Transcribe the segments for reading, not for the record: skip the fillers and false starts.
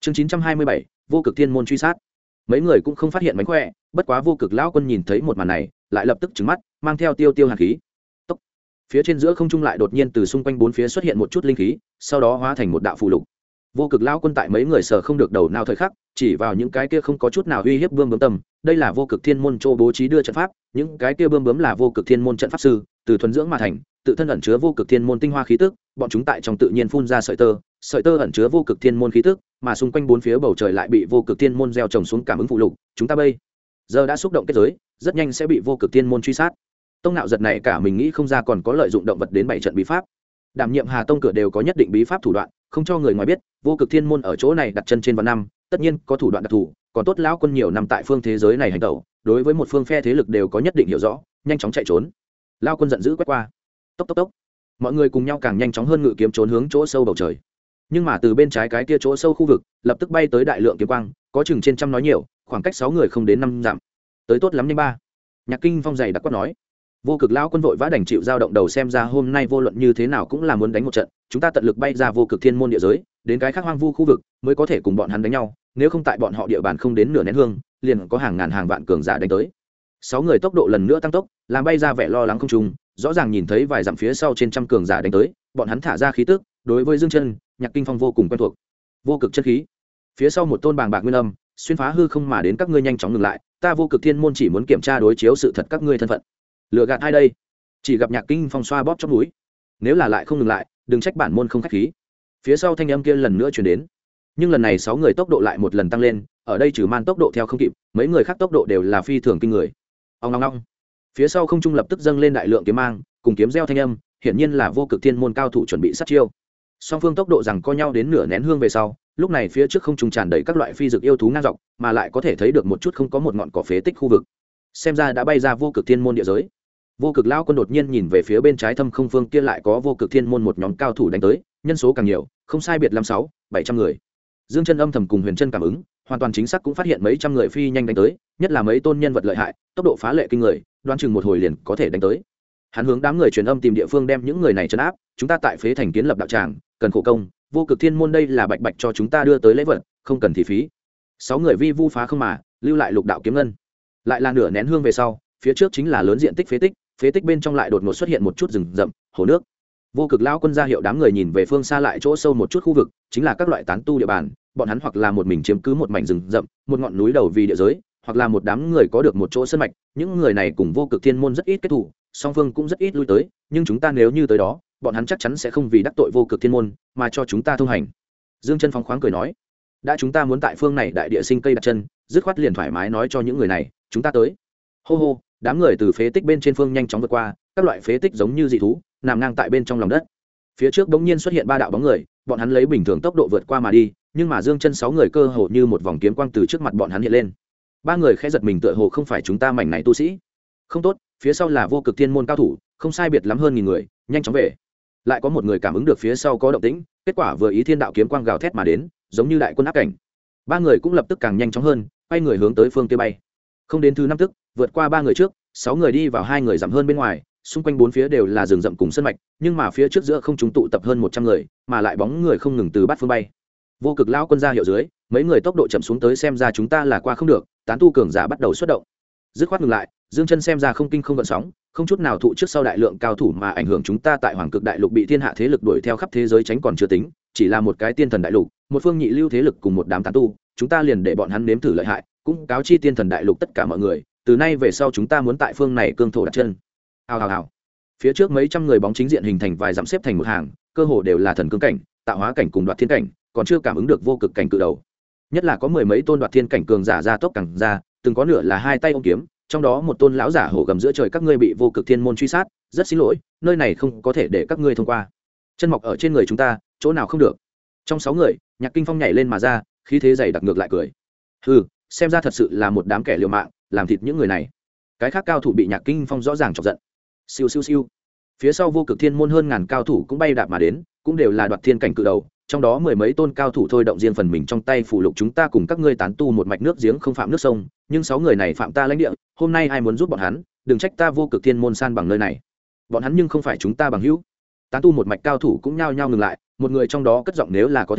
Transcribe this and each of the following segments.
chương 927, vô cực thiên môn truy sát. Mấy người cũng không phát hiện mánh khỏe, bất quá vô cực lão quân nhìn thấy một màn này lại lập tức trừng mắt, mang theo tiêu tiêu hàn khí. Tốc. Phía trên giữa không trung lại đột nhiên từ xung quanh bốn phía xuất hiện một chút linh khí, sau đó hóa thành một đạo phù lục. Vô cực lão quân tại mấy người sờ không được đầu nào thời khắc, chỉ vào những cái kia không có chút nào uy hiếp bươm bướm tầm, đây là vô cực thiên môn châu bố trí đưa trận pháp, những cái kia bươm bướm là vô cực thiên môn trận pháp sư, từ thuần dưỡng mà thành, tự thân ẩn chứa vô cực thiên môn tinh hoa khí tức, bọn chúng tại trong tự nhiên phun ra sợi tơ ẩn chứa vô cực thiên môn khí tức, mà xung quanh bốn phía bầu trời lại bị vô cực thiên môn gieo trồng xuống cảm ứng phụ lục, chúng ta bây giờ đã xúc động kết giới, rất nhanh sẽ bị vô cực thiên môn truy sát. Tông nạo giật này cả mình nghĩ không ra còn có lợi dụng động vật đến bảy trận bí pháp. Đảm nhiệm Hà Tông cửa đều có nhất định bí pháp thủ đoạn, không cho người ngoài biết, vô cực thiên môn ở chỗ này đặt chân trên vạn năm, tất nhiên có thủ đoạn đặc thù, còn tốt lão quân nhiều năm tại phương thế giới này hành tẩu, đối với một phương phe thế lực đều có nhất định hiểu rõ, nhanh chóng chạy trốn. Lão quân giận dữ quét qua. Tốc tốc tốc. Mọi người cùng nhau càng nhanh chóng hơn ngự kiếm trốn hướng chỗ sâu bầu trời. Nhưng mà từ bên trái cái kia chỗ sâu khu vực, lập tức bay tới đại lượng kiếm quang, có chừng trên trăm nói nhiều, khoảng cách 6 người không đến 5 dặm. Tới tốt lắm nhanh ba. Nhạc Kinh Phong dày đặc quát nói. Vô cực lão quân vội vã đành chịu dao động đầu, xem ra hôm nay vô luận như thế nào cũng là muốn đánh một trận, chúng ta tận lực bay ra vô cực thiên môn địa giới, đến cái khác hoang vu khu vực mới có thể cùng bọn hắn đánh nhau, nếu không tại bọn họ địa bàn không đến nửa nén hương, liền có hàng ngàn hàng vạn cường giả đánh tới. 6 người tốc độ lần nữa tăng tốc, làm bay ra vẻ lo lắng không trùng, rõ ràng nhìn thấy vài dặm phía sau trên trăm cường giả đánh tới, bọn hắn thả ra khí tức, đối với Dương Chân, Nhạc Kinh Phong vô cùng quen thuộc. Vô cực chân khí. Phía sau một tôn bàng bạc nguyên âm, xuyên phá hư không mà đến, các ngươi nhanh chóng ngừng lại, ta vô cực thiên môn chỉ muốn kiểm tra đối chiếu sự thật các ngươi thân phận. Lừa gạt ai đây? Chỉ gặp Nhạc Kinh Phong xoa bóp trong núi, nếu là lại không ngừng lại, đừng trách bản môn không khách khí. Phía sau thanh âm kia lần nữa truyền đến, nhưng lần này 6 người tốc độ lại một lần tăng lên, ở đây trừ man tốc độ theo không kịp, mấy người khác tốc độ đều là phi thường kinh người. Ong ong ong. Phía sau không trung lập tức dâng lên đại lượng kiếm mang, cùng kiếm reo thanh âm, hiển nhiên là vô cực thiên môn cao thủ chuẩn bị sát chiêu. Song phương tốc độ rằng co nhau đến nửa nén hương về sau, lúc này phía trước không trung tràn đầy các loại phi dược yêu thú ngang dọc, mà lại có thể thấy được một chút không có một ngọn cỏ phế tích khu vực. Xem ra đã bay ra vô cực thiên môn địa giới. Vô cực lão quân đột nhiên nhìn về phía bên trái thâm không phương kia, lại có vô cực thiên môn một nhóm cao thủ đánh tới, nhân số càng nhiều, không sai biệt 500-600-700 người. Dương Chân âm thầm cùng Huyền Chân cảm ứng, hoàn toàn chính xác cũng phát hiện mấy trăm người phi nhanh đánh tới, nhất là mấy tôn nhân vật lợi hại, tốc độ phá lệ kinh người, đoán chừng một hồi liền có thể đánh tới. Hắn hướng đám người truyền âm tìm địa phương đem những người này trấn áp, chúng ta tại phế thành kiến lập đạo tràng, cần khổ công, vô cực thiên môn đây là bạch bạch cho chúng ta đưa tới lễ vật, không cần thị phí. 6 người vi vu phá không mà, lưu lại lục đạo kiếm ngân. Lại là nửa nén hương về sau, phía trước chính là lớn diện tích phế tích bên trong lại đột ngột xuất hiện một chút rừng rậm, hồ nước. Vô cực lão quân ra hiệu đám người nhìn về phương xa lại chỗ sâu một chút khu vực, chính là các loại tán tu địa bàn, bọn hắn hoặc là một mình chiếm cứ một mảnh rừng rậm, một ngọn núi đầu vì địa giới, hoặc là một đám người có được một chỗ sơn mạch, những người này cùng vô cực thiên môn rất ít kết thủ, song phương cũng rất ít lui tới, nhưng chúng ta nếu như tới đó, bọn hắn chắc chắn sẽ không vì đắc tội vô cực thiên môn mà cho chúng ta thông hành. Dương Chân phóng khoáng cười nói, đã chúng ta muốn tại phương này đại địa sinh cây đặt chân, dứt khoát liền thoải mái nói cho những người này, chúng ta tới. Hô hô, đám người từ phế tích bên trên phương nhanh chóng vượt qua, các loại phế tích giống như dị thú, nằm ngang tại bên trong lòng đất. Phía trước bỗng nhiên xuất hiện 3 đạo bóng người, bọn hắn lấy bình thường tốc độ vượt qua mà đi, nhưng mà Dương Chân 6 người cơ hồ như một vòng kiếm quang từ trước mặt bọn hắn hiện lên. 3 người khẽ giật mình, tựa hồ không phải chúng ta mảnh này tu sĩ. Không tốt, phía sau là vô cực thiên môn cao thủ, không sai biệt lắm hơn 1000 người, nhanh chóng về. Lại có một người cảm ứng được phía sau có động tĩnh, kết quả vừa ý thiên đạo kiếm quang gào thét mà đến, giống như đại quân áp cảnh. 3 người cũng lập tức càng nhanh chóng hơn, quay người hướng tới phương kia bay. Không đến thứ 5 tức, vượt qua 3 người trước, 6 người đi vào 2 người giảm hơn bên ngoài, xung quanh bốn phía đều là rừng rậm cùng sơn mạch, nhưng mà phía trước giữa không chúng tụ tập hơn 100 người, mà lại bóng người không ngừng từ bát phương bay. Vô cực lão quân ra hiệu dưới, mấy người tốc độ chậm xuống tới, xem ra chúng ta là qua không được, tán tu cường giả bắt đầu xuất động. Dứt khoát ngừng lại, Dương Chân xem ra không kinh không gợn sóng, không chút nào thụ trước sau đại lượng cao thủ mà ảnh hưởng, chúng ta tại Hoàng Cực đại lục bị thiên hạ thế lực đuổi theo khắp thế giới tránh còn chưa tính, chỉ là một cái tiên thần đại lục, một phương nhị lưu thế lực cùng một đám tán tu, chúng ta liền để bọn hắn nếm thử lợi hại, cũng cáo chi tiên thần đại lục tất cả mọi người, từ nay về sau chúng ta muốn tại phương này cương thổ đặt chân. Hào hào hào. Phía trước mấy trăm người bóng chính diện hình thành vài dặm xếp thành một hàng, cơ hồ đều là thần cương cảnh, tạo hóa cảnh cùng đoạt thiên cảnh, còn chưa cảm ứng được vô cực cảnh cự đầu. Nhất là có 10 mấy tôn đoạt thiên cảnh cường giả ra tốc càng ra, từng có nửa là hai tay ôm kiếm, trong đó một tôn lão giả hổ gầm giữa trời, các ngươi bị vô cực thiên môn truy sát, rất xin lỗi, nơi này không có thể để các ngươi thông qua. Chân mọc ở trên người chúng ta, chỗ nào không được. Trong 6 người, Nhạc Kinh Phong nhảy lên mà ra, khí thế dày đặc ngược lại cười. Hừ, xem ra thật sự là một đám kẻ liều mạng, làm thịt những người này. Cái khác cao thủ bị Nhạc Kinh Phong rõ ràng chọc giận. Siêu siêu siêu. Phía sau vô cực thiên môn hơn ngàn cao thủ cũng bay đạp mà đến, cũng đều là đoạt thiên cảnh cự đầu, trong đó 10 mấy tôn cao thủ thôi động riêng phần mình trong tay phù lục, chúng ta cùng các ngươi tán tu một mạch nước giếng không phạm nước sông, nhưng 6 người này phạm ta lãnh địa, hôm nay ai muốn giúp bọn hắn, đừng trách ta vô cực thiên môn san bằng nơi này. Bọn hắn nhưng không phải chúng ta bằng hữu. Tán tu một mạch cao thủ cũng nhao nhao ngừng lại, một người trong đó cất giọng, nếu là có thể,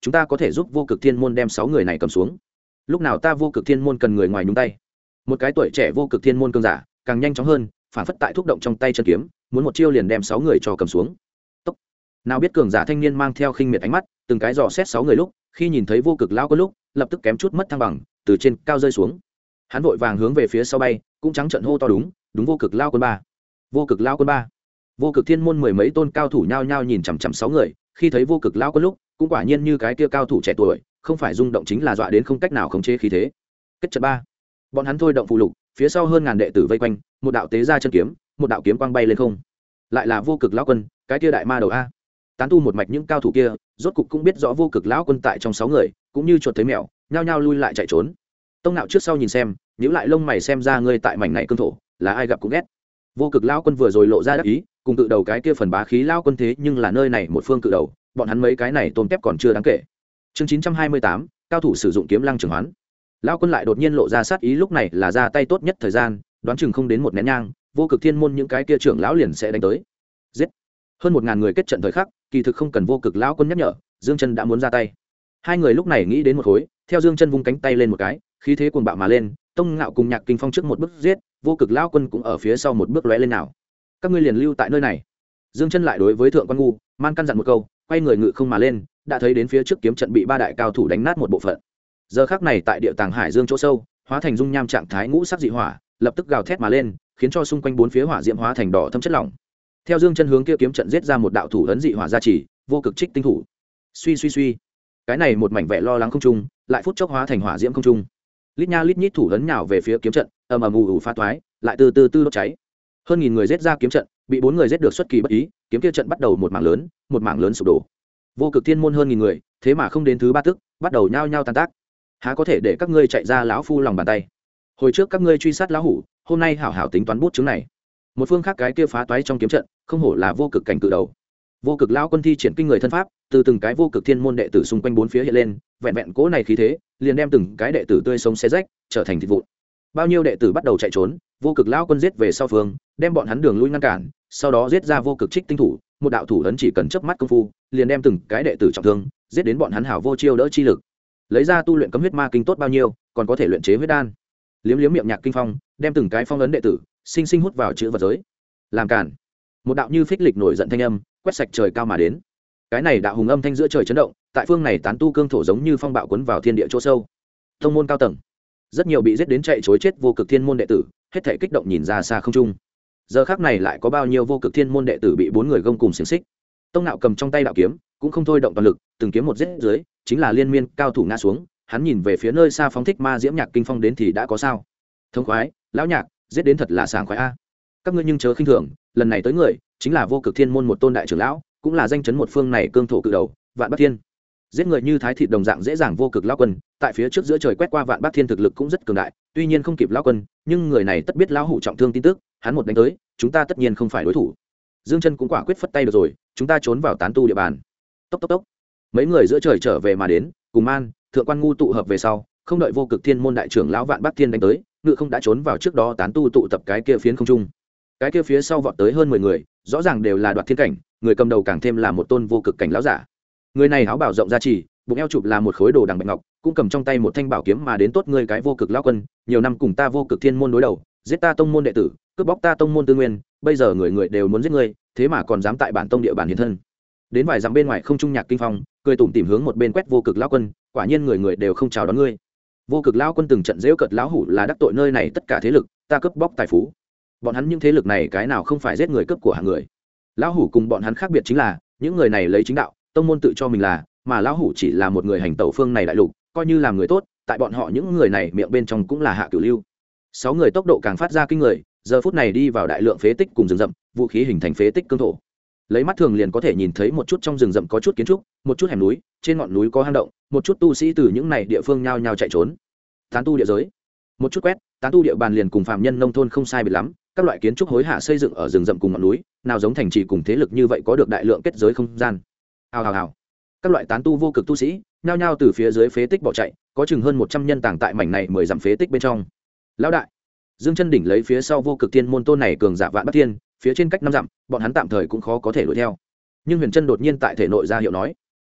chúng ta có thể giúp vô cực thiên môn đem 6 người này cầm xuống. Lúc nào ta vô cực thiên môn cần người ngoài nhúng tay. Một cái tuổi trẻ vô cực thiên môn cương giả càng nhanh chóng hơn, phản phất tại thúc động trong tay chân kiếm, muốn một chiêu liền đem 6 người cho cầm xuống. Tốc. Nào biết cường giả thanh niên mang theo khinh miệt ánh mắt, từng cái dò xét 6 người lúc, khi nhìn thấy vô cực lão quân lúc, lập tức kém chút mất thăng bằng, từ trên cao rơi xuống. Hắn vội vàng hướng về phía sau bay, cũng trắng trợn hô to đúng vô cực lão quân 3. Vô cực lão quân 3. Vô cực thiên môn mười mấy tôn cao thủ nhao nhao nhìn chằm chằm 6 người, khi thấy vô cực lão quân lúc, cũng quả nhiên như cái kia cao thủ trẻ tuổi, không phải rung động chính là dọa đến không cách nào khống chế khí thế. Kết trận 3. Bọn hắn thôi động phụ lục, phía sau hơn ngàn đệ tử vây quanh, một đạo tế ra chân kiếm, một đạo kiếm quang bay lên không. Lại là vô cực lão quân, cái kia đại ma đầu a. Tán tu một mạch những cao thủ kia, rốt cục cũng biết rõ vô cực lão quân tại trong 6 người, cũng như chuột thấy mèo, nhao nhao lui lại chạy trốn. Tông Nạo trước sau nhìn xem, nhíu lại lông mày xem ra ngươi tại mảnh này cương thổ, là ai gặp cũng ghét. Vô cực lão quân vừa rồi lộ ra đắc ý, cùng tự đầu cái kia phần bá khí lão quân thế nhưng là nơi này một phương cự đầu, bọn hắn mấy cái này tôm tép còn chưa đáng kể. Chương 928, cao thủ sử dụng kiếm lăng trường hoán. Lão quân lại đột nhiên lộ ra sát ý, lúc này là ra tay tốt nhất thời gian, đoán chừng không đến một nén nhang, vô cực thiên môn những cái kia trưởng lão liền sẽ đánh tới. Giết. Hơn 1000 người kết trận thời khắc, kỳ thực không cần vô cực lão quân nhắc nhở, Dương Chân đã muốn ra tay. Hai người lúc này nghĩ đến một khối, theo Dương Chân vung cánh tay lên một cái, khí thế cuồng bạo mà lên, Tông Ngạo cùng Nhạc Kinh Phong trước một bước giết, vô cực lão quân cũng ở phía sau một bước lóe lên nào. Các ngươi liền lưu tại nơi này. Dương Chân lại đối với thượng quan ngu, man căn dặn một câu, quay người ngự không mà lên, đã thấy đến phía trước kiếm trận bị ba đại cao thủ đánh nát một bộ phận. Giờ khắc này tại địa tàng hải dương chỗ sâu, hóa thành dung nham trạng thái ngũ sắc dị hỏa, lập tức gào thét mà lên, khiến cho xung quanh bốn phía hỏa diễm hóa thành đỏ thâm chất lỏng. Theo Dương Chân hướng kia kiếm trận giết ra một đạo thủ ấn dị hỏa gia trì, vô cực trích tinh thủ. Suy suy suy, cái này một mảnh vẻ lo lắng không trung, lại phút chốc hóa thành hỏa diễm không trung. Lít nha lít nhít thủ ấn nhào về phía kiếm trận, ầm ầm ù ù phá toái, lại từ từ đốt cháy. Hơn nghìn người giết ra kiếm trận, bị 4 người giết được xuất kỳ bất ý, kiếm kia trận bắt đầu một mảng lớn sụp đổ. Vô cực thiên môn hơn nghìn người, thế mà không đến thứ 3 tức, bắt đầu nhao nhao tan tác. Há có thể để các ngươi chạy ra lão phu lòng bàn tay. Hồi trước các ngươi truy sát lão hủ, hôm nay hảo hảo tính toán bút chứng này. Một phương khác cái kia phá toái trong kiếm trận, không hổ là vô cực cảnh cự đầu. Vô cực lão quân thi triển kinh người thân pháp, từ từng cái vô cực thiên môn đệ tử xung quanh bốn phía hiện lên, vẹn vẹn cố này khí thế, liền đem từng cái đệ tử tươi sống xé rách, trở thành thịt vụn. Bao nhiêu đệ tử bắt đầu chạy trốn, vô cực lão quân giết về sau phương, đem bọn hắn đường lui ngăn cản, sau đó giết ra vô cực trích tinh thủ, một đạo thủ ấn chỉ cần chớp mắt công phu, liền đem từng cái đệ tử trọng thương, giết đến bọn hắn hảo vô chiêu đỡ chi lực. Lấy ra tu luyện cấm huyết ma kinh tốt bao nhiêu, còn có thể luyện chế huyết đan. Liếm liếm miệng Nhạc Kinh Phong, đem từng cái phong ấn đệ tử sinh sinh hút vào chữ vật giới. Làm cản. Một đạo như phích lịch nổi giận thanh âm, quét sạch trời cao mà đến. Cái này đạo hùng âm thanh giữa trời chấn động, tại phương này tán tu cương thổ giống như phong bạo cuốn vào thiên địa chỗ sâu. Tông môn cao tầng, rất nhiều bị giết đến chạy trối chết vô cực thiên môn đệ tử, hết thảy kích động nhìn ra xa không trung. Giờ khắc này lại có bao nhiêu vô cực thiên môn đệ tử bị 4 người gông cùng xiềng xích. Tông Nạo cầm trong tay đạo kiếm, cũng không thôi động toàn lực, từng kiếm một giết dưới, chính là liên miên cao thủ ngã xuống. Hắn nhìn về phía nơi xa phóng thích ma diễm Nhạc Kinh Phong đến thì đã có sao? Thông khoái, lão Nhạc, giết đến thật là sảng khoái a. Các ngươi nhưng chớ khinh thường, lần này tới người, chính là vô cực thiên môn một tôn đại trưởng lão, cũng là danh chấn một phương này cương thổ cự đầu, Vạn Bắc Thiên. Giết người như thái thịt đồng dạng dễ dàng vô cực lão quân, tại phía trước giữa trời quét qua Vạn Bắc Thiên thực lực cũng rất cường đại, tuy nhiên không kịp lão quân, nhưng người này tất biết lão hủ trọng thương tin tức, hắn một đánh tới, chúng ta tất nhiên không phải đối thủ. Dương Chân cũng quả quyết phất tay được rồi, chúng ta trốn vào tán tu địa bàn. Tốc tốc tốc. Mấy người giữa trời trở về mà đến, cùng man, thượng quan ngu tụ hợp về sau, không đợi vô cực thiên môn đại trưởng lão Vạn Bắc Thiên đánh tới, ngự không đã trốn vào trước đó tán tu tụ tập cái kia phiến không trung. Cái kia phía sau vọt tới hơn 10 người, rõ ràng đều là đoạt thiên cảnh, người cầm đầu càng thêm là một tôn vô cực cảnh lão giả. Người này áo bào rộng ra chỉ, bụng eo chụp là một khối đồ đằng bạch ngọc, cũng cầm trong tay một thanh bảo kiếm mà đến tốt ngươi cái vô cực lão quân, nhiều năm cùng ta vô cực thiên môn đối đầu, giết ta tông môn đệ tử, cướp bóc ta tông môn tư nguyên, bây giờ người người đều muốn giết ngươi, thế mà còn dám tại bản tông địa bàn hiện thân. Đến vài dặm bên ngoài không trung Nhạc Kinh Phong, cười tủm tỉm hướng một bên quét vô cực lão quân, quả nhiên người người đều không chào đón ngươi. Vô cực lão quân từng trận giễu cợt lão hủ là đắc tội nơi này tất cả thế lực, ta cướp bóc tài phú. Bọn hắn những thế lực này cái nào không phải giết người cướp của hạng người. Lão hủ cùng bọn hắn khác biệt chính là, những người này lấy chính đạo, tông môn tự cho mình là, mà lão hủ chỉ là một người hành tẩu phương này đại lục, coi như làm người tốt, tại bọn họ những người này miệng bên trong cũng là hạ cửu lưu. 6 người tốc độ càng phát ra kinh người, giờ phút này đi vào đại lượng phế tích cùng rừng rậm, vũ khí hình thành phế tích cương thổ. Lấy mắt thường liền có thể nhìn thấy một chút trong rừng rậm có chút kiến trúc, một chút hẻm núi, trên ngọn núi có hang động, một chút tu sĩ từ những này địa phương nhao nhao chạy trốn. Tán tu địa giới, một chút quét, tán tu địa bàn liền cùng phạm nhân nông thôn không sai biệt lắm, các loại kiến trúc hối hạ xây dựng ở rừng rậm cùng ngọn núi, nào giống thành trì cùng thế lực như vậy có được đại lượng kết giới không gian. Hào hào hào. Các loại tán tu vô cực tu sĩ, nhao nhao từ phía dưới phế tích bỏ chạy, có chừng hơn 100 nhân tàng tại mảnh này 10 dặm phế tích bên trong. Lão đại, Dương Chân đỉnh lấy phía sau vô cực tiên môn tôn này cường giả Vạn Bắc Thiên, phía trên cách 5 dặm, bọn hắn tạm thời cũng khó có thể đuổi theo. Nhưng Huyền Chân đột nhiên tại thể nội ra hiệu nói: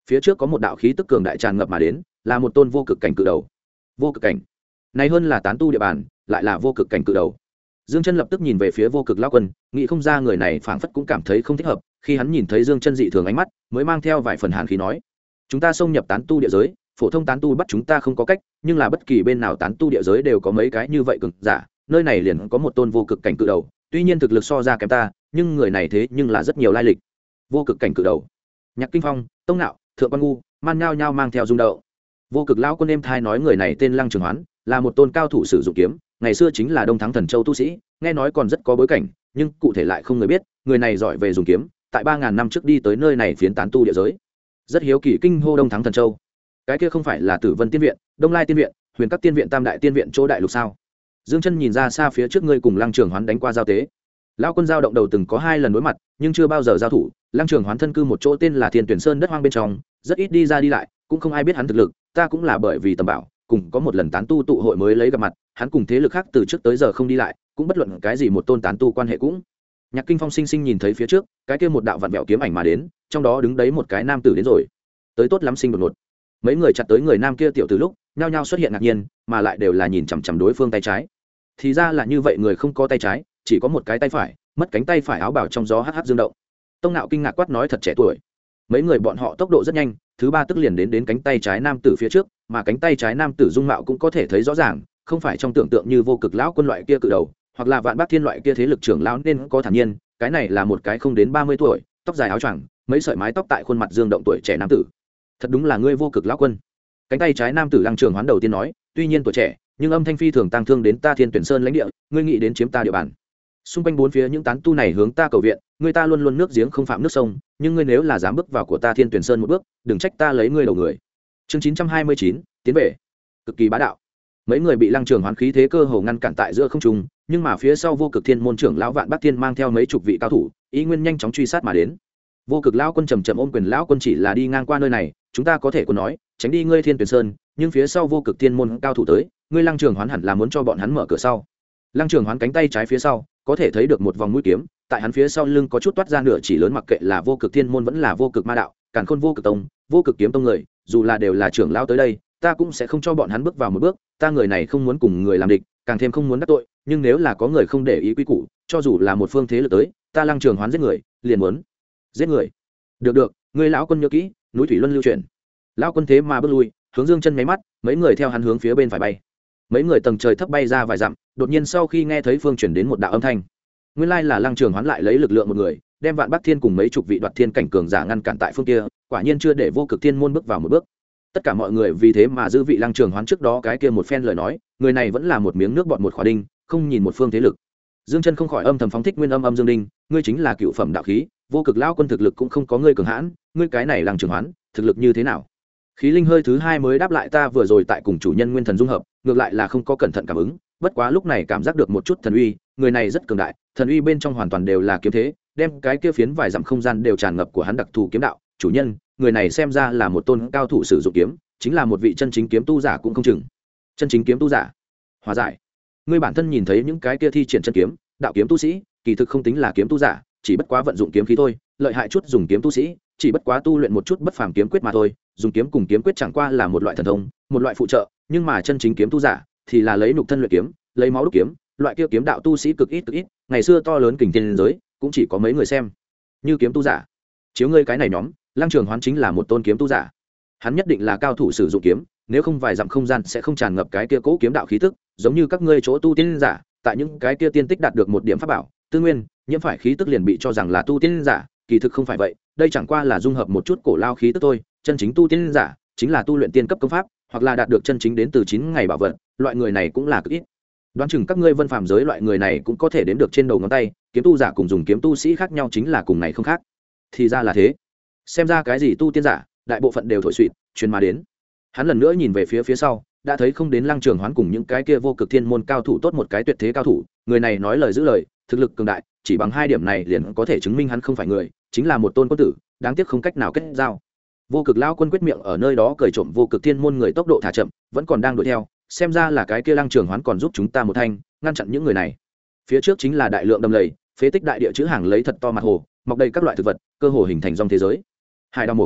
phía trước có một đạo khí tức cường đại tràn ngập mà đến, là một tôn vô cực cảnh cự đầu. Vô cực cảnh này hơn là tán tu địa bàn, lại là vô cực cảnh cự đầu. Dương Chân lập tức nhìn về phía Vô Cực lão quân, nghĩ không ra người này phảng phất cũng cảm thấy không thích hợp, khi hắn nhìn thấy Dương Chân dị thường ánh mắt, mới mang theo vài phần hàn khí nói: "Chúng ta xông nhập tán tu địa giới, phổ thông tán tu bắt chúng ta không có cách, nhưng là bất kỳ bên nào tán tu địa giới đều có mấy cái như vậy cường giả, nơi này liền có một tôn vô cực cảnh cự đầu, tuy nhiên thực lực so ra kém ta, nhưng người này thế nhưng là rất nhiều lai lịch." Vô cực cảnh cự đầu. Nhạc Kinh Phong, Tông Nạo, Thượng Quan Ngu, man nhao nhao mang theo rung động. Vô Cực lão quân êm thai nói người này tên Lăng Trường Hoán, là một tôn cao thủ sử dụng kiếm, ngày xưa chính là Đông Thắng Thần Châu tu sĩ, nghe nói còn rất có bối cảnh, nhưng cụ thể lại không người biết, người này giỏi về dùng kiếm, tại 3000 năm trước đi tới nơi này phiến tán tu địa giới. Rất hiếu kỳ kinh hô Đông Thắng Thần Châu. Cái kia không phải là Tử Vân Tiên viện, Đông Lai Tiên viện, Huyền Các Tiên viện, Tam Đại Tiên viện chỗ đại lục sao? Dương Chân nhìn ra xa phía trước ngươi cùng Lăng Trường Hoán đánh qua giao tế. Lão quân giao động đầu từng có 2 lần đối mặt, nhưng chưa bao giờ giao thủ. Lăng Trường Hoán thân cư một chỗ tên là Thiên Tuyển Sơn đất hoang bên trong, rất ít đi ra đi lại, cũng không ai biết hắn thực lực, ta cũng là bởi vì tầm bảo, cùng có một lần tán tu tụ hội mới lấy gặp mặt, hắn cùng thế lực khác từ trước tới giờ không đi lại, cũng bất luận cái gì một tôn tán tu quan hệ cũng. Nhạc Kinh Phong sinh sinh nhìn thấy phía trước, cái kia một đạo vặn vẹo kiếm ảnh mà đến, trong đó đứng đấy một cái nam tử đến rồi. Tới tốt lắm sinh đột ngột. Mấy người chặt tới người nam kia tiểu tử lúc, nhao nhao xuất hiện ngạc nhiên, mà lại đều là nhìn chằm chằm đối phương tay trái. Thì ra là như vậy, người không có tay trái, chỉ có một cái tay phải, mất cánh tay phải áo bào trong gió hắc hắc dương động. Tông Nạo kinh ngạc quát nói thật trẻ tuổi. Mấy người bọn họ tốc độ rất nhanh, thứ ba tức liền đến cánh tay trái nam tử phía trước, mà cánh tay trái nam tử dung mạo cũng có thể thấy rõ ràng, không phải trong tưởng tượng như Vô Cực lão quân loại kia cự đầu, hoặc là Vạn Bác Thiên loại kia thế lực trưởng lão nên có thản nhiên, cái này là một cái không đến 30 tuổi, tóc dài áo choàng, mấy sợi mái tóc tại khuôn mặt dương động tuổi trẻ nam tử. Thật đúng là ngươi Vô Cực lão quân. Cánh tay trái nam tử Lăng Trường Hoán đầu tiên nói, tuy nhiên tuổi trẻ, nhưng âm thanh phi thường tăng thương đến ta Thiên Tuyển Sơn lãnh địa, ngươi nghĩ đến chiếm ta địa bàn. Xung quanh bốn phía những tán tu này hướng ta cầu viện, người ta luôn luôn nước giếng không phạm nước sông, nhưng ngươi nếu là dám bước vào của ta Thiên Tuyển Sơn một bước, đừng trách ta lấy ngươi đầu người. Chương 929, tiến về. Cực kỳ bá đạo. Mấy người bị Lăng Trường Hoán khí thế cơ hồ ngăn cản tại giữa không trung, nhưng mà phía sau Vô Cực Thiên môn trưởng lão Vạn Bác Thiên mang theo mấy chục vị cao thủ, ý nguyên nhanh chóng truy sát mà đến. Vô Cực lão quân trầm trầm ôm quyền, lão quân chỉ là đi ngang qua nơi này, chúng ta có thể còn nói, tránh đi ngươi Thiên Tuyển Sơn, nhưng phía sau Vô Cực Thiên môn cao thủ tới, ngươi Lăng Trường Hoán hẳn là muốn cho bọn hắn mở cửa sau. Lăng Trường Hoán cánh tay trái phía sau, có thể thấy được một vòng mũi kiếm, tại hắn phía sau lưng có chút toát ra nửa chỉ lớn, mặc kệ là Vô Cực Thiên môn vẫn là Vô Cực Ma đạo, Càn Khôn Vô Cực Tông, Vô Cực Kiếm Tông người, dù là đều là trưởng lão tới đây, ta cũng sẽ không cho bọn hắn bước vào một bước, ta người này không muốn cùng người làm địch, càng thêm không muốn đắc tội, nhưng nếu là có người không để ý quy củ, cho dù là một phương thế lực tới, ta Lăng Trường Hoán giết người, liền muốn giết người. Được, ngươi lão quân nhớ kỹ, núi thủy luân lưu chuyển. Lão quân thế mà bước lui, hướng Dương Chân nháy mắt, mấy người theo hắn hướng phía bên phải bay. Mấy người tầng trời thấp bay ra vài dặm, đột nhiên sau khi nghe thấy phương chuyển đến một đạo âm thanh, nguyên lai là Lăng Trường Hoán lại lấy lực lượng một người, đem Vạn Bác Thiên cùng mấy chục vị đoạt thiên cảnh cường giả ngăn cản tại phương kia, quả nhiên chưa để Vô Cực Thiên môn bước vào một bước. Tất cả mọi người vì thế mà giữ vị Lăng Trường Hoán trước đó cái kia một phen lời nói, người này vẫn là một miếng nước bọt một khóa đinh, không nhìn một phương thế lực. Dương Chân không khỏi âm thầm phóng thích nguyên âm dương đinh, ngươi chính là cựu phẩm đạo khí, Vô Cực lão quân thực lực cũng không có ngươi cường hãn, ngươi cái này Lăng Trường Hoán, thực lực như thế nào? Khí linh hơi thứ hai mới đáp lại, ta vừa rồi tại cùng chủ nhân nguyên thần dung hợp, ngược lại là không có cẩn thận cảm ứng, bất quá lúc này cảm giác được một chút thần uy, người này rất cường đại, thần uy bên trong hoàn toàn đều là kiếm thế, đem cái kia phiến vài dặm không gian đều tràn ngập của hắn đặc thù kiếm đạo, chủ nhân, người này xem ra là một tôn cao thủ sử dụng kiếm, chính là một vị chân chính kiếm tu giả cũng không chừng. Chân chính kiếm tu giả? Hóa giải. Ngươi bản thân nhìn thấy những cái kia thi triển chân kiếm, đạo kiếm tu sĩ, kỳ thực không tính là kiếm tu giả, chỉ bất quá vận dụng kiếm khí thôi, lợi hại chút dùng kiếm tu sĩ, chỉ bất quá tu luyện một chút bất phàm kiếm quyết mà thôi, dùng kiếm cùng kiếm quyết chẳng qua là một loại thần thông, một loại phụ trợ, nhưng mà chân chính kiếm tu giả thì là lấy nhục thân luyện kiếm, lấy máu đúc kiếm, loại kia kiếm đạo tu sĩ cực ít, ngày xưa to lớn kình thiên giới, cũng chỉ có mấy người xem. Như kiếm tu giả, chiếu ngươi cái này nhóm, Lăng Trường Hoán chính là một tôn kiếm tu giả. Hắn nhất định là cao thủ sử dụng kiếm, nếu không vài dặm không gian sẽ không tràn ngập cái kia cố kiếm đạo khí tức, giống như các ngươi chỗ tu tiên giả, tại những cái kia tiên tích đạt được một điểm pháp bảo, tư nguyên, nhiễm phải khí tức liền bị cho rằng là tu tiên giả, kỳ thực không phải vậy, đây chẳng qua là dung hợp một chút cổ lao khí tức thôi, chân chính tu tiên giả chính là tu luyện tiên cấp công pháp, hoặc là đạt được chân chính đến từ 9 ngày bảo vật, loại người này cũng là cực ít. Đoán chừng các ngươi vân phàm giới loại người này cũng có thể đếm được trên đầu ngón tay, kiếm tu giả cùng dùng kiếm tu sĩ khác nhau chính là cùng này không khác. Thì ra là thế. Xem ra cái gì tu tiên giả, đại bộ phận đều thổi xuỵt, truyền mà đến. Hắn lần nữa nhìn về phía sau, đã thấy không đến Lăng Trường Hoán cùng những cái kia Vô Cực Thiên môn cao thủ tốt một cái tuyệt thế cao thủ, người này nói lời giữ lời, thực lực cường đại, chỉ bằng 2 điểm này liền có thể chứng minh hắn không phải người, chính là một tôn quân tử, đáng tiếc không cách nào kết giao. Vô Cực lão quân quyết miệng ở nơi đó cười trộm, Vô Cực Thiên môn người tốc độ thả chậm, vẫn còn đang đuổi theo, xem ra là cái kia Lăng Trường Hoán còn giúp chúng ta một thanh, ngăn chặn những người này. Phía trước chính là đại lượng đầm lầy, phế tích đại địa chữ hàng lấy thật to mặt hồ, mọc đầy các loại thực vật, cơ hồ hình thành dòng thế giới. Hải đao mục,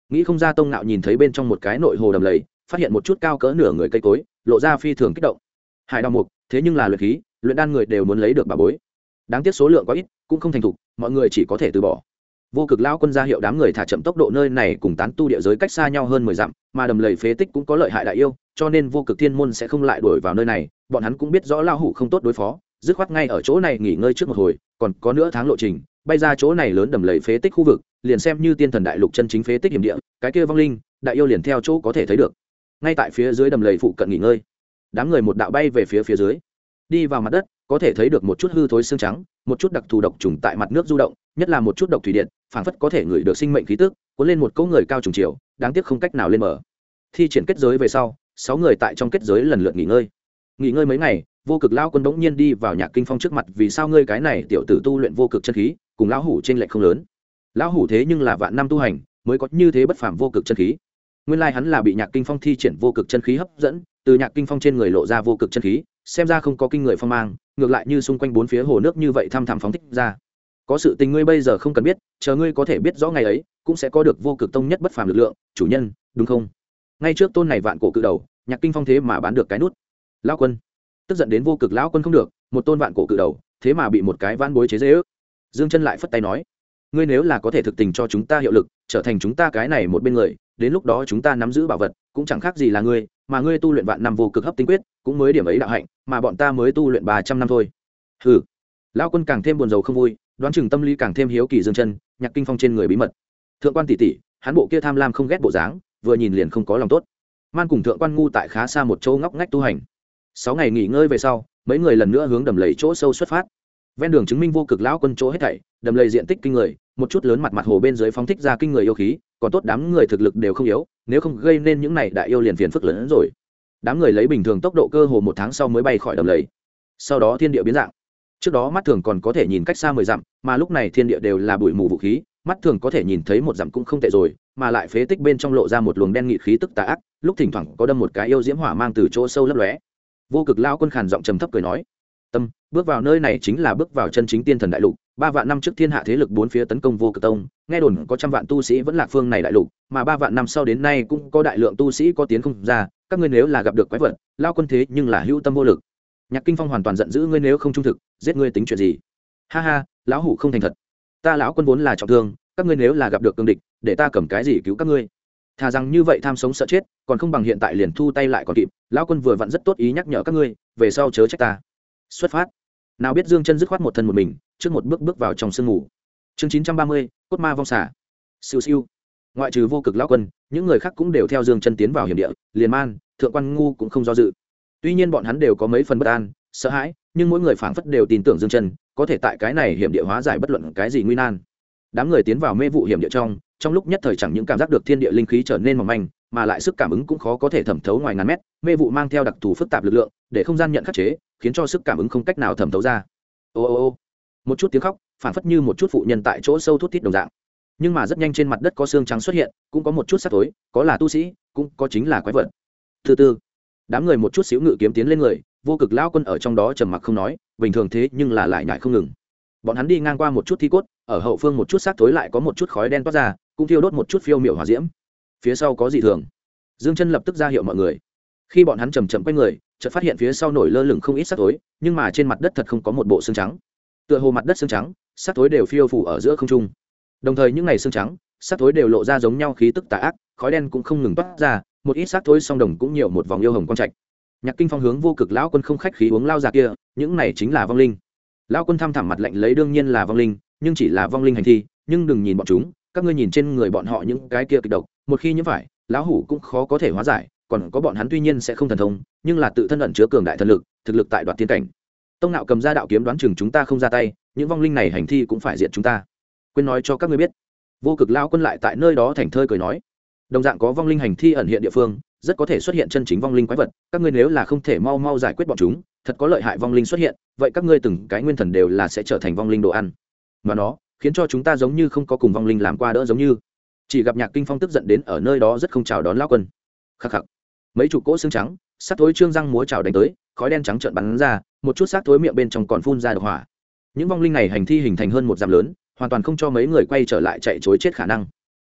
nghĩ không ra Tông Nạo nhìn thấy bên trong một cái nội hồ đầm lầy, phát hiện một chút cao cỡ nửa người cây cối, lộ ra phi thường kích động. Hải đào mục, thế nhưng là luyện khí, luyện đan người đều muốn lấy được bà bối. Đáng tiếc số lượng quá ít, cũng không thành thục, mọi người chỉ có thể từ bỏ. Vô Cực lão quân ra hiệu đám người thả chậm tốc độ, nơi này cùng tán tu địa giới cách xa nhau hơn 10 dặm, mà đầm lầy phế tích cũng có lợi hại đại yêu, cho nên Vô Cực Thiên môn sẽ không lại đuổi vào nơi này, bọn hắn cũng biết rõ lão hủ không tốt đối phó, dứt khoát ngay ở chỗ này nghỉ ngơi trước một hồi, còn có nửa tháng lộ trình, bay ra chỗ này lớn đầm lầy phế tích khu vực, liền xem như tiên thần đại lục chân chính phế tích hiểm địa, cái kia vong linh, đại yêu liền theo chỗ có thể thấy được. Ngay tại phía dưới đầm lầy phụ cận nghỉ ngơi, đám người một đạo bay về phía dưới, đi vào mặt đất, có thể thấy được một chút hư thối xương trắng, một chút đặc thù độc trùng tại mặt nước du động, nhất là một chút độc thủy điện, phảng phất có thể ngửi được sinh mệnh khí tức, cuốn lên một cỗ người cao trùng chiều, đáng tiếc không cách nào lên mở. Thi triển kết giới về sau, 6 người tại trong kết giới lần lượt nghỉ ngơi. Nghỉ ngơi mấy ngày, Vô Cực lão quân bỗng nhiên đi vào Nhạc Kinh Phong trước mặt, vì sao ngươi cái này tiểu tử tu luyện vô cực chân khí, cùng lão hủ trên lệch không lớn. Lão hủ thế nhưng là vạn năm tu hành, mới có như thế bất phàm vô cực chân khí. Nguyên lai hắn là bị Nhạc Kinh Phong thi triển vô cực chân khí hấp dẫn, từ Nhạc Kinh Phong trên người lộ ra vô cực chân khí, xem ra không có kinh người phong mang, ngược lại như xung quanh bốn phía hồ nước như vậy thăm thẳm phóng thích ra. Có sự tình ngươi bây giờ không cần biết, chờ ngươi có thể biết rõ ngày ấy, cũng sẽ có được vô cực tông nhất bất phàm lực lượng, chủ nhân, đúng không? Ngay trước tôn này vạn cổ cự đầu, Nhạc Kinh Phong thế mà bán được cái nút. Lão quân tức giận đến Vô Cực lão quân không được, một tôn vạn cổ cự đầu, thế mà bị một cái vãn bối chế giễu. Dương Chân lại phất tay nói, ngươi nếu là có thể thực tình cho chúng ta hiệu lực, trở thành chúng ta cái này một bên người, đến lúc đó chúng ta nắm giữ bảo vật, cũng chẳng khác gì là ngươi, mà ngươi tu luyện vạn năm vô cực hấp tinh quyết, cũng mới điểm ấy đạo hạnh, mà bọn ta mới tu luyện 300 năm thôi. Hừ. Lão quân càng thêm buồn rầu không vui, đoán chừng tâm lý càng thêm hiếu kỳ Dương Chân, Nhạc Kinh Phong trên người bí mật. Thượng quan tỷ tỷ, hắn bộ kia tham lam không ghét bộ dáng, vừa nhìn liền không có lòng tốt. Man cùng thượng quan ngu tại khá xa một chỗ ngóc ngách tu hành. 6 ngày nghỉ ngơi về sau, mấy người lần nữa hướng đầm lầy chỗ sâu xuất phát. Ven đường chứng minh Vô Cực lão quân chỗ hết thảy, đầm lầy diện tích kinh người, một chút lớn mặt hồ bên dưới phóng thích ra kinh người yêu khí, còn tốt đám người thực lực đều không yếu, nếu không gây nên những này đại yêu liền phiền phức lớn hơn rồi. Đám người lấy bình thường tốc độ cơ hồ 1 tháng sau mới bay khỏi đầm lầy. Sau đó thiên địa biến dạng. Trước đó mắt thường còn có thể nhìn cách xa 10 dặm, mà lúc này thiên địa đều là bụi mù vũ khí, mắt thường có thể nhìn thấy 1 dặm cũng không tệ rồi, mà lại phế tích bên trong lộ ra một luồng đen nghị khí tức tà ác, lúc thỉnh thoảng có đâm một cái yêu diễm hỏa mang từ chỗ sâu lấp lóe. Vô Cực lão quân khàn giọng trầm thấp cười nói, tâm bước vào nơi này chính là bước vào chân chính tiên thần đại lục. 3 vạn năm trước thiên hạ thế lực bốn phía tấn công Vô Cực tông, nghe đồn có trăm vạn tu sĩ vẫn lạc phương này đại lục, mà 3 vạn năm sau đến nay cũng có đại lượng tu sĩ có tiến không ra, các ngươi nếu là gặp được quái vật, lão quân thế nhưng là hữu tâm vô lực. Nhạc Kinh Phong hoàn toàn giận dữ, ngươi nếu không trung thực, giết ngươi tính chuyện gì? Ha ha, lão hủ không thành thật. Ta lão quân vốn là trọng thương, các ngươi nếu là gặp được cương địch, để ta cầm cái gì cứu các ngươi? Thà rằng như vậy tham sống sợ chết, còn không bằng hiện tại liền thu tay lại còn kịp. Lão quân vừa vặn rất tốt ý nhắc nhở các ngươi, về sau chớ trách ta. Xuất phát. Nào biết Dương Chân dứt khoát một thân một mình, trước một bước bước vào trong sương ngủ. Chương 930, cốt ma vong xả. Siêu siêu. Ngoại trừ Vô Cực lão quân, những người khác cũng đều theo Dương Chân tiến vào hiểm địa, liền Man, thượng quan ngu cũng không do dự. Tuy nhiên bọn hắn đều có mấy phần bất an, sợ hãi, nhưng mỗi người phảng phất đều tin tưởng Dương Chân có thể tại cái này hiểm địa hóa giải bất luận cái gì nguy nan. Đám người tiến vào mê vụ hiểm địa trong lúc nhất thời chẳng những cảm giác được thiên địa linh khí trở nên mỏng manh, mà lại sức cảm ứng cũng khó có thể thẩm thấu ngoài ngàn mét, mê vụ mang theo đặc thù phức tạp lực lượng, để không gian nhận khắc chế, khiến cho sức cảm ứng không cách nào thẩm thấu ra. Ô ô ô, một chút tiếng khóc, phảng phất như một chút phụ nhân tại chỗ sâu thút thít đồng dạng. Nhưng mà rất nhanh trên mặt đất có xương trắng xuất hiện, cũng có một chút sắc tối, có là tu sĩ, cũng có chính là quái vật. Từ từ, đám người một chút xíu ngự kiếm tiến lên người, Vô Cực lão quân ở trong đó trầm mặc không nói, bình thường thế nhưng là lại nhại không ngừng. Bọn hắn đi ngang qua một chút thi cốt, ở hậu phương một chút xác tối lại có một chút khói đen toát ra, cũng thiêu đốt một chút phiêu miểu hỏa diễm. Phía sau có gì thường? Dương Chân lập tức ra hiệu mọi người. Khi bọn hắn chậm chậm quay người, chợt phát hiện phía sau nổi lơ lửng không ít xác tối, nhưng mà trên mặt đất thật không có một bộ xương trắng. Tựa hồ mặt đất xương trắng, xác tối đều phiêu phù ở giữa không trung. Đồng thời những này xương trắng, xác tối đều lộ ra giống nhau khí tức tà ác, khói đen cũng không ngừng toát ra, một ít xác tối song đồng cũng nhiều một vòng yêu hồng quang trạch. Nhạc Kinh Phong hướng Vô Cực lão quân không khách khí uống lao ra kia, những này chính là vong linh. Lão quân thăm thẳm mặt lạnh lấy, đương nhiên là vong linh, nhưng chỉ là vong linh hành thi, nhưng đừng nhìn bọn chúng, các ngươi nhìn trên người bọn họ những cái kia kịch độc, một khi nhiễm phải, lão hủ cũng khó có thể hóa giải, còn có bọn hắn tuy nhiên sẽ không thần thông, nhưng là tự thân ẩn chứa cường đại thần lực, thực lực tại đoạt tiên cảnh. Tông Nạo cầm ra đạo kiếm, đoán chừng chúng ta không ra tay, những vong linh này hành thi cũng phải diệt chúng ta. Quên nói cho các ngươi biết. Vô Cực lão quân lại tại nơi đó thành thơi cười nói, đồng dạng có vong linh hành thi ẩn hiện địa phương, rất có thể xuất hiện chân chính vong linh quái vật, các ngươi nếu là không thể mau mau giải quyết bọn chúng, thật có lợi hại vong linh xuất hiện, vậy các ngươi từng cái nguyên thần đều là sẽ trở thành vong linh đồ ăn. Mà nó khiến cho chúng ta giống như không có cùng vong linh làm qua đỡ, giống như chỉ gặp Nhạc Kinh Phong tức giận đến ở nơi đó rất không chào đón lão quân. Khắc khắc. Mấy chục cỗ xương trắng, sát thối trương răng múa chảo đánh tới, khói đen trắng trợn bắn ra, một chút sát thối miệng bên trong còn phun ra độc hỏa. Những vong linh này hành thi hình thành hơn một dặm lớn, hoàn toàn không cho mấy người quay trở lại chạy trối chết khả năng.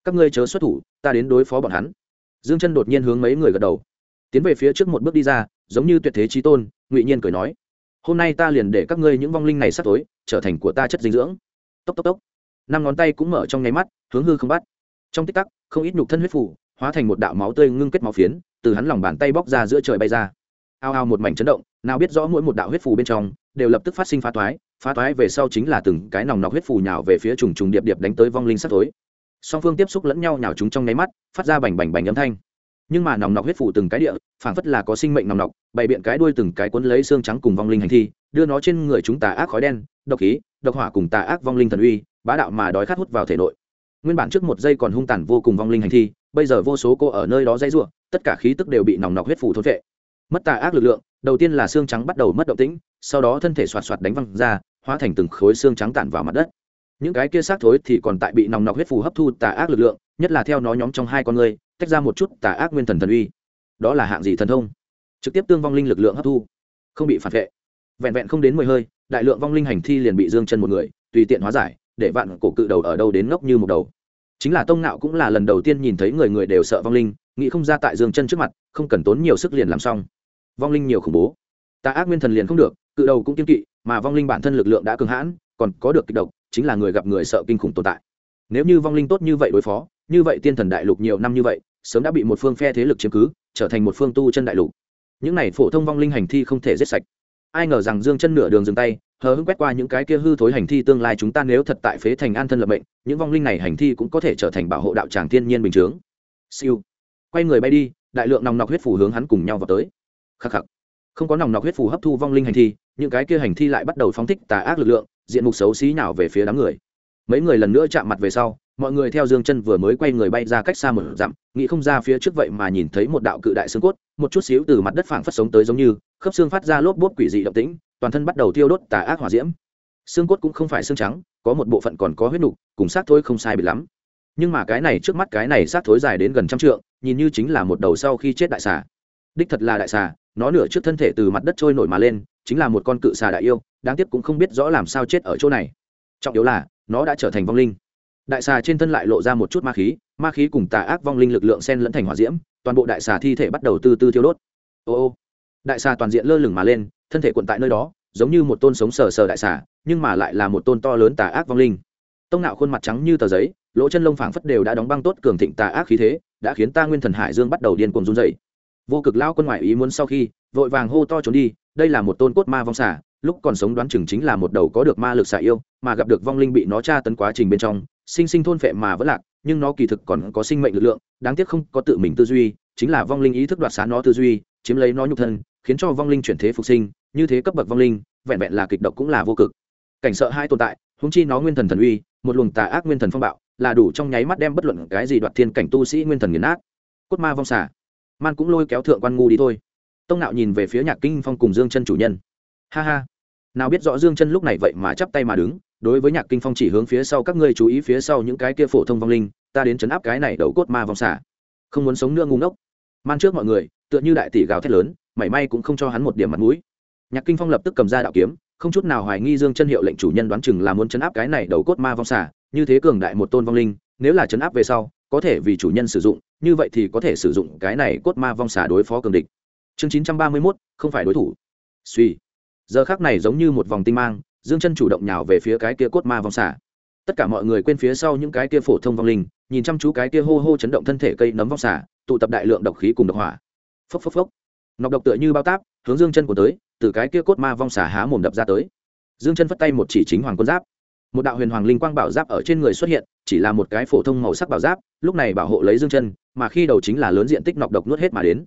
các ngươi chớ xuất thủ, ta đến đối phó bọn hắn. Dương Chân đột nhiên hướng mấy người gật đầu, tiến về phía trước một bước đi ra, giống như tuyệt thế chí tôn. Ngụy Nhiên cười nói, hôm nay ta liền để các ngươi những vong linh này sắp tối trở thành của ta chất dinh dưỡng. Tốc tốc tốc, năm ngón tay cũng mở trong nháy mắt, hướng hư không bắt. Trong tích tắc, không ít nhục thân huyết phù hóa thành một đạo máu tươi ngưng kết máu phiến, từ hắn lòng bàn tay bóc ra giữa trời bay ra. Ao ao một mảnh chấn động, nào biết rõ mỗi một đạo huyết phù bên trong đều lập tức phát sinh phá toái về sau chính là từng cái nòng nọc huyết phù nhào về phía trùng trùng điệp điệp đánh tới vong linh sắp tối. Song phương tiếp xúc lẫn nhau nhào chúng trong nháy mắt, phát ra bành bành bành âm thanh. Nhưng mà nòng nọc huyết phù từng cái địa, phảng phất là có sinh mệnh nòng nọc, bày biện cái đuôi từng cái cuốn lấy xương trắng cùng vong linh hành thi, đưa nó trên người chúng tà ác khói đen, độc khí, độc hỏa cùng tà ác vong linh thần uy, bá đạo mà đói khát hút vào thể nội. Nguyên bản trước một giây còn hung tàn vô cùng vong linh hành thi, bây giờ vô số cô ở nơi đó dãy rủa, tất cả khí tức đều bị nòng nọc huyết phù thôn phệ. Mất tà ác lực lượng, đầu tiên là xương trắng bắt đầu mất động tĩnh, sau đó thân thể xoạt xoạt đánh văng ra, hóa thành từng khối xương trắng tản vào mặt đất. Những cái kia xác thối thì còn tại bị nòng nọc huyết phù hấp thu tà ác lực lượng, nhất là theo nó nhóm trong hai con người, tách ra một chút tà ác nguyên thần thần uy. Đó là hạng gì thần thông? Trực tiếp tương vong linh lực lượng hấp thu, không bị phản vệ. Vẹn vẹn không đến 10 hơi, đại lượng vong linh hành thi liền bị Dương Chân một người tùy tiện hóa giải, để vạn cổ cự đầu ở đâu đến ngốc như một đầu. Chính là Tông Nạo cũng là lần đầu tiên nhìn thấy người người đều sợ vong linh, nghĩ không ra tại Dương Chân trước mặt, không cần tốn nhiều sức liền làm xong. Vong linh nhiều khủng bố, tà ác nguyên thần liền không được, cự đầu cũng kiêng kỵ, mà vong linh bản thân lực lượng đã cường hãn, còn có được kịch độc, chính là người gặp người sợ kinh khủng tồn tại. Nếu như vong linh tốt như vậy đối phó, như vậy tiên thần đại lục nhiều năm như vậy, sớm đã bị một phương phe thế lực chiếm cứ, trở thành một phương tu chân đại lục. Những này phổ thông vong linh hành thi không thể giết sạch. Ai ngờ rằng Dương Chân nửa đường dừng tay, hờ hững quét qua những cái kia hư thối hành thi, tương lai chúng ta nếu thật tại phế thành an thân lập mệnh, những vong linh này hành thi cũng có thể trở thành bảo hộ đạo tràng thiên nhiên bình thường. Siêu, quay người bay đi, đại lượng nòng nọc huyết phù hướng hắn cùng nhau vào tới. Khắc khắc, không có nòng nọc huyết phù hấp thu vong linh hành thi, những cái kia hành thi lại bắt đầu phóng thích tà ác lực lượng, diện mục xấu xí nào về phía đám người. Mấy người lần nữa chạm mặt về sau, mọi người theo Dương Chân vừa mới quay người bay ra cách xa một dặm, nghĩ không ra phía trước vậy mà nhìn thấy một đạo cự đại xương cốt, một chút xíu từ mặt đất phảng phất sống tới giống như, khớp xương phát ra lốp bốp quỷ dị động tĩnh, toàn thân bắt đầu thiêu đốt tà ác hỏa diễm. Xương cốt cũng không phải xương trắng, có một bộ phận còn có huyết nục, cùng xác thối không sai biệt lắm. Nhưng mà cái này trước mắt cái này xác thối dài đến gần trăm trượng, nhìn như chính là một đầu sau khi chết đại xà. Đích thật là đại xà, nó nửa trước thân thể từ mặt đất trôi nổi mà lên, chính là một con cự xà đại yêu, đáng tiếc cũng không biết rõ làm sao chết ở chỗ này. Trọng yếu là, nó đã trở thành vong linh. Đại xà trên thân lại lộ ra một chút ma khí cùng tà ác vong linh lực lượng xen lẫn thành hỏa diễm, toàn bộ đại xà thi thể bắt đầu từ từ thiêu đốt. Ô, đại xà toàn diện lơ lửng mà lên, thân thể cuộn tại nơi đó, giống như một tôn sống sờ sờ đại xà, nhưng mà lại là một tôn to lớn tà ác vong linh. Tông Nạo khuôn mặt trắng như tờ giấy, lỗ chân lông phảng phất đều đã đóng băng tốt, cường thịnh tà ác khí thế, đã khiến ta Nguyên Thần Hải Dương bắt đầu điên cuồng run rẩy. Vô Cực lão quân ngoại ý muốn sau khi, vội vàng hô to trốn đi, đây là một tôn cốt ma vong xà, lúc còn sống đoán chừng chính là một đầu có được ma lực xà yêu, mà gặp được vong linh bị nó tra tấn quá trình bên trong, sinh sinh thôn phệ mà vẫn lạc, nhưng nó kỳ thực còn có sinh mệnh lực lượng, đáng tiếc không có tự mình tư duy, chính là vong linh ý thức đoạt xá nó tư duy, chiếm lấy nó nhục thân, khiến cho vong linh chuyển thế phục sinh, như thế cấp bậc vong linh, vẹn vẹn là kịch độc cũng là vô cực. Cảnh sợ hai tồn tại, huống chi nó nguyên thần thần uy, một luồng tà ác nguyên thần phong bạo, là đủ trong nháy mắt đem bất luận cái gì đoạt thiên cảnh tu sĩ nguyên thần nghiền nát. Cốt ma vong xà, man cũng lôi kéo thượng quan ngu đi thôi. Tông Nạo nhìn về phía Nhạc Kinh Phong cùng Dương Chân chủ nhân. Ha ha, nào biết rõ Dương Chân lúc này vậy mà chắp tay mà đứng, đối với Nhạc Kinh Phong chỉ hướng phía sau, các ngươi chú ý phía sau những cái kia phổ thông vong linh, ta đến trấn áp cái này đầu cốt ma vong xà. Không muốn sống nữa ngu ngốc. Man trước mọi người, tựa như đại tỷ gào thét lớn, mảy may cũng không cho hắn một điểm mặt mũi. Nhạc Kinh Phong lập tức cầm ra đạo kiếm, không chút nào hoài nghi Dương Chân hiệu lệnh chủ nhân đoán chừng là muốn trấn áp cái này đầu cốt ma vong xà, như thế cường đại một tôn vong linh, nếu là trấn áp về sau, có thể vì chủ nhân sử dụng, như vậy thì có thể sử dụng cái này cốt ma vong xà đối phó cường địch. Chương 931, không phải đối thủ. Suy. Giờ khắc này giống như một vòng tinh mang, Dương Chân chủ động nhào về phía cái kia cốt ma vong xà. Tất cả mọi người quên phía sau những cái kia phổ thông vong linh, nhìn chăm chú cái kia hô hô chấn động thân thể cây nấm vong xà, tụ tập đại lượng độc khí cùng độc hỏa. Phốc phốc phốc. Nọc độc tựa như bao táp, hướng Dương Chân của tới, từ cái kia cốt ma vong xà há mồm đập ra tới. Dương Chân phất tay một chỉ chính hoàng quân giáp. Một đạo huyền hoàng linh quang bảo giáp ở trên người xuất hiện, chỉ là một cái phổ thông màu sắc bảo giáp, lúc này bảo hộ lấy Dương Chân, mà khi đầu chính là lớn diện tích nọc độc nuốt hết mà đến.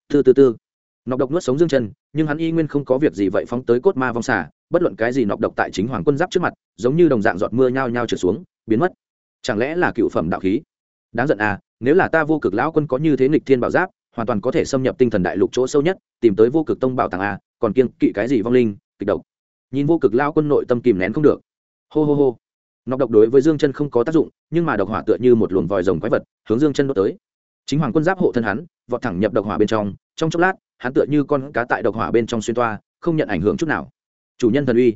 Từ nọc độc nuốt sống Dương Chân, nhưng hắn y nguyên không có việc gì vậy phóng tới cốt ma vong xà, bất luận cái gì nọc độc tại chính hoàng quân giáp trước mặt, giống như đồng dạng giọt mưa nhao nhao trượt xuống, biến mất. Chẳng lẽ là cựu phẩm đạo khí? Đáng giận à, nếu là ta Vô Cực lão quân có như thế nghịch thiên bảo giáp, hoàn toàn có thể xâm nhập tinh thần đại lục chỗ sâu nhất, tìm tới Vô Cực tông bảo tàng a, còn kiêng kỵ cái gì vong linh, kịch độc. Nhìn Vô Cực lão quân nội tâm kìm nén không được. Hô hô hô. Nọc độc đối với Dương Chân không có tác dụng, nhưng mà độc hỏa tựa như một luồng vòi rồng quái vật, hướng Dương Chân đốt tới. Chính hoàng quân giáp hộ thân hắn, vọt thẳng nhập độc hỏa bên trong chốc lát, hắn tựa như con cá tại độc hỏa bên trong xuyên toa, không nhận ảnh hưởng chút nào. Chủ nhân thần uy.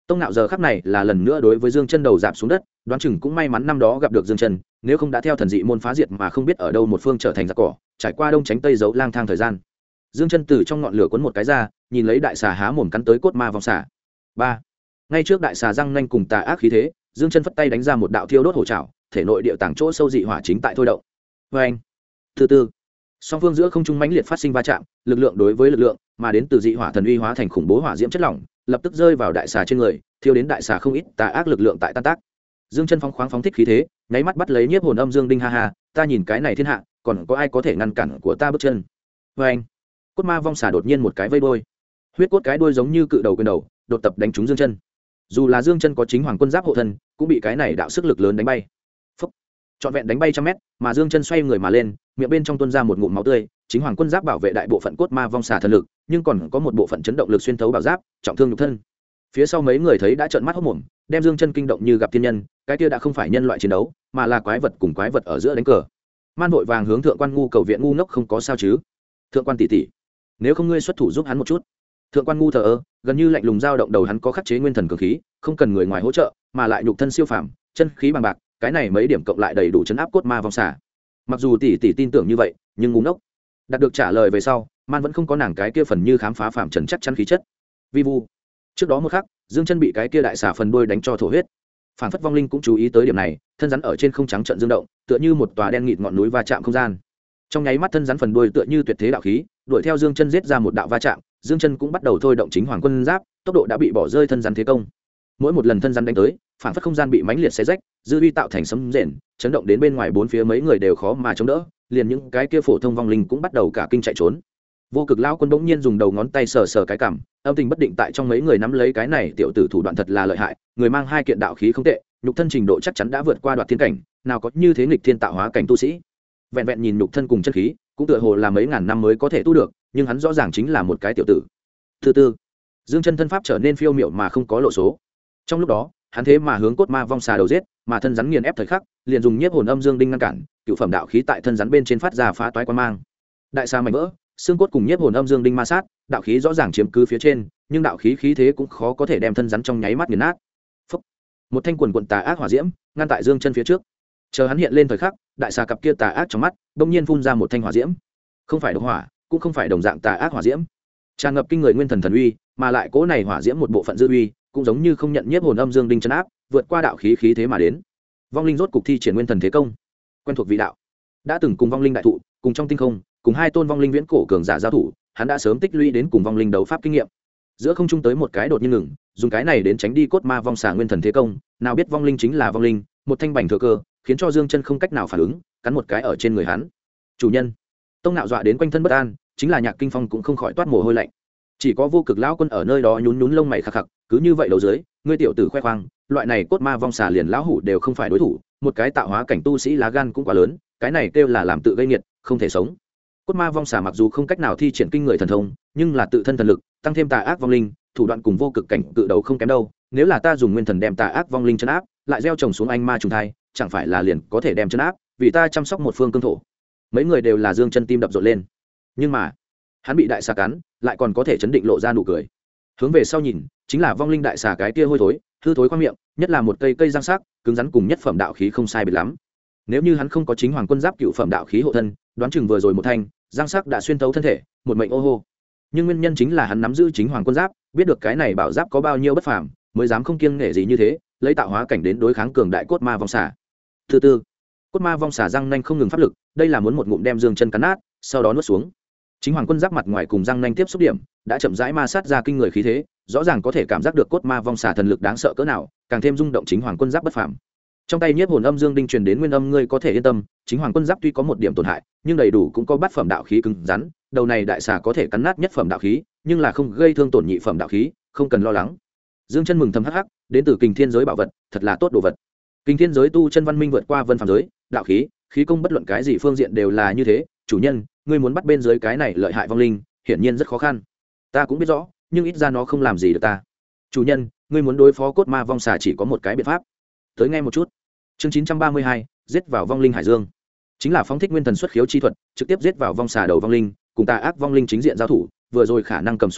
Tông Nạo giờ khắc này là lần nữa đối với Dương Chân đầu dạp xuống đất, đoán chừng cũng may mắn năm đó gặp được Dương Chân, nếu không đã theo thần dị môn phá diệt mà không biết ở đâu một phương trở thành giặc cỏ, trải qua đông tránh tây giấu lang thang thời gian. Dương Chân từ trong ngọn lửa cuốn một cái ra, nhìn lấy đại xà há mồm cắn tới cốt ma vong xà. Ba. Ngay trước đại xà răng nanh cùng tà ác khí thế, Dương Chân phất tay đánh ra một đạo thiêu đốt hổ trảo, thể nội địa tàng chỗ sâu dị hỏa chính tại thôi động. Oeng. Thứ tư, song phương giữa không trung mãnh liệt phát sinh va chạm, lực lượng đối với lực lượng, mà đến từ dị hỏa thần uy hóa thành khủng bố hỏa diễm chất lỏng, lập tức rơi vào đại xà trên người, thiêu đến đại xà không ít tà ác lực lượng tại tan tác. Dương Chân phóng khoáng phóng thích khí thế, nháy mắt bắt lấy nhiếp hồn âm dương đinh, ha ha, ta nhìn cái này thiên hạ, còn có ai có thể ngăn cản của ta bước chân. Oeng. Cốt ma vong xà đột nhiên một cái vây đuôi, huyết cốt cái đuôi giống như cự đầu quyền đầu, đột tập đánh trúng Dương Chân. Dù là Dương Chân có chính hoàng quân giáp hộ thân, cũng bị cái này đạo sức lực lớn đánh bay. Phốc. Trọn vẹn đánh bay trăm mét, mà Dương Chân xoay người mà lên, miệng bên trong tuôn ra một ngụm máu tươi. Chính hoàng quân giáp bảo vệ đại bộ phận cốt ma vong xà thần lực, nhưng còn có một bộ phận chấn động lực xuyên thấu bảo giáp, trọng thương nhục thân. Phía sau mấy người thấy đã trợn mắt hốt mồm, đem Dương Chân kinh động như gặp thiên nhân, cái kia đã không phải nhân loại chiến đấu, mà là quái vật cùng quái vật ở giữa đánh cờ. Man vội vàng hướng thượng quan ngu cầu viện, ngu ngốc không có sao chứ? Thượng quan tỷ tỷ, nếu không ngươi xuất thủ giúp hắn một chút. Thượng quan ngu thờ ơ, gần như lạnh lùng dao động đầu, hắn có khắc chế nguyên thần cường khí, không cần người ngoài hỗ trợ, mà lại nhục thân siêu phàm, chân khí bằng bạc, cái này mấy điểm cộng lại đầy đủ chấn áp cốt ma vong xà. Mặc dù tỷ tỷ tin tưởng như vậy, nhưng ngu ngốc. Đạt được trả lời về sau, Man vẫn không có nàng cái kia phần như khám phá phàm trần chắc chắn khí chất. Vi vu. Trước đó một khắc, Dương Chân bị cái kia đại xà phần đuôi đánh cho thổ huyết. Phản phất vong linh cũng chú ý tới điểm này, thân rắn ở trên không trắng trận dương động, tựa như một tòa đen nghịt ngọn núi va chạm không gian. Trong nháy mắt thân rắn phần đuôi tựa như tuyệt thế đạo khí, đuổi theo Dương Chân giết ra một đạo va chạm, Dương Chân cũng bắt đầu thôi động chính hoàng quân giáp, tốc độ đã bị bỏ rơi thân rắn thế công. Mỗi một lần thân rắn đánh tới, phản phất không gian bị mãnh liệt xé rách, dư uy tạo thành sấm rền, chấn động đến bên ngoài bốn phía mấy người đều khó mà chống đỡ, liền những cái kia phổ thông vong linh cũng bắt đầu cả kinh chạy trốn. Vô Cực lão quân bỗng nhiên dùng đầu ngón tay sờ sờ cái cằm, âm tình bất định tại trong mấy người nắm lấy cái này tiểu tử thủ đoạn thật là lợi hại, người mang hai kiện đạo khí không tệ, nhục thân trình độ chắc chắn đã vượt qua đoạt thiên cảnh, nào có như thế nghịch thiên tạo hóa cảnh tu sĩ. Vẹn vẹn nhìn nhục thân cùng chân khí, cũng tựa hồ là mấy ngàn năm mới có thể tu được, nhưng hắn rõ ràng chính là một cái tiểu tử. Thứ tư, Dương Chân thân pháp trở nên phiêu miểu mà không có lộ số. Trong lúc đó, hắn thế mà hướng cốt ma vong xà đầu giết, mà thân rắn nghiền ép thời khắc, liền dùng nhiếp hồn âm dương đinh ngăn cản, cựu phẩm đạo khí tại thân rắn bên trên phát ra phá toái quan mang. Đại xà mảnh vỡ, xương cốt cùng nhiếp hồn âm dương đinh ma sát, đạo khí rõ ràng chiếm cứ phía trên, nhưng đạo khí khí thế cũng khó có thể đem thân rắn trong nháy mắt nghiền nát. Phốc. Một thanh quần quần tà ác hỏa diễm ngăn tại Dương Chân phía trước. Chờ hắn hiện lên thời khắc, đại xà cặp kia tà ác trong mắt bỗng nhiên phun ra một thanh hỏa diễm. Không phải độc hỏa, cũng không phải đồng dạng tà ác hỏa diễm, tràn ngập kinh người nguyên thần thần uy, mà lại cỗ này hỏa diễm một bộ phận dư uy, cũng giống như không nhận nhiếp hồn âm dương đinh trấn áp, vượt qua đạo khí khí thế mà đến. Vong linh rốt cục thi triển nguyên thần thế công, quen thuộc vị đạo, đã từng cùng vong linh đại thụ, cùng trong tinh không, cùng hai tôn vong linh viễn cổ cường giả giao thủ, hắn đã sớm tích lũy đến cùng vong linh đấu pháp kinh nghiệm. Giữa không trung tới một cái đột nhiên ngừng, dùng cái này đến tránh đi cốt ma vong xà nguyên thần thế công, nào biết vong linh chính là vong linh, một thanh bành thừa cơ, khiến cho Dương Chân không cách nào phản ứng, cắn một cái ở trên người hắn. Chủ nhân. Tông Nạo dọa đến quanh thân bất an, chính là Nhạc Kinh Phong cũng không khỏi toát mồ hôi lạnh. Chỉ có Vô Cực lão quân ở nơi đó nhún nhún lông mày khạc khạc, cứ như vậy đầu dưới, ngươi tiểu tử khoe khoang, loại này cốt ma vong xà liền lão hủ đều không phải đối thủ, một cái tạo hóa cảnh tu sĩ lá gan cũng quá lớn, cái này kêu là làm tự gây nghiệt, không thể sống. Cốt ma vong xà mặc dù không cách nào thi triển kinh người thần thông, nhưng là tự thân thần lực, tăng thêm tà ác vong linh, thủ đoạn cùng vô cực cảnh cự đấu không kém đâu, nếu là ta dùng nguyên thần đem tà ác vong linh trấn áp, lại gieo trồng xuống anh ma trùng thai, chẳng phải là liền có thể đem trấn áp, vì ta chăm sóc một phương cương thổ. Mấy người đều là Dương Chân tim đập rộn lên. Nhưng mà, hắn bị đại xà cắn, lại còn có thể chấn định lộ ra nụ cười. Hướng về sau nhìn, chính là vong linh đại xà cái kia hôi thối, hư thối qua miệng, nhất là một cây răng sắc, cứng rắn cùng nhất phẩm đạo khí không sai biệt lắm. Nếu như hắn không có chính hoàng quân giáp cựu phẩm đạo khí hộ thân, đoán chừng vừa rồi một thanh răng sắc đã xuyên thấu thân thể, một mệnh ô hô. Nhưng nguyên nhân chính là hắn nắm giữ chính hoàng quân giáp, biết được cái này bảo giáp có bao nhiêu bất phàm, mới dám không kiêng nể gì như thế, lấy tạo hóa cảnh đến đối kháng cường đại cốt ma vong xà. Thứ tư, cốt ma vong xà răng nanh không ngừng pháp lực, đây là muốn một ngụm đem Dương Chân cắn nát, sau đó nuốt xuống. Chính hoàng quân giáp mặt ngoài cùng răng nanh tiếp xúc điểm, đã chậm rãi ma sát ra kinh người khí thế, rõ ràng có thể cảm giác được cốt ma vong xà thần lực đáng sợ cỡ nào, càng thêm rung động chính hoàng quân giáp bất phàm. Trong tay nhiếp hồn âm dương đinh truyền đến nguyên âm, ngươi có thể yên tâm, chính hoàng quân giáp tuy có một điểm tổn hại, nhưng đầy đủ cũng có bát phẩm đạo khí cứng rắn, đầu này đại xà có thể cắn nát nhất phẩm đạo khí, nhưng là không gây thương tổn nhị phẩm đạo khí, không cần lo lắng. Dương Chân mừng thầm hắc hắc, đến từ Kình Thiên giới bảo vật, thật là tốt đồ vật. Kình Thiên giới tu chân văn minh vượt qua vân phàm giới, đạo khí, khí công bất luận cái gì phương diện đều là như thế, chủ nhân, ngươi muốn bắt bên dưới cái này lợi hại vong linh, hiển nhiên rất khó khăn. Ta cũng biết rõ, nhưng ít ra nó không làm gì được ta. Chủ nhân, ngươi muốn đối phó cốt ma vong xà chỉ có một cái biện pháp. Tới nghe một chút. Chương 932, giết vào vong linh hải dương. Chính là phóng thích nguyên thần xuất khiếu chi thuật, trực tiếp giết vào vong xà đầu vong linh, cùng tà ác vong linh chính diện giao thủ, vừa rồi khả năng cầm xuống nó,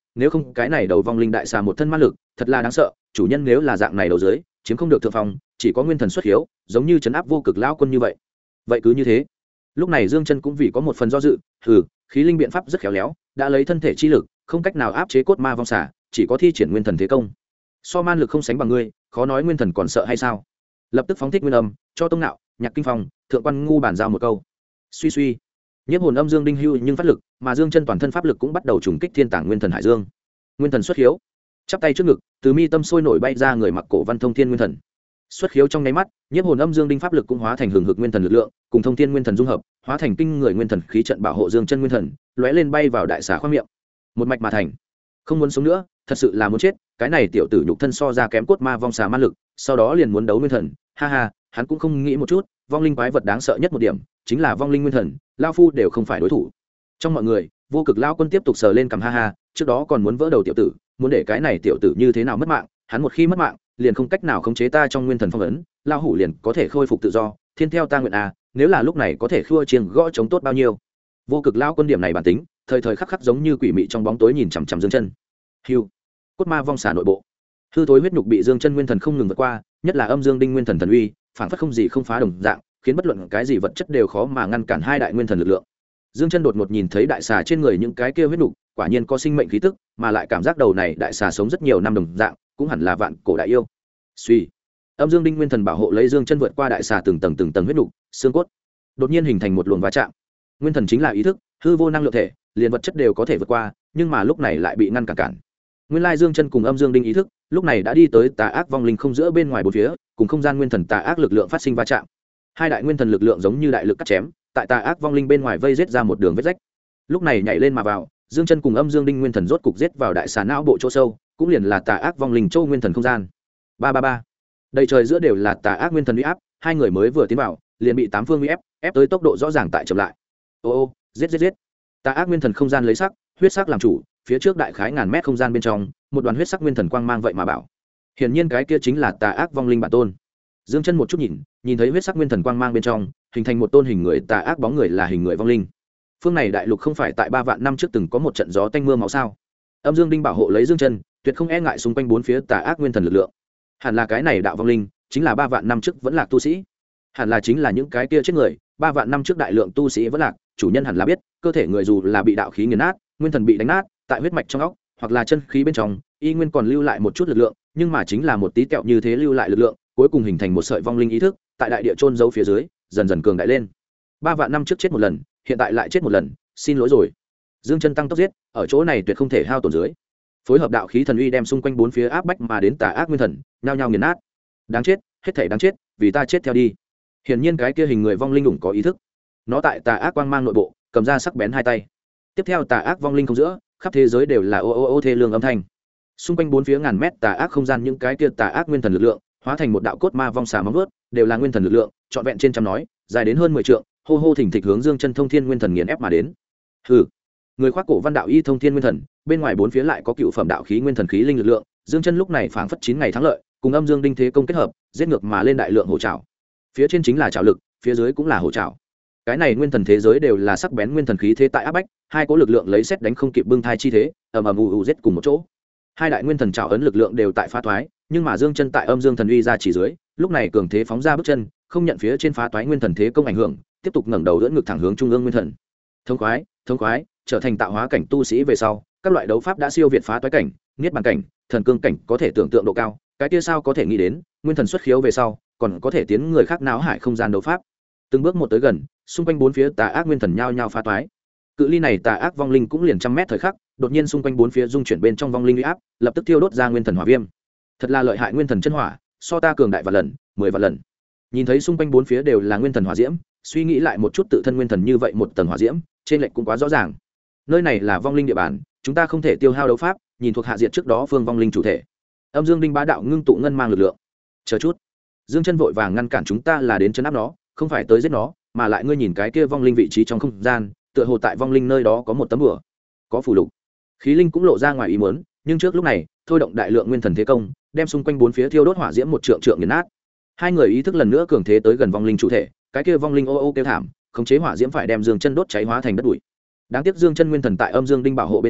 nếu không cái này đầu vong linh đại xà một thân ma lực thật là đáng sợ, chủ nhân nếu là dạng này đầu dưới chiếm không được thượng phong, chỉ có nguyên thần xuất hiếu giống như chấn áp vô cực lão quân như vậy. Vậy cứ như thế. Lúc này Dương Chân cũng vì có một phần do dự, khí linh biện pháp rất khéo léo, đã lấy thân thể chi lực không cách nào áp chế cốt ma vong xà, chỉ có thi triển nguyên thần thế công. So man lực không sánh bằng ngươi, khó nói nguyên thần còn sợ hay sao? Lập tức phóng thích nguyên âm, cho Tông Nạo, Nhạc Kinh Phong, Thượng Quan Ngu bản giao một câu. Suy suy, nhiếp hồn âm dương đinh hưu nhưng phát lực, mà Dương Chân toàn thân pháp lực cũng bắt đầu trùng kích thiên tảng nguyên thần hải dương. Nguyên thần xuất hiếu, chắp tay trước ngực, từ mi tâm sôi nổi bay ra người mặc cổ văn thông thiên nguyên thần. Xuất khiếu trong nháy mắt, nhiếp hồn âm dương đinh pháp lực cũng hóa thành hừng hực nguyên thần lực lượng, cùng thông thiên nguyên thần dung hợp, hóa thành kinh người nguyên thần khí trận bảo hộ Dương Chân nguyên thần, lóe lên bay vào đại xà khoang miệng. Một mạch mà thành. Không muốn sống nữa, thật sự là muốn chết, cái này tiểu tử nhục thân so ra kém cốt ma vong xà ma lực, sau đó liền muốn đấu nguyên thần, ha ha, hắn cũng không nghĩ một chút, vong linh quái vật đáng sợ nhất một điểm, chính là vong linh nguyên thần, lão phu đều không phải đối thủ. Trong mọi người, vô cực lão quân tiếp tục sờ lên cằm, ha ha, trước đó còn muốn vỡ đầu tiểu tử, muốn để cái này tiểu tử như thế nào mất mạng, hắn một khi mất mạng, liền không cách nào khống chế ta trong nguyên thần phong ấn, lão hủ liền có thể khôi phục tự do, thiên theo ta nguyện à, nếu là lúc này có thể khua chiêng gõ chống tốt bao nhiêu. Vô cực lão quân điểm này bản tính, thời thời khắc khắc giống như quỷ mị trong bóng tối nhìn chằm chằm Dương Chân. Hưu, cốt ma vong xà nội bộ, hư thối huyết nhục bị Dương Chân nguyên thần không ngừng vượt qua, nhất là âm dương đinh nguyên thần thần uy, phảng phất không gì không phá đồng dạng, khiến bất luận cái gì vật chất đều khó mà ngăn cản hai đại nguyên thần lực lượng. Dương Chân đột ngột nhìn thấy đại xà trên người những cái kia huyết nhục, quả nhiên có sinh mệnh khí tức, mà lại cảm giác đầu này đại xà sống rất nhiều năm đồng dạng, cũng hẳn là vạn cổ đại yêu. Suy, âm dương đinh nguyên thần bảo hộ lấy Dương Chân vượt qua đại xà từng tầng huyết nhục, xương cốt, đột nhiên hình thành một luồng va chạm. Nguyên thần chính là ý thức, hư vô năng lượng thể, liền vật chất đều có thể vượt qua, nhưng mà lúc này lại bị ngăn cản. Nguyên lai Dương Chân cùng âm dương đinh ý thức, lúc này đã đi tới tà ác vong linh không giữa bên ngoài bốn phía, cùng không gian nguyên thần tà ác lực lượng phát sinh va chạm. Hai đại nguyên thần lực lượng giống như đại lực cắt chém, tại tà ác vong linh bên ngoài vây giết ra một đường vết rách. Lúc này nhảy lên mà vào, Dương Chân cùng âm dương đinh nguyên thần rốt cục giết vào đại xà não bộ chỗ sâu, cũng liền là tà ác vong linh châu nguyên thần không gian. Ba. Đầy trời giữa đều là tà ác nguyên thần uy áp, hai người mới vừa tiến vào, liền bị tám phương uy ép tới tốc độ rõ ràng tại chậm lại. Ô, giết. Tà ác nguyên thần không gian lấy sắc, huyết sắc làm chủ, phía trước đại khái ngàn mét không gian bên trong, một đoàn huyết sắc nguyên thần quang mang vậy mà bảo. Hiển nhiên cái kia chính là tà ác vong linh bản tôn. Dương Chân một chút nhìn thấy huyết sắc nguyên thần quang mang bên trong, hình thành một tôn hình người tà ác bóng người là hình người vong linh. Phương này đại lục không phải tại 3 vạn năm trước từng có một trận gió tanh mưa máu sao? Âm Dương Đinh bảo hộ lấy Dương Chân, tuyệt không e ngại xung quanh bốn phía tà ác nguyên thần lực lượng. Hẳn là cái này đạo vong linh, chính là 3 vạn năm trước vẫn là tu sĩ. Hẳn là chính là những cái kia chết người, 3 vạn năm trước đại lượng tu sĩ vẫn lạc, chủ nhân hẳn là biết, cơ thể người dù là bị đạo khí nghiền nát, nguyên thần bị đánh nát, tại huyết mạch trong óc, hoặc là chân khí bên trong, y nguyên còn lưu lại một chút lực lượng, nhưng mà chính là một tí kẹo như thế lưu lại lực lượng, cuối cùng hình thành một sợi vong linh ý thức, tại đại địa chôn giấu phía dưới, dần dần cường đại lên. 3 vạn năm trước chết một lần, hiện tại lại chết một lần, xin lỗi rồi. Dương Chân tăng tốc giết, ở chỗ này tuyệt không thể hao tổn dưới. Phối hợp đạo khí thần uy đem xung quanh bốn phía áp bách mà đến tà ác nguyên thần, nhao nhao nghiền nát. Đáng chết, hết thảy đáng chết, vì ta chết theo đi. Hiển nhiên cái kia hình người vong linh ủng có ý thức. Nó tại tà ác quang mang nội bộ, cầm ra sắc bén hai tay. Tiếp theo tà ác vong linh không giữa, khắp thế giới đều là ô thê lương âm thanh. Xung quanh bốn phía ngàn mét tà ác không gian những cái kia tà ác nguyên thần lực lượng, hóa thành một đạo cốt ma vong xà móng vuốt, đều là nguyên thần lực lượng, trọn vẹn trên trăm nói, dài đến hơn 10 trượng, hô thỉnh thịch hướng Dương Chân thông thiên nguyên thần nghiền ép mà đến. Hừ, người khoác cổ văn đạo y thông thiên nguyên thần, bên ngoài bốn phía lại có cựu phẩm đạo khí nguyên thần khí linh lực lượng, Dương Chân lúc này phảng phất 9 ngày thắng lợi, cùng âm dương đinh thế công kết hợp, giết ngược mà lên đại lượng hổ trảo. Phía trên chính là trảo lực, phía dưới cũng là hổ trảo. Cái này nguyên thần thế giới đều là sắc bén nguyên thần khí thế tại áp bách, hai cỗ lực lượng lấy xét đánh không kịp bưng thai chi thế, ầm ù giết cùng một chỗ. Hai đại nguyên thần trảo ấn lực lượng đều tại phá toái, nhưng mà Dương Chân tại âm dương thần uy ra chỉ dưới, lúc này cường thế phóng ra bước chân, không nhận phía trên phá toái nguyên thần thế công ảnh hưởng, tiếp tục ngẩng đầu đỡ ngực thẳng hướng trung ương nguyên thần. Thông khoái, trở thành tạo hóa cảnh tu sĩ về sau, các loại đấu pháp đã siêu việt phá toái cảnh, niết bàn cảnh, thần cương cảnh có thể tưởng tượng độ cao, cái kia sao có thể nghĩ đến, nguyên thần xuất khiếu về sau, còn có thể tiến người khác náo hải không gian đấu pháp. Từng bước một tới gần, xung quanh bốn phía tà ác nguyên thần nhao nhao phá toái. Cự ly này tà ác vong linh cũng liền trăm mét thời khắc, đột nhiên xung quanh bốn phía dung chuyển bên trong vong linh uy áp, lập tức thiêu đốt ra nguyên thần hỏa viêm. Thật là lợi hại nguyên thần chân hỏa, so ta cường đại vạn lần, 10 vạn lần. Nhìn thấy xung quanh bốn phía đều là nguyên thần hỏa diễm, suy nghĩ lại một chút tự thân nguyên thần như vậy một tầng hỏa diễm, trên lệch cũng quá rõ ràng. Nơi này là vong linh địa bàn, chúng ta không thể tiêu hao đấu pháp, nhìn thuộc hạ diệt trước đó phương vong linh chủ thể. Âm Dương Đinh bá đạo ngưng tụ ngân mang lực lượng. Chờ chút. Dương Chân vội vàng ngăn cản chúng ta là đến trấn áp nó, không phải tới giết nó, mà lại ngươi nhìn cái kia vong linh vị trí trong không gian, tựa hồ tại vong linh nơi đó có một tấm bùa, có phù lục. Khí linh cũng lộ ra ngoài ý muốn, nhưng trước lúc này, thôi động đại lượng nguyên thần thế công, đem xung quanh bốn phía thiêu đốt hỏa diễm một trượng nghiền nát. Hai người ý thức lần nữa cường thế tới gần vong linh chủ thể, cái kia vong linh ô kêu thảm, khống chế hỏa diễm phải đem Dương Chân đốt cháy hóa thành đất bụi. Đáng tiếc Dương Chân nguyên thần tại âm dương đinh bảo hộ bên trong,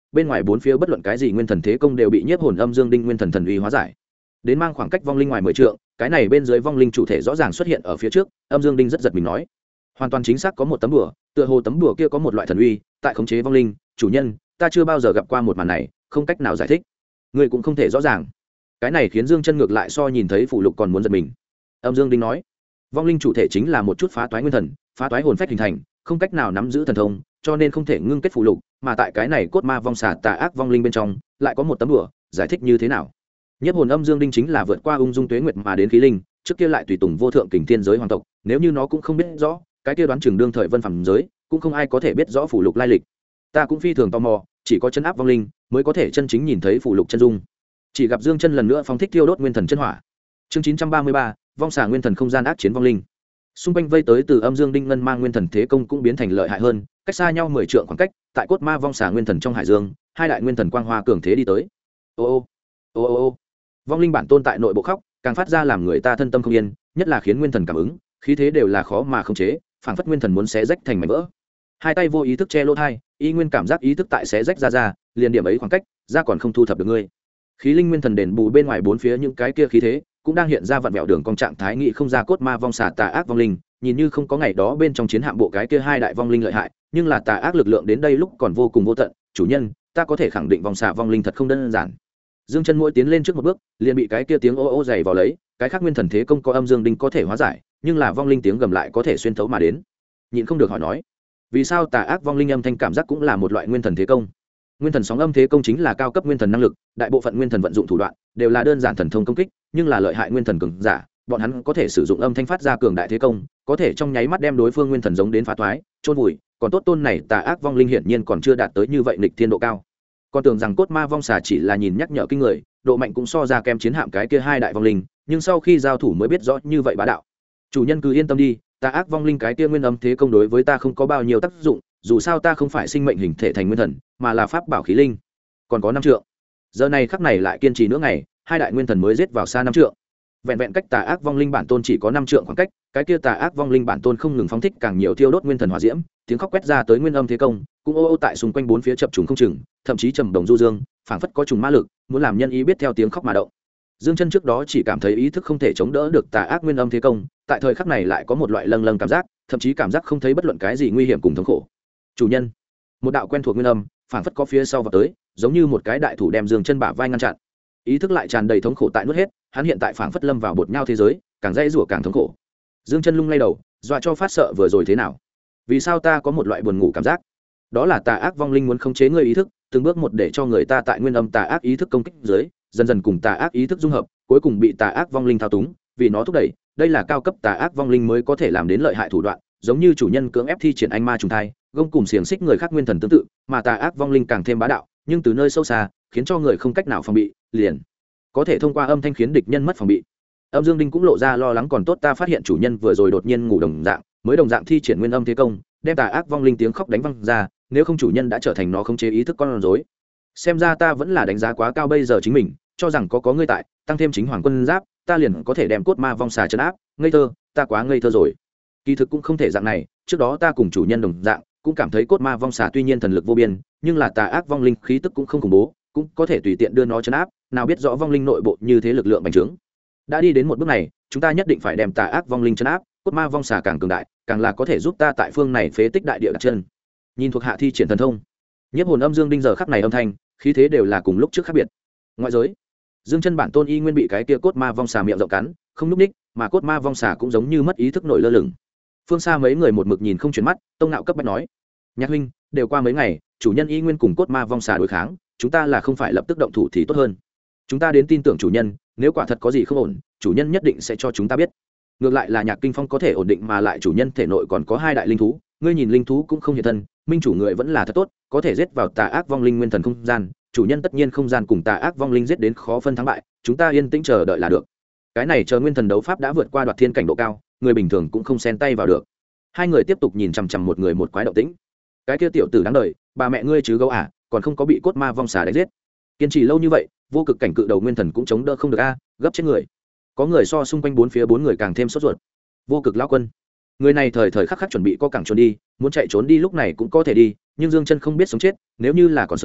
bên ngoài bốn phía bất luận cái gì nguyên thần thế công đều bị nhiếp hồn âm dương đinh nguyên thần thần uy hóa giải. Đến mang khoảng cách vong linh ngoài 10 trượng, cái này bên dưới vong linh chủ thể rõ ràng xuất hiện ở phía trước, âm dương đinh rất giật mình nói, hoàn toàn chính xác có một tấm đùa, tựa hồ tấm đùa kia có một loại thần uy tại khống chế vong linh. Chủ nhân, ta chưa bao giờ gặp qua một màn này, không cách nào giải thích, người cũng không thể rõ ràng. Cái này khiến Dương Chân ngược lại so nhìn thấy phù lục còn muốn giật mình. Âm Dương Đinh nói, vong linh chủ thể chính là một chút phá toái nguyên thần, phá toái hồn phách hình thành, không cách nào nắm giữ thần thông, cho nên không thể ngưng kết phù lục, mà tại cái này cốt ma vong xà tà ác vong linh bên trong, lại có một tấm đùa, giải thích như thế nào? Nhất hồn âm dương đinh chính là vượt qua ung dung tuế nguyệt mà đến khí linh, trước kia lại tùy tùng vô thượng kình thiên giới hoàng tộc, nếu như nó cũng không biết rõ, cái kia đoán chừng đương thời vân phàm giới, cũng không ai có thể biết rõ phù lục lai lịch. Ta cũng phi thường tò mò, chỉ có chân áp vong linh mới có thể chân chính nhìn thấy phù lục chân dung. Chỉ gặp Dương Chân lần nữa phóng thích thiêu đốt nguyên thần chân hỏa. Chương 933, vong xà nguyên thần không gian ác chiến vong linh. Xung quanh vây tới từ âm dương đinh ngân mang nguyên thần thế công cũng biến thành lợi hại hơn, cách xa nhau 10 trượng khoảng cách, tại cốt ma vong xà nguyên thần trong hải dương, hai đại nguyên thần quang hoa cường thế đi tới. Ô ô ô ô, vong linh bản tôn tại nội bộ khóc, càng phát ra làm người ta thân tâm không yên, nhất là khiến nguyên thần cảm ứng, khí thế đều là khó mà khống chế, phảng phất nguyên thần muốn xé rách thành mảnh vỡ. Hai tay vô ý thức che lỗ tai, y nguyên cảm giác ý thức tại xé rách ra, liền điểm ấy khoảng cách, ra còn không thu thập được ngươi. Khí linh nguyên thần đền bù bên ngoài bốn phía những cái kia khí thế, cũng đang hiện ra vặn vẹo đường cong trạng thái nghị không ra cốt ma vong xà tà ác vong linh, nhìn như không có ngày đó bên trong chiến hạm bộ cái kia hai đại vong linh lợi hại, nhưng là tà ác lực lượng đến đây lúc còn vô cùng vô tận. Chủ nhân, ta có thể khẳng định vong xà vong linh thật không đơn giản. Dương Chân mỗi tiến lên trước một bước, liền bị cái kia tiếng ô ô dày vào lấy, cái khác nguyên thần thế công có âm dương đinh có thể hóa giải, nhưng là vong linh tiếng gầm lại có thể xuyên thấu mà đến. Nhịn không được hỏi nói, vì sao tà ác vong linh âm thanh cảm giác cũng là một loại nguyên thần thế công? Nguyên thần sóng âm thế công chính là cao cấp nguyên thần năng lực, đại bộ phận nguyên thần vận dụng thủ đoạn đều là đơn giản thần thông công kích, nhưng là lợi hại nguyên thần cường giả, bọn hắn có thể sử dụng âm thanh phát ra cường đại thế công, có thể trong nháy mắt đem đối phương nguyên thần giống đến phá toái, chôn vùi, còn tốt tôn này tà ác vong linh hiển nhiên còn chưa đạt tới như vậy nghịch thiên độ cao. Còn tưởng rằng cốt ma vong xà chỉ là nhìn nhắc nhở kinh người, độ mạnh cũng so ra kem chiến hạm cái kia hai đại vong linh, nhưng sau khi giao thủ mới biết rõ như vậy bá đạo. Chủ nhân cứ yên tâm đi, tà ác vong linh cái kia nguyên âm thế công đối với ta không có bao nhiêu tác dụng, dù sao ta không phải sinh mệnh hình thể thành nguyên thần, mà là pháp bảo khí linh. Còn có 5 trượng. Giờ này khắc này lại kiên trì nữa ngày, hai đại nguyên thần mới giết vào xa 5 trượng. Vẹn vẹn cách tà ác vong linh bản tôn chỉ có 5 trượng khoảng cách, cái kia tà ác vong linh bản tôn không ngừng phóng thích càng nhiều thiêu đốt nguyên thần hỏa diễm, tiếng khóc quét ra tới nguyên âm thế công, cũng ô ô tại xung quanh bốn phía chập trùng không chừng, thậm chí trầm đồng du dương, phảng phất có trùng ma lực, muốn làm nhân ý biết theo tiếng khóc mà động. Dương Chân trước đó chỉ cảm thấy ý thức không thể chống đỡ được tà ác nguyên âm thế công, tại thời khắc này lại có một loại lâng lâng cảm giác, thậm chí cảm giác không thấy bất luận cái gì nguy hiểm cùng thống khổ. Chủ nhân, một đạo quen thuộc nguyên âm phảng phất có phía sau vào tới, giống như một cái đại thủ đem Dương Chân bả vai ngăn chặn. Ý thức lại tràn đầy thống khổ tại nuốt hết, hắn hiện tại phảng phất lâm vào bột nhau thế giới, càng dãy rủa càng thống khổ. Dương Chân lung lay đầu, dọa cho phát sợ vừa rồi thế nào? Vì sao ta có một loại buồn ngủ cảm giác? Đó là tà ác vong linh muốn khống chế người ý thức, từng bước một để cho người ta tại nguyên âm tà ác ý thức công kích dưới, dần dần cùng tà ác ý thức dung hợp, cuối cùng bị tà ác vong linh thao túng, vì nó thúc đẩy, đây là cao cấp tà ác vong linh mới có thể làm đến lợi hại thủ đoạn, giống như chủ nhân cưỡng ép thi triển anh ma trùng thai, gông cùng xiềng xích người khác nguyên thần tương tự, mà tà ác vong linh càng thêm bá đạo, nhưng từ nơi sâu xa, khiến cho người không cách nào phòng bị, liền có thể thông qua âm thanh khiến địch nhân mất phòng bị. Âm Dương Đinh cũng lộ ra lo lắng, còn tốt ta phát hiện chủ nhân vừa rồi đột nhiên ngủ đồng dạng, mới đồng dạng thi triển nguyên âm thế công, đem tà ác vong linh tiếng khóc đánh văng ra, nếu không chủ nhân đã trở thành nó khống chế ý thức con rối. Xem ra ta vẫn là đánh giá quá cao bây giờ chính mình, cho rằng có ngươi tại, tăng thêm chính hoàng quân giáp, ta liền có thể đem cốt ma vong xà trấn áp, ngây thơ, ta quá ngây thơ rồi. Kỳ thực cũng không thể dạng này, trước đó ta cùng chủ nhân đồng dạng, cũng cảm thấy cốt ma vong xà tuy nhiên thần lực vô biên, nhưng là tà ác vong linh khí tức cũng không khủng bố, cũng có thể tùy tiện đưa nó trấn áp, nào biết rõ vong linh nội bộ như thế lực lượng bành trướng. Đã đi đến một bước này, chúng ta nhất định phải đem tà ác vong linh trấn áp, cốt ma vong xà càng cường đại, càng là có thể giúp ta tại phương này phế tích đại địa đặt chân. Nhìn thuộc hạ thi triển thần thông, nhiếp hồn âm dương đinh giờ khắc này âm thanh, khí thế đều là cùng lúc trước khác biệt. Ngoại giới, Dương Chân bản tôn y nguyên bị cái kia cốt ma vong xà miệng rộng cắn, không lúc ních, mà cốt ma vong xà cũng giống như mất ý thức nổi lơ lửng. Phương xa mấy người một mực nhìn không chuyển mắt, tông nạo cấp bách nói: "Nhạc huynh, đều qua mấy ngày, chủ nhân y nguyên cùng cốt ma vong xà đối kháng, chúng ta là không phải lập tức động thủ thì tốt hơn. Chúng ta đến tin tưởng chủ nhân, nếu quả thật có gì không ổn, chủ nhân nhất định sẽ cho chúng ta biết." Ngược lại là Nhạc Kinh Phong có thể ổn định, mà lại chủ nhân thể nội còn có hai đại linh thú, ngươi nhìn linh thú cũng không hiện thân, minh chủ người vẫn là thật tốt, có thể giết vào tà ác vong linh nguyên thần không gian, chủ nhân tất nhiên không gian cùng tà ác vong linh giết đến khó phân thắng bại, chúng ta yên tĩnh chờ đợi là được. Cái này chờ nguyên thần đấu pháp đã vượt qua đoạt thiên cảnh độ cao, người bình thường cũng không xen tay vào được. Hai người tiếp tục nhìn chằm chằm một người một quái động tĩnh. Cái kia tiểu tử đáng đời, bà mẹ ngươi chứ gấu à, còn không có bị cốt ma vong xà đánh giết. Kiên trì lâu như vậy, vô cực cảnh cự đầu nguyên thần cũng chống đỡ không được a, gấp chết người. Có người so xung quanh bốn phía bốn người càng thêm sốt ruột. Vô cực lão quân, người này thời thời khắc khắc chuẩn bị co cẳng trốn đi, muốn chạy trốn đi lúc này cũng có thể đi, nhưng Dương Chân không biết sống chết, nếu như là còn sống,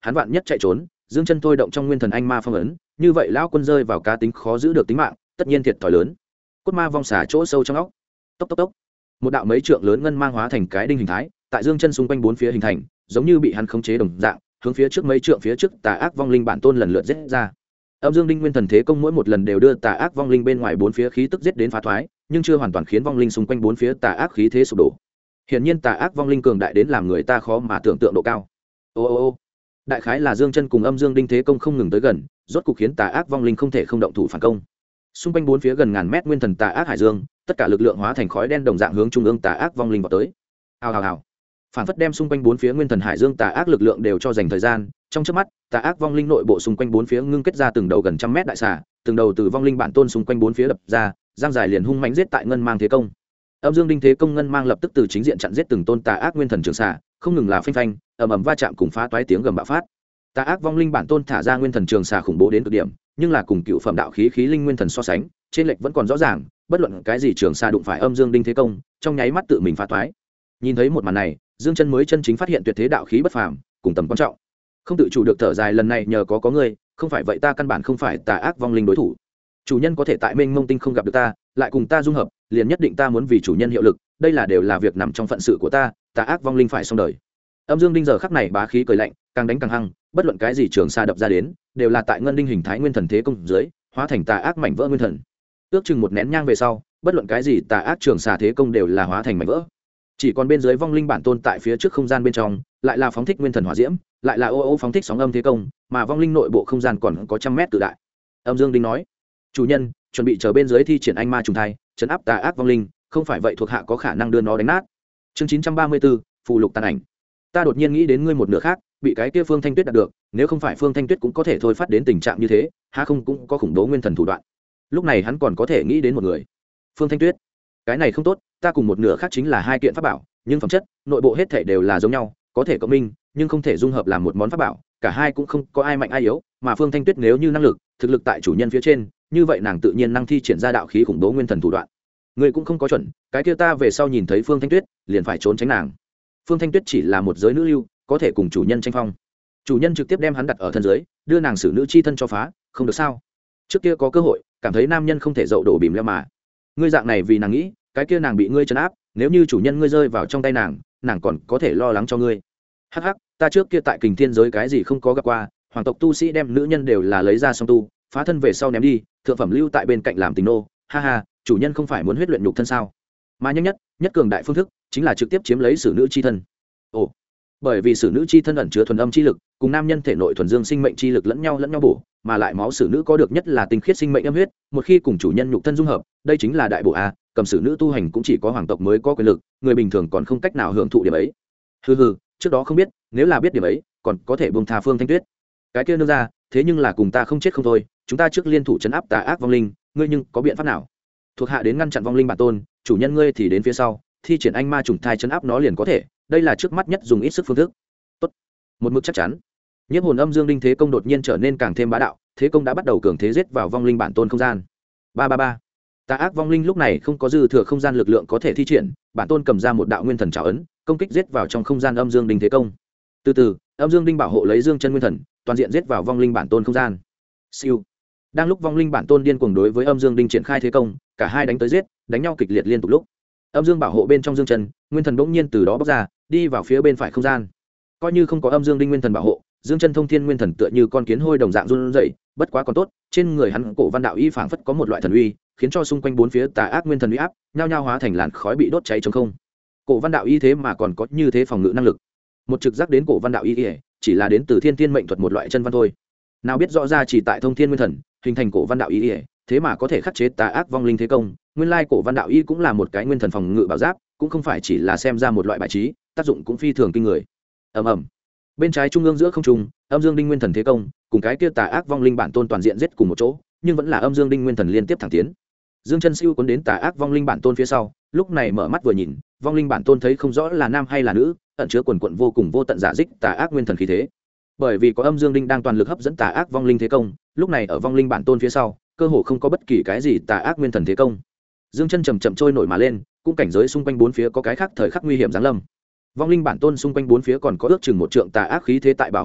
hắn vạn nhất chạy trốn, dương chân thôi động trong nguyên thần anh ma phong ấn, như vậy lão quân rơi vào cá tính khó giữ được tính mạng, tất nhiên thiệt thòi lớn. Cốt ma vong xả chỗ sâu trong óc. Tốc tốc tốc. Một đạo mấy trượng lớn ngân mang hóa thành cái đinh hình thái, tại dương chân xung quanh bốn phía hình thành, giống như bị hắn khống chế đồng dạng, hướng phía trước mấy trượng phía trước tà ác vong linh bản tôn lần lượt giết ra. Âm dương đinh nguyên thần thế công mỗi một lần đều đưa tà ác vong linh bên ngoài bốn phía khí tức giết đến phá thoái, nhưng chưa hoàn toàn khiến vong linh xung quanh bốn phía tà ác khí thế sụp đổ. Hiển nhiên tà ác vong linh cường đại đến làm người ta khó mà tưởng tượng độ cao. Ô, đại khái là dương chân cùng âm dương đinh thế công không ngừng tới gần, rốt cục khiến tà ác vong linh không thể không động thủ phản công. Xung quanh bốn phía gần ngàn mét nguyên thần tà ác hải dương, tất cả lực lượng hóa thành khói đen đồng dạng hướng trung ương tà ác vong linh vào tới. Hào. Phản phất đem xung quanh bốn phía nguyên thần hải dương tà ác lực lượng đều cho dành thời gian, trong chớp mắt tà ác vong linh nội bộ xung quanh bốn phía ngưng kết ra từng đầu gần trăm mét đại xà, từng đầu từ vong linh bản tôn xung quanh bốn phía đập ra, giang dài liền hung mãnh giết tại ngân mang thế công. Âm dương đinh thế công ngân mang lập tức từ chính diện chặn giết từng tôn tà ác nguyên thần trường xà, không ngừng là phanh phanh ầm va chạm cùng phá toái tiếng gầm bạo phát. Tà ác vong linh bản tôn thả ra nguyên thần trường xà khủng bố đến cực điểm, nhưng là cùng cựu phẩm đạo khí khí linh nguyên thần so sánh, trên lệch vẫn còn rõ ràng, bất luận cái gì trường xà đụng phải âm dương đinh thế công, trong nháy mắt tự mình phá toái. Nhìn thấy một màn này, dương chân mới chân chính phát hiện tuyệt thế đạo khí bất phàm cùng tầm quan trọng, không tự chủ được thở dài, lần này nhờ có người, không phải vậy ta căn bản không phải tà ác vong linh đối thủ. Chủ nhân có thể tại mênh mông tinh không gặp được ta, lại cùng ta dung hợp, liền nhất định ta muốn vì chủ nhân hiệu lực, đây là đều là việc nằm trong phận sự của ta, tà ác vong linh phải xong đời. Âm dương đinh giờ khắc này bá khí cười lạnh, càng đánh càng hăng, bất luận cái gì trường xa đập ra đến, đều là tại ngân đinh hình thái nguyên thần thế công dưới, hóa thành tà ác mảnh vỡ nguyên thần. Ước chừng một nén nhang về sau, bất luận cái gì tà ác trường xà thế công đều là hóa thành mảnh vỡ. Chỉ còn bên dưới vong linh bản tôn tại phía trước không gian bên trong, lại là phóng thích nguyên thần hỏa diễm, lại là ô phóng thích sóng âm thế công, mà vong linh nội bộ không gian còn có trăm mét tự đại. Âm dương đinh nói: "Chủ nhân, chuẩn bị chờ bên dưới thi triển anh ma trùng thai, trấn áp tà ác vong linh, không phải vậy thuộc hạ có khả năng đưa nó đánh nát." Chương 934, phụ lục tàn ảnh. Ta đột nhiên nghĩ đến ngươi một nửa khác, bị cái kia Phương Thanh Tuyết đạt được, nếu không phải Phương Thanh Tuyết cũng có thể thôi phát đến tình trạng như thế, há không cũng có khủng bố nguyên thần thủ đoạn. Lúc này hắn còn có thể nghĩ đến một người. Phương Thanh Tuyết. Cái này không tốt, ta cùng một nửa khác chính là hai kiện pháp bảo, nhưng phẩm chất, nội bộ hết thể đều là giống nhau, có thể cộng minh, nhưng không thể dung hợp làm một món pháp bảo, cả hai cũng không có ai mạnh ai yếu, mà Phương Thanh Tuyết nếu như năng lực, thực lực tại chủ nhân phía trên, như vậy nàng tự nhiên năng thi triển ra đạo khí khủng bố nguyên thần thủ đoạn. Người cũng không có chuẩn, cái kia ta về sau nhìn thấy Phương Thanh Tuyết, liền phải trốn tránh nàng. Phương Thanh Tuyết chỉ là một giới nữ lưu, có thể cùng chủ nhân tranh phong. Chủ nhân trực tiếp đem hắn đặt ở thân dưới, đưa nàng xử nữ chi thân cho phá, không được sao? Trước kia có cơ hội, cảm thấy nam nhân không thể dậu đổ bìm leo mà. Ngươi dạng này vì nàng nghĩ, cái kia nàng bị ngươi trấn áp, nếu như chủ nhân ngươi rơi vào trong tay nàng, nàng còn có thể lo lắng cho ngươi. Hắc hắc, ta trước kia tại Kình Thiên giới cái gì không có gặp qua, hoàng tộc tu sĩ đem nữ nhân đều là lấy ra song tu, phá thân về sau ném đi, thượng phẩm lưu tại bên cạnh làm tình nô. Ha ha, chủ nhân không phải muốn huyết luyện nhục thân sao? Mà nhanh nhất cường đại phương thức chính là trực tiếp chiếm lấy xử nữ chi thân. Ồ, bởi vì xử nữ chi thân ẩn chứa thuần âm chi lực, cùng nam nhân thể nội thuần dương sinh mệnh chi lực lẫn nhau bổ, mà lại máu xử nữ có được nhất là tinh khiết sinh mệnh âm huyết, một khi cùng chủ nhân nhục thân dung hợp, đây chính là đại bổ a, cầm xử nữ tu hành cũng chỉ có hoàng tộc mới có quyền lực, người bình thường còn không cách nào hưởng thụ điểm ấy. Hừ, trước đó không biết, nếu là biết điểm ấy, còn có thể buông tha Phương Thanh Tuyết. Cái kia nương ra, thế nhưng là cùng ta không chết không thôi, chúng ta trước liên thủ trấn áp tà ác vong linh, ngươi nhưng có biện pháp nào? Thuộc hạ đến ngăn chặn vong linh bản tôn, chủ nhân ngươi thì đến phía sau, thi triển anh ma trùng thai trấn áp nó liền có thể, đây là trước mắt nhất dùng ít sức phương thức. Tốt, một mực chắc chắn. Nhiếp hồn âm dương đinh thế công đột nhiên trở nên càng thêm bá đạo, thế công đã bắt đầu cường thế giết vào vong linh bản tôn không gian. Ba. Tà ác vong linh lúc này không có dư thừa không gian lực lượng có thể thi triển, bản tôn cầm ra một đạo nguyên thần trảo ấn, công kích giết vào trong không gian âm dương đinh thế công. Từ từ, âm dương đinh bảo hộ lấy dương chân nguyên thần, toàn diện giết vào vong linh bản tôn không gian. Siêu. Đang lúc vong linh bản tôn điên cuồng đối với âm dương đinh triển khai thế công, cả hai đánh tới giết, đánh nhau kịch liệt liên tục lúc. Âm dương bảo hộ bên trong dương chân, nguyên thần bỗng nhiên từ đó bóc ra, đi vào phía bên phải không gian. Coi như không có âm dương đinh nguyên thần bảo hộ, dương chân thông thiên nguyên thần tựa như con kiến hôi đồng dạng run rẩy, bất quá còn tốt, trên người hắn cổ văn đạo y phảng phất có một loại thần uy, khiến cho xung quanh bốn phía tà ác nguyên thần uy áp, nhao nhao hóa thành làn khói bị đốt cháy trống không. Cổ văn đạo y thế mà còn có như thế phòng ngự năng lực. Một trực giác đến cổ văn đạo y, chỉ là đến từ thiên tiên mệnh thuật một loại chân văn thôi. Nào biết rõ ra chỉ tại thông thiên nguyên thần, hình thành cổ văn đạo y, thế mà có thể khắc chế tà ác vong linh thế công, nguyên lai cổ văn đạo y cũng là một cái nguyên thần phòng ngự bảo giáp, cũng không phải chỉ là xem ra một loại bài trí, tác dụng cũng phi thường kinh người. Ầm. Bên trái trung ương giữa không trung, âm dương đinh nguyên thần thế công, cùng cái kia tà ác vong linh bản tôn toàn diện giết cùng một chỗ, nhưng vẫn là âm dương đinh nguyên thần liên tiếp thẳng tiến. Dương chân siêu cuốn đến tà ác vong linh bản tôn phía sau, lúc này mở mắt vừa nhìn, vong linh bản tôn thấy không rõ là nam hay là nữ, ẩn chứa quần quận vô cùng vô tận giả dích tà ác nguyên thần khí thế. Bởi vì có âm dương đinh đang toàn lực hấp dẫn tà ác vong linh thế công, lúc này ở vong linh bản tôn phía sau, cơ hồ không có bất kỳ cái gì tà ác nguyên thần thế công. Dương chân chậm chậm trôi nổi mà lên, cũng cảnh giới xung quanh bốn phía có cái khác thời khắc nguy hiểm giáng lâm. Vong linh bản tôn xung quanh bốn phía còn có ước chừng một trượng tà ác khí thế tại bảo hộ nó,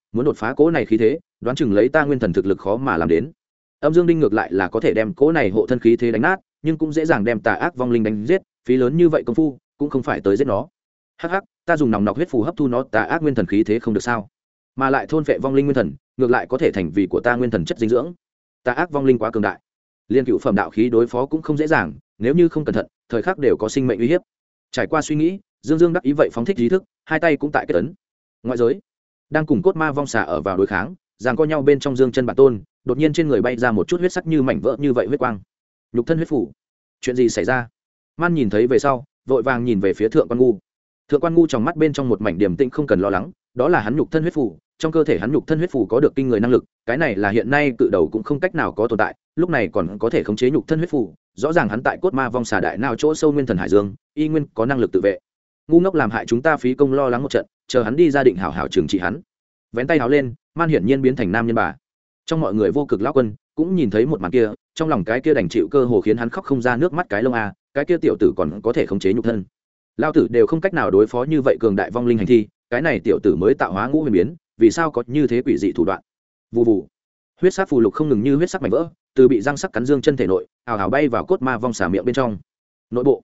muốn đột phá cỗ này khí thế đoán chừng lấy ta nguyên thần thực lực khó mà làm đến. Âm Dương Đinh ngược lại là có thể đem cỗ này hộ thân khí thế đánh nát, nhưng cũng dễ dàng đem tà ác vong linh đánh giết, phí lớn như vậy công phu cũng không phải tới giết nó. Hắc hắc, ta dùng nòng nọc huyết phù hấp thu nó tà ác nguyên thần khí thế không được sao? Mà lại thôn phệ vong linh nguyên thần, ngược lại có thể thành vì của ta nguyên thần chất dinh dưỡng. Tà ác vong linh quá cường đại, liên cựu phẩm đạo khí đối phó cũng không dễ dàng, nếu như không cẩn thận, thời khắc đều có sinh mệnh uy hiếp. Trải qua suy nghĩ, Dương Dương đắc ý vậy phóng thích ý thức, hai tay cũng tại kết ấn. Ngoại giới đang cùng cốt ma vong xà ở vào đối kháng, giằng co nhau bên trong Dương chân bản tôn, đột nhiên trên người bay ra một chút huyết sắc như mảnh vỡ như vậy huyết quang. Nhục thân huyết phủ, chuyện gì xảy ra? Man nhìn thấy về sau, vội vàng nhìn về phía Thượng Quan Ngu. Thượng Quan Ngu trong mắt bên trong một mảnh điềm tĩnh không cần lo lắng, đó là hắn nhục thân huyết phủ, trong cơ thể hắn nhục thân huyết phủ có được kinh người năng lực, cái này là hiện nay cự đầu cũng không cách nào có tồn tại, lúc này còn có thể khống chế nhục thân huyết phủ, rõ ràng hắn tại cốt ma vong xà đại nào chỗ sâu nguyên thần hải dương, y nguyên có năng lực tự vệ. Ngu ngốc làm hại chúng ta phí công lo lắng một trận, chờ hắn đi ra định hảo hảo trừng trị hắn. Vén tay háo lên, Man hiển nhiên biến thành nam nhân bà. Trong mọi người vô cực lão quân cũng nhìn thấy một màn kia, trong lòng cái kia đành chịu cơ hồ khiến hắn khóc không ra nước mắt cái lông a, cái kia tiểu tử còn có thể khống chế nhục thân. Lão tử đều không cách nào đối phó như vậy cường đại vong linh hành thi, cái này tiểu tử mới tạo hóa ngũ huyền biến, vì sao có như thế quỷ dị thủ đoạn? Vù vù. Huyết sắc phù lục không ngừng như huyết sắc mảnh vỡ, từ bị răng sắc cắn Dương chân thể nội, ào ào bay vào cốt ma vong xà miệng bên trong. Nội bộ.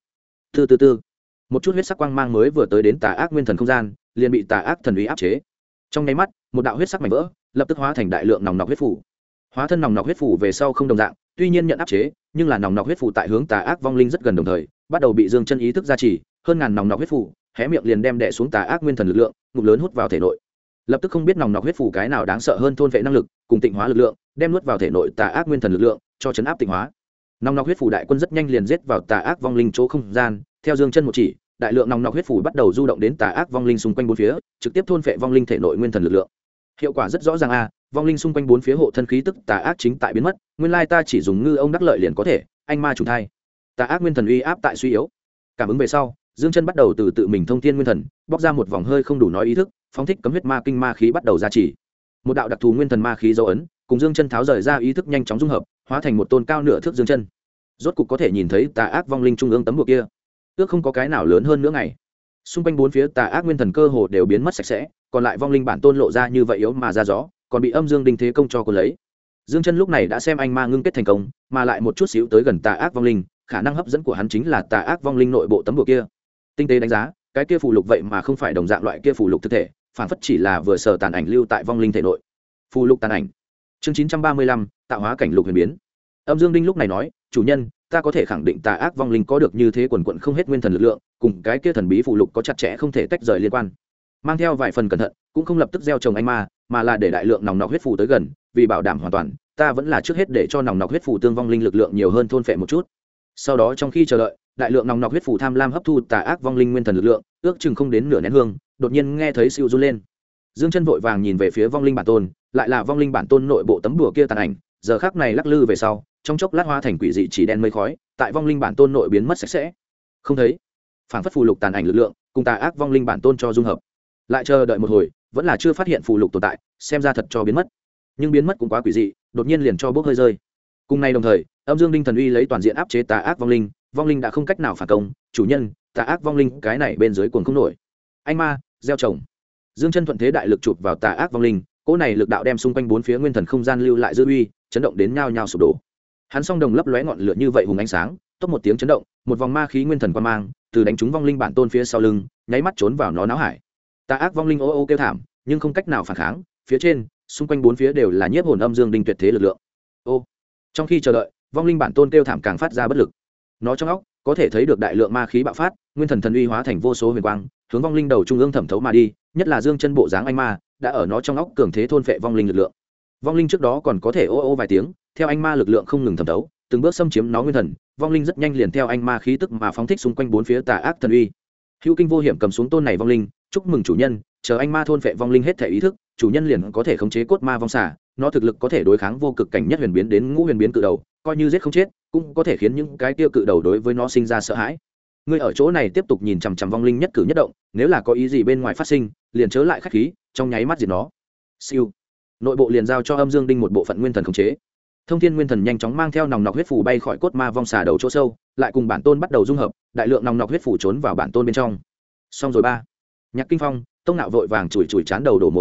Từ một chút huyết sắc quang mang mới vừa tới đến tà ác nguyên thần không gian, liền bị tà ác thần uy áp chế. Trong nháy mắt, một đạo huyết sắc mảnh vỡ, lập tức hóa thành đại lượng nòng nọc huyết phủ. Hóa thân nòng nọc huyết phủ về sau không đồng dạng, tuy nhiên nhận áp chế, nhưng là nòng nọc huyết phủ tại hướng tà ác vong linh rất gần đồng thời, bắt đầu bị Dương chân ý thức gia trì, hơn ngàn nòng nọc huyết phủ, hé miệng liền đem đè xuống tà ác nguyên thần lực lượng, ngụm lớn hút vào thể nội. Lập tức không biết nòng nọc huyết phủ cái nào đáng sợ hơn thôn vệ năng lực, cùng tịnh hóa lực lượng, đem nuốt vào thể nội tà ác nguyên thần lực lượng, cho chấn áp tịnh hóa. Nòng nọc huyết phủ đại quân rất nhanh liền giết vào tà ác vong linh chỗ không gian, theo Dương chân một chỉ, đại lượng nòng nọc huyết phủ bắt đầu du động đến tà ác vong linh xung quanh bốn phía, trực tiếp thôn phệ vong linh thể nội nguyên thần lực lượng. Hiệu quả rất rõ ràng a, vong linh xung quanh bốn phía hộ thân khí tức tà ác chính tại biến mất, nguyên lai ta chỉ dùng ngư ông đắc lợi liền có thể, anh ma chủ thai. Tà ác nguyên thần uy áp tại suy yếu. Cảm ứng về sau, Dương chân bắt đầu từ tự mình thông thiên nguyên thần, bóc ra một vòng hơi không đủ nói ý thức, phóng thích cấm huyết ma kinh ma khí bắt đầu ra chỉ. Một đạo đặc thù nguyên thần ma khí dấu ấn, cùng Dương chân tháo rời ra ý thức nhanh chóng dung hợp, hóa thành một tôn cao nửa thước Dương chân. Rốt cục có thể nhìn thấy tà ác vong linh trung ương tấm bùa kia. Ước không có cái nào lớn hơn nữa ngày. Xung quanh bốn phía tà ác nguyên thần cơ hồ đều biến mất sạch sẽ, còn lại vong linh bản tôn lộ ra như vậy yếu mà ra gió, còn bị âm dương đinh thế công cho cô lấy. Dương chân lúc này đã xem anh ma ngưng kết thành công, mà lại một chút xíu tới gần tà ác vong linh, khả năng hấp dẫn của hắn chính là tà ác vong linh nội bộ tấm bùa kia. Tinh tế đánh giá, cái kia phù lục vậy mà không phải đồng dạng loại kia phù lục thực thể, phản phất chỉ là vừa sở tàn ảnh lưu tại vong linh thể nội. Phù lục tàn ảnh. Chương 935, tạo hóa cảnh lục huyền biến. Âm Dương Đinh lúc này nói, chủ nhân, ta có thể khẳng định tà ác vong linh có được như thế quần quận không hết nguyên thần lực lượng, cùng cái kia thần bí phù lục có chặt chẽ không thể tách rời liên quan. Mang theo vài phần cẩn thận, cũng không lập tức gieo trồng anh ma, mà là để đại lượng nòng nọc huyết phù tới gần, vì bảo đảm hoàn toàn, ta vẫn là trước hết để cho nòng nọc huyết phù tương vong linh lực lượng nhiều hơn thôn phệ một chút. Sau đó trong khi chờ đợi, đại lượng nòng nọc huyết phù tham lam hấp thu tà ác vong linh nguyên thần lực lượng, ước chừng không đến nửa nén hương, đột nhiên nghe thấy siêu run lên. Dương chân vội vàng nhìn về phía vong linh bản tôn, lại là vong linh bản tôn nội bộ tấm đùa kia tàn ảnh, giờ khắc này lắc lư về sau, trong chốc lát hóa thành quỷ dị chỉ đen mây khói, tại vong linh bản tôn nội biến mất sạch sẽ. Không thấy, phảng phất phù lục tàn ảnh lực lượng, cùng tà ác vong linh bản tôn cho dung hợp. Lại chờ đợi một hồi, vẫn là chưa phát hiện phù lục tồn tại, xem ra thật cho biến mất. Nhưng biến mất cũng quá quỷ dị, đột nhiên liền cho bốc hơi rơi. Cùng ngày đồng thời, âm dương đinh thần uy lấy toàn diện áp chế tà ác vong linh đã không cách nào phản công, chủ nhân, tà ác vong linh cái này bên dưới cuồng không nổi. Anh ma, gieo trồng. Dương chân thuận thế đại lực chụp vào tà ác vong linh, cỗ này lực đạo đem xung quanh bốn phía nguyên thần không gian lưu lại dư uy, chấn động đến nhao nhao sụp đổ. Hắn song đồng lấp lóe ngọn lửa như vậy hùng ánh sáng, tốc một tiếng chấn động, một vòng ma khí nguyên thần quang mang từ đánh trúng vong linh bản tôn phía sau lưng, nháy mắt trốn vào nó não hải. Tà ác vong linh ô ô kêu thảm, nhưng không cách nào phản kháng, phía trên, xung quanh bốn phía đều là nhiếp hồn âm dương đinh tuyệt thế lực lượng. Ô. Trong khi chờ đợi, vong linh bản tôn kêu thảm càng phát ra bất lực. Nó trong óc có thể thấy được đại lượng ma khí bạo phát, nguyên thần thần uy hóa thành vô số huyền quang, hướng vong linh đầu trung ương thẩm thấu mà đi, nhất là Dương chân bộ dáng anh ma, đã ở nó trong óc cường thế thôn phệ vong linh lực lượng. Vong linh trước đó còn có thể ô ô vài tiếng, theo anh ma lực lượng không ngừng thẩm thấu, từng bước xâm chiếm nó nguyên thần, vong linh rất nhanh liền theo anh ma khí tức mà phóng thích xung quanh bốn phía tà ác thần uy. Hữu Kinh vô hiểm cầm xuống tôn này vong linh, chúc mừng chủ nhân, chờ anh ma thôn phệ vong linh hết thể ý thức, chủ nhân liền có thể khống chế cốt ma vong xả, nó thực lực có thể đối kháng vô cực cảnh nhất huyền biến đến ngũ huyền biến cự đầu, coi như giết không chết, cũng có thể khiến những cái tiêu cự đầu đối với nó sinh ra sợ hãi. Ngươi ở chỗ này tiếp tục nhìn chằm chằm vong linh nhất cử nhất động, nếu là có ý gì bên ngoài phát sinh, liền chớ lại khách khí, trong nháy mắt diệt nó. Siêu. Nội bộ liền giao cho âm dương đinh một bộ phận nguyên thần khống chế. Thông thiên nguyên thần nhanh chóng mang theo nòng nọc huyết phù bay khỏi cốt ma vong xà đầu chỗ sâu, lại cùng bản tôn bắt đầu dung hợp, đại lượng nòng nọc huyết phù trốn vào bản tôn bên trong. Xong rồi ba. Nhạc Kinh Phong, Tông Nạo vội vàng chùi chán đầu đổ mồ hôi,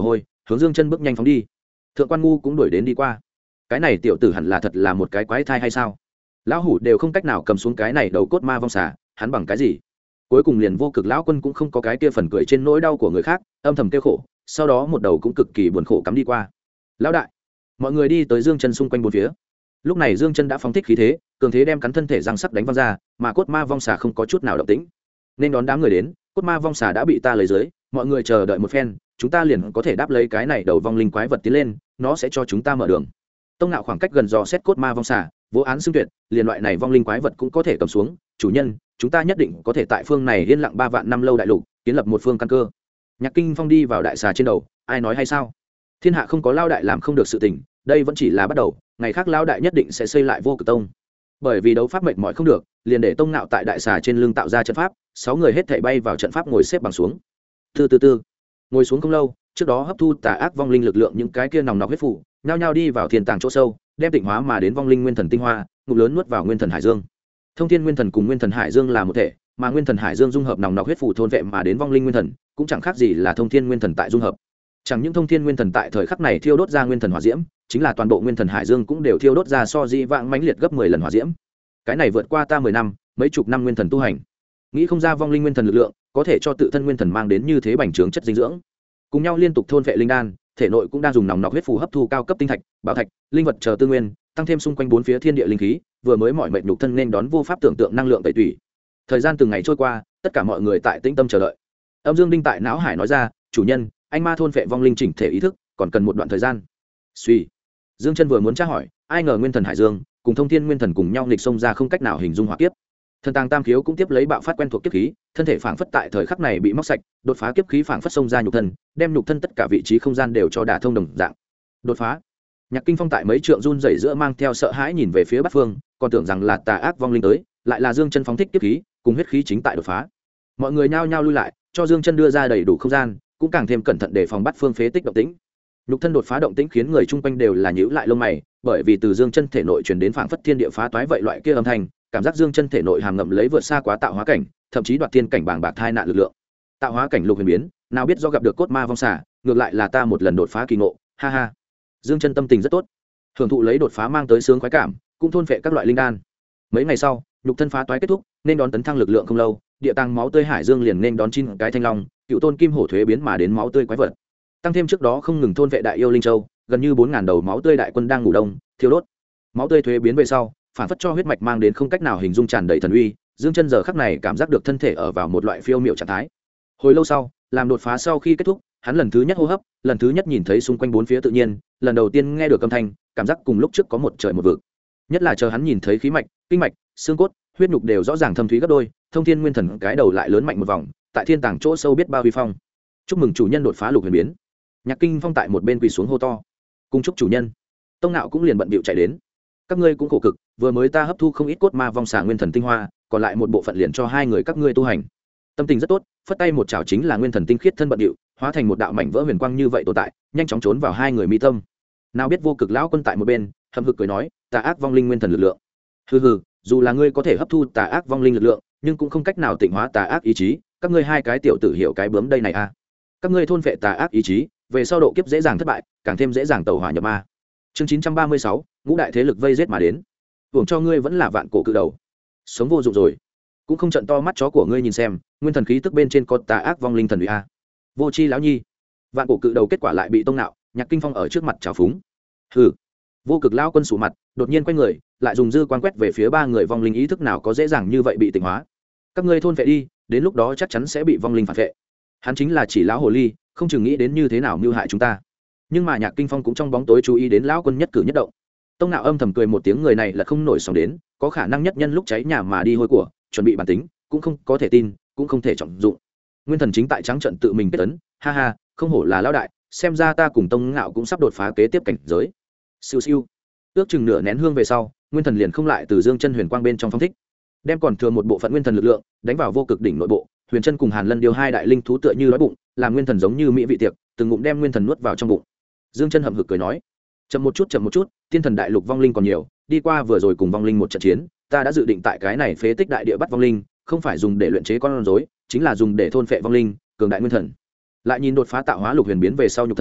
hướng Dương Chân bước nhanh phóng đi. Thượng quan ngu cũng đuổi đến đi qua. Cái này tiểu tử hẳn là thật là một cái quái thai hay sao? Lão hủ đều không cách nào cầm xuống cái này đầu cốt ma vong xà, hắn bằng cái gì? Cuối cùng liền Vô Cực lão quân cũng không có cái kia phần cười trên nỗi đau của người khác, âm thầm kêu khổ, sau đó một đầu cũng cực kỳ buồn khổ cắm đi qua. Lão đại, mọi người đi tới Dương Chân xung quanh bốn phía. Lúc này Dương Chân đã phóng thích khí thế, cường thế đem cắn thân thể răng sắc đánh văng ra, mà cốt ma vong xà không có chút nào động tĩnh. Nên đón đám người đến, cốt ma vong xà đã bị ta lấy dưới, mọi người chờ đợi một phen, chúng ta liền có thể đáp lấy cái này đầu vong linh quái vật tiến lên, nó sẽ cho chúng ta mở đường. Tông Nạo khoảng cách gần dò xét cốt ma vong xà, vô án xưng tuyệt, liền loại này vong linh quái vật cũng có thể cầm xuống, chủ nhân, chúng ta nhất định có thể tại phương này yên lặng 3 vạn năm lâu đại lục, kiến lập một phương căn cơ. Nhạc Kinh Phong đi vào đại xà trên đầu, ai nói hay sao? Thiên hạ không có lao đại làm không được sự tình, đây vẫn chỉ là bắt đầu, ngày khác lao đại nhất định sẽ xây lại Vô Cực Tông. Bởi vì đấu pháp mệt mỏi không được, liền để Tông Nạo tại đại xà trên lưng tạo ra trận pháp, 6 người hết thảy bay vào trận pháp ngồi xếp bằng xuống. Từ ngồi xuống không lâu, trước đó hấp thu tà ác vong linh lực lượng những cái kia nòng nọc huyết phủ, nhao nhao đi vào thiên tàng chỗ sâu, đem tịnh hóa mà đến vong linh nguyên thần tinh hoa, ngụm lớn nuốt vào nguyên thần hải dương. Thông thiên nguyên thần cùng nguyên thần hải dương là một thể, mà nguyên thần hải dương dung hợp nòng nọc huyết phủ thôn vệ mà đến vong linh nguyên thần, cũng chẳng khác gì là thông thiên nguyên thần tại dung hợp. Chẳng những thông thiên nguyên thần tại thời khắc này thiêu đốt ra nguyên thần hỏa diễm, chính là toàn bộ nguyên thần hải dương cũng đều thiêu đốt ra so di vãng mãnh liệt gấp 10 lần hỏa diễm. Cái này vượt qua ta 10 năm, mấy chục năm nguyên thần tu hành. Nghĩ không ra vong linh nguyên thần lực lượng có thể cho tự thân nguyên thần mang đến như thế bành trướng chất dinh dưỡng. Cùng nhau liên tục thôn vệ linh đan, thể nội cũng đang dùng nòng nọc huyết phù hấp thu cao cấp tinh thạch, bảo thạch, linh vật chờ tư nguyên, tăng thêm xung quanh bốn phía thiên địa linh khí, vừa mới mọi mệnh nhục thân nên đón vô pháp tưởng tượng năng lượng tẩy tủy. Thời gian từng ngày trôi qua, tất cả mọi người tại tĩnh tâm chờ đợi. Âm Dương Đinh tại não hải nói ra, "Chủ nhân, anh ma thôn vệ vong linh chỉnh thể ý thức, còn cần một đoạn thời gian." Suy. Dương Chân vừa muốn tra hỏi, ai ngờ nguyên thần hải dương cùng thông thiên nguyên thần cùng nhau nghịch xông ra không cách nào hình dung hỏa kiếp. Thần tàng tam khiếu cũng tiếp lấy bạo phát quen thuộc kiếp khí, thân thể phảng phất tại thời khắc này bị móc sạch, đột phá kiếp khí phảng phất xông ra nhục thân, đem nhục thân tất cả vị trí không gian đều cho đả thông đồng dạng. Đột phá. Nhạc Kinh Phong tại mấy trượng run rẩy giữa mang theo sợ hãi nhìn về phía Bát Phương, còn tưởng rằng là tà ác vong linh tới, lại là Dương Chân phóng thích kiếp khí, cùng huyết khí chính tại đột phá. Mọi người nhao nhao lui lại, cho Dương Chân đưa ra đầy đủ không gian, cũng càng thêm cẩn thận để phòng Bát Phương phế tích động tĩnh. Nhục thân đột phá động tĩnh khiến người chung quanh đều là nhíu lại lông mày, bởi vì từ Dương Chân thể nội truyền đến phảng phất thiên địa phá toái vậy loại kia âm thanh, cảm giác Dương Chân thể nội hàm ngậm lấy vượt xa quá tạo hóa cảnh, thậm chí đoạt tiên cảnh bảng bạc thai nạn lực lượng. Tạo hóa cảnh lục huyền biến, nào biết do gặp được cốt ma vong xả, ngược lại là ta một lần đột phá kỳ ngộ, ha ha. Dương Chân tâm tình rất tốt, hưởng thụ lấy đột phá mang tới sướng khoái cảm, cũng thôn phệ các loại linh đan. Mấy ngày sau, nhục thân phá toái kết thúc, nên đón tấn thăng lực lượng không lâu, địa tàng máu tươi hải dương liền nên đón 9 cái thanh long, cựu tôn kim hổ thuế biến mà đến máu tươi quái vật. Tăng thêm trước đó không ngừng thôn vệ đại yêu linh châu, gần như 4000 đầu máu tươi đại quân đang ngủ đông, thiêu đốt. Máu tươi thuế biến về sau, phản phất cho huyết mạch mang đến không cách nào hình dung tràn đầy thần uy. Dương Chân giờ khắc này cảm giác được thân thể ở vào một loại phiêu miệu trạng thái. Hồi lâu sau, làm đột phá sau khi kết thúc, hắn lần thứ nhất hô hấp, lần thứ nhất nhìn thấy xung quanh bốn phía tự nhiên, lần đầu tiên nghe được âm thanh, cảm giác cùng lúc trước có một trời một vực. Nhất là chờ hắn nhìn thấy khí mạch, kinh mạch, xương cốt, huyết nhục đều rõ ràng thâm thúy gấp đôi, thông thiên nguyên thần cái đầu lại lớn mạnh một vòng, tại thiên tàng chỗ sâu biết bao vi phong. Chúc mừng chủ nhân đột phá lục huyền biến. Nhạc Kinh Phong tại một bên quỳ xuống hô to, cung chúc chủ nhân. Tông Nạo cũng liền bận bịu chạy đến. Các ngươi cũng khổ cực, vừa mới ta hấp thu không ít cốt ma vong xà nguyên thần tinh hoa, còn lại một bộ phận liền cho hai người các ngươi tu hành. Tâm tình rất tốt, phất tay một chảo chính là nguyên thần tinh khiết thân bận bịu, hóa thành một đạo mảnh vỡ huyền quang như vậy tồn tại, nhanh chóng trốn vào hai người mi tâm. Nào biết Vô Cực lão quân tại một bên, hậm hực cười nói, tà ác vong linh nguyên thần lực lượng. Hừ hừ, dù là ngươi có thể hấp thu tà ác vong linh lực lượng, nhưng cũng không cách nào tịnh hóa tà ác ý chí, các ngươi hai cái tiểu tử hiểu cái bướm đây này a. Các ngươi thôn phệ tà ác ý chí, về sau độ kiếp dễ dàng thất bại, càng thêm dễ dàng tẩu hỏa nhập ma. Chương 936, ngũ đại thế lực vây giết mà đến. Hưởng cho ngươi vẫn là vạn cổ cự đầu, sống vô dụng rồi, cũng không trận to mắt chó của ngươi nhìn xem, nguyên thần khí tức bên trên có tà ác vong linh thần uy a. Vô chi lão nhi, vạn cổ cự đầu kết quả lại bị Tông Nạo, Nhạc Kinh Phong ở trước mặt trào phúng. Hừ. Vô Cực lão quân sụ mặt, đột nhiên quay người, lại dùng dư quan quét về phía ba người vong linh, ý thức nào có dễ dàng như vậy bị tịnh hóa. Các ngươi thôn vệ đi, đến lúc đó chắc chắn sẽ bị vong linh phản vệ. Hắn chính là chỉ lão hồ ly, không chừng nghĩ đến như thế nào mưu hại chúng ta. Nhưng mà Nhạc Kinh Phong cũng trong bóng tối chú ý đến lão quân nhất cử nhất động. Tông Nạo âm thầm cười một tiếng, người này là không nổi sóng đến, có khả năng nhất nhân lúc cháy nhà mà đi hôi của, chuẩn bị bản tính, cũng không có thể tin, cũng không thể trọng dụng. Nguyên thần chính tại trắng trận tự mình kết ấn, ha ha, không hổ là lão đại, xem ra ta cùng Tông Nạo cũng sắp đột phá kế tiếp cảnh giới. Siêu siêu. Ước chừng nửa nén hương về sau, nguyên thần liền không lại từ Dương Chân huyền quang bên trong phong thích, đem còn thừa một bộ phận nguyên thần lực lượng đánh vào vô cực đỉnh nội bộ. Huyền Chân cùng Hàn Lân điều hai đại linh thú tựa như đói bụng, làm nguyên thần giống như mỹ vị tiệc, từng ngụm đem nguyên thần nuốt vào trong bụng. Dương Chân hậm hực cười nói, chậm một chút, tiên thần đại lục vong linh còn nhiều, đi qua vừa rồi cùng vong linh một trận chiến, ta đã dự định tại cái này phế tích đại địa bắt vong linh, không phải dùng để luyện chế con rối, chính là dùng để thôn phệ vong linh, cường đại nguyên thần. Lại nhìn đột phá tạo hóa lục huyền biến về sau nhục thân,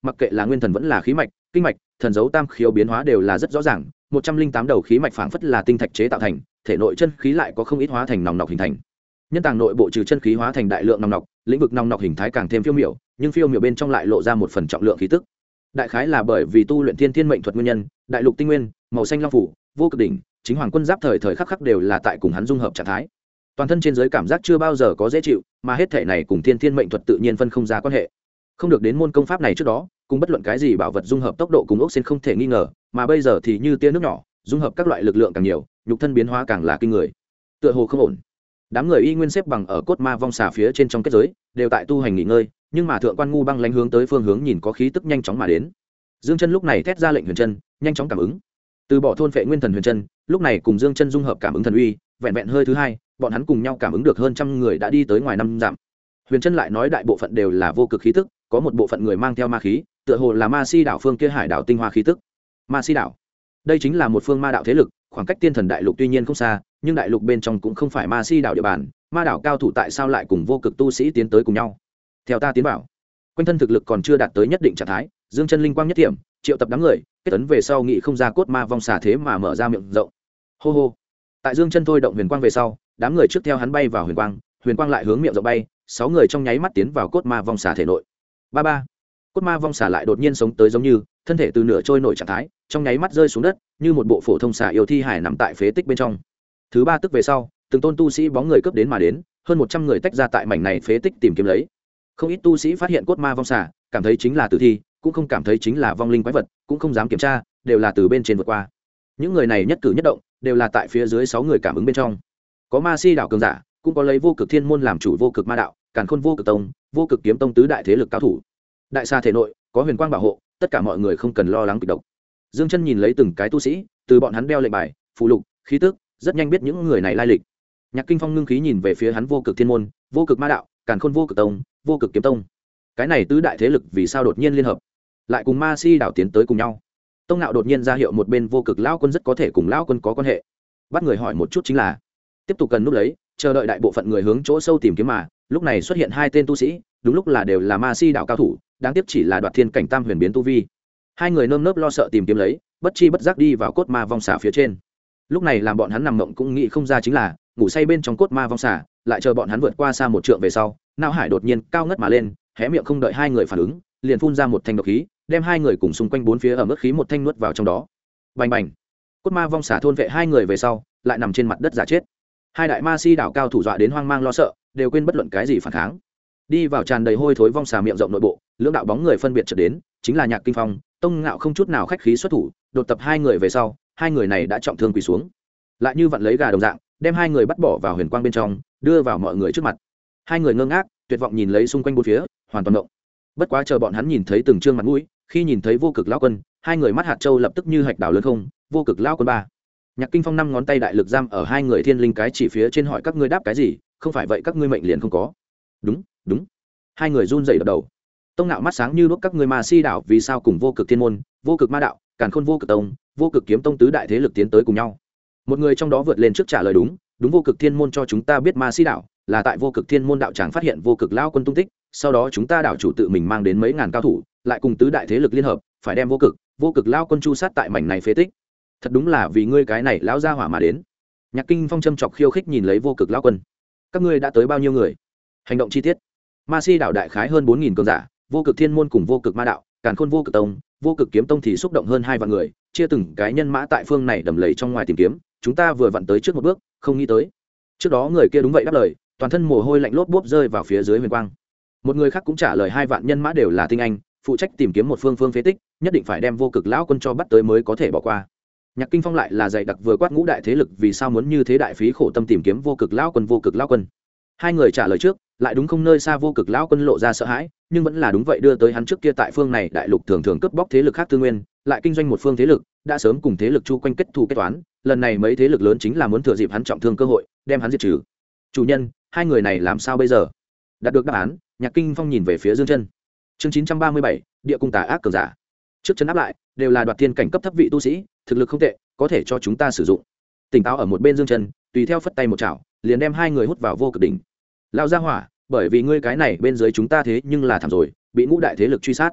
mặc kệ là nguyên thần vẫn là khí mạch kinh mạch thần dấu tam khiếu biến hóa đều là rất rõ ràng. 108 đầu khí mạch phảng phất là tinh thạch chế tạo thành, thể nội chân khí lại có không ít hóa thành nòng nọc hình thành. Nhân tàng nội bộ trừ chân khí hóa thành đại lượng nòng nọc, lĩnh vực nòng nọc hình thái càng thêm phiêu miểu, nhưng phiêu miểu bên trong lại lộ ra một phần trọng lượng khí tức. Đại khái là bởi vì tu luyện thiên thiên mệnh thuật nguyên nhân, đại lục tinh nguyên, màu xanh long phủ, vô cực đỉnh, chính hoàng quân giáp thời thời khắc khắc đều là tại cùng hắn dung hợp trạng thái. Toàn thân trên giới cảm giác chưa bao giờ có dễ chịu, mà hết thể này cùng thiên thiên mệnh thuật tự nhiên phân không ra quan hệ. Không được đến môn công pháp này trước đó, cùng bất luận cái gì bảo vật dung hợp tốc độ cùng ốc sen không thể nghi ngờ, mà bây giờ thì như tia nước nhỏ, dung hợp các loại lực lượng càng nhiều, nhục thân biến hóa càng là kinh người. Tựa hồ không ổn. Đám người y nguyên xếp bằng ở cốt ma vong xà phía trên trong kết giới, đều tại tu hành nghỉ ngơi, nhưng mà thượng quan ngu băng lánh hướng tới phương hướng nhìn có khí tức nhanh chóng mà đến. Dương Chân lúc này thét ra lệnh Huyền Chân, nhanh chóng cảm ứng. Từ bỏ thôn phệ nguyên thần Huyền Chân, lúc này cùng Dương Chân dung hợp cảm ứng thần uy, vẹn vẹn hơi thứ hai, bọn hắn cùng nhau cảm ứng được hơn trăm người đã đi tới ngoài 5 dặm. Huyền Chân lại nói đại bộ phận đều là vô cực khí tức, có một bộ phận người mang theo ma khí, tựa hồ là ma si đảo phương kia hải đảo tinh hoa khí tức. Ma si đảo, đây chính là một phương ma đạo thế lực, khoảng cách tiên thần đại lục tuy nhiên không xa, nhưng đại lục bên trong cũng không phải ma si đảo địa bàn, ma đảo cao thủ tại sao lại cùng vô cực tu sĩ tiến tới cùng nhau? Theo ta tiến bảo, quanh thân thực lực còn chưa đạt tới nhất định trạng thái, Dương Chân linh quang nhất điểm, triệu tập đám người, kết ấn về sau nghị không ra cốt ma vong xà thế mà mở ra miệng rộng. Hô hô. Tại Dương Chân thôi động huyền quang về sau, đám người trước theo hắn bay vào huyền quang lại hướng miệng rộng bay, 6 người trong nháy mắt tiến vào cốt ma vong xà thể nội. Ba ba. Cốt ma vong xà lại đột nhiên sống tới giống như, thân thể từ nửa trôi nổi trạng thái, trong nháy mắt rơi xuống đất, như một bộ phổ thông xà yêu thi hải nằm tại phế tích bên trong. Thứ ba tức về sau, từng tôn tu sĩ bóng người cướp đến mà đến, hơn 100 người tách ra tại mảnh này phế tích tìm kiếm lấy. Không ít tu sĩ phát hiện cốt ma vong xà, cảm thấy chính là tử thi, cũng không cảm thấy chính là vong linh quái vật, cũng không dám kiểm tra, đều là từ bên trên vượt qua. Những người này nhất cử nhất động đều là tại phía dưới 6 người cảm ứng bên trong. Có ma si đảo cường giả, cũng có lấy vô cực thiên môn làm chủ vô cực ma đạo, càn khôn vô cực tông, vô cực kiếm tông tứ đại thế lực cao thủ. Đại xa thể nội có huyền quang bảo hộ, tất cả mọi người không cần lo lắng kịch độc. Dương Chân nhìn lấy từng cái tu sĩ, từ bọn hắn đeo lệnh bài, phù lục, khí tức, rất nhanh biết những người này lai lịch. Nhạc Kinh Phong ngưng khí nhìn về phía hắn vô cực thiên môn, vô cực ma đạo, càn khôn vô cực tông, vô cực kiếm tông. Cái này tứ đại thế lực vì sao đột nhiên liên hợp, lại cùng ma si đảo tiến tới cùng nhau? Tông Nạo đột nhiên ra hiệu một bên vô cực lão quân rất có thể cùng lão quân có quan hệ. Bắt người hỏi một chút chính là, tiếp tục cần núp lấy, chờ đợi đại bộ phận người hướng chỗ sâu tìm kiếm mà, lúc này xuất hiện 2 tên tu sĩ, đúng lúc là đều là ma si đảo cao thủ, đáng tiếc chỉ là đoạt thiên cảnh tam huyền biến tu vi. 2 người nơm nớp lo sợ tìm kiếm lấy, bất chi bất giác đi vào cốt ma vong xà phía trên. Lúc này làm bọn hắn nằm mộng cũng nghĩ không ra chính là, ngủ say bên trong cốt ma vong xà, lại chờ bọn hắn vượt qua xa một trượng về sau, não hải đột nhiên cao ngất mà lên, hé miệng không đợi 2 người phản ứng, liền phun ra một thanh độc khí, đem 2 người cùng xung quanh 4 phía ở mức khí một thanh nuốt vào trong đó. Bành bành. Cốt ma vong xà thôn vệ 2 người về sau, lại nằm trên mặt đất giả chết. 2 đại ma si đảo cao thủ dọa đến hoang mang lo sợ, đều quên bất luận cái gì phản kháng. Đi vào tràn đầy hôi thối vong xà miệng rộng nội bộ, lưỡng đạo bóng người phân biệt chợt đến, chính là Nhạc Kinh Phong, Tông Ngạo không chút nào khách khí xuất thủ, đột tập 2 người về sau, 2 người này đã trọng thương quỳ xuống. Lại như vặn lấy gà đồng dạng, đem 2 người bắt bỏ vào huyền quang bên trong, đưa vào mọi người trước mặt. 2 người ngơ ngác, tuyệt vọng nhìn lấy xung quanh bốn phía, hoàn toàn động. Bất quá chờ bọn hắn nhìn thấy từng trương mặt mũi, khi nhìn thấy vô cực lão quân, 2 người mắt hạt châu lập tức như hạch đảo lớn không, vô cực lão quân 3. Nhạc Kinh Phong 5 ngón tay đại lực giam ở 2 người thiên linh cái chỉ phía trên hỏi các ngươi đáp cái gì, không phải vậy các ngươi mệnh liền không có. Đúng, đúng. 2 người run rẩy đập đầu. Tông Nạo mắt sáng như đuốc các ngươi ma si đảo vì sao cùng vô cực thiên môn, vô cực ma đạo, càn khôn vô cực tông, vô cực kiếm tông tứ đại thế lực tiến tới cùng nhau. Một người trong đó vượt lên trước trả lời đúng, đúng vô cực thiên môn cho chúng ta biết ma si đảo, là tại vô cực thiên môn đạo tràng phát hiện vô cực lão quân tung tích, sau đó chúng ta đảo chủ tự mình mang đến mấy ngàn cao thủ, lại cùng tứ đại thế lực liên hợp, phải đem vô cực lão quân chu sát tại mảnh này phế tích. Thật đúng là vì ngươi cái này lão gia hỏa mà đến. Nhạc Kinh Phong châm chọc khiêu khích nhìn lấy vô cực lão quân. Các ngươi đã tới bao nhiêu người? Hành động chi tiết. Ma si đảo đại khái hơn 4000 cường giả, vô cực thiên môn cùng vô cực ma đạo, càn khôn vô cực tông, vô cực kiếm tông thì xúc động hơn 2 vạn người, chia từng cái nhân mã tại phương này đầm lầy trong ngoài tìm kiếm, chúng ta vừa vặn tới trước một bước, không nghĩ tới. Trước đó người kia đúng vậy đáp lời, toàn thân mồ hôi lạnh lốp bốp rơi vào phía dưới huyền quang. Một người khác cũng trả lời 2 vạn nhân mã đều là tinh anh, phụ trách tìm kiếm một phương phế tích, nhất định phải đem vô cực lão quân cho bắt tới mới có thể bỏ qua. Nhạc Kinh Phong lại là dày đặc vừa quát ngũ đại thế lực vì sao muốn như thế đại phí khổ tâm tìm kiếm vô cực lão quân. 2 người trả lời trước, lại đúng không nơi xa vô cực lão quân lộ ra sợ hãi, nhưng vẫn là đúng vậy đưa tới hắn trước kia tại phương này đại lục thường thường cướp bóc thế lực khác tư nguyên, lại kinh doanh một phương thế lực, đã sớm cùng thế lực chu quanh kết thù kết toán, lần này mấy thế lực lớn chính là muốn thừa dịp hắn trọng thương cơ hội, đem hắn diệt trừ. Chủ nhân, 2 người này làm sao bây giờ? Đạt được đáp án, Nhạc Kinh Phong nhìn về phía Dương Chân. Chương 937, địa cung tà ác cường giả. Trước chân áp lại, đều là đoạt thiên cảnh cấp thấp vị tu sĩ, thực lực không tệ, có thể cho chúng ta sử dụng. Tỉnh táo ở một bên Dương Chân, tùy theo phất tay một chảo, liền đem 2 người hút vào vô cực đỉnh. Lão gia hỏa, bởi vì ngươi cái này bên dưới chúng ta thế nhưng là thảm rồi, bị ngũ đại thế lực truy sát.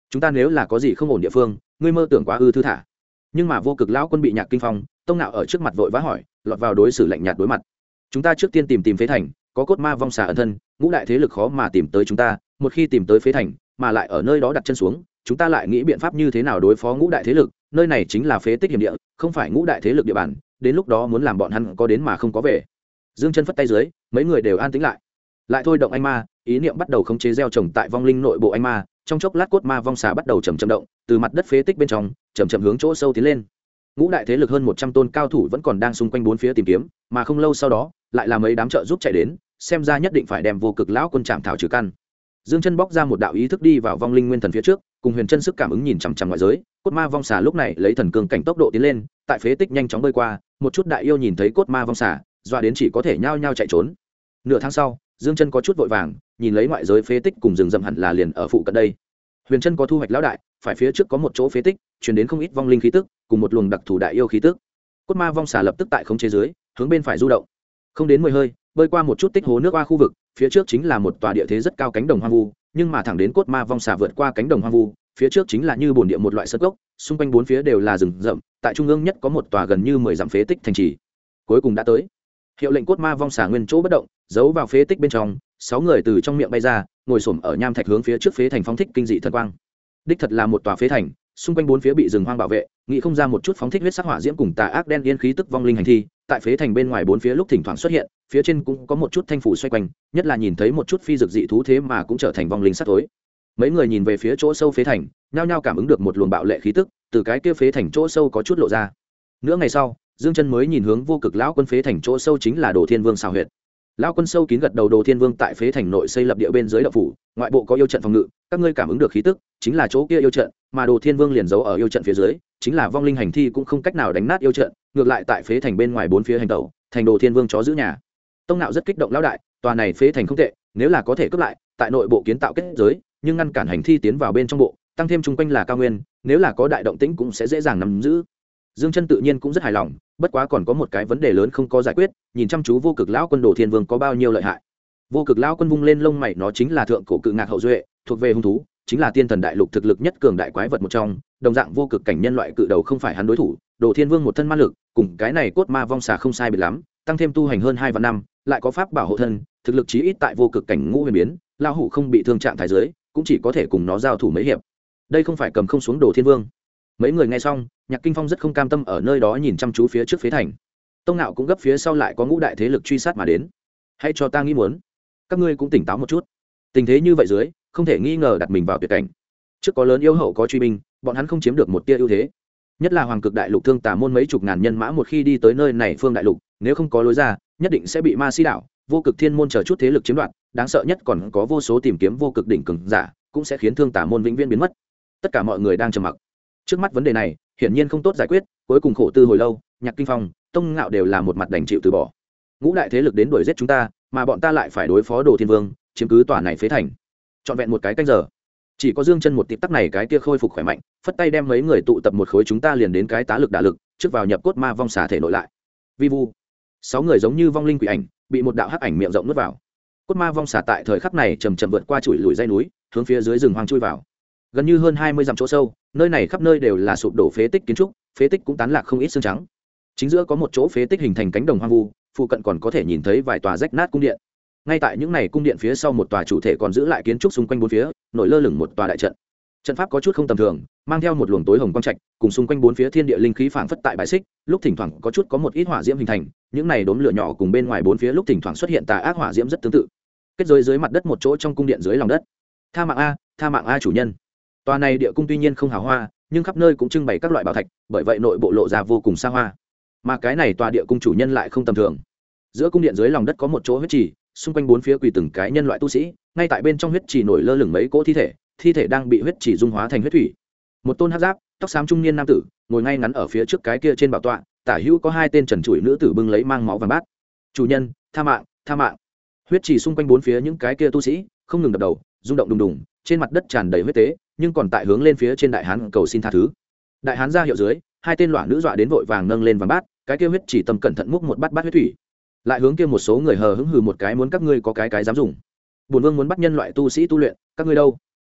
chúng ta nếu là có gì không ổn địa phương ngươi mơ tưởng quá ư thư thả. Nhưng mà vô cực lão quân bị Nhạc Kinh Phong Tông Nạo ở trước mặt vội vã hỏi, lọt vào đối xử lạnh nhạt đối mặt. Chúng ta trước tiên tìm phế thành, có cốt ma vong xà ẩn thân, ngũ đại thế lực khó mà tìm tới chúng ta, một khi tìm tới phế thành mà lại ở nơi đó đặt chân xuống, chúng ta lại nghĩ biện pháp như thế nào đối phó ngũ đại thế lực. Nơi này chính là phế tích hiểm địa, không phải ngũ đại thế lực địa bàn, đến lúc đó muốn làm bọn hắn có đến mà không có về. Dương Chân phất tay dưới, mấy người đều an tĩnh lại thôi động anh ma, ý niệm bắt đầu khống chế gieo trồng tại vong linh nội bộ anh ma. Trong chốc lát cốt ma vong xà bắt đầu chậm chậm động, từ mặt đất phế tích bên trong chậm chậm hướng chỗ sâu tiến lên. Ngũ đại thế lực hơn 100 tôn cao thủ vẫn còn đang xung quanh bốn phía tìm kiếm, mà không lâu sau đó lại là mấy đám trợ giúp chạy đến, xem ra nhất định phải đem vô cực lão quân chạm thảo trừ căn. Dương Chân bóc ra một đạo ý thức đi vào vong linh nguyên thần phía trước, cùng Huyền Chân sức cảm ứng nhìn chằm chằm ngoại giới. Cốt ma vong xà lúc này lấy thần cường cảnh tốc độ tiến lên, tại phế tích nhanh chóng bơi qua, một chút đại yêu nhìn thấy cốt ma vong xà, dọa đến chỉ có thể nhao nhao chạy trốn. Nửa tháng sau, Dương Chân có chút vội vàng, nhìn lấy ngoại giới phế tích cùng rừng rậm hẳn là liền ở phụ cận đây. Huyền Chân có thu hoạch lão đại, phải phía trước có một chỗ phế tích, truyền đến không ít vong linh khí tức, cùng một luồng đặc thù đại yêu khí tức. Cốt ma vong xà lập tức tại khống chế dưới, hướng bên phải du động. Không đến 10 hơi, bơi qua một chút tích hồ nước qua khu vực, phía trước chính là một tòa địa thế rất cao cánh đồng hoang vu, nhưng mà thẳng đến cốt ma vong xà vượt qua cánh đồng hoang vu, phía trước chính là như bồn địa một loại sơn cốc, xung quanh bốn phía đều là rừng rậm, tại trung ương nhất có một tòa gần như 10 dặm phế tích thành trì. Cuối cùng đã tới. Hiệu lệnh cốt ma vong xà nguyên chỗ bất động, giấu vào phế tích bên trong, 6 người từ trong miệng bay ra, ngồi xổm ở nham thạch hướng phía trước phế thành phóng thích kinh dị thần quang. Đích thật là một tòa phế thành, xung quanh bốn phía bị rừng hoang bảo vệ, nghĩ không ra một chút phóng thích huyết sắc hỏa diễm cùng tà ác đen yên khí tức vong linh hành thi, tại phế thành bên ngoài bốn phía lúc thỉnh thoảng xuất hiện, phía trên cũng có một chút thanh phủ xoay quanh, nhất là nhìn thấy một chút phi dược dị thú thế mà cũng trở thành vong linh sát tối. Mấy người nhìn về phía chỗ sâu phế thành, nhao nhao cảm ứng được một luồng bạo lệ khí tức, từ cái kia phế thành chỗ sâu có chút lộ ra. Nửa ngày sau, Dương Chân mới nhìn hướng vô cực lão quân phế thành chỗ sâu chính là Đồ Thiên Vương xào huyệt. Lão quân sâu kín gật đầu, Đồ Thiên Vương tại phế thành nội xây lập địa bên dưới động phủ, ngoại bộ có yêu trận phòng ngự, các ngươi cảm ứng được khí tức, chính là chỗ kia yêu trận, mà Đồ Thiên Vương liền giấu ở yêu trận phía dưới, chính là vong linh hành thi cũng không cách nào đánh nát yêu trận, ngược lại tại phế thành bên ngoài bốn phía hành tẩu, thành Đồ Thiên Vương chó giữ nhà. Tông Nạo rất kích động, lão đại, tòa này phế thành không tệ, nếu là có thể cướp lại, tại nội bộ kiến tạo kết giới, nhưng ngăn cản hành thi tiến vào bên trong bộ, tăng thêm chung quanh là cao nguyên, nếu là có đại động tĩnh cũng sẽ dễ dàng nắm giữ. Dương Chân tự nhiên cũng rất hài lòng, bất quá còn có một cái vấn đề lớn không có giải quyết, nhìn chăm chú vô cực lão quân Đồ Thiên Vương có bao nhiêu lợi hại. Vô cực lão quân vung lên lông mày, nó chính là thượng cổ cự ngạc hậu duệ, thuộc về hung thú, chính là tiên thần đại lục thực lực nhất cường đại quái vật một trong, đồng dạng vô cực cảnh nhân loại cự đầu không phải hắn đối thủ. Đồ Thiên Vương một thân ma lực, cùng cái này cốt ma vong xà không sai biệt lắm, tăng thêm tu hành hơn 2 vạn năm, lại có pháp bảo hộ thân, thực lực chí ít tại vô cực cảnh ngũ huyền biến, lão hủ không bị thương trạng thái dưới, cũng chỉ có thể cùng nó giao thủ mấy hiệp. Đây không phải cầm không xuống Đồ Thiên Vương. Mấy người nghe xong, Nhạc Kinh Phong rất không cam tâm ở nơi đó nhìn chăm chú phía trước phế thành. Tông Nạo cũng gấp phía sau lại có ngũ đại thế lực truy sát mà đến. Hãy cho ta nghĩ muốn, các ngươi cũng tỉnh táo một chút. Tình thế như vậy dưới, không thể nghi ngờ đặt mình vào tuyệt cảnh. Trước có lớn yêu hậu có truy binh, bọn hắn không chiếm được một tia ưu thế. Nhất là Hoàng Cực Đại Lục Thương Tà môn mấy chục ngàn nhân mã một khi đi tới nơi này phương đại lục, nếu không có lối ra, nhất định sẽ bị Ma Si đảo, Vô Cực Thiên môn chờ chút thế lực chiếm đoạt. Đáng sợ nhất còn có vô số tìm kiếm vô cực đỉnh cường giả, cũng sẽ khiến Thương Tà môn vĩnh viễn biến mất. Tất cả mọi người đang trầm mặc. Trước mắt vấn đề này hiển nhiên không tốt giải quyết, cuối cùng khổ tư hồi lâu, Nhạc Kinh Phong, Tông Ngạo đều là một mặt đành chịu từ bỏ. Ngũ đại thế lực đến đuổi giết chúng ta, mà bọn ta lại phải đối phó Đồ Thiên Vương, chiếm cứ tòa này phế thành. Trọn vẹn một cái canh giờ, chỉ có Dương Chân một tịp tắc này cái kia khôi phục khỏe mạnh, phất tay đem mấy người tụ tập một khối, chúng ta liền đến cái tá lực đả lực, trước vào nhập cốt ma vong xà thể nội lại. Vi vu, 6 người giống như vong linh quỷ ảnh, bị một đạo hắc ảnh miệng rộng nuốt vào. Cốt ma vong xà tại thời khắc này chầm chậm vượt qua chuỗi lùi dãy núi, hướng phía dưới rừng hoang chui vào. Gần như hơn 20 dặm chỗ sâu, nơi này khắp nơi đều là sụp đổ phế tích kiến trúc, phế tích cũng tán lạc không ít xương trắng. Chính giữa có một chỗ phế tích hình thành cánh đồng hoang vu, phụ cận còn có thể nhìn thấy vài tòa rách nát cung điện. Ngay tại những này cung điện phía sau một tòa chủ thể còn giữ lại kiến trúc xung quanh bốn phía, nổi lơ lửng một tòa đại trận. Trận pháp có chút không tầm thường, mang theo một luồng tối hồng quang trạch, cùng xung quanh bốn phía thiên địa linh khí phảng phất tại bãi xích, lúc thỉnh thoảng có chút có một ít hỏa diễm hình thành, những này đốm lửa nhỏ cùng bên ngoài bốn phía lúc thỉnh thoảng xuất hiện tà ác hỏa diễm rất tương tự. Kết giới dưới mặt đất một chỗ trong cung điện dưới lòng đất. Tha mạng a chủ nhân. Tòa này địa cung tuy nhiên không hào hoa, nhưng khắp nơi cũng trưng bày các loại bảo thạch, bởi vậy nội bộ lộ ra vô cùng xa hoa. Mà cái này tòa địa cung chủ nhân lại không tầm thường. Giữa cung điện dưới lòng đất có một chỗ huyết trì, xung quanh bốn phía quỳ từng cái nhân loại tu sĩ, ngay tại bên trong huyết trì nổi lơ lửng mấy cỗ thi thể đang bị huyết trì dung hóa thành huyết thủy. Một tôn hắc giáp, tóc xám trung niên nam tử, ngồi ngay ngắn ở phía trước cái kia trên bảo tọa, tả hữu có 2 tên trần trụi nữ tử bưng lấy mang máu vàng bát. Chủ nhân, tha mạng. Huyết trì xung quanh bốn phía những cái kia tu sĩ không ngừng đập đầu, rung động đùng đùng, trên mặt đất tràn đầy huyết tế, nhưng còn tại hướng lên phía trên đại hán cầu xin tha thứ. Đại hán ra hiệu dưới, 2 tên loạn nữ dọa đến vội vàng nâng lên vàng bát, cái kia huyết chỉ tâm cẩn thận múc một bát huyết thủy, lại hướng kia một số người hờ hững hừ một cái, muốn các ngươi có cái dám dùng. Bổn vương muốn bắt nhân loại tu sĩ tu luyện, các ngươi đâu?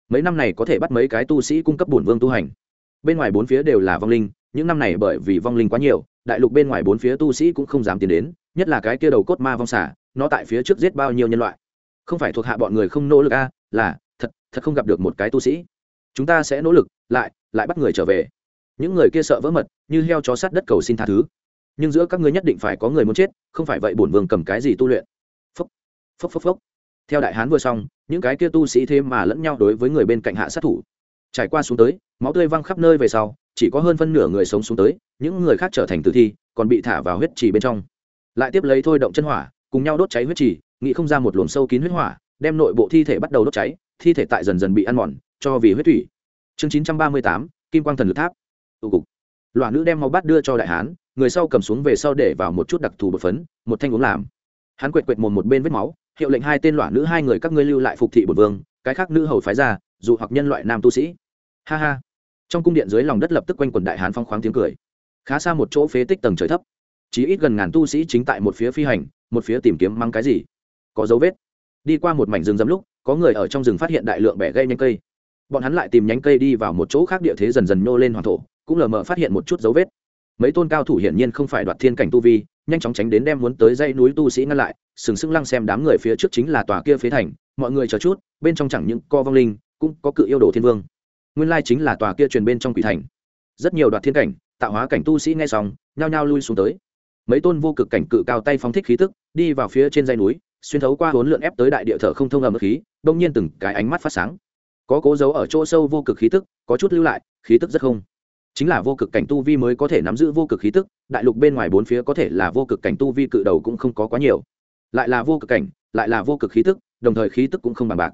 mấy năm này có thể bắt mấy cái tu sĩ cung cấp bổn vương tu hành. Bên ngoài bốn phía đều là vong linh, những năm này bởi vì vong linh quá nhiều, đại lục bên ngoài bốn phía tu sĩ cũng không dám tiến đến, nhất là cái kia đầu cốt ma vong xả, nó tại phía trước giết bao nhiêu nhân loại. Không phải thuộc hạ bọn người không nỗ lực a, là thật không gặp được một cái tu sĩ. Chúng ta sẽ nỗ lực, lại bắt người trở về. Những người kia sợ vỡ mật, như heo chó sát đất cầu xin tha thứ. Nhưng giữa các ngươi nhất định phải có người muốn chết, không phải vậy bổn vương cầm cái gì tu luyện. Phốc phốc phốc phốc. Theo đại hán vừa xong, những cái kia tu sĩ thế mà lẫn nhau đối với người bên cạnh hạ sát thủ. Trải qua xuống tới, máu tươi văng khắp nơi về sau, chỉ có hơn phân nửa người sống xuống tới, những người khác trở thành tử thi, còn bị thả vào huyết trì bên trong. Lại tiếp lấy thôi động chân hỏa, cùng nhau đốt cháy huyết trì, nghĩ không ra một luồng sâu kín huyết hỏa, đem nội bộ thi thể bắt đầu đốt cháy, thi thể tại dần dần bị ăn mòn, cho vì huyết thủy. Chương 938, Kim Quang Thần Lực Tháp. Tụ cục. Loạn nữ đem máu bát đưa cho đại hán, người sau cầm xuống về sau để vào một chút đặc thù bột phấn, một thanh uống làm. Hắn quệt quệt mồm một bên vết máu, hiệu lệnh hai tên loạn nữ hai người các ngươi lưu lại phục thị bổn vương, cái khác nữ hầu phái ra, dụ hoặc nhân loại nam tu sĩ. Ha ha. Trong cung điện dưới lòng đất lập tức quanh quần đại hán phong khoáng tiếng cười. Khá xa một chỗ phế tích tầng trời thấp, chỉ ít gần ngàn tu sĩ chính tại một phía phi hành, một phía tìm kiếm mang cái gì. Có dấu vết. Đi qua một mảnh rừng rậm lúc, có người ở trong rừng phát hiện đại lượng bẻ gãy nhánh cây. Bọn hắn lại tìm nhánh cây đi vào một chỗ khác, địa thế dần dần nhô lên hoàng thổ, cũng lờ mờ phát hiện một chút dấu vết. Mấy tôn cao thủ hiển nhiên không phải đoạt thiên cảnh tu vi, nhanh chóng tránh đến đem muốn tới dãy núi tu sĩ ngăn lại, sừng sững lăng xem đám người phía trước chính là tòa kia phế thành, mọi người chờ chút, bên trong chẳng những co vong linh, cũng có cự yêu đồ thiên vương. Nguyên lai chính là tòa kia truyền bên trong quỷ thành. Rất nhiều đoạt thiên cảnh, tạo hóa cảnh tu sĩ nghe xong, nhao nhao lui xuống tới. Mấy tôn vô cực cảnh cự cao tay phóng thích khí tức, đi vào phía trên dãy núi, xuyên thấu qua hỗn lượn ép tới đại địa thở không thông ẩm khí, đột nhiên từng cái ánh mắt phát sáng. Có cố dấu ở chỗ sâu vô cực khí tức, có chút lưu lại, khí tức rất không. Chính là vô cực cảnh tu vi mới có thể nắm giữ vô cực khí tức, đại lục bên ngoài bốn phía có thể là vô cực cảnh tu vi cự đầu cũng không có quá nhiều. Lại là vô cực cảnh, lại là vô cực khí tức, đồng thời khí tức cũng không bằng bạc.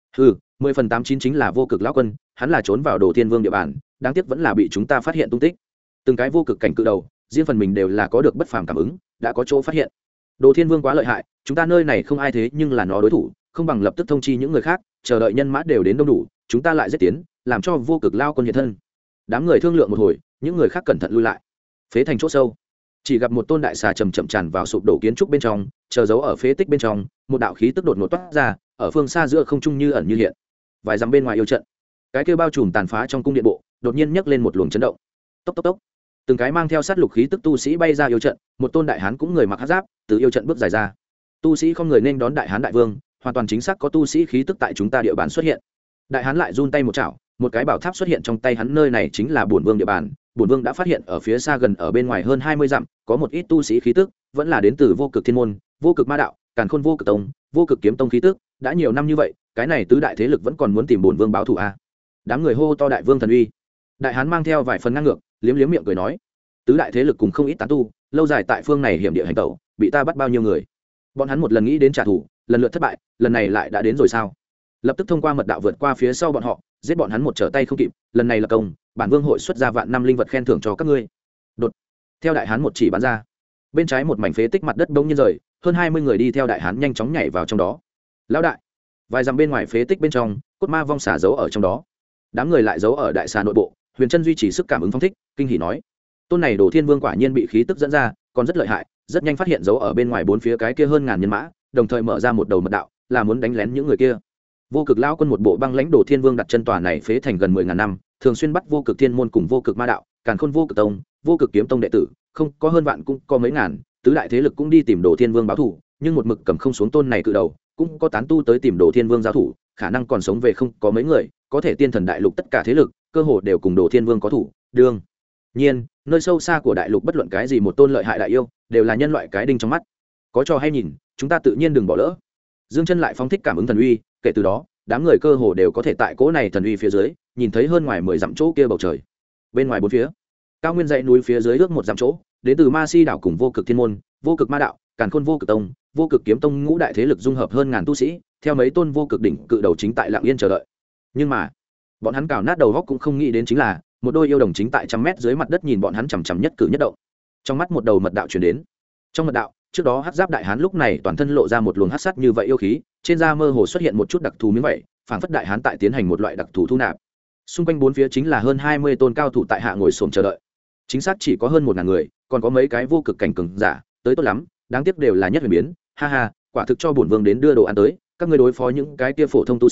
10/89 chính là vô cực lão quân, hắn là trốn vào Đồ Thiên Vương địa bàn, đáng tiếc vẫn là bị chúng ta phát hiện tung tích. Từng cái vô cực cảnh cự đầu, riêng phần mình đều là có được bất phàm cảm ứng, đã có chỗ phát hiện. Đồ Thiên Vương quá lợi hại, chúng ta nơi này không ai thế nhưng là nó đối thủ, không bằng lập tức thông chi những người khác, chờ đợi nhân mã đều đến đông đủ, chúng ta lại giết tiến, làm cho vô cực lao quân hiện thân. Đám người thương lượng một hồi, những người khác cẩn thận lui lại. Phế thành chỗ sâu, chỉ gặp một tôn đại xà chậm chậm tràn vào sụp đổ kiến trúc bên trong, chờ giấu ở phế tích bên trong, một đạo khí tức đột ngột toát ra, ở phương xa giữa không trung như ẩn như hiện. Vài dặm bên ngoài yêu trận, cái kia bao trùm tàn phá trong cung điện bộ, đột nhiên nhấc lên một luồng chấn động. Tốc tốc tốc, từng cái mang theo sát lục khí tức tu sĩ bay ra yêu trận, một tôn đại hán cũng người mặc hắc giáp, từ yêu trận bước dài ra. Tu sĩ không người nên đón đại hán đại vương, hoàn toàn chính xác có tu sĩ khí tức tại chúng ta địa bàn xuất hiện. Đại hán lại run tay một chảo, một cái bảo tháp xuất hiện trong tay hắn, nơi này chính là bổn vương địa bàn. Bổn vương đã phát hiện ở phía xa gần ở bên ngoài hơn 20 dặm, có một ít tu sĩ khí tức, vẫn là đến từ vô cực thiên môn, vô cực ma đạo, càn khôn vô cực tông, vô cực kiếm tông khí tức, đã nhiều năm như vậy, cái này tứ đại thế lực vẫn còn muốn tìm bổn vương báo thù a. Đám người hô to đại vương thần uy. Đại hán mang theo vài phần ngang ngược, liếm liếm miệng cười nói, tứ đại thế lực cùng không ít tán tu, lâu dài tại phương này hiểm địa hành tẩu, bị ta bắt bao nhiêu người. Bọn hắn một lần nghĩ đến trả thù, lần lượt thất bại, lần này lại đã đến rồi sao? Lập tức thông qua mật đạo vượt qua phía sau bọn họ, giết bọn hắn một trở tay không kịp, lần này là công, bản vương hội xuất ra vạn năm linh vật khen thưởng cho các ngươi. Đột. Theo đại hán một chỉ bắn ra, bên trái một mảnh phế tích mặt đất bỗng nhiên rời, hơn 20 người đi theo đại hán nhanh chóng nhảy vào trong đó. Lão đại, vài dặm bên ngoài phế tích bên trong, cốt ma vong xả giấu ở trong đó. Đám người lại giấu ở đại xà nội bộ, Huyền Chân duy trì sức cảm ứng phóng thích, kinh hỉ nói: tôn này Đồ Thiên Vương quả nhiên bị khí tức dẫn ra, còn rất lợi hại, rất nhanh phát hiện giấu ở bên ngoài bốn phía cái kia hơn ngàn nhân mã, đồng thời mở ra một đầu mật đạo, là muốn đánh lén những người kia. Vô cực lão quân một bộ băng lãnh Đồ Thiên Vương đặt chân tòa này phế thành gần 10.000 năm, thường xuyên bắt vô cực thiên môn cùng vô cực ma đạo, càn khôn vô cực tông, vô cực kiếm tông đệ tử, không có hơn vạn cũng có mấy ngàn, tứ đại thế lực cũng đi tìm Đồ Thiên Vương báo thù, nhưng một mực cầm không xuống tôn này cự đầu, cũng có tán tu tới tìm Đồ Thiên Vương giao thủ, khả năng còn sống về không có mấy người, có thể tiên thần đại lục tất cả thế lực, cơ hồ đều cùng Đồ Thiên Vương có thủ, đương nhiên, nơi sâu xa của đại lục bất luận cái gì một tôn lợi hại đại yêu, đều là nhân loại cái đinh trong mắt. Có cho hay nhìn, chúng ta tự nhiên đừng bỏ lỡ. Dương Chân lại phóng thích cảm ứng thần uy, kể từ đó, đám người cơ hồ đều có thể tại cỗ này thần uy phía dưới, nhìn thấy hơn ngoài 10 dặm chỗ kia bầu trời. Bên ngoài bốn phía, cao nguyên dãy núi phía dưới ước một dặm chỗ, đến từ Ma Si đảo cùng vô cực thiên môn, vô cực ma đạo, càn khôn vô cực tông, vô cực kiếm tông ngũ đại thế lực dung hợp hơn ngàn tu sĩ, theo mấy tôn vô cực đỉnh cự đầu chính tại lặng yên chờ đợi. Nhưng mà, bọn hắn cào nát đầu góc cũng không nghĩ đến chính là, một đôi yêu đồng chính tại trăm mét dưới mặt đất nhìn bọn hắn chằm chằm nhất cử nhất động. Trong mắt một đầu mật đạo truyền đến. Trong mật đạo, trước đó hắc giáp đại hán lúc này toàn thân lộ ra một luồng hắc sát như vậy yêu khí, trên da mơ hồ xuất hiện một chút đặc thù miếng vậy, phảng phất đại hán tại tiến hành một loại đặc thù thu nạp. Xung quanh bốn phía chính là hơn 20 tôn cao thủ tại hạ ngồi xổm chờ đợi. Chính xác chỉ có hơn 1000 người, còn có mấy cái vô cực cảnh cường giả, tới tốt lắm, đáng tiếc đều là nhất huyền biến, ha ha, quả thực cho bổn vương đến đưa đồ ăn tới, các ngươi đối phó những cái kia phổ thông tu sĩ,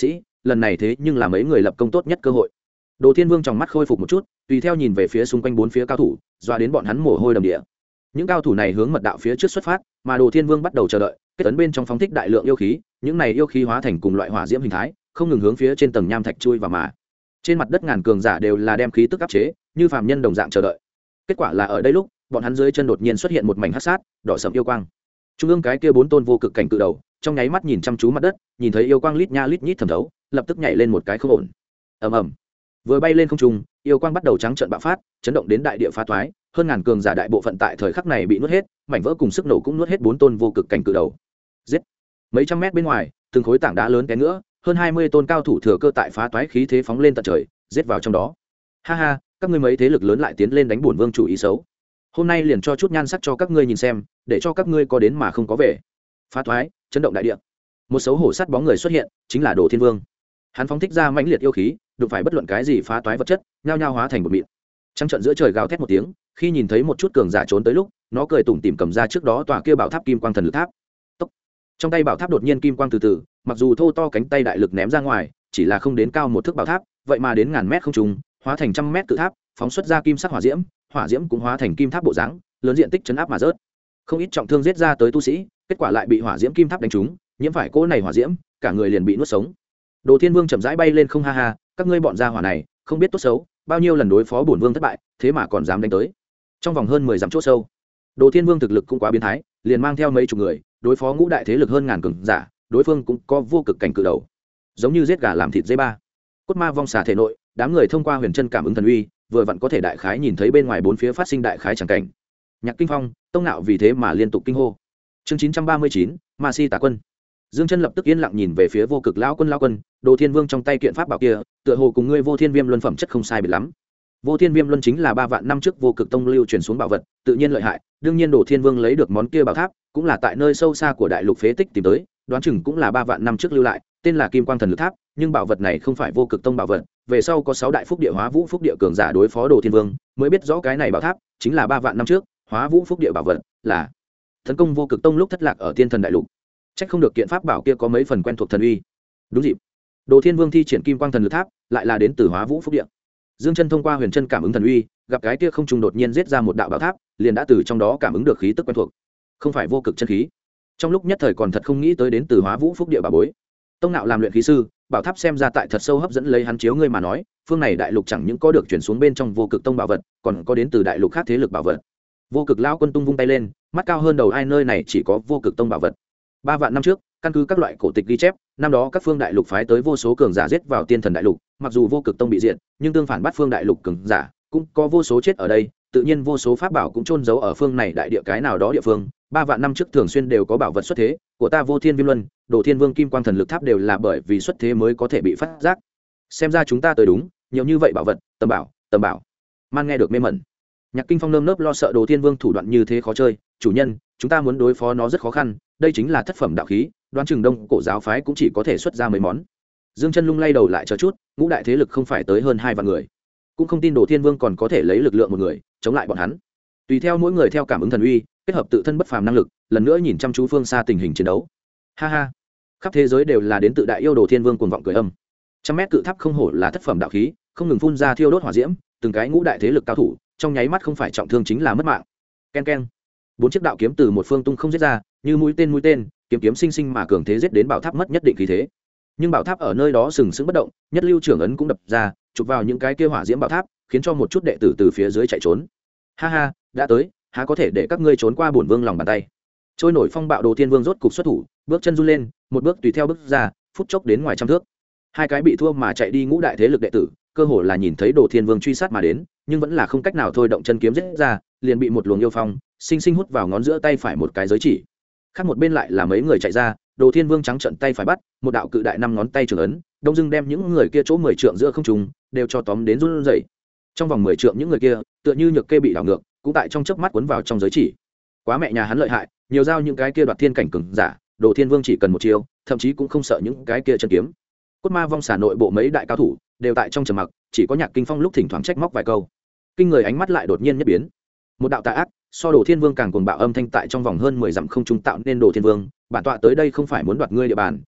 lần này thế nhưng là mấy người lập công tốt nhất cơ hội. Đồ Thiên Vương trong mắt khôi phục một chút, tùy theo nhìn về phía xung quanh bốn phía cao thủ, doa đến bọn hắn mồ hôi đầm địa. Những cao thủ này hướng mật đạo phía trước xuất phát, mà Đồ Thiên Vương bắt đầu chờ đợi, kết ấn bên trong phóng thích đại lượng yêu khí, những này yêu khí hóa thành cùng loại hỏa diễm hình thái, không ngừng hướng phía trên tầng nham thạch chui vào mà. Trên mặt đất ngàn cường giả đều là đem khí tức áp chế, như phàm nhân đồng dạng chờ đợi. Kết quả là ở đây lúc, bọn hắn dưới chân đột nhiên xuất hiện một mảnh hắc sát, đỏ sẫm yêu quang. Trung ương cái kia bốn tôn vô cực cảnh cự đầu, trong nháy mắt nhìn chăm chú mặt đất, nhìn thấy yêu quang lít nha lít nhít thẩm thấu, lập tức nhảy lên một cái không ổn. Ầm ầm. Vừa bay lên không trung, yêu quang bắt đầu trắng trợn bạo phát, chấn động đến đại địa phá toái, hơn ngàn cường giả đại bộ phận tại thời khắc này bị nuốt hết, mảnh vỡ cùng sức nổ cũng nuốt hết bốn tôn vô cực cảnh cự đầu. Giết! Mấy trăm mét bên ngoài, từng khối tảng đá lớn té nữa, hơn 20 tôn cao thủ thừa cơ tại phá toái khí thế phóng lên tận trời, giết vào trong đó. Ha ha, các ngươi mấy thế lực lớn lại tiến lên đánh bổn vương chủ ý xấu. Hôm nay liền cho chút nhan sắc cho các ngươi nhìn xem, để cho các ngươi có đến mà không có về. Phá toái, chấn động đại địa. Một xấu hổ sắt bóng người xuất hiện, chính là Đồ Thiên Vương. Hắn phóng thích ra mãnh liệt yêu khí, đụng phải bất luận cái gì phá toái vật chất, nhao nhao hóa thành một mịn. Trăng trận giữa trời gào thét một tiếng, khi nhìn thấy một chút cường giả trốn tới lúc, nó cười tủm tỉm cầm ra trước đó tòa kia bảo tháp kim quang thần lực tháp. Tốc. Trong tay bảo tháp đột nhiên kim quang từ từ, mặc dù thô to cánh tay đại lực ném ra ngoài, chỉ là không đến cao một thước bảo tháp, vậy mà đến ngàn mét không trung, hóa thành trăm mét cự tháp, phóng xuất ra kim sắc hỏa diễm cũng hóa thành kim tháp bộ dáng, lớn diện tích chấn áp mà rớt. Không ít trọng thương giết ra tới tu sĩ, kết quả lại bị hỏa diễm kim tháp đánh trúng, nhiễm phải cỗ này hỏa diễm, cả người liền bị nuốt sống. Đồ Thiên Vương chậm rãi bay lên không, ha ha, các ngươi bọn gia hỏa này, không biết tốt xấu, bao nhiêu lần đối phó bổn vương thất bại, thế mà còn dám đánh tới. Trong vòng hơn 10 dặm chỗ sâu, Đồ Thiên Vương thực lực cũng quá biến thái, liền mang theo mấy chục người, đối phó ngũ đại thế lực hơn ngàn cường giả, đối phương cũng có vô cực cảnh cự đầu. Giống như giết gà làm thịt dây ba. Cốt ma vong xà thể nội, đám người thông qua huyền chân cảm ứng thần uy, vừa vặn có thể đại khái nhìn thấy bên ngoài bốn phía phát sinh đại khái chẳng cảnh. Nhạc Kinh Phong, Tông Nạo vì thế mà liên tục kinh hô. Chương 939, Ma Si Tà Quân. Dương Chân lập tức yên lặng nhìn về phía vô cực lão quân, Đồ Thiên Vương trong tay kiện pháp bảo kia, tựa hồ cùng ngươi Vô Thiên Viêm luân phẩm chất không sai biệt lắm. Vô Thiên Viêm luân chính là 3 vạn năm trước vô cực tông lưu truyền xuống bảo vật, tự nhiên lợi hại, đương nhiên Đồ Thiên Vương lấy được món kia bảo tháp, cũng là tại nơi sâu xa của đại lục phế tích tìm tới, đoán chừng cũng là 3 vạn năm trước lưu lại, tên là Kim Quang Thần Lực Tháp, nhưng bảo vật này không phải vô cực tông bảo vật, về sau có 6 đại phúc địa Hóa Vũ phúc địa cường giả đối phó Đồ Thiên Vương, mới biết rõ cái này bảo tháp chính là 3 vạn năm trước Hóa Vũ phúc địa bảo vật, là tấn công vô cực tông lúc thất lạc ở Tiên Thần đại lục. Chắc không được kiện pháp bảo kia có mấy phần quen thuộc thần uy. Đúng dịp, Đồ Thiên Vương thi triển Kim Quang Thần Lực Tháp, lại là đến từ Hóa Vũ phúc địa. Dương Chân thông qua huyền chân cảm ứng thần uy, gặp cái kia không trung đột nhiên giết ra một đạo bảo tháp, liền đã từ trong đó cảm ứng được khí tức quen thuộc. Không phải vô cực chân khí. Trong lúc nhất thời còn thật không nghĩ tới đến từ Hóa Vũ phúc địa bảo bối. Tông Nạo làm luyện khí sư, bảo tháp xem ra tại thật sâu hấp dẫn lấy hắn chiếu ngươi mà nói, phương này đại lục chẳng những có được chuyển xuống bên trong vô cực tông bảo vật, còn có đến từ đại lục khác thế lực bảo vật. Vô cực lão quân tung vung tay lên, mắt cao hơn đầu ai, nơi này chỉ có vô cực tông bảo vật. 3 vạn năm trước, căn cứ các loại cổ tịch ghi chép, năm đó các phương đại lục phái tới vô số cường giả giết vào Tiên Thần đại lục, mặc dù vô cực tông bị diệt, nhưng tương phản bắt phương đại lục cường giả cũng có vô số chết ở đây, tự nhiên vô số pháp bảo cũng chôn giấu ở phương này đại địa cái nào đó địa phương. 3 vạn năm trước thường xuyên đều có bảo vật xuất thế, của ta Vô Thiên Viêm Luân, Đồ Thiên Vương Kim Quang Thần Lực Tháp đều là bởi vì xuất thế mới có thể bị phát giác. Xem ra chúng ta tới đúng, nhiều như vậy bảo vật, tầm bảo. Man nghe được mê mẩn. Nhạc Kinh Phong nơm nớp lo sợ Đồ Thiên Vương thủ đoạn như thế khó chơi, chủ nhân, chúng ta muốn đối phó nó rất khó khăn, đây chính là thất phẩm đạo khí, đoán chừng Đông cổ giáo phái cũng chỉ có thể xuất ra mấy món. Dương Chân lung lay đầu lại chờ chút, ngũ đại thế lực không phải tới hơn 2 vạn người, cũng không tin Đồ Thiên Vương còn có thể lấy lực lượng một người chống lại bọn hắn. Tùy theo mỗi người theo cảm ứng thần uy, kết hợp tự thân bất phàm năng lực, lần nữa nhìn chăm chú phương xa tình hình chiến đấu. Ha ha, khắp thế giới đều là đến tự đại yêu Đồ Thiên Vương cuồng vọng cười âm. 100 mét cự tháp không hổ là thất phẩm đạo khí, không ngừng phun ra thiêu đốt hỏa diễm, từng cái ngũ đại thế lực cao thủ, trong nháy mắt không phải trọng thương chính là mất mạng. Ken ken. 4 chiếc đạo kiếm từ một phương tung không giết ra, như mũi tên, kiếm sinh sinh mà cường thế giết đến bảo tháp mất nhất định khí thế. Nhưng bảo tháp ở nơi đó sừng sững bất động, nhất lưu trưởng ấn cũng đập ra, chụp vào những cái kia hỏa diễm bảo tháp, khiến cho một chút đệ tử từ phía dưới chạy trốn. Ha ha, đã tới, há có thể để các ngươi trốn qua bổn vương lòng bàn tay. Trôi nổi phong bạo Đồ Thiên Vương rốt cục xuất thủ, bước chân run lên, một bước tùy theo bước ra, phút chốc đến ngoài trăm thước. Hai cái bị thua mà chạy đi ngũ đại thế lực đệ tử, cơ hồ là nhìn thấy Đồ Thiên Vương truy sát mà đến, nhưng vẫn là không cách nào thôi động chân kiếm giết ra, liền bị một luồng yêu phong sinh sinh hút vào ngón giữa tay phải một cái giới chỉ. Khác một bên lại là mấy người chạy ra, Đồ Thiên Vương trắng trợn tay phải bắt, một đạo cự đại 5 ngón tay trường ấn, đông dưng đem những người kia chỗ 10 trượng giữa không trung đều cho tóm đến run rẩy. Trong vòng 10 trượng những người kia, tựa như nhược kê bị đảo ngược, cũng tại trong chớp mắt cuốn vào trong giới chỉ. Quá mẹ nhà hắn lợi hại, nhiều giao những cái kia đoạt thiên cảnh cường giả, Đồ Thiên Vương chỉ cần một chiêu, thậm chí cũng không sợ những cái kia chân kiếm. Cốt ma vong xả nội bộ mấy đại cao thủ đều tại trong trầm mặc, chỉ có Nhạc Kinh Phong lúc thỉnh thoảng trách móc vài câu. Kinh người ánh mắt lại đột nhiên nhất biến. Một đạo tà ác, so Đồ Thiên Vương càng cuồng bạo âm thanh tại trong vòng hơn 10 dặm không trung tạo nên Đồ Thiên Vương, bản tọa tới đây không phải muốn đoạt ngươi địa bàn,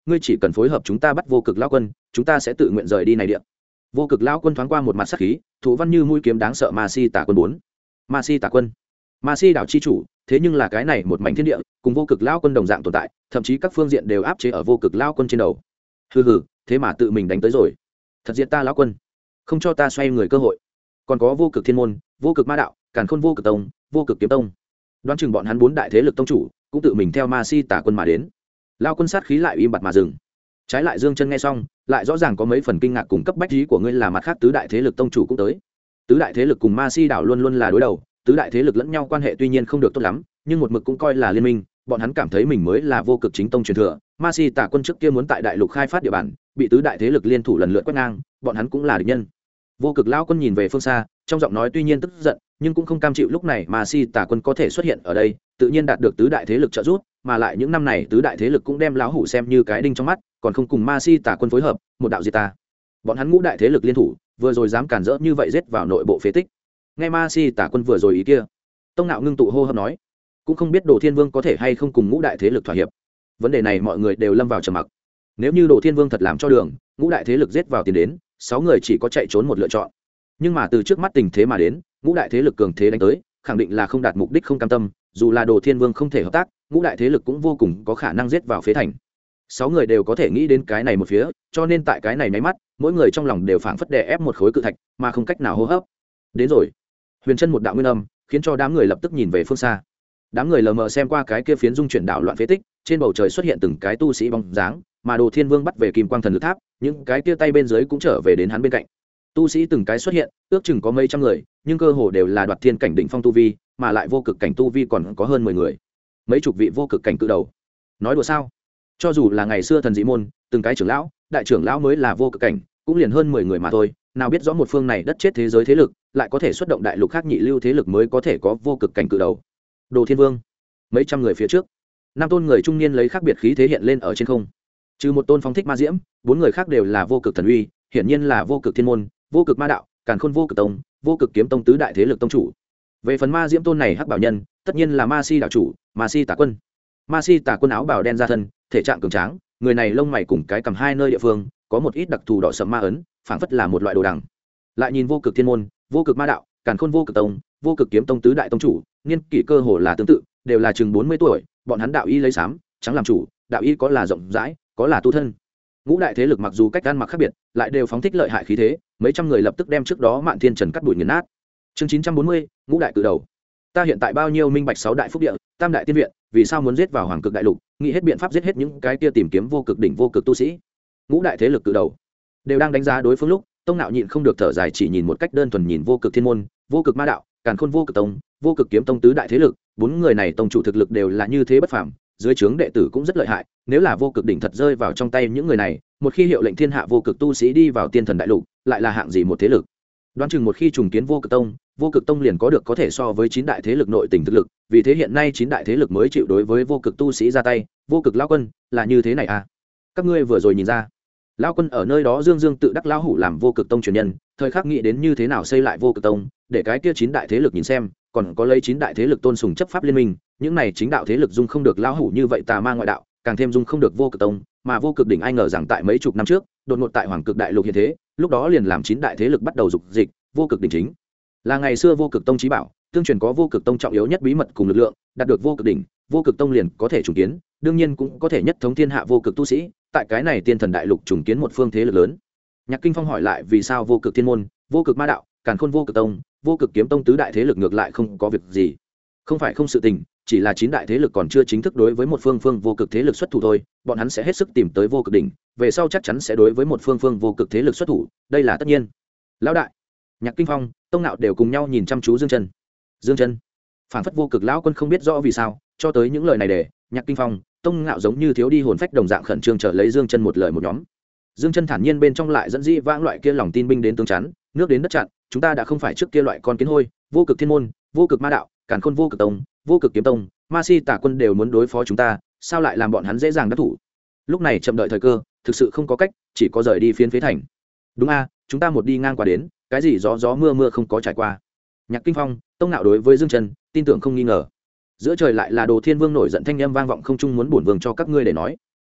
ngươi chỉ cần phối hợp chúng ta bắt vô cực lão quân, chúng ta sẽ tự nguyện rời đi này địa. Vô cực lão quân thoáng qua một mặt sắc khí, thủ văn như mũi kiếm đáng sợ ma si tả quân 4. Ma si tả quân, ma si đảo chi chủ, thế nhưng là cái này một mảnh thiên địa cùng vô cực lão quân đồng dạng tồn tại, thậm chí các phương diện đều áp chế ở vô cực lão quân trên đầu. Hừ hừ, thế mà tự mình đánh tới rồi, thật diệt ta lão quân, không cho ta xoay người cơ hội. Còn có vô cực thiên môn, vô cực ma đạo, càn khôn vô cực tông, vô cực kiếm tông, đoán chừng bọn hắn 4 đại thế lực tông chủ cũng tự mình theo ma si tả quân mà đến. Lão quân sát khí lại im bặt mà dừng. Trái lại Dương Chân nghe xong, lại rõ ràng có mấy phần kinh ngạc cùng cấp bách ý của ngươi là mặt khác tứ đại thế lực tông chủ cũng tới. Tứ đại thế lực cùng ma si đảo luôn luôn là đối đầu, tứ đại thế lực lẫn nhau quan hệ tuy nhiên không được tốt lắm, nhưng một mực cũng coi là liên minh, bọn hắn cảm thấy mình mới là vô cực chính tông truyền thừa. Ma si tả quân trước kia muốn tại đại lục khai phát địa bàn, bị tứ đại thế lực liên thủ lần lượt quét ngang, bọn hắn cũng là địch nhân. Vô cực lão quân nhìn về phương xa, trong giọng nói tuy nhiên tức giận, nhưng cũng không cam chịu lúc này Ma si tả quân có thể xuất hiện ở đây, tự nhiên đạt được tứ đại thế lực trợ giúp, mà lại những năm này tứ đại thế lực cũng đem lão hủ xem như cái đinh trong mắt, còn không cùng ma si tả quân phối hợp, một đạo diệt ta. Bọn hắn ngũ đại thế lực liên thủ, vừa rồi dám cản rỡ như vậy giết vào nội bộ phế tích. Nghe ma si tả quân vừa rồi ý kia, Tông Nạo ngưng tụ hô hấp nói, cũng không biết Đồ Thiên Vương có thể hay không cùng ngũ đại thế lực thỏa hiệp. Vấn đề này mọi người đều lâm vào trầm mặc. Nếu như Đồ Thiên Vương thật làm cho đường, ngũ đại thế lực giết vào tiền đến, 6 người chỉ có chạy trốn một lựa chọn. Nhưng mà từ trước mắt tình thế mà đến, ngũ đại thế lực cường thế đánh tới, khẳng định là không đạt mục đích không cam tâm, dù là Đồ Thiên Vương không thể hợp tác, ngũ đại thế lực cũng vô cùng có khả năng giết vào phế thành. 6 người đều có thể nghĩ đến cái này một phía, cho nên tại cái này nháy mắt, mỗi người trong lòng đều phảng phất đè ép một khối cự thạch, mà không cách nào hô hấp. Đến rồi. Huyền chân một đạo nguyên âm, khiến cho đám người lập tức nhìn về phương xa. Đám người lờ mờ xem qua cái kia phiến dung chuyển đảo loạn phế tích, trên bầu trời xuất hiện từng cái tu sĩ bóng dáng, mà Đồ Thiên Vương bắt về Kim Quang Thần Lực Tháp, những cái kia tay bên dưới cũng trở về đến hắn bên cạnh. Tu sĩ từng cái xuất hiện, ước chừng có mấy trăm người, nhưng cơ hồ đều là đoạt thiên cảnh đỉnh phong tu vi, mà lại vô cực cảnh tu vi còn có hơn 10 người. Mấy chục vị vô cực cảnh cự đầu. Nói đùa sao? Cho dù là ngày xưa thần dị môn, từng cái trưởng lão, đại trưởng lão mới là vô cực cảnh, cũng liền hơn 10 người mà thôi, nào biết rõ một phương này đất chết thế giới thế lực, lại có thể xuất động đại lục khác nhị lưu thế lực mới có thể có vô cực cảnh cự đầu. Đồ Thiên Vương, mấy trăm người phía trước, 5 tôn người trung niên lấy khác biệt khí thế hiện lên ở trên không. Trừ một tôn phóng thích ma diễm, 4 người khác đều là vô cực thần uy, hiển nhiên là vô cực thiên môn, vô cực ma đạo, càn khôn vô cực tông, vô cực kiếm tông tứ đại thế lực tông chủ. Về phần ma diễm tôn này hắc bảo nhân, tất nhiên là ma si đạo chủ, ma si tả quân. Ma si tả quân áo bào đen ra thân, thể trạng cường tráng, người này lông mày cùng cái cầm hai nơi địa phương, có một ít đặc thù đỏ sẫm ma ấn, phảng phất là một loại đồ đằng. Lại nhìn vô cực thiên môn, vô cực ma đạo, càn khôn vô cực tông, vô cực kiếm tông tứ đại tông chủ, niên kỷ cơ hồ là tương tự, đều là chừng 40 tuổi, bọn hắn đạo y lấy xám trắng làm chủ, đạo y có là rộng rãi, có là tu thân. Ngũ đại thế lực mặc dù cách ăn mặc khác biệt, lại đều phóng thích lợi hại khí thế, mấy trăm người lập tức đem trước đó Mạn Thiên Trần cắt đuổi nghiền nát. Chương 940, ngũ đại cự đầu. Ta hiện tại bao nhiêu minh bạch 6 đại phúc địa, tam đại tiên viện, vì sao muốn giết vào hoàng cực đại lục, nghĩ hết biện pháp giết hết những cái kia tìm kiếm vô cực đỉnh vô cực tu sĩ. Ngũ đại thế lực cự đầu đều đang đánh giá đối phương lúc, Tông Nạo nhịn không được thở dài, chỉ nhìn một cách đơn thuần nhìn vô cực thiên môn, vô cực ma đạo, càn khôn vô cực tông, vô cực kiếm tông tứ đại thế lực, 4 người này tông chủ thực lực đều là như thế bất phàm, dưới trướng đệ tử cũng rất lợi hại, nếu là vô cực đỉnh thật rơi vào trong tay những người này, một khi hiệu lệnh thiên hạ vô cực tu sĩ đi vào tiên thần đại lục, lại là hạng gì một thế lực. Đoán chừng một khi trùng kiến vô cực tông liền có được có thể so với 9 đại thế lực nội tình thực lực, vì thế hiện nay 9 đại thế lực mới chịu đối với vô cực tu sĩ ra tay. Vô cực lão quân là như thế này à? Các ngươi vừa rồi nhìn ra, lão quân ở nơi đó dương dương tự đắc lão hủ làm vô cực tông truyền nhân, thời khắc nghĩ đến như thế nào xây lại vô cực tông, để cái kia 9 đại thế lực nhìn xem, còn có lấy 9 đại thế lực tôn sùng chấp pháp liên minh, những này chính đạo thế lực dung không được lão hủ như vậy tà ma ngoại đạo, càng thêm dung không được vô cực tông, mà vô cực đỉnh ai ngờ rằng tại mấy chục năm trước, đột ngột tại hoàng cực đại lục hiện thế, lúc đó liền làm 9 đại thế lực bắt đầu dục dịch, vô cực đỉnh chính là ngày xưa vô cực tông chí bảo, tương truyền có vô cực tông trọng yếu nhất bí mật cùng lực lượng, đạt được vô cực đỉnh, vô cực tông liền có thể trùng kiến, đương nhiên cũng có thể nhất thống thiên hạ vô cực tu sĩ, tại cái này tiên thần đại lục trùng kiến một phương thế lực lớn. Nhạc Kinh Phong hỏi lại vì sao vô cực thiên môn, vô cực ma đạo, càn khôn vô cực tông, vô cực kiếm tông tứ đại thế lực ngược lại không có việc gì. Không phải không sự tình, chỉ là 9 đại thế lực còn chưa chính thức đối với một phương vô cực thế lực xuất thủ thôi, bọn hắn sẽ hết sức tìm tới vô cực đỉnh, về sau chắc chắn sẽ đối với một phương vô cực thế lực xuất thủ, đây là tất nhiên. Lão đại, Nhạc Kinh Phong, Tông Nạo đều cùng nhau nhìn chăm chú Dương Chân, phản phất vô cực lão quân không biết rõ vì sao, cho tới những lời này để Nhạc Kinh Phong, Tông Nạo giống như thiếu đi hồn phách đồng dạng khẩn trương chờ lấy Dương Chân một lời một nhóm. Dương Chân thản nhiên bên trong lại dẫn dĩ vãng loại kia lòng tin binh đến tướng chắn, nước đến đất chặn, chúng ta đã không phải trước kia loại con kiến hôi, vô cực thiên môn, vô cực ma đạo, càn khôn vô cực tông, vô cực kiếm tông, ma si tả quân đều muốn đối phó chúng ta, sao lại làm bọn hắn dễ dàng đắc thủ? Lúc này chậm đợi thời cơ, thực sự không có cách, chỉ có rời đi phiến phế thành. Đúng a, chúng ta một đi ngang qua đến, cái gì gió mưa không có trải qua. Nhạc Kinh Phong, Tông Nạo đối với Dương Chân tin tưởng không nghi ngờ. Giữa trời lại là Đồ Thiên Vương nổi giận thanh âm vang vọng không trung, muốn bổn vương cho các ngươi để nói.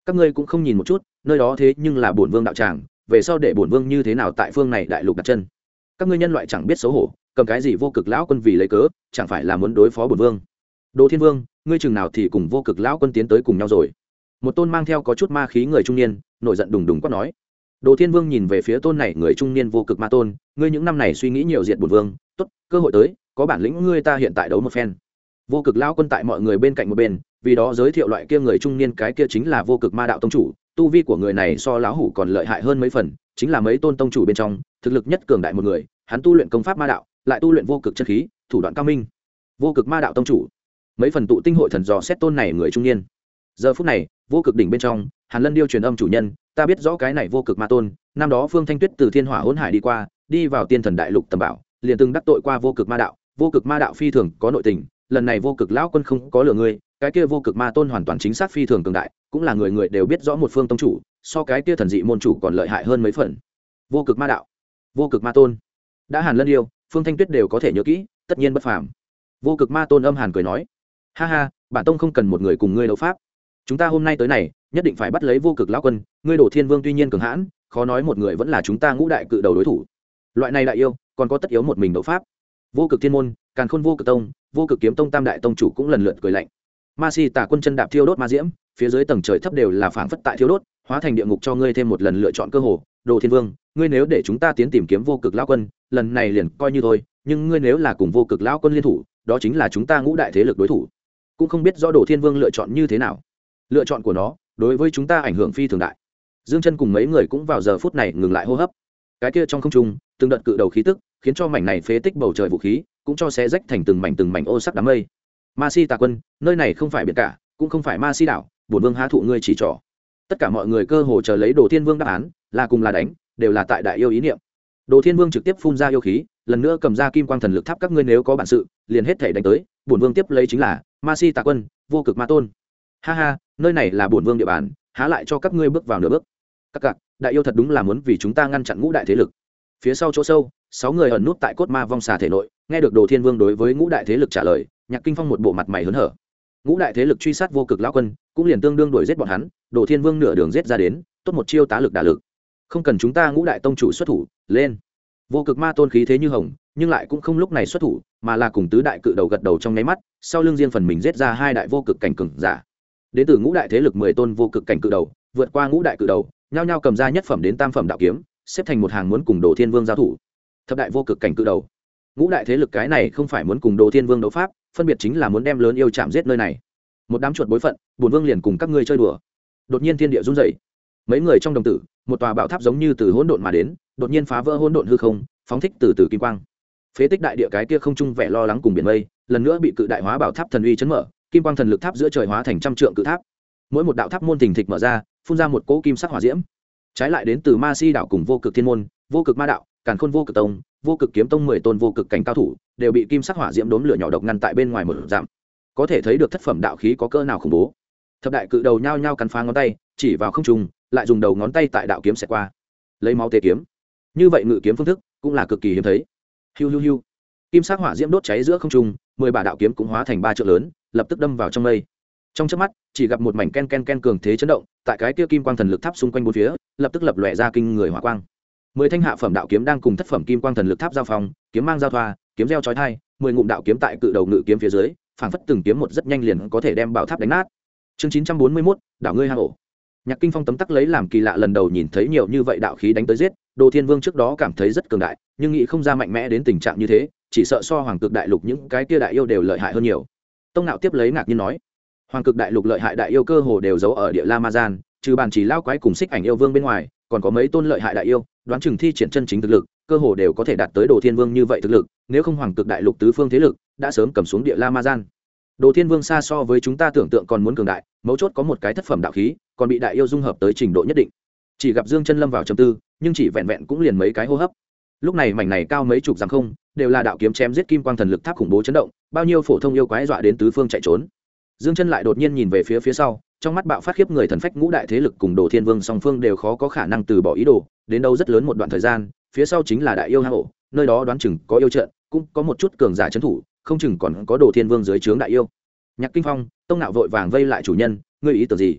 các ngươi cũng không nhìn một chút nơi đó thế nhưng là bổn vương đạo tràng, về sau để bổn vương như thế nào tại phương này đại lục đặt chân. Các ngươi nhân loại chẳng biết xấu hổ, cầm cái gì vô cực lão quân vì lấy cớ, chẳng phải là muốn đối phó bổn vương. Đồ Thiên Vương, ngươi chừng nào thì cùng vô cực lão quân tiến tới cùng nhau rồi? Một tôn mang theo có chút ma khí người trung niên nổi giận đùng đùng quát nói. Đồ Thiên Vương nhìn về phía tôn này người trung niên vô cực ma tôn, ngươi những năm này suy nghĩ nhiều diệt bổn vương, tốt, cơ hội tới, có bản lĩnh ngươi ta hiện tại đấu một phen. Vô cực lão quân tại mọi người bên cạnh một bên, vì đó giới thiệu loại kia người trung niên, cái kia chính là vô cực ma đạo tông chủ, tu vi của người này so lão hủ còn lợi hại hơn mấy phần, chính là mấy tôn tông chủ bên trong thực lực nhất cường đại một người, hắn tu luyện công pháp ma đạo, lại tu luyện vô cực chân khí, thủ đoạn cao minh. Vô cực ma đạo tông chủ, mấy phần tụ tinh hội thần dò xét tôn này người trung niên. Giờ phút này, vô cực đỉnh bên trong, Hàn Lân Điêu truyền âm chủ nhân, ta biết rõ cái này vô cực ma tôn, năm đó Phương Thanh Tuyết từ Thiên Hỏa Hỗn Hải đi qua, đi vào Tiên Thần Đại Lục tầm bảo, liền từng đắc tội qua vô cực ma đạo phi thường có nội tình, lần này vô cực lão quân không có lừa ngươi, cái kia vô cực ma tôn hoàn toàn chính xác phi thường cường đại, cũng là người người đều biết rõ một phương tông chủ, so cái kia thần dị môn chủ còn lợi hại hơn mấy phần. Vô cực ma đạo, vô cực ma tôn, đã Hàn Lân Điêu, Phương Thanh Tuyết đều có thể nhớ kỹ, tất nhiên bất phàm. Vô cực ma tôn âm hàn cười nói, ha ha, bản tông không cần một người cùng ngươi đấu pháp, chúng ta hôm nay tới này nhất định phải bắt lấy vô cực lão quân. Ngươi Đồ Thiên Vương tuy nhiên cường hãn, khó nói một người vẫn là chúng ta ngũ đại cự đầu đối thủ, loại này đại yêu còn có tất yếu một mình đấu pháp. Vô cực thiên môn, càn khôn vô cực tông, vô cực kiếm tông tam đại tông chủ cũng lần lượt cười lạnh. Ma Si Tà quân chân đạp thiêu đốt ma diễm, phía dưới tầng trời thấp đều là phảng phất tại thiêu đốt, hóa thành địa ngục cho ngươi thêm một lần lựa chọn cơ hồ. Đồ Thiên Vương, ngươi nếu để chúng ta tiến tìm kiếm vô cực lão quân, lần này liền coi như thôi, nhưng ngươi nếu là cùng vô cực lão quân liên thủ, đó chính là chúng ta ngũ đại thế lực đối thủ. Cũng không biết rõ Đồ Thiên Vương lựa chọn như thế nào. Lựa chọn của nó đối với chúng ta ảnh hưởng phi thường đại. Dương Chân cùng mấy người cũng vào giờ phút này ngừng lại hô hấp. Cái kia trong không trung, từng đợt cự đầu khí tức, khiến cho mảnh này phế tích bầu trời vũ khí cũng cho xé rách thành từng mảnh ô sắc đám mây. Ma Si Tà quân, nơi này không phải biển cả, cũng không phải Ma Si đảo, bổn vương há thụ ngươi chỉ trỏ. Tất cả mọi người cơ hồ chờ lấy Đồ Thiên Vương đáp án, là cùng là đánh, đều là tại đại yêu ý niệm. Đồ Thiên Vương trực tiếp phun ra yêu khí, lần nữa cầm ra kim quang thần lực tháp, các ngươi nếu có bản sự, liền hết thể đánh tới, bổn vương tiếp lấy chính là Ma Si Tà quân, vô cực ma tôn. Ha ha, nơi này là bổn vương địa bàn, há lại cho các ngươi bước vào nửa bước. Các cặc, đại yêu thật đúng là muốn vì chúng ta ngăn chặn ngũ đại thế lực. Phía sau chỗ sâu, 6 người ẩn nút tại cốt ma vong xà thể nội, nghe được Đồ Thiên Vương đối với ngũ đại thế lực trả lời, Nhạc Kinh Phong một bộ mặt mày hớn hở. Ngũ đại thế lực truy sát vô cực lão quân, cũng liền tương đương đuổi giết bọn hắn, Đồ Thiên Vương nửa đường giết ra đến, tốt một chiêu tá lực đả lực. Không cần chúng ta ngũ đại tông chủ xuất thủ, lên. Vô cực ma tôn khí thế như hồng, nhưng lại cũng không lúc này xuất thủ, mà là cùng tứ đại cự đầu gật đầu trong nháy mắt, sau lưng riêng phần mình giết ra hai đại vô cực cảnh cường giả. Đến từ ngũ đại thế lực 10 tôn vô cực cảnh cự đầu, vượt qua ngũ đại cự đầu, nhao nhao cầm ra nhất phẩm đến tam phẩm đạo kiếm, xếp thành một hàng muốn cùng Đồ Thiên Vương giao thủ. Thập đại vô cực cảnh cự đầu, ngũ đại thế lực cái này không phải muốn cùng Đồ Thiên Vương đấu pháp, phân biệt chính là muốn đem lớn yêu chạm giết nơi này. Một đám chuột bối phận, bổn vương liền cùng các ngươi chơi đùa. Đột nhiên thiên địa rung rẩy, mấy người trong đồng tử, một tòa bảo tháp giống như từ hỗn độn mà đến, đột nhiên phá vỡ hỗn độn hư không, phóng thích từ từ kim quang. Phế tích đại địa cái kia không trung vẻ lo lắng cùng biển mây, lần nữa bị cự đại hóa bảo tháp thần uy chấn mở, kim quang thần lực tháp giữa trời hóa thành trăm trượng cự tháp. Mỗi một đạo tháp môn thình thịch mở ra, phun ra một cỗ kim sắc hỏa diễm. Trái lại đến từ Ma Si đảo cùng vô cực thiên môn, vô cực ma đạo, càn khôn vô cực tông, vô cực kiếm tông 10 tôn vô cực cảnh cao thủ, đều bị kim sắc hỏa diễm đốm lửa nhỏ độc ngăn tại bên ngoài một dặm. Có thể thấy được thất phẩm đạo khí có cỡ nào khủng bố. Thập đại cự đầu nhao nhao cắn phá ngón tay, chỉ vào không trung, lại dùng đầu ngón tay tại đạo kiếm xẹt qua, lấy máu tế kiếm. Như vậy ngự kiếm phương thức cũng là cực kỳ hiếm thấy. Hiu hiu hiu. Kim sắc hỏa diễm đốt cháy giữa không trung, 10 bả đạo kiếm cũng hóa thành 3 trượng lớn, lập tức đâm vào trong mây. Trong chớp mắt, chỉ gặp một mảnh ken ken ken cường thế chấn động, tại cái kia kim quang thần lực tháp xung quanh bốn phía, lập tức lập lòe ra kinh người hỏa quang. 10 thanh hạ phẩm đạo kiếm đang cùng thất phẩm kim quang thần lực tháp giao phong, kiếm mang giao thoa, kiếm reo chói tai, 10 ngụm đạo kiếm tại cự đầu ngự kiếm phía dưới, phảng phất từng kiếm một rất nhanh liền có thể đem bảo tháp đánh nát. Chương 941, đảo ngươi hang ổ. Nhạc Kinh Phong tấm tắc lấy làm kỳ lạ, lần đầu nhìn thấy nhiều như vậy đạo khí đánh tới giết, Đồ Thiên Vương trước đó cảm thấy rất cường đại, nhưng nghĩ không ra mạnh mẽ đến tình trạng như thế, chỉ sợ so Hoàng Cực Đại Lục những cái kia đại yêu đều lợi hại hơn nhiều. Tông Nạo tiếp lấy ngạc nhiên nói, Hoàng Cực Đại Lục lợi hại đại yêu cơ hồ đều giấu ở địa La Ma Gian, trừ bàn chỉ lao quái cùng Xích Ảnh yêu vương bên ngoài, còn có mấy tôn lợi hại đại yêu, đoán chừng thi triển chân chính thực lực, cơ hồ đều có thể đạt tới Đồ Thiên Vương như vậy thực lực, nếu không Hoàng Cực Đại Lục tứ phương thế lực đã sớm cầm xuống địa La Ma Gian. Đồ Thiên Vương xa so với chúng ta tưởng tượng còn muốn cường đại, mấu chốt có một cái thất phẩm đạo khí, còn bị đại yêu dung hợp tới trình độ nhất định. Chỉ gặp Dương Chân lâm vào trầm tư, nhưng chỉ vẹn vẹn cũng liền mấy cái hô hấp. Lúc này mảnh này cao mấy chục dặm không, đều là đạo kiếm chém giết kim quang thần lực tháp khủng bố chấn động, bao nhiêu phổ thông yêu quái dọa đến tứ phương chạy trốn. Dương Chân lại đột nhiên nhìn về phía sau, trong mắt bạo phát khiếp người thần phách, ngũ đại thế lực cùng Đồ Thiên Vương song phương đều khó có khả năng từ bỏ ý đồ, đến đâu rất lớn một đoạn thời gian, phía sau chính là đại yêu hang ổ, nơi đó đoán chừng có yêu trận, cũng có một chút cường giả trấn thủ, không chừng còn có Đồ Thiên Vương dưới trướng đại yêu. Nhạc Kinh Phong, Tông Nạo vội vàng vây lại chủ nhân, ngươi ý tưởng gì?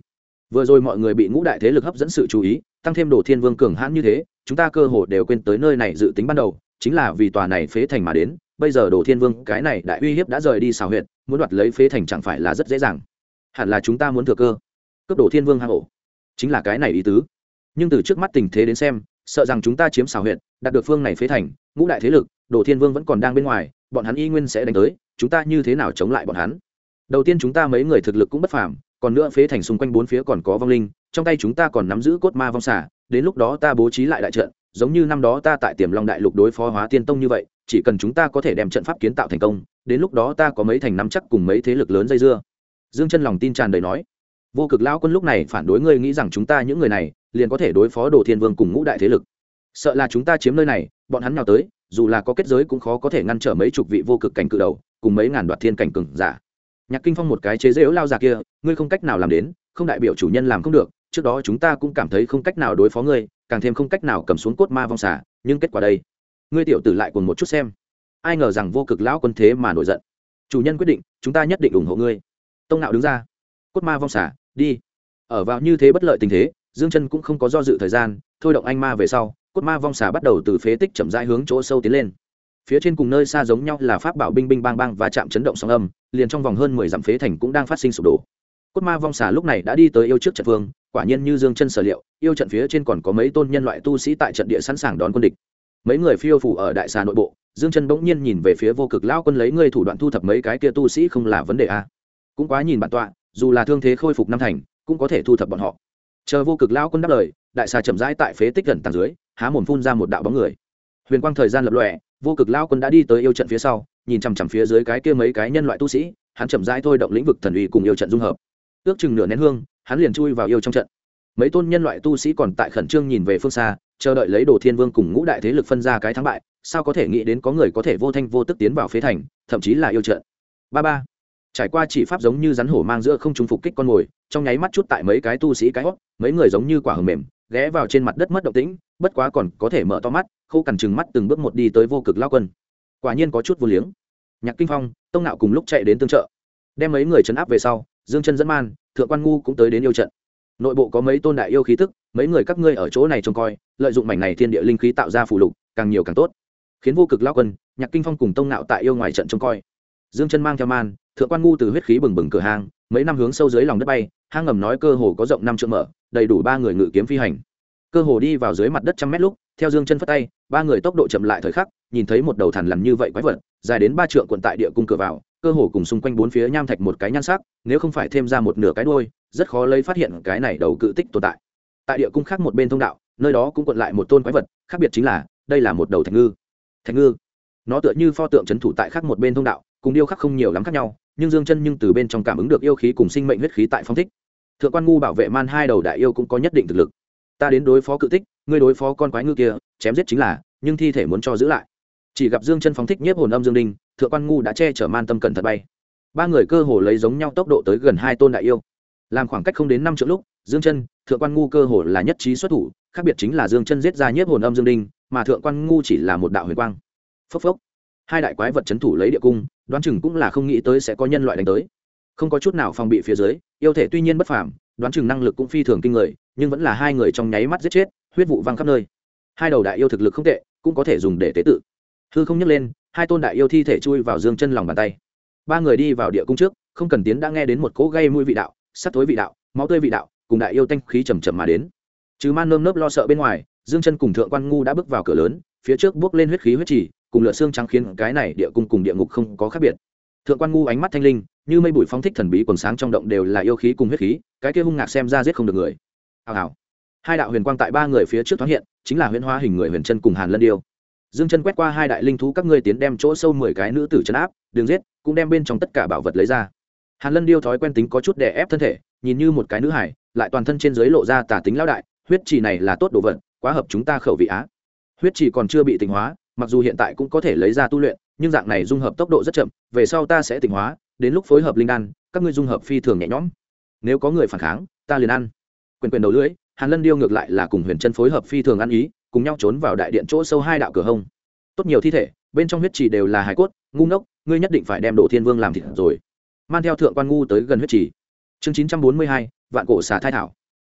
Vừa rồi mọi người bị ngũ đại thế lực hấp dẫn sự chú ý, tăng thêm Đồ Thiên Vương cường hãn như thế, chúng ta cơ hồ đều quên tới nơi này dự tính ban đầu, chính là vì tòa này phế thành mà đến. Bây giờ Đồ Thiên Vương cái này đại uy hiếp đã rời đi xào huyệt, muốn đoạt lấy phế thành chẳng phải là rất dễ dàng. Hẳn là chúng ta muốn thừa cơ cướp Đồ Thiên Vương hang ổ, chính là cái này ý tứ. Nhưng từ trước mắt tình thế đến xem, sợ rằng chúng ta chiếm xào huyệt, đạt được phương này phế thành, ngũ đại thế lực, Đồ Thiên Vương vẫn còn đang bên ngoài, bọn hắn y nguyên sẽ đánh tới, chúng ta như thế nào chống lại bọn hắn? Đầu tiên chúng ta mấy người thực lực cũng bất phàm, còn nữa phế thành xung quanh bốn phía còn có vong linh, trong tay chúng ta còn nắm giữ cốt ma vong xả, đến lúc đó ta bố trí lại đại trận, giống như năm đó ta tại Tiềm Long đại lục đối phó Hóa Tiên Tông như vậy, chỉ cần chúng ta có thể đem trận pháp kiến tạo thành công, đến lúc đó ta có mấy thành nắm chắc cùng mấy thế lực lớn dây dưa. Dương Chân lòng tin tràn đầy nói. Vô Cực lão quân lúc này phản đối ngươi nghĩ rằng chúng ta những người này liền có thể đối phó Đồ Thiên Vương cùng ngũ đại thế lực. Sợ là chúng ta chiếm nơi này, bọn hắn nhào tới, dù là có kết giới cũng khó có thể ngăn trở mấy chục vị vô cực cảnh cự đầu, cùng mấy ngàn đoạt thiên cảnh cường giả. Nhạc Kinh Phong một cái chế giễu lao già kia, ngươi không cách nào làm đến, không đại biểu chủ nhân làm không được, trước đó chúng ta cũng cảm thấy không cách nào đối phó ngươi, càng thêm không cách nào cầm xuống cốt ma vong xả, nhưng kết quả đây, ngươi tiểu tử lại còn một chút xem. Ai ngờ rằng Vô Cực lão quân thế mà nổi giận. Chủ nhân quyết định, chúng ta nhất định ủng hộ ngươi. Tông Nạo đứng ra. Cốt ma vong xả, đi. Ở vào như thế bất lợi tình thế, Dương Chân cũng không có do dự thời gian, thôi động anh ma về sau, cốt ma vong xả bắt đầu từ phế tích chậm rãi hướng chỗ sâu tiến lên. Phía trên cùng nơi xa giống nhau là pháp bảo binh binh bang bang và chạm chấn động sóng âm, liền trong vòng hơn 10 dặm phế thành cũng đang phát sinh sụp đổ. Cốt ma vong xà lúc này đã đi tới yêu trước trận vương, quả nhiên như Dương Chân sở liệu, yêu trận phía trên còn có mấy tôn nhân loại tu sĩ tại trận địa sẵn sàng đón quân địch. Mấy người phiêu phù ở đại xà nội bộ, Dương Chân bỗng nhiên nhìn về phía Vô Cực lão quân, lấy ngươi thủ đoạn thu thập mấy cái kia tu sĩ không là vấn đề a. Cũng quá nhìn bản tọa, dù là thương thế khôi phục năm thành, cũng có thể thu thập bọn họ. Chờ Vô Cực lão quân đáp lời, đại xà chậm rãi tại phế tích gần tầng dưới, há mồm phun ra một đạo bóng người. Huyền quang thời gian lập lòe, Vô Cực lão quân đã đi tới yêu trận phía sau, nhìn chằm chằm phía dưới cái kia mấy cái nhân loại tu sĩ, hắn chậm rãi thôi động lĩnh vực thần uy cùng yêu trận dung hợp. Ước chừng nửa nén hương, hắn liền chui vào yêu trong trận. Mấy tôn nhân loại tu sĩ còn tại khẩn trương nhìn về phương xa, chờ đợi lấy Đồ Thiên Vương cùng ngũ đại thế lực phân ra cái thắng bại, sao có thể nghĩ đến có người có thể vô thanh vô tức tiến vào phế thành, thậm chí là yêu trận. Ba. Trải qua chỉ pháp giống như rắn hổ mang giữa không trung phục kích con mồi, trong nháy mắt chút tại mấy cái tu sĩ cái hót, mấy người giống như quả hờ mềm, ghé vào trên mặt đất mất động tĩnh, bất quá còn có thể mở to mắt, khô cằn trừng mắt từng bước một đi tới Vô Cực lão quân. Quả nhiên có chút vô liếng. Nhạc Kinh Phong, Tông Nạo cùng lúc chạy đến tương trợ, đem mấy người trấn áp về sau, Dương Chân dẫn man, Thượng Quan Ngu cũng tới đến yêu trận. Nội bộ có mấy tôn đại yêu khí tức, mấy người các ngươi ở chỗ này trông coi, lợi dụng mảnh này thiên địa linh khí tạo ra phù lục, càng nhiều càng tốt. Khiến Vô Cực lão quân, Nhạc Kinh Phong cùng Tông Nạo tại yêu ngoài trận trông coi. Dương Chân mang theo man, Thượng Quan Ngu từ huyết khí bừng bừng cửa hang, mấy năm hướng sâu dưới lòng đất bay, hang ngầm nói cơ hồ có rộng 5 trượng mở, đầy đủ 3 người ngự kiếm phi hành. Cơ hồ đi vào dưới mặt đất 100 mét lúc, theo Dương Chân phất tay, 3 người tốc độ chậm lại thời khắc, nhìn thấy một đầu thằn lằn như vậy quái vật, dài đến 3 trượng quận tại địa cung cửa vào, cơ hồ cùng xung quanh bốn phía nham thạch một cái nhan sắc, nếu không phải thêm ra một nửa cái đuôi, rất khó lấy phát hiện cái này đầu cự tích tồn tại. Tại địa cung khác một bên thông đạo, nơi đó cũng quận lại một tôn quái vật, khác biệt chính là, đây là một đầu thạch ngư. Thạch ngư, nó tựa như pho tượng trấn thủ tại khác một bên thông đạo, cùng điêu khắc không nhiều lắm khác nhau, nhưng Dương Chân từ bên trong cảm ứng được yêu khí cùng sinh mệnh huyết khí tại phong thích. Thượng Quan Ngu bảo vệ man hai đầu đại yêu cũng có nhất định thực lực. Ta đến đối phó cự tích, ngươi đối phó con quái ngư kia, chém giết chính là, nhưng thi thể muốn cho giữ lại. Chỉ gặp Dương Chân phóng thích nhiếp hồn âm dương đinh, Thượng Quan Ngu đã che chở man tâm cẩn thận bay. 3 người cơ hồ lấy giống nhau tốc độ tới gần hai tôn đại yêu. Làm khoảng cách không đến 5 trượng lúc, Dương Chân, Thượng Quan Ngu cơ hồ là nhất trí xuất thủ, khác biệt chính là Dương Chân giết ra nhiếp hồn âm dương đinh, mà Thượng Quan Ngu chỉ là một đạo huyền quang. Phốc phốc. Hai đại quái vật trấn thủ lấy địa cung, đoán chừng cũng là không nghĩ tới sẽ có nhân loại đánh tới. Không có chút nào phòng bị phía dưới, yêu thể tuy nhiên bất phàm, đoán chừng năng lực cũng phi thường kinh người, nhưng vẫn là hai người trong nháy mắt giết chết, huyết vụ văng khắp nơi. Hai đầu đại yêu thực lực không tệ, cũng có thể dùng để tế tự. Hư không nhấc lên, hai tôn đại yêu thi thể chui vào Dương Chân lòng bàn tay. 3 người đi vào địa cung trước, không cần tiến đã nghe đến một cỗ gây mùi vị đạo, sắt thối vị đạo, máu tươi vị đạo, cùng đại yêu tanh khí trầm trầm mà đến. Trừ man nơm nớp lo sợ bên ngoài, Dương Chân cùng Thượng Quan Ngu đã bước vào cửa lớn, phía trước bước lên huyết khí huyết chỉ, cùng lửa xương trắng khiến cái này địa cung cùng địa ngục không có khác biệt. Thượng Quan Ngu ánh mắt thanh linh, như mây bụi phóng thích thần bí quần sáng trong động đều là yêu khí cùng huyết khí, cái kia hung ngạc xem ra giết không được người. Hào hào. Hai đạo huyền quang tại 3 người phía trước thoáng hiện, chính là huyễn hóa hình người Huyền Chân cùng Hàn Lân Điêu. Dương Chân quét qua hai đại linh thú, các ngươi tiến đem chỗ sâu 10 cái nữ tử trấn áp, đừng giết, cũng đem bên trong tất cả bảo vật lấy ra. Hàn Lân Điêu thói quen tính có chút đè ép thân thể, nhìn như một cái nữ hải, lại toàn thân trên dưới lộ ra tà tính lão đại, huyết trì này là tốt đồ vật, quá hợp chúng ta khẩu vị á. Huyết trì còn chưa bị tịnh hóa, mặc dù hiện tại cũng có thể lấy ra tu luyện, nhưng dạng này dung hợp tốc độ rất chậm, về sau ta sẽ tịnh hóa, đến lúc phối hợp linh đan, các ngươi dung hợp phi thường nhẹ nhõm. Nếu có người phản kháng, ta liền ăn. Quyền quyền đầu lưỡi, Hàn Lân Điêu ngược lại là cùng Huyền Chân phối hợp phi thường ăn ý, cùng nhau trốn vào đại điện chỗ sâu hai đạo cửa hông. Tốt nhiều thi thể, bên trong huyết trì đều là hài cốt, ngu ngốc, ngươi nhất định phải đem Đồ Thiên Vương làm thịt rồi. Man theo Thượng Quan Ngu tới gần huyết trì. Chương 942, vạn cổ xà thai thảo.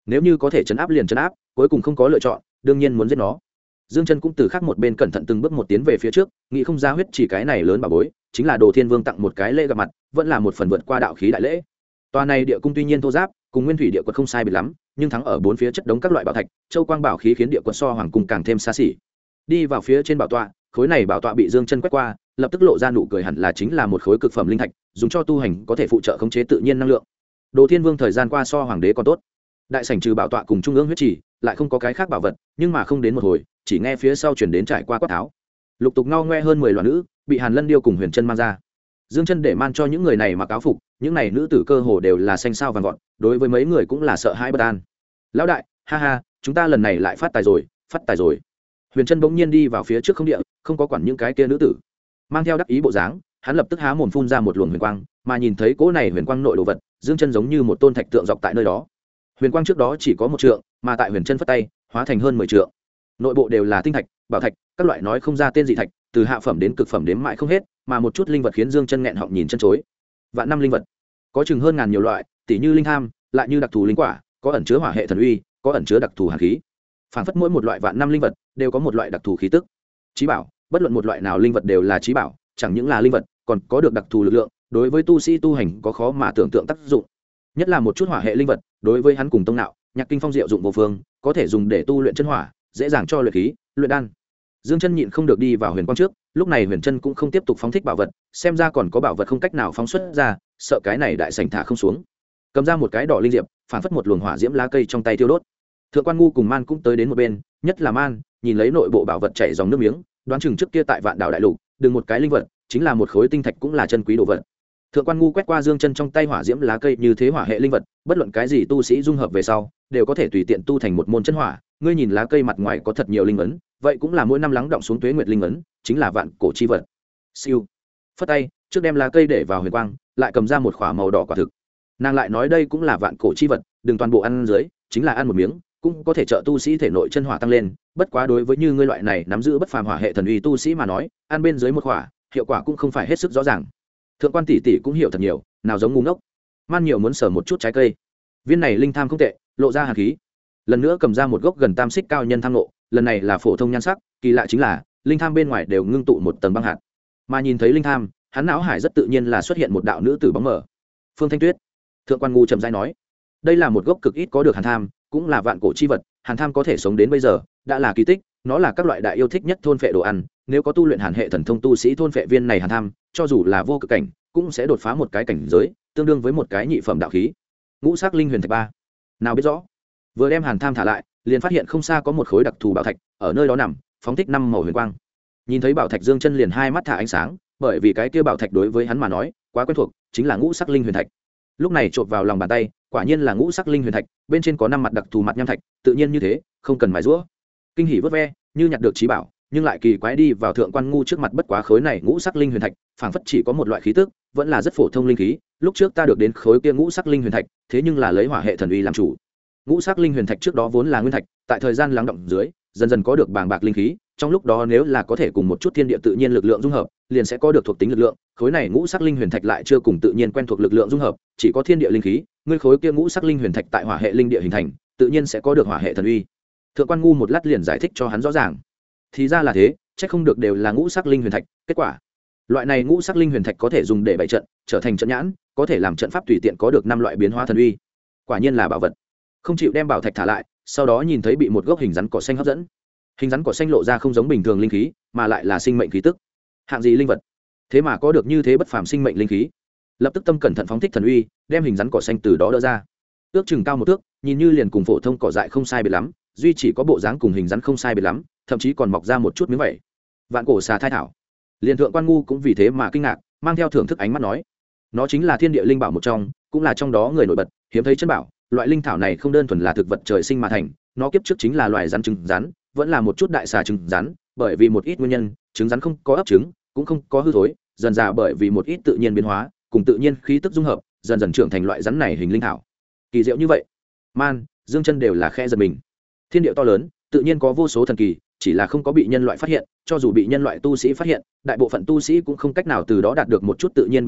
nếu như có thể chấn áp liền chấn áp, cuối cùng không có lựa chọn đương nhiên muốn giết nó. Dương Chân cũng từ khác một bên cẩn thận từng bước một tiến về phía trước, nghĩ không ra huyết chỉ cái này lớn bà bối chính là Đồ Thiên Vương tặng một cái lễ gặp mặt, vẫn là một phần vượt qua đạo khí đại lễ. Tòa này địa cung tuy nhiên thô giáp, cùng nguyên thủy địa quật không sai biệt lắm, nhưng thắng ở bốn phía chất đống các loại bảo thạch, châu quang bảo khí khiến địa quật so hoàng cung càng thêm xa xỉ. Đi vào phía trên bảo tọa, khối này bảo tọa bị Dương Chân quét qua, lập tức lộ ra nụ cười, hẳn là chính là một khối cực phẩm linh thạch, dùng cho tu hành có thể phụ trợ khống chế tự nhiên năng lượng. Đồ Thiên Vương thời gian qua so hoàng đế còn tốt. Đại sảnh trừ bảo tọa cùng trung ương huyết chỉ, lại không có cái khác bảo vật, nhưng mà không đến một hồi, chỉ nghe phía sau truyền đến trải qua quát tháo. Lục tục ngao ngoe hơn 10 loạn nữ, bị Hàn Lân Điêu cùng Huyền Chân mang ra. Dương Chân để man cho những người này mặc áo phục, những này nữ tử cơ hồ đều là xanh sao vàng gọn, đối với mấy người cũng là sợ hãi bất an. Lão đại, ha ha, chúng ta lần này lại phát tài rồi, phát tài rồi. Huyền Chân bỗng nhiên đi vào phía trước không địa, không có quản những cái kia nữ tử, mang theo đắc ý bộ dáng, hắn lập tức há mồm phun ra một luồng huyền quang, mà nhìn thấy cỗ này huyền quang nội đồ vật, Dương Chân giống như một tôn thạch tượng dọc tại nơi đó. Huyền quang trước đó chỉ có một trượng, mà tại Huyền Chân phất tay, hóa thành hơn 10 trượng. Nội bộ đều là tinh thạch, bảo thạch, các loại nói không ra tên dị thạch, từ hạ phẩm đến cực phẩm đếm mãi không hết, mà một chút linh vật khiến Dương Chân nghẹn họng nhìn chân chối. Vạn năm linh vật, có chừng hơn ngàn nhiều loại, tỷ như linh tham, lại như đặc thù linh quả, có ẩn chứa hỏa hệ thần uy, có ẩn chứa đặc thù hàn khí. Phản phất mỗi một loại vạn năm linh vật đều có một loại đặc thù khí tức. Chí bảo, bất luận một loại nào linh vật đều là chí bảo, chẳng những là linh vật, còn có được đặc thù lực lượng, đối với tu sĩ tu hành có khó mà tưởng tượng tác dụng. Nhất là một chút hỏa hệ linh vật, đối với hắn cùng tông nạo, nhạc kinh phong diệu dụng vô phương, có thể dùng để tu luyện chân hỏa, dễ dàng cho luyện khí, luyện đan. Dương Chân nhịn không được đi vào huyền quang trước, lúc này Huyền Chân cũng không tiếp tục phóng thích bảo vật, xem ra còn có bảo vật không cách nào phóng xuất ra, sợ cái này đại sảnh thả không xuống. Cầm ra một cái đỏ linh diệp, phản phất một luồng hỏa diễm lá cây trong tay thiêu đốt. Thượng quan Ngu cùng Man cũng tới đến một bên, nhất là Man, nhìn lấy nội bộ bảo vật chảy dòng nước miếng, đoán chừng trước kia tại Vạn Đảo đại lục, đừng một cái linh vật, chính là một khối tinh thạch cũng là chân quý đồ vật. Thượng quan Ngu quét qua Dương Chân trong tay hỏa diễm lá cây, như thế hỏa hệ linh vật, bất luận cái gì tu sĩ dung hợp về sau, đều có thể tùy tiện tu thành một môn chân hỏa. Ngươi nhìn lá cây mặt ngoài có thật nhiều linh ấn, vậy cũng là mỗi năm lắng động xuống tuế nguyệt linh ấn, chính là vạn cổ chi vật. Siêu. Phất tay, trước đem lá cây để vào huyền quang, lại cầm ra một khỏa màu đỏ quả thực. Nàng lại nói đây cũng là vạn cổ chi vật, đừng toàn bộ ăn dưới, chính là ăn một miếng, cũng có thể trợ tu sĩ thể nội chân hỏa tăng lên, bất quá đối với như ngươi loại này nắm giữ bất phàm hỏa hệ thần uy tu sĩ mà nói, ăn bên dưới một khỏa, hiệu quả cũng không phải hết sức rõ ràng. Thượng quan tỷ tỷ cũng hiểu thật nhiều, nào giống ngu ngốc. Man nhiều muốn sở một chút trái cây. Viên này linh tham không tệ, lộ ra hàn khí. Lần nữa cầm ra một gốc gần tam xích cao nhân tham nộ, lần này là phổ thông nhan sắc, kỳ lạ chính là linh tham bên ngoài đều ngưng tụ một tầng băng hạt. Mà nhìn thấy linh tham, hắn não hải rất tự nhiên là xuất hiện một đạo nữ tử bóng mờ. Phương Thanh Tuyết. Thượng quan Ngu trầm rãi nói, đây là một gốc cực ít có được hàn tham, cũng là vạn cổ chi vật, hàn tham có thể sống đến bây giờ, đã là kỳ tích, nó là các loại đại yêu thích nhất thôn phệ đồ ăn, nếu có tu luyện hàn hệ thần thông tu sĩ thôn phệ viên này hàn tham, cho dù là vô cực cảnh, cũng sẽ đột phá một cái cảnh giới, tương đương với một cái nhị phẩm đạo khí. Ngũ sắc linh huyền thạch 3. Nào biết rõ. Vừa đem hàn tham thả lại, liền phát hiện không xa có một khối đặc thù bảo thạch, ở nơi đó nằm, phóng thích 5 màu huyền quang. Nhìn thấy bảo thạch, Dương Chân liền hai mắt thả ánh sáng, bởi vì cái kia bảo thạch đối với hắn mà nói, quá quen thuộc, chính là ngũ sắc linh huyền thạch. Lúc này chộp vào lòng bàn tay, quả nhiên là ngũ sắc linh huyền thạch, bên trên có 5 mặt đặc thù mặt nham thạch, tự nhiên như thế, không cần mài giũa. Kinh hỉ vớt ve, như nhặt được trí bảo, nhưng lại kỳ quái đi vào Thượng quan Ngu trước mặt, bất quá khối này ngũ sắc linh huyền thạch, phảng phất chỉ có một loại khí tức, vẫn là rất phổ thông linh khí, lúc trước ta được đến khối kia ngũ sắc linh huyền thạch, thế nhưng là lấy hỏa hệ thần uy làm chủ. Ngũ sắc linh huyền thạch trước đó vốn là nguyên thạch, tại thời gian lắng động dưới, dần dần có được bàng bạc linh khí, trong lúc đó nếu là có thể cùng một chút thiên địa tự nhiên lực lượng dung hợp, liền sẽ có được thuộc tính lực lượng. Khối này ngũ sắc linh huyền thạch lại chưa cùng tự nhiên quen thuộc lực lượng dung hợp, chỉ có thiên địa linh khí, ngươi khối kia ngũ sắc linh huyền thạch tại hỏa hệ linh địa hình thành, tự nhiên sẽ có được hỏa hệ thần uy. Thượng quan Ngu một lát liền giải thích cho hắn rõ ràng. Thì ra là thế, chắc không được đều là ngũ sắc linh huyền thạch, kết quả loại này ngũ sắc linh huyền thạch có thể dùng để bày trận, trở thành trận nhãn, có thể làm trận pháp tùy tiện có được 5 loại biến hóa thần uy. Quả nhiên là bảo vật. Không chịu đem bảo thạch thả lại, sau đó nhìn thấy bị một gốc hình rắn cỏ xanh hấp dẫn. Hình rắn cỏ xanh lộ ra không giống bình thường linh khí, mà lại là sinh mệnh khí tức. Hạng gì linh vật, thế mà có được như thế bất phàm sinh mệnh linh khí. Lập tức tâm cẩn thận phóng thích thần uy, đem hình rắn cỏ xanh từ đó đỡ ra. Ước chừng cao 1 thước, nhìn như liền cùng phổ thông cỏ dại không sai biệt lắm, duy chỉ có bộ dáng cùng hình rắn không sai biệt lắm, thậm chí còn mọc ra một chút miếng vảy. Vạn cổ xà thai thảo. Liên Thượng quan Ngu cũng vì thế mà kinh ngạc, mang theo thưởng thức ánh mắt nói, nó chính là thiên địa linh bảo một trong, cũng là trong đó người nổi bật, hiếm thấy chân bảo. Loại linh thảo này không đơn thuần là thực vật trời sinh mà thành, nó kiếp trước chính là loài rắn trứng rắn, vẫn là một chút đại xà trứng rắn, bởi vì một ít nguyên nhân, trứng rắn không có ấp trứng, cũng không có hư thối, dần dà bởi vì một ít tự nhiên biến hóa, cùng tự nhiên khí tức dung hợp, dần dần trưởng thành loại rắn này hình linh thảo. Kỳ diệu như vậy. Man, Dương Chân đều là khẽ giật mình. Thiên địa to lớn, tự nhiên có vô số thần kỳ, chỉ là không có bị nhân loại phát hiện, cho dù bị nhân loại tu sĩ phát hiện, đại bộ phận tu sĩ cũng không cách nào từ đó đạt được một chút tự nhiên bí mật,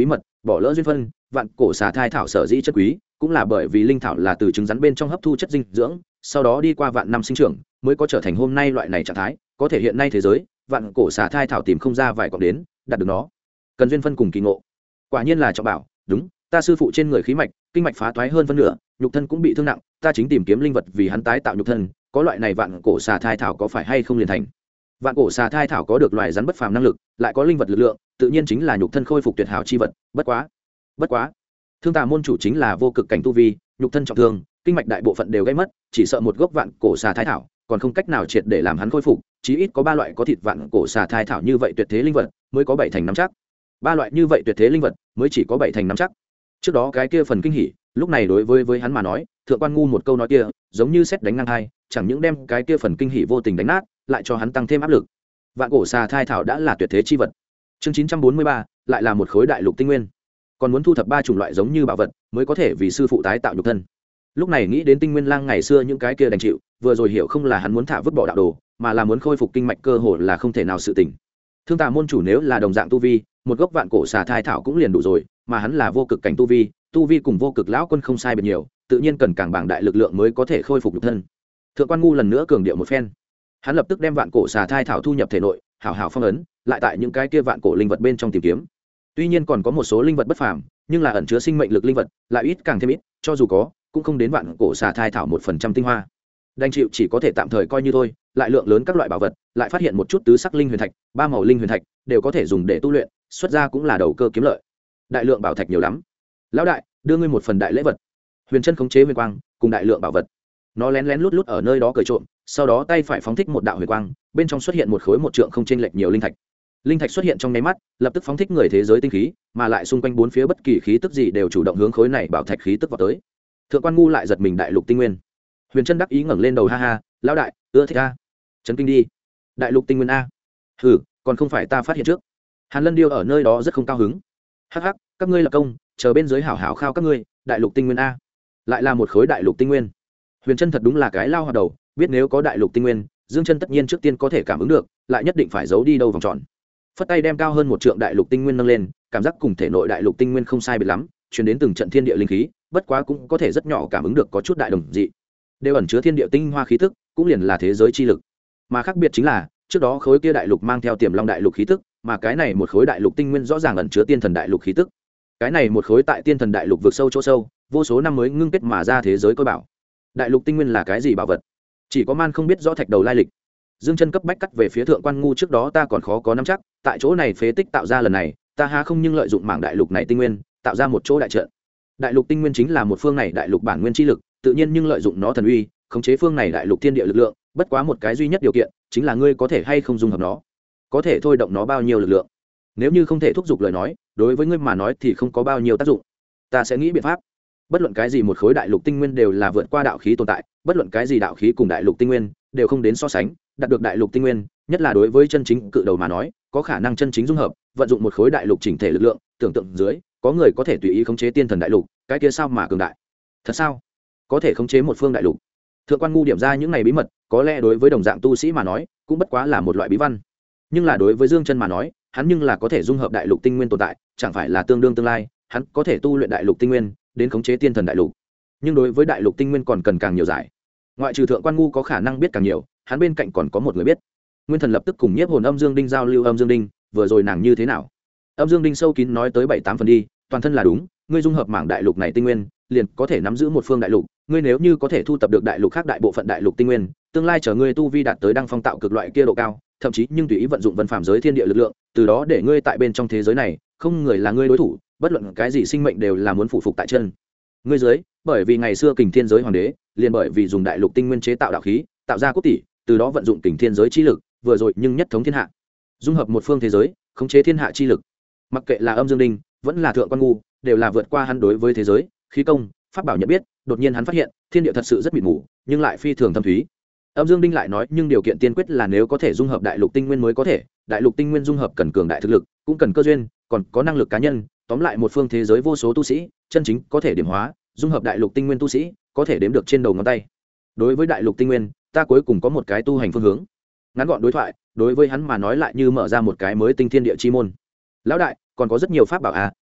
bỏ lỡ duyên phân. Vạn cổ xà thai thảo sở dĩ chất quý cũng là bởi vì linh thảo là từ trứng rắn bên trong hấp thu chất dinh dưỡng, sau đó đi qua vạn năm sinh trưởng mới có trở thành hôm nay loại này trạng thái. Có thể hiện nay thế giới vạn cổ xà thai thảo tìm không ra vài cọng đến đạt được nó, cần duyên phân cùng kỳ ngộ. Quả nhiên là trọng bảo. Đúng, ta sư phụ trên người khí mạch kinh mạch phá toái hơn phân nửa, nhục thân cũng bị thương nặng, ta chính tìm kiếm linh vật vì hắn tái tạo nhục thân, có loại này vạn cổ xà thai thảo có phải hay không liền thành. Vạn cổ xà thai thảo có được loài rắn bất phàm năng lực, lại có linh vật lực lượng, tự nhiên chính là nhục thân khôi phục tuyệt hảo chi vật. Bất quá thương tà môn chủ chính là vô cực cảnh tu vi, nhục thân trọng thương, kinh mạch đại bộ phận đều gây mất, chỉ sợ một gốc vạn cổ xà thai thảo còn không cách nào triệt để làm hắn khôi phục. Chí ít có 3 loại có thịt vạn cổ xà thai thảo như vậy tuyệt thế linh vật mới có 7 thành nắm chắc. 3 loại như vậy tuyệt thế linh vật mới chỉ có 7 thành nắm chắc. Trước đó cái kia phần kinh hỉ, lúc này đối với hắn mà nói, thượng quan ngu một câu nói kia giống như sét đánh ngang hai, chẳng những đem cái kia phần kinh hỉ vô tình đánh nát, lại cho hắn tăng thêm áp lực. Vạn cổ xà thai thảo đã là tuyệt thế chi vật. Chương 943, lại là một khối đại lục tinh nguyên, còn muốn thu thập 3 chủng loại giống như bảo vật mới có thể vì sư phụ tái tạo nhục thân. Lúc này nghĩ đến Tinh Nguyên Lang ngày xưa những cái kia đành chịu, vừa rồi hiểu không là hắn muốn thả vứt bỏ đạo đồ, mà là muốn khôi phục kinh mạch, cơ hồ là không thể nào sự tình. Thương Tà môn chủ nếu là đồng dạng tu vi, một gốc vạn cổ xà thai thảo cũng liền đủ rồi, mà hắn là vô cực cảnh tu vi cùng vô cực lão quân không sai biệt nhiều, tự nhiên cần càng bảng đại lực lượng mới có thể khôi phục nhục thân. Thượng quan ngu lần nữa cường điệu một phen, hắn lập tức đem vạn cổ xà thai thảo thu nhập thể nội, hảo hảo phong ấn, lại tại những cái kia vạn cổ linh vật bên trong tìm kiếm. Tuy nhiên còn có một số linh vật bất phàm, nhưng là ẩn chứa sinh mệnh lực linh vật lại ít càng thêm ít, cho dù có cũng không đến vạn cổ xà thai thảo 1% tinh hoa. Đành chịu chỉ có thể tạm thời coi như thôi. Lại lượng lớn các loại bảo vật, lại phát hiện một chút tứ sắc linh huyền thạch, 3 màu linh huyền thạch đều có thể dùng để tu luyện, xuất ra cũng là đầu cơ kiếm lợi. Đại lượng bảo thạch nhiều lắm. Lão đại, đưa ngươi một phần đại lễ vật. Huyền chân khống chế huyền quang cùng đại lượng bảo vật, nó lén lén lút lút ở nơi đó cởi trộm, sau đó tay phải phóng thích một đạo huyền quang, bên trong xuất hiện một khối một trượng không chênh lệch nhiều linh thạch. Linh thạch xuất hiện trong nháy mắt, lập tức phóng thích người thế giới tinh khí, mà lại xung quanh bốn phía bất kỳ khí tức gì đều chủ động hướng khối này bảo thạch khí tức vào tới. Thượng quan ngu lại giật mình, đại lục tinh nguyên. Huyền chân đắc ý ngẩng lên đầu, ha ha, lão đại, ưa thích a. Chấn kinh đi. Đại lục tinh nguyên a. Hừ, còn không phải ta phát hiện trước. Hàn Lân Điêu ở nơi đó rất không cao hứng. Hắc hắc, các ngươi là công, chờ bên dưới hảo hảo khao các ngươi, đại lục tinh nguyên a. Lại là một khối đại lục tinh nguyên. Huyền chân thật đúng là cái lao hoạt đầu, biết nếu có đại lục tinh nguyên, Dương Chân tất nhiên trước tiên có thể cảm ứng được, lại nhất định phải giấu đi đâu vòng tròn. Phất tay đem cao hơn một trượng đại lục tinh nguyên nâng lên, cảm giác cùng thể nội đại lục tinh nguyên không sai biệt lắm, truyền đến từng trận thiên địa linh khí, bất quá cũng có thể rất nhỏ cảm ứng được có chút đại đồng dị, đều ẩn chứa thiên địa tinh hoa khí tức, cũng liền là thế giới chi lực. Mà khác biệt chính là, trước đó khối kia đại lục mang theo tiềm long đại lục khí tức, mà cái này một khối đại lục tinh nguyên rõ ràng ẩn chứa tiên thần đại lục khí tức. Cái này một khối tại tiên thần đại lục vượt sâu chỗ sâu, vô số năm mới ngưng kết mà ra thế giới cơ bảo. Đại lục tinh nguyên là cái gì bảo vật? Chỉ có man không biết rõ thạch đầu lai lịch. Dương Chân cấp bách cắt về phía thượng quan ngu, trước đó ta còn khó có nắm chắc, tại chỗ này phế tích tạo ra lần này, ta há không nhưng lợi dụng mảng đại lục này tinh nguyên, tạo ra một chỗ đại trận. Đại lục tinh nguyên chính là một phương này đại lục bản nguyên chi lực, tự nhiên nhưng lợi dụng nó thần uy, khống chế phương này đại lục thiên địa lực lượng, bất quá một cái duy nhất điều kiện, chính là ngươi có thể hay không dung hợp nó, có thể thôi động nó bao nhiêu lực lượng. Nếu như không thể thúc giục lời nói, đối với ngươi mà nói thì không có bao nhiêu tác dụng. Ta sẽ nghĩ biện pháp. Bất luận cái gì một khối đại lục tinh nguyên đều là vượt qua đạo khí tồn tại, bất luận cái gì đạo khí cùng đại lục tinh nguyên đều không đến so sánh, đạt được đại lục tinh nguyên, nhất là đối với chân chính cự đầu mà nói, có khả năng chân chính dung hợp, vận dụng một khối đại lục chỉnh thể lực lượng, tưởng tượng dưới, có người có thể tùy ý khống chế tiên thần đại lục, cái kia sao mà cường đại. Thật sao? Có thể khống chế một phương đại lục. Thượng quan ngu điểm ra những này bí mật, có lẽ đối với đồng dạng tu sĩ mà nói, cũng bất quá là một loại bí văn. Nhưng là đối với Dương Chân mà nói, hắn nhưng là có thể dung hợp đại lục tinh nguyên tồn tại, chẳng phải là tương đương tương lai, hắn có thể tu luyện đại lục tinh nguyên, đến khống chế tiên thần đại lục. Nhưng đối với đại lục tinh nguyên còn cần càng nhiều giải. Ngoại trừ thượng quan ngu có khả năng biết càng nhiều, hắn bên cạnh còn có một người biết. Nguyên Thần lập tức cùng nhiếp hồn Âm Dương Đinh giao lưu. Âm Dương Đinh, vừa rồi nàng như thế nào? Âm Dương Đinh sâu kín nói tới 7-8 phần đi, toàn thân là đúng, ngươi dung hợp mảng đại lục này tinh nguyên, liền có thể nắm giữ một phương đại lục, ngươi nếu như có thể thu tập được đại lục khác đại bộ phận đại lục tinh nguyên, tương lai chờ ngươi tu vi đạt tới đăng phong tạo cực loại kia độ cao, thậm chí nhưng tùy ý vận dụng vân phàm giới thiên địa lực lượng, từ đó để ngươi tại bên trong thế giới này, không người là ngươi đối thủ, bất luận cái gì sinh mệnh đều là muốn phụ phục tại chân ngươi dưới. Bởi vì ngày xưa Kình Thiên giới hoàng đế, liền bởi vì dùng đại lục tinh nguyên chế tạo đạo khí, tạo ra quốc tỷ, từ đó vận dụng Kình Thiên giới chi lực, vừa rồi nhưng nhất thống thiên hạ, dung hợp một phương thế giới, khống chế thiên hạ chi lực. Mặc kệ là Âm Dương Đinh, vẫn là thượng quan ngu, đều là vượt qua hắn đối với thế giới, khí công, pháp bảo nhận biết. Đột nhiên hắn phát hiện, thiên địa thật sự rất mịt mù, nhưng lại phi thường thâm thúy. Âm Dương Đinh lại nói, nhưng điều kiện tiên quyết là nếu có thể dung hợp đại lục tinh nguyên mới có thể, đại lục tinh nguyên dung hợp cần cường đại thực lực, cũng cần cơ duyên, còn có năng lực cá nhân, tóm lại một phương thế giới vô số tu sĩ, chân chính có thể điểm hóa, dung hợp đại lục tinh nguyên tu sĩ, có thể đếm được trên đầu ngón tay. Đối với đại lục tinh nguyên, ta cuối cùng có một cái tu hành phương hướng. Ngắn gọn đối thoại, đối với hắn mà nói lại như mở ra một cái mới tinh thiên địa chi môn. Lão đại, còn có rất nhiều pháp bảo à,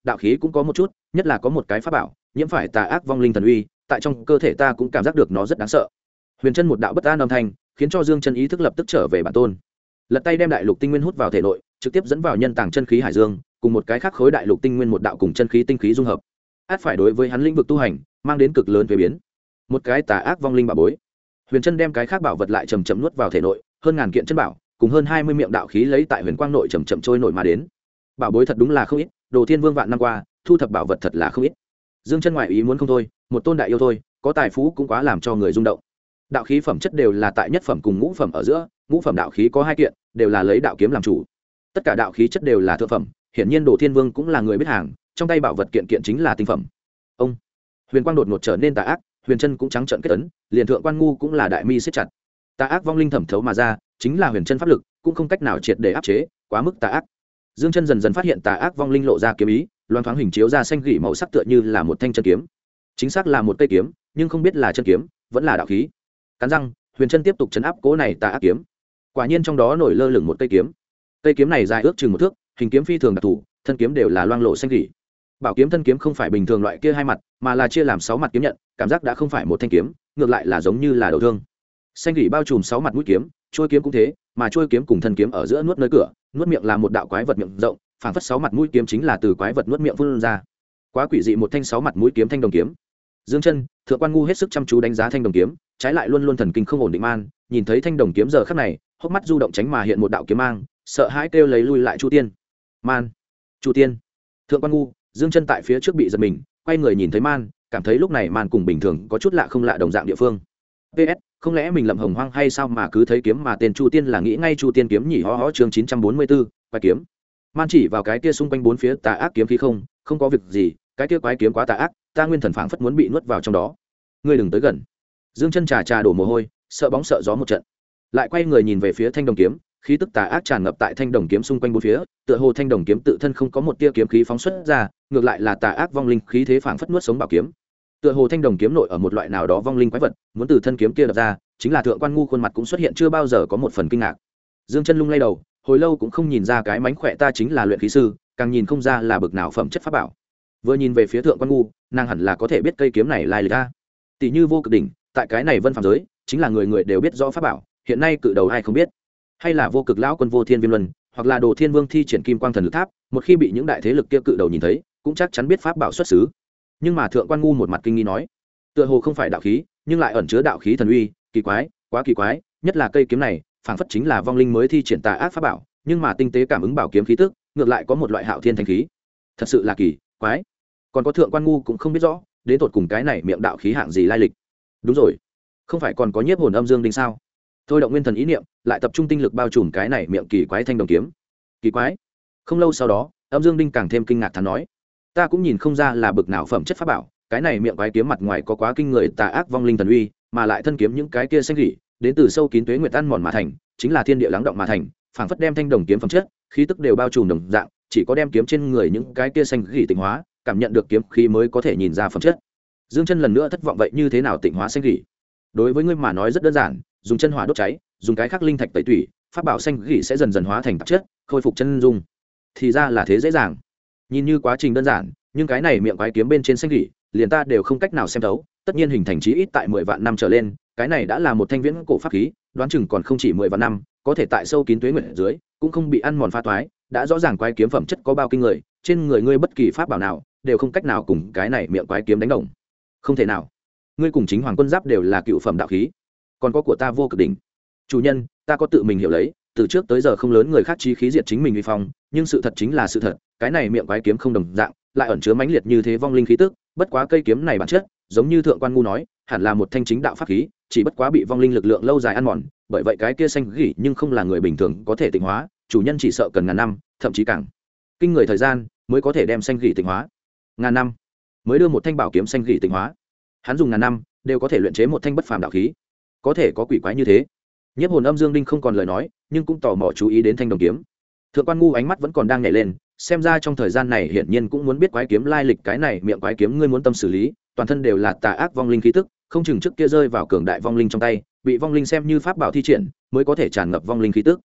đạo khí cũng có một chút, nhất là có một cái pháp bảo nhiễm phải tà ác vong linh thần uy, tại trong cơ thể ta cũng cảm giác được nó rất đáng sợ. Huyền chân một đạo bất an âm thanh khiến cho Dương Chân ý thức lập tức trở về bản tôn, lật tay đem đại lục tinh nguyên hút vào thể nội, trực tiếp dẫn vào nhân tàng chân khí hải dương, cùng một cái khác khối đại lục tinh nguyên một đạo cùng chân khí tinh khí dung hợp, át phải đối với hắn lĩnh vực tu hành mang đến cực lớn thuế biến. Một cái tà ác vong linh bảo bối. Huyền chân đem cái khác bảo vật lại chầm chậm nuốt vào thể nội, hơn ngàn kiện chân bảo cùng hơn 20 miệng đạo khí lấy tại huyền quang nội chầm chậm trôi nổi mà đến. Bảo bối thật đúng là không ít, Đồ Thiên Vương vạn năm qua thu thập bảo vật thật là không ít. Dương Chân ngoại ý muốn không thôi, một tôn đại yêu thôi, có tài phú cũng quá làm cho người rung động. Đạo khí phẩm chất đều là tại nhất phẩm cùng ngũ phẩm ở giữa, ngũ phẩm đạo khí có 2 kiện, đều là lấy đạo kiếm làm chủ. Tất cả đạo khí chất đều là thượng phẩm, hiển nhiên Đồ Thiên Vương cũng là người biết hàng, trong tay bảo vật kiện kiện chính là tinh phẩm. Ông huyền quang đột ngột trở nên tà ác, huyền chân cũng trắng trợn kết ấn, liền thượng quan ngu cũng là đại mi siết chặt. Tà ác vong linh thẩm thấu mà ra, chính là huyền chân pháp lực, cũng không cách nào triệt để áp chế, quá mức tà ác. Dương Chân dần dần phát hiện tà ác vong linh lộ ra kiếm ý, loan thoáng hình chiếu ra xanh gỉ màu sắc tựa như là một thanh chân kiếm. Chính xác là một cây kiếm, nhưng không biết là chân kiếm, vẫn là đạo khí. Cắn răng, huyền chân tiếp tục trấn áp cố này tà ác kiếm. Quả nhiên trong đó nổi lơ lửng một cây kiếm. Cây kiếm này dài ước chừng 1 thước, hình kiếm phi thường đặc thù, thân kiếm đều là loang lộ xanh gỉ. Bảo kiếm thân kiếm không phải bình thường loại kia 2 mặt, mà là chia làm 6 mặt kiếm nhận, cảm giác đã không phải một thanh kiếm, ngược lại là giống như là đầu thương. Xanh gỉ bao trùm 6 mặt mũi kiếm, chuôi kiếm cũng thế, mà chuôi kiếm cùng thân kiếm ở giữa nuốt nơi cửa, nuốt miệng là một đạo quái vật miệng rộng, phảng phất 6 mặt mũi kiếm chính là từ quái vật nuốt miệng phun ra. Quá quỷ dị một thanh 6 mặt mũi kiếm thanh đồng kiếm. Dương Chân, thượng quan ngu hết sức chăm chú đánh giá thanh đồng kiếm, trái lại luôn luôn thần kinh không ổn định man, nhìn thấy thanh đồng kiếm giờ khắc này, hốc mắt du động tránh mà hiện một đạo kiếm mang, sợ hãi kêu lấy lui lại Chu Tiên. Man, Chu Tiên. Thượng quan ngu, Dương Chân tại phía trước bị giật mình, quay người nhìn thấy man, cảm thấy lúc này man cùng bình thường có chút lạ không lạ đồng dạng địa phương. PS, không lẽ mình lầm hồng hoang hay sao mà cứ thấy kiếm mà tên Chu Tiên là nghĩ ngay Chu Tiên kiếm nhỉ ho ho chương 944, quái kiếm. Man chỉ vào cái kia xung quanh 4 phía tà ác kiếm khí không có việc gì, cái kia quái kiếm quá tà ác, ta nguyên thần phảng phất muốn bị nuốt vào trong đó. Ngươi đừng tới gần. Dương Chân trà đổ mồ hôi, sợ bóng sợ gió một trận. Lại quay người nhìn về phía thanh đồng kiếm, khí tức tà ác tràn ngập tại thanh đồng kiếm xung quanh 4 phía, tựa hồ thanh đồng kiếm tự thân không có một tia kiếm khí phóng xuất ra, ngược lại là tà ác vong linh khí thế phảng phất nuốt sống bảo kiếm. Tựa hồ thanh đồng kiếm nội ở một loại nào đó vong linh quái vật, muốn từ thân kiếm kia đập ra, chính là thượng quan ngu khuôn mặt cũng xuất hiện chưa bao giờ có một phần kinh ngạc. Dương Chân lung lay đầu, hồi lâu cũng không nhìn ra cái mánh khỏe ta chính là luyện khí sư, càng nhìn không ra là bực nào phẩm chất pháp bảo. Vừa nhìn về phía thượng quan ngu, nàng hẳn là có thể biết cây kiếm này lai lịch a. Tỷ như vô cực đỉnh, tại cái này vân phàm giới, chính là người người đều biết rõ pháp bảo, hiện nay cự đầu ai không biết. Hay là vô cực lão quân vô thiên viêm luân, hoặc là Đồ Thiên Vương thi triển kim quang thần lực tháp, một khi bị những đại thế lực kia cự đầu nhìn thấy, cũng chắc chắn biết pháp bảo xuất xứ. Nhưng mà thượng quan ngu một mặt kinh nghi nói, tựa hồ không phải đạo khí, nhưng lại ẩn chứa đạo khí thần uy, kỳ quái, quá kỳ quái, nhất là cây kiếm này, phảng phất chính là vong linh mới thi triển tà ác pháp bảo, nhưng mà tinh tế cảm ứng bảo kiếm khí tức, ngược lại có một loại hạo thiên thanh khí. Thật sự là kỳ quái. Còn có thượng quan ngu cũng không biết rõ, đến tột cùng cái này miệng đạo khí hạng gì lai lịch. Đúng rồi, không phải còn có nhiếp hồn âm dương đinh sao? Thôi động nguyên thần ý niệm, lại tập trung tinh lực bao trùm cái này miệng kỳ quái thanh đồng kiếm. Kỳ quái. Không lâu sau đó, âm dương đinh càng thêm kinh ngạc thán nói, ta cũng nhìn không ra là bực nào phẩm chất pháp bảo, cái này miệng quái kiếm mặt ngoài có quá kinh người tà ác vong linh thần uy, mà lại thân kiếm những cái kia xanh rỉ, đến từ sâu kín tuế nguyệt ăn mòn mà thành, chính là thiên địa lắng động mà thành, phảng phất đem thanh đồng kiếm phẩm chất, khí tức đều bao trùm đồng dạng, chỉ có đem kiếm trên người những cái kia xanh rỉ tịnh hóa, cảm nhận được kiếm khí mới có thể nhìn ra phẩm chất. Dương Chân lần nữa thất vọng, vậy như thế nào tịnh hóa xanh rỉ? Đối với ngươi mà nói rất đơn giản, dùng chân hỏa đốt cháy, dùng cái khắc linh thạch tẩy tủy, pháp bảo xanh rỉ sẽ dần dần hóa thành tạp chất, khôi phục chân dung. Thì ra là thế, dễ dàng. Nhìn như quá trình đơn giản, nhưng cái này miệng quái kiếm bên trên xanh rỉ, liền ta đều không cách nào xem thấu, tất nhiên hình thành chí ít tại 10 vạn năm trở lên, cái này đã là một thanh viễn cổ pháp khí, đoán chừng còn không chỉ 10 vạn năm, có thể tại sâu kín tuế nguyệt dưới, cũng không bị ăn mòn phá toái, đã rõ ràng quái kiếm phẩm chất có bao kinh người, trên người ngươi bất kỳ pháp bảo nào đều không cách nào cùng cái này miệng quái kiếm đánh đồng. Không thể nào. Ngươi cùng chính hoàng quân giáp đều là cựu phẩm đạo khí, còn có của ta vô cực đỉnh. Chủ nhân, ta có tự mình hiểu lấy, từ trước tới giờ không lớn người khác chí khí diệt chính mình uy phong, nhưng sự thật chính là sự thật, cái này miệng quái kiếm không đồng dạng, lại ẩn chứa mãnh liệt như thế vong linh khí tức, bất quá cây kiếm này bản chất, giống như thượng quan ngu nói, hẳn là một thanh chính đạo pháp khí, chỉ bất quá bị vong linh lực lượng lâu dài ăn mòn, bởi vậy cái kia xanh gỉ nhưng không là người bình thường có thể tịnh hóa, chủ nhân chỉ sợ cần ngàn năm, thậm chí càng kinh người thời gian mới có thể đem xanh gỉ tịnh hóa. Ngàn năm mới đưa một thanh bảo kiếm xanh gỉ tịnh hóa, hắn dùng ngàn năm đều có thể luyện chế một thanh bất phàm đạo khí, có thể có quỷ quái như thế. Nhiếp hồn âm dương đinh không còn lời nói, nhưng cũng tò mò chú ý đến thanh đồng kiếm. Thượng quan ngu ánh mắt vẫn còn đang nhảy lên, xem ra trong thời gian này hiển nhiên cũng muốn biết quái kiếm lai lịch, cái này miệng quái kiếm ngươi muốn tâm xử lý, toàn thân đều là tà ác vong linh khí tức, không chừng trước kia rơi vào cường đại vong linh trong tay, bị vong linh xem như pháp bảo thi triển, mới có thể tràn ngập vong linh khí tức.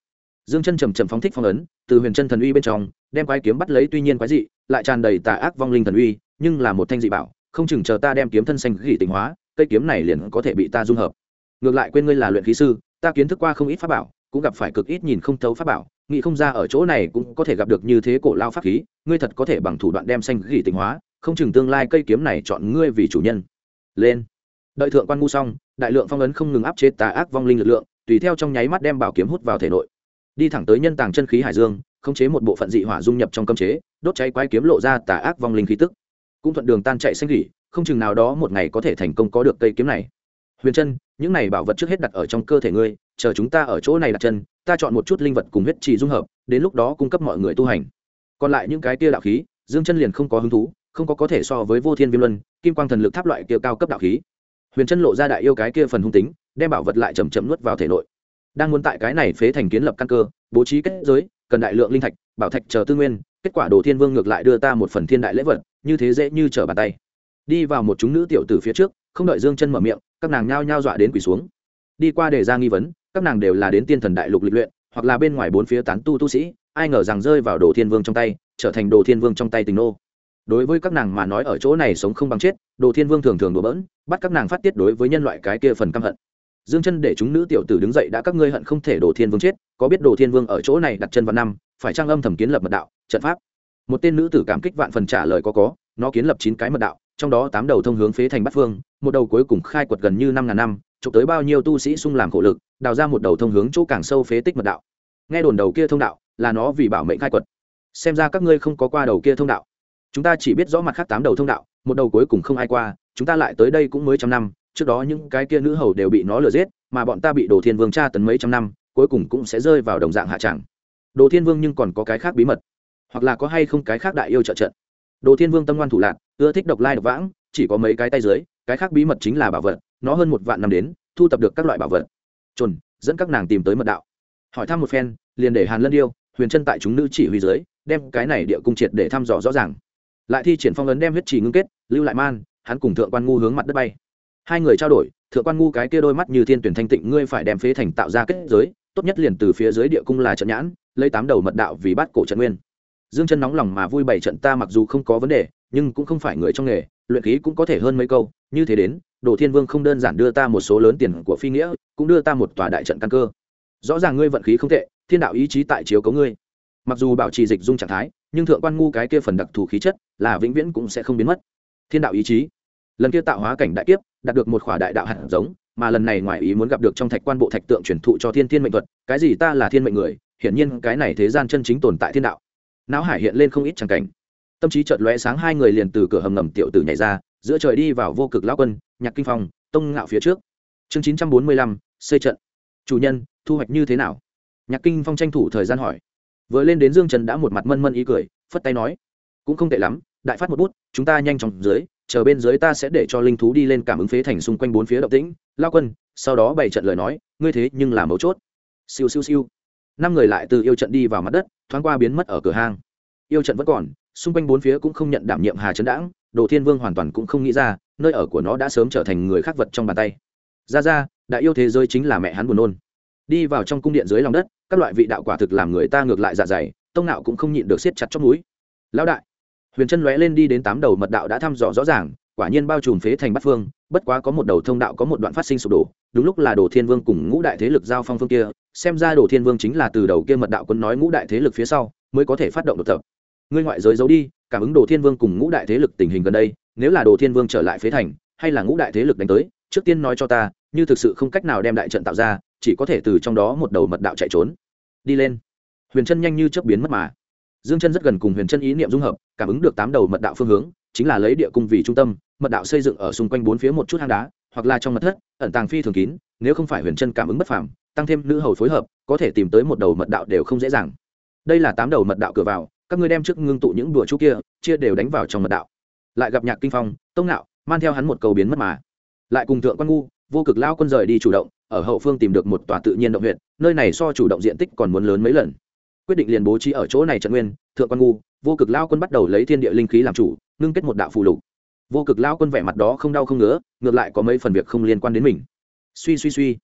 Dương Chân chậm chậm phóng thích phong ấn, từ huyền chân thần uy bên trong đem quái kiếm bắt lấy, tuy nhiên quái dị lại tràn đầy tà ác vong linh thần uy, nhưng là một thanh dị bảo, không chừng chờ ta đem kiếm thân xanh gỉ tịnh hóa, cây kiếm này liền có thể bị ta dung hợp. Ngược lại quên ngươi là luyện khí sư, ta kiến thức qua không ít pháp bảo, cũng gặp phải cực ít nhìn không thấu pháp bảo, nghĩ không ra ở chỗ này cũng có thể gặp được như thế cổ lao pháp khí, ngươi thật có thể bằng thủ đoạn đem xanh gỉ tịnh hóa, không chừng tương lai cây kiếm này chọn ngươi vì chủ nhân. Lên. Đợi thượng quan ngu xong, đại lượng phong ấn không ngừng áp chế tà ác vong linh lực lượng, tùy theo trong nháy mắt đem bảo kiếm hút vào thể nội, đi thẳng tới nhân tàng chân khí hải dương, khống chế một bộ phận dị hỏa dung nhập trong cấm chế, đốt cháy quái kiếm lộ ra tà ác vong linh khí tức, cũng thuận đường tan chạy xanh gỉ, không chừng nào đó một ngày có thể thành công có được cây kiếm này. Huyền chân, những này bảo vật trước hết đặt ở trong cơ thể ngươi, chờ chúng ta ở chỗ này đặt chân, ta chọn một chút linh vật cùng huyết trì dung hợp, đến lúc đó cung cấp mọi người tu hành. Còn lại những cái kia đạo khí, Dương Chân liền không có hứng thú, không có thể so với Vô Thiên Viêm Luân, Kim Quang Thần Lực Tháp loại kia cao cấp đạo khí. Huyền chân lộ ra đại yêu cái kia phần hung tính, đem bảo vật lại chậm chậm nuốt vào thể nội. Đang muốn tại cái này phế thành kiến lập căn cơ, bố trí kết giới, cần đại lượng linh thạch, bảo thạch chờ tư nguyên, kết quả Đồ Thiên Vương ngược lại đưa ta một phần thiên đại lễ vật, như thế dễ như trở bàn tay. Đi vào một chúng nữ tiểu tử phía trước, không đợi Dương Chân mở miệng, các nàng nhao nhao dọa đến quỳ xuống. Đi qua đề ra nghi vấn, các nàng đều là đến tiên thần đại lục lịch luyện, hoặc là bên ngoài bốn phía tán tu sĩ, ai ngờ rằng rơi vào Đồ Thiên Vương trong tay, trở thành Đồ Thiên Vương trong tay tình nô. Đối với các nàng mà nói ở chỗ này sống không bằng chết, Đồ Thiên Vương thường thường đùa bỡn, bắt các nàng phát tiết đối với nhân loại cái kia phần căm hận. Dương Chân để chúng nữ tiểu tử đứng dậy, đã các ngươi hận không thể Đồ Thiên Vương chết, có biết Đồ Thiên Vương ở chỗ này đặt chân vào năm, phải trang âm thầm kiến lập mật đạo, trận pháp. Một tên nữ tử cảm kích vạn phần trả lời có, nó kiến lập 9 cái mật đạo, trong đó 8 đầu thông hướng phế thành Bát Phương, một đầu cuối cùng khai quật gần như 5000 năm, chụp tới bao nhiêu tu sĩ sung làm khổ lực, đào ra một đầu thông hướng chỗ càng sâu phế tích mật đạo. Nghe đồn đầu kia thông đạo là nó vì bảo mệnh khai quật. Xem ra các ngươi không có qua đầu kia thông đạo. Chúng ta chỉ biết rõ mặt khác 8 đầu thông đạo, một đầu cuối cùng không ai qua, chúng ta lại tới đây cũng mới trăm năm, trước đó những cái kia nữ hầu đều bị nó lừa giết, mà bọn ta bị Đồ Thiên Vương tra tấn mấy trăm năm, cuối cùng cũng sẽ rơi vào đồng dạng hạ tràng. Đồ Thiên Vương nhưng còn có cái khác bí mật, hoặc là có hay không cái khác đại yêu trợ trận. Đồ Thiên Vương tâm ngoan thủ lạn, ưa thích độc lai độc vãng, chỉ có mấy cái tay dưới, cái khác bí mật chính là bảo vật, nó hơn 1 vạn năm đến, thu tập được các loại bảo vật. Chuẩn, dẫn các nàng tìm tới mật đạo. Hỏi thăm một phen, liền để Hàn Lân Điêu, Huyền Chân tại chúng nữ chỉ huy dưới, đem cái này địa cung triệt để thăm dò rõ ràng. Lại thi triển phong ấn đem huyết trì ngưng kết, lưu lại man, hắn cùng thượng quan ngu hướng mặt đất bay. Hai người trao đổi, thượng quan ngu cái kia đôi mắt như thiên tuyển thanh tịnh, ngươi phải đem phế thành tạo ra kết giới, tốt nhất liền từ phía dưới địa cung là trận nhãn, lấy 8 đầu mật đạo vì bát cổ trận nguyên. Dương Chân nóng lòng mà vui bày trận, ta mặc dù không có vấn đề, nhưng cũng không phải người trong nghề, luyện khí cũng có thể hơn mấy câu, như thế đến, Đồ Thiên Vương không đơn giản đưa ta một số lớn tiền của phi nghĩa, cũng đưa ta một tòa đại trận căn cơ. Rõ ràng ngươi vận khí không tệ, thiên đạo ý chí tại chiếu cố ngươi. Mặc dù bảo trì dịch dung trạng thái, nhưng thượng quan ngu cái kia phần đặc thù khí chất là vĩnh viễn cũng sẽ không biến mất. Thiên đạo ý chí. Lần kia tạo hóa cảnh đại kiếp, đạt được một khỏa đại đạo hạt giống, mà lần này ngoài ý muốn gặp được trong thạch quan bộ thạch tượng truyền thụ cho thiên thiên mệnh thuật, cái gì ta là thiên mệnh người, hiển nhiên cái này thế gian chân chính tồn tại thiên đạo. Não hải hiện lên không ít tràng cảnh, tâm trí chợt lóe sáng, hai người liền từ cửa hầm ngầm tiểu tử nhảy ra, giữa trời đi vào Vô Cực lão quân, Nhạc Kinh Phong, Tông Ngạo phía trước. Chương 945, xây trận. Chủ nhân, thu hoạch như thế nào? Nhạc Kinh Phong tranh thủ thời gian hỏi. Vừa lên đến Dương Trần đã một mặt mân mân ý cười, phất tay nói, cũng không tệ lắm, đại phát một bút, chúng ta nhanh chóng dưới, chờ bên dưới ta sẽ để cho linh thú đi lên cảm ứng phế thành xung quanh bốn phía động tĩnh, lão quân, sau đó bày trận lời nói, ngươi thế nhưng là mấu chốt. Siêu siêu siêu. 5 người lại từ yêu trận đi vào mặt đất, thoáng qua biến mất ở cửa hang. Yêu trận vẫn còn, xung quanh bốn phía cũng không nhận đảm nhiệm Hà Trấn Đãng, Đồ Thiên Vương hoàn toàn cũng không nghĩ ra, nơi ở của nó đã sớm trở thành người khác vật trong bàn tay. Ra, đại yêu thế giới chính là mẹ hắn buồn nôn. Đi vào trong cung điện dưới lòng đất, các loại vị đạo quả thực làm người ta ngược lại dạ dày, Tông Nạo cũng không nhịn được siết chặt chóp mũi. Lão đại, Huyền Chân lóe lên đi đến 8 đầu mật đạo đã thăm dò rõ ràng, quả nhiên bao trùm phế thành Bát Phương, bất quá có một đầu thông đạo có một đoạn phát sinh sụp đổ, đúng lúc là Đồ Thiên Vương cùng ngũ đại thế lực giao phong phương kia, xem ra Đồ Thiên Vương chính là từ đầu kia mật đạo quân nói ngũ đại thế lực phía sau mới có thể phát động đột tập. Ngươi ngoại giới giấu đi, cảm ứng Đồ Thiên Vương cùng ngũ đại thế lực tình hình gần đây, nếu là Đồ Thiên Vương trở lại phế thành, hay là ngũ đại thế lực đánh tới, trước tiên nói cho ta, như thực sự không cách nào đem đại trận tạo ra, chỉ có thể từ trong đó một đầu mật đạo chạy trốn. Đi lên. Huyền Chân nhanh như chớp biến mất mà. Dương Chân rất gần cùng Huyền Chân ý niệm dung hợp, cảm ứng được 8 đầu mật đạo phương hướng, chính là lấy địa cung vì trung tâm, mật đạo xây dựng ở xung quanh bốn phía một chút hang đá, hoặc là trong mật thất, ẩn tàng phi thường kín, nếu không phải Huyền Chân cảm ứng bất phàm, tăng thêm nữ hầu phối hợp, có thể tìm tới một đầu mật đạo đều không dễ dàng. Đây là 8 đầu mật đạo cửa vào, các ngươi đem trước ngưng tụ những đùa chú kia, chia đều đánh vào trong mật đạo. Lại gặp Nhạc Kinh Phong, Tông Nạo, man theo hắn một cầu biến mất mà. Lại cùng thượng quan ngu, Vô Cực lão quân rời đi chủ động, ở hậu phương tìm được một tòa tự nhiên động huyệt, nơi này so chủ động diện tích còn muốn lớn mấy lần. Quyết định liền bố trí ở chỗ này trận nguyên, thượng quan ngu, Vô Cực lão quân bắt đầu lấy thiên địa linh khí làm chủ, ngưng kết một đạo phù lục. Vô Cực lão quân vẻ mặt đó không đau không ngứa, ngược lại có mấy phần việc không liên quan đến mình. Suy,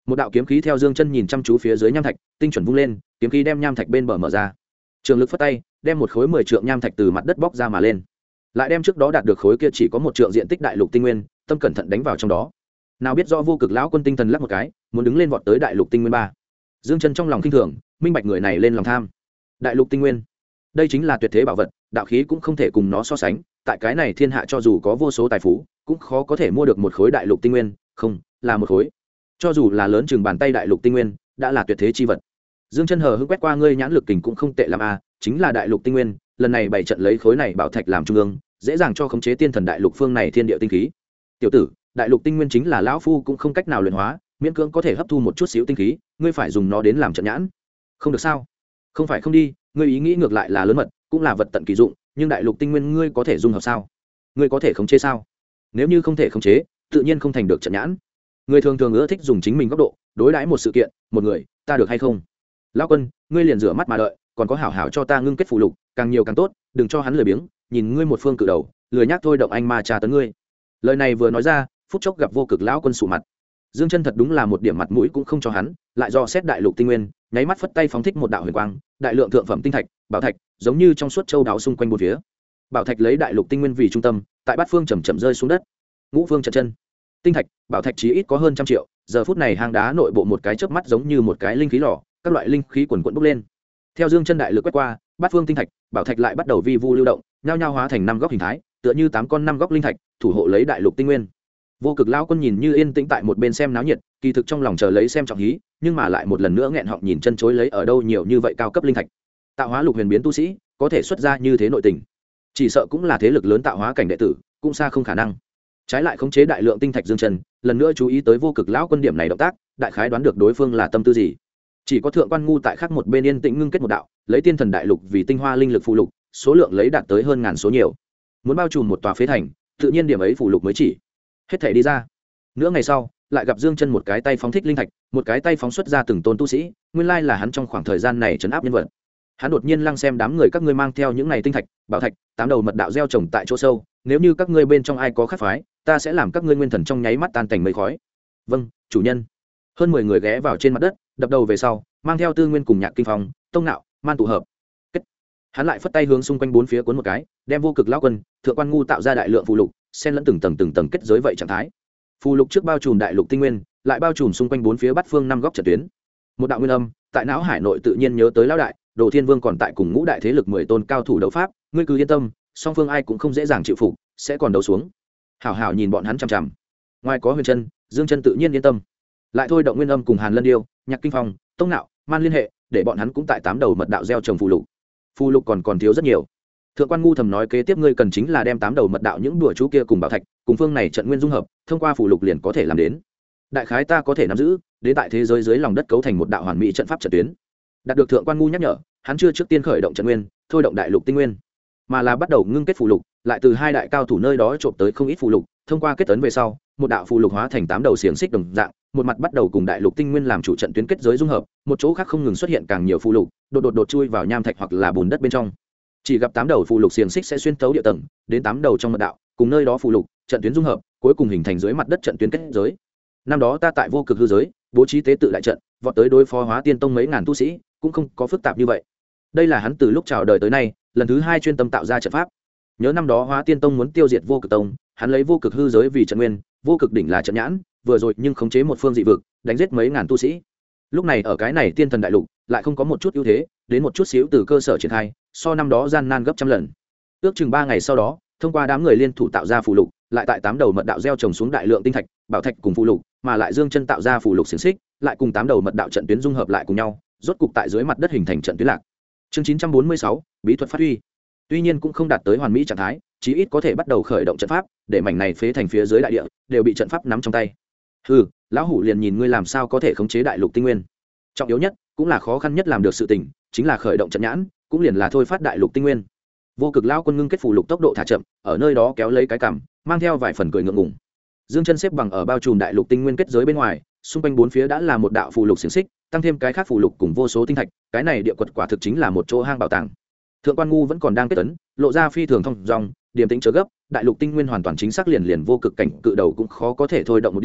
một đạo kiếm khí theo Dương Chân nhìn chăm chú phía dưới nham thạch tinh chuẩn vung lên, kiếm khí đem nham thạch bên bờ mở ra. Trường lực phất tay đem một khối 10 trượng nham thạch từ mặt đất bóc ra mà lên, lại đem trước đó đạt được khối kia chỉ có 1 trượng diện tích đại lục tinh nguyên tâm cẩn thận đánh vào trong đó. Nào biết rõ Vô Cực lão quân tinh thần lắc một cái, muốn đứng lên vọt tới đại lục tinh nguyên 3. Dương Chân trong lòng khinh thường, minh bạch người này lên lòng tham. Đại lục tinh nguyên, đây chính là tuyệt thế bảo vật, đạo khí cũng không thể cùng nó so sánh, tại cái này thiên hạ cho dù có vô số tài phú, cũng khó có thể mua được một khối đại lục tinh nguyên, không, là một khối. Cho dù là lớn chừng bàn tay đại lục tinh nguyên, đã là tuyệt thế chi vật. Dương Chân hờ hững quét qua, ngươi nhãn lực kình cũng không tệ lắm a, chính là đại lục tinh nguyên, lần này bày trận lấy khối này bảo thạch làm trung ương, dễ dàng cho khống chế tiên thần đại lục phương này thiên địa tinh khí. Tiểu tử, đại lục tinh nguyên chính là lão phu cũng không cách nào luyện hóa, miễn cưỡng có thể hấp thu một chút xíu tinh khí, ngươi phải dùng nó đến làm trận nhãn. Không được sao? Không phải không đi, ngươi ý nghĩ ngược lại là lớn mật, cũng là vật tận kỳ dụng, nhưng đại lục tinh nguyên ngươi có thể dung hợp sao? Ngươi có thể khống chế sao? Nếu như không thể khống chế, tự nhiên không thành được trận nhãn. Người thường thường ưa thích dùng chính mình góc độ đối đãi một sự kiện, một người, ta được hay không? Lão quân, ngươi liền rửa mắt mà đợi, còn có hảo hảo cho ta ngưng kết phù lục, càng nhiều càng tốt, đừng cho hắn lười biếng, nhìn ngươi một phương cự đầu, lười nhác thôi động anh ma trà tấn ngươi. Lời này vừa nói ra, phút chốc gặp Vô Cực lão quân sụ mặt. Dương Chân thật đúng là một điểm mặt mũi cũng không cho hắn, lại do xét đại lục tinh nguyên, nháy mắt phất tay phóng thích một đạo huyền quang, đại lượng thượng phẩm tinh thạch, bảo thạch, giống như trong suốt châu đáo xung quanh bốn phía. Bảo thạch lấy đại lục tinh nguyên vì trung tâm, tại bát phương chậm chậm rơi xuống đất. Ngũ phương trận chân. Tinh thạch, bảo thạch chí ít có hơn 100 triệu, giờ phút này hang đá nội bộ một cái chớp mắt giống như một cái linh khí lò, các loại linh khí quần quần bốc lên. Theo Dương Chân đại lực quét qua, bát phương tinh thạch, bảo thạch lại bắt đầu vi vu lưu động, nhao nhao hóa thành 5 góc hình thái, tựa như 8 con 5 góc linh thạch, thủ hộ lấy đại lục tinh nguyên. Vô Cực lão quân nhìn như yên tĩnh tại một bên xem náo nhiệt, kỳ thực trong lòng chờ lấy xem trọng hí, nhưng mà lại một lần nữa nghẹn họng nhìn chân chối lấy ở đâu nhiều như vậy cao cấp linh thạch. Tạo hóa lục huyền biến tu sĩ, có thể xuất ra như thế nội tình, chỉ sợ cũng là thế lực lớn tạo hóa cảnh đệ tử, cũng xa không khả năng. Trái lại khống chế đại lượng tinh thạch Dương Chân, lần nữa chú ý tới Vô Cực lão quân điểm này động tác, đại khái đoán được đối phương là tâm tư gì. Chỉ có Thượng Quan Ngu tại khác một bên yên tĩnh ngưng kết một đạo, lấy tiên thần đại lục vì tinh hoa linh lực phụ lục, số lượng lấy đạt tới hơn ngàn số nhiều. Muốn bao trùm một tòa phế thành, tự nhiên điểm ấy phụ lục mới chỉ. Hết thể đi ra. Nửa ngày sau, lại gặp Dương Chân một cái tay phóng thích linh thạch, một cái tay phóng xuất ra từng tôn tu sĩ, nguyên lai là hắn trong khoảng thời gian này trấn áp nhân vật. Hắn đột nhiên lăng xem đám người các ngươi mang theo những này tinh thạch, bảo thạch, 8 đầu mật đạo gieo trồng tại chỗ sâu, nếu như các ngươi bên trong ai có khác phái, ta sẽ làm các ngươi nguyên thần trong nháy mắt tan thành mây khói. Vâng, chủ nhân. Hơn 10 người ghé vào trên mặt đất, đập đầu về sau, mang theo Tư Nguyên cùng Nhạc Kinh Phong, Tông Nạo, Man tụ hợp. Kết. Hắn lại phất tay hướng xung quanh bốn phía cuốn một cái, đem Vô Cực lão quân, Thượng Quan Ngu tạo ra đại lượng phù lục, xen lẫn từng tầng kết giới vậy trạng thái. Phù lục trước bao trùm đại lục tinh nguyên, lại bao trùm xung quanh bốn phía bát phương 5 góc trận tuyến. Một đạo nguyên âm, tại não hải nội tự nhiên nhớ tới lão đại, Đồ Thiên Vương còn tại cùng ngũ đại thế lực 10 tôn cao thủ đấu pháp, ngươi cứ yên tâm, song phương ai cũng không dễ dàng chịu phục, sẽ còn đấu xuống. Hảo hảo nhìn bọn hắn chằm chằm. Ngoài có Huyền Chân, Dương Chân tự nhiên yên tâm. Lại thôi động nguyên âm cùng Hàn Lân Điêu, Nhạc Kinh Phong, Tông Nạo, Man liên hệ, để bọn hắn cũng tại 8 đầu mật đạo gieo trồng phù lục. Phù lục còn thiếu rất nhiều. Thượng Quan Ngu thầm nói kế tiếp ngươi cần chính là đem 8 đầu mật đạo những đùa chú kia cùng bảo thạch, cùng phương này trận nguyên dung hợp, thông qua phù lục liền có thể làm đến. Đại khái ta có thể nắm giữ, đến tại thế giới dưới lòng đất cấu thành một đạo hoàn mỹ trận pháp trận tuyến. Đạt được Thượng Quan Ngu nhắc nhở, hắn chưa trước tiên khởi động trận nguyên, thôi động đại lục tinh nguyên, mà là bắt đầu ngưng kết phù lục, lại từ 2 đại cao thủ nơi đó trộm tới không ít phù lục, thông qua kết ấn về sau, một đạo phù lục hóa thành 8 đầu xiềng xích đồng dạng, một mặt bắt đầu cùng đại lục tinh nguyên làm chủ trận tuyến kết giới dung hợp, một chỗ khác không ngừng xuất hiện càng nhiều phù lục, đột chui vào nham thạch hoặc là bùn đất bên trong. Chỉ gặp 8 đầu phù lục xiềng xích sẽ xuyên thấu địa tầng, đến 8 đầu trong mật đạo, cùng nơi đó phù lục, trận tuyến dung hợp, cuối cùng hình thành dưới mặt đất trận tuyến kết giới. Năm đó ta tại Vô Cực hư giới, bố trí tế tự đại trận, vọt tới đối phó Hóa Tiên Tông mấy ngàn tu sĩ, cũng không có phức tạp như vậy. Đây là hắn từ lúc chào đời tới nay, lần thứ 2 chuyên tâm tạo ra trận pháp. Nhớ năm đó Hóa Tiên Tông muốn tiêu diệt Vô Cực Tông, hắn lấy Vô Cực hư giới vì trận nguyên, Vô Cực đỉnh là trận nhãn, vừa rồi nhưng khống chế một phương dị vực, đánh giết mấy ngàn tu sĩ. Lúc này ở cái này tiên thần đại lục, lại không có một chút ưu thế, đến một chút xíu từ cơ sở triển khai, so năm đó gian nan gấp trăm lần. Ước chừng 3 ngày sau đó, thông qua đám người liên thủ tạo ra phù lục, lại tại 8 đầu mật đạo gieo trồng xuống đại lượng tinh thạch, bảo thạch cùng phù lục, mà lại Dương Chân tạo ra phù lục xiển xích, lại cùng 8 đầu mật đạo trận tuyến dung hợp lại cùng nhau, rốt cục tại dưới mặt đất hình thành trận tuyến lạc. Chương 946, bí thuật phát huy. Tuy nhiên cũng không đạt tới hoàn mỹ trạng thái, chí ít có thể bắt đầu khởi động trận pháp, để mảnh này phế thành phía dưới đại địa đều bị trận pháp nắm trong tay. Hừ, lão hủ liền nhìn ngươi làm sao có thể khống chế đại lục tinh nguyên. Trọng yếu nhất, cũng là khó khăn nhất làm được sự tình, chính là khởi động trận nhãn, cũng liền là thôi phát đại lục tinh nguyên. Vô Cực lão quân ngưng kết phù lục tốc độ thả chậm, ở nơi đó kéo lấy cái cằm, mang theo vài phần cười ngượng ngùng. Dương Chân xếp bằng ở bao trùm đại lục tinh nguyên kết giới bên ngoài, xung quanh bốn phía đã là một đạo phù lục xiển xích, tăng thêm cái khác phù lục cùng vô số tinh thạch, cái này địa quật quả thực chính là một chỗ hang bảo tàng. Thượng Quan Ngu vẫn còn đang kết tấn, lộ ra phi thường thông dong, điềm tĩnh chớ gấp, đại lục tinh nguyên hoàn toàn chính xác liền Vô Cực cảnh cự đầu cũng khó có thể thôi động một điểm,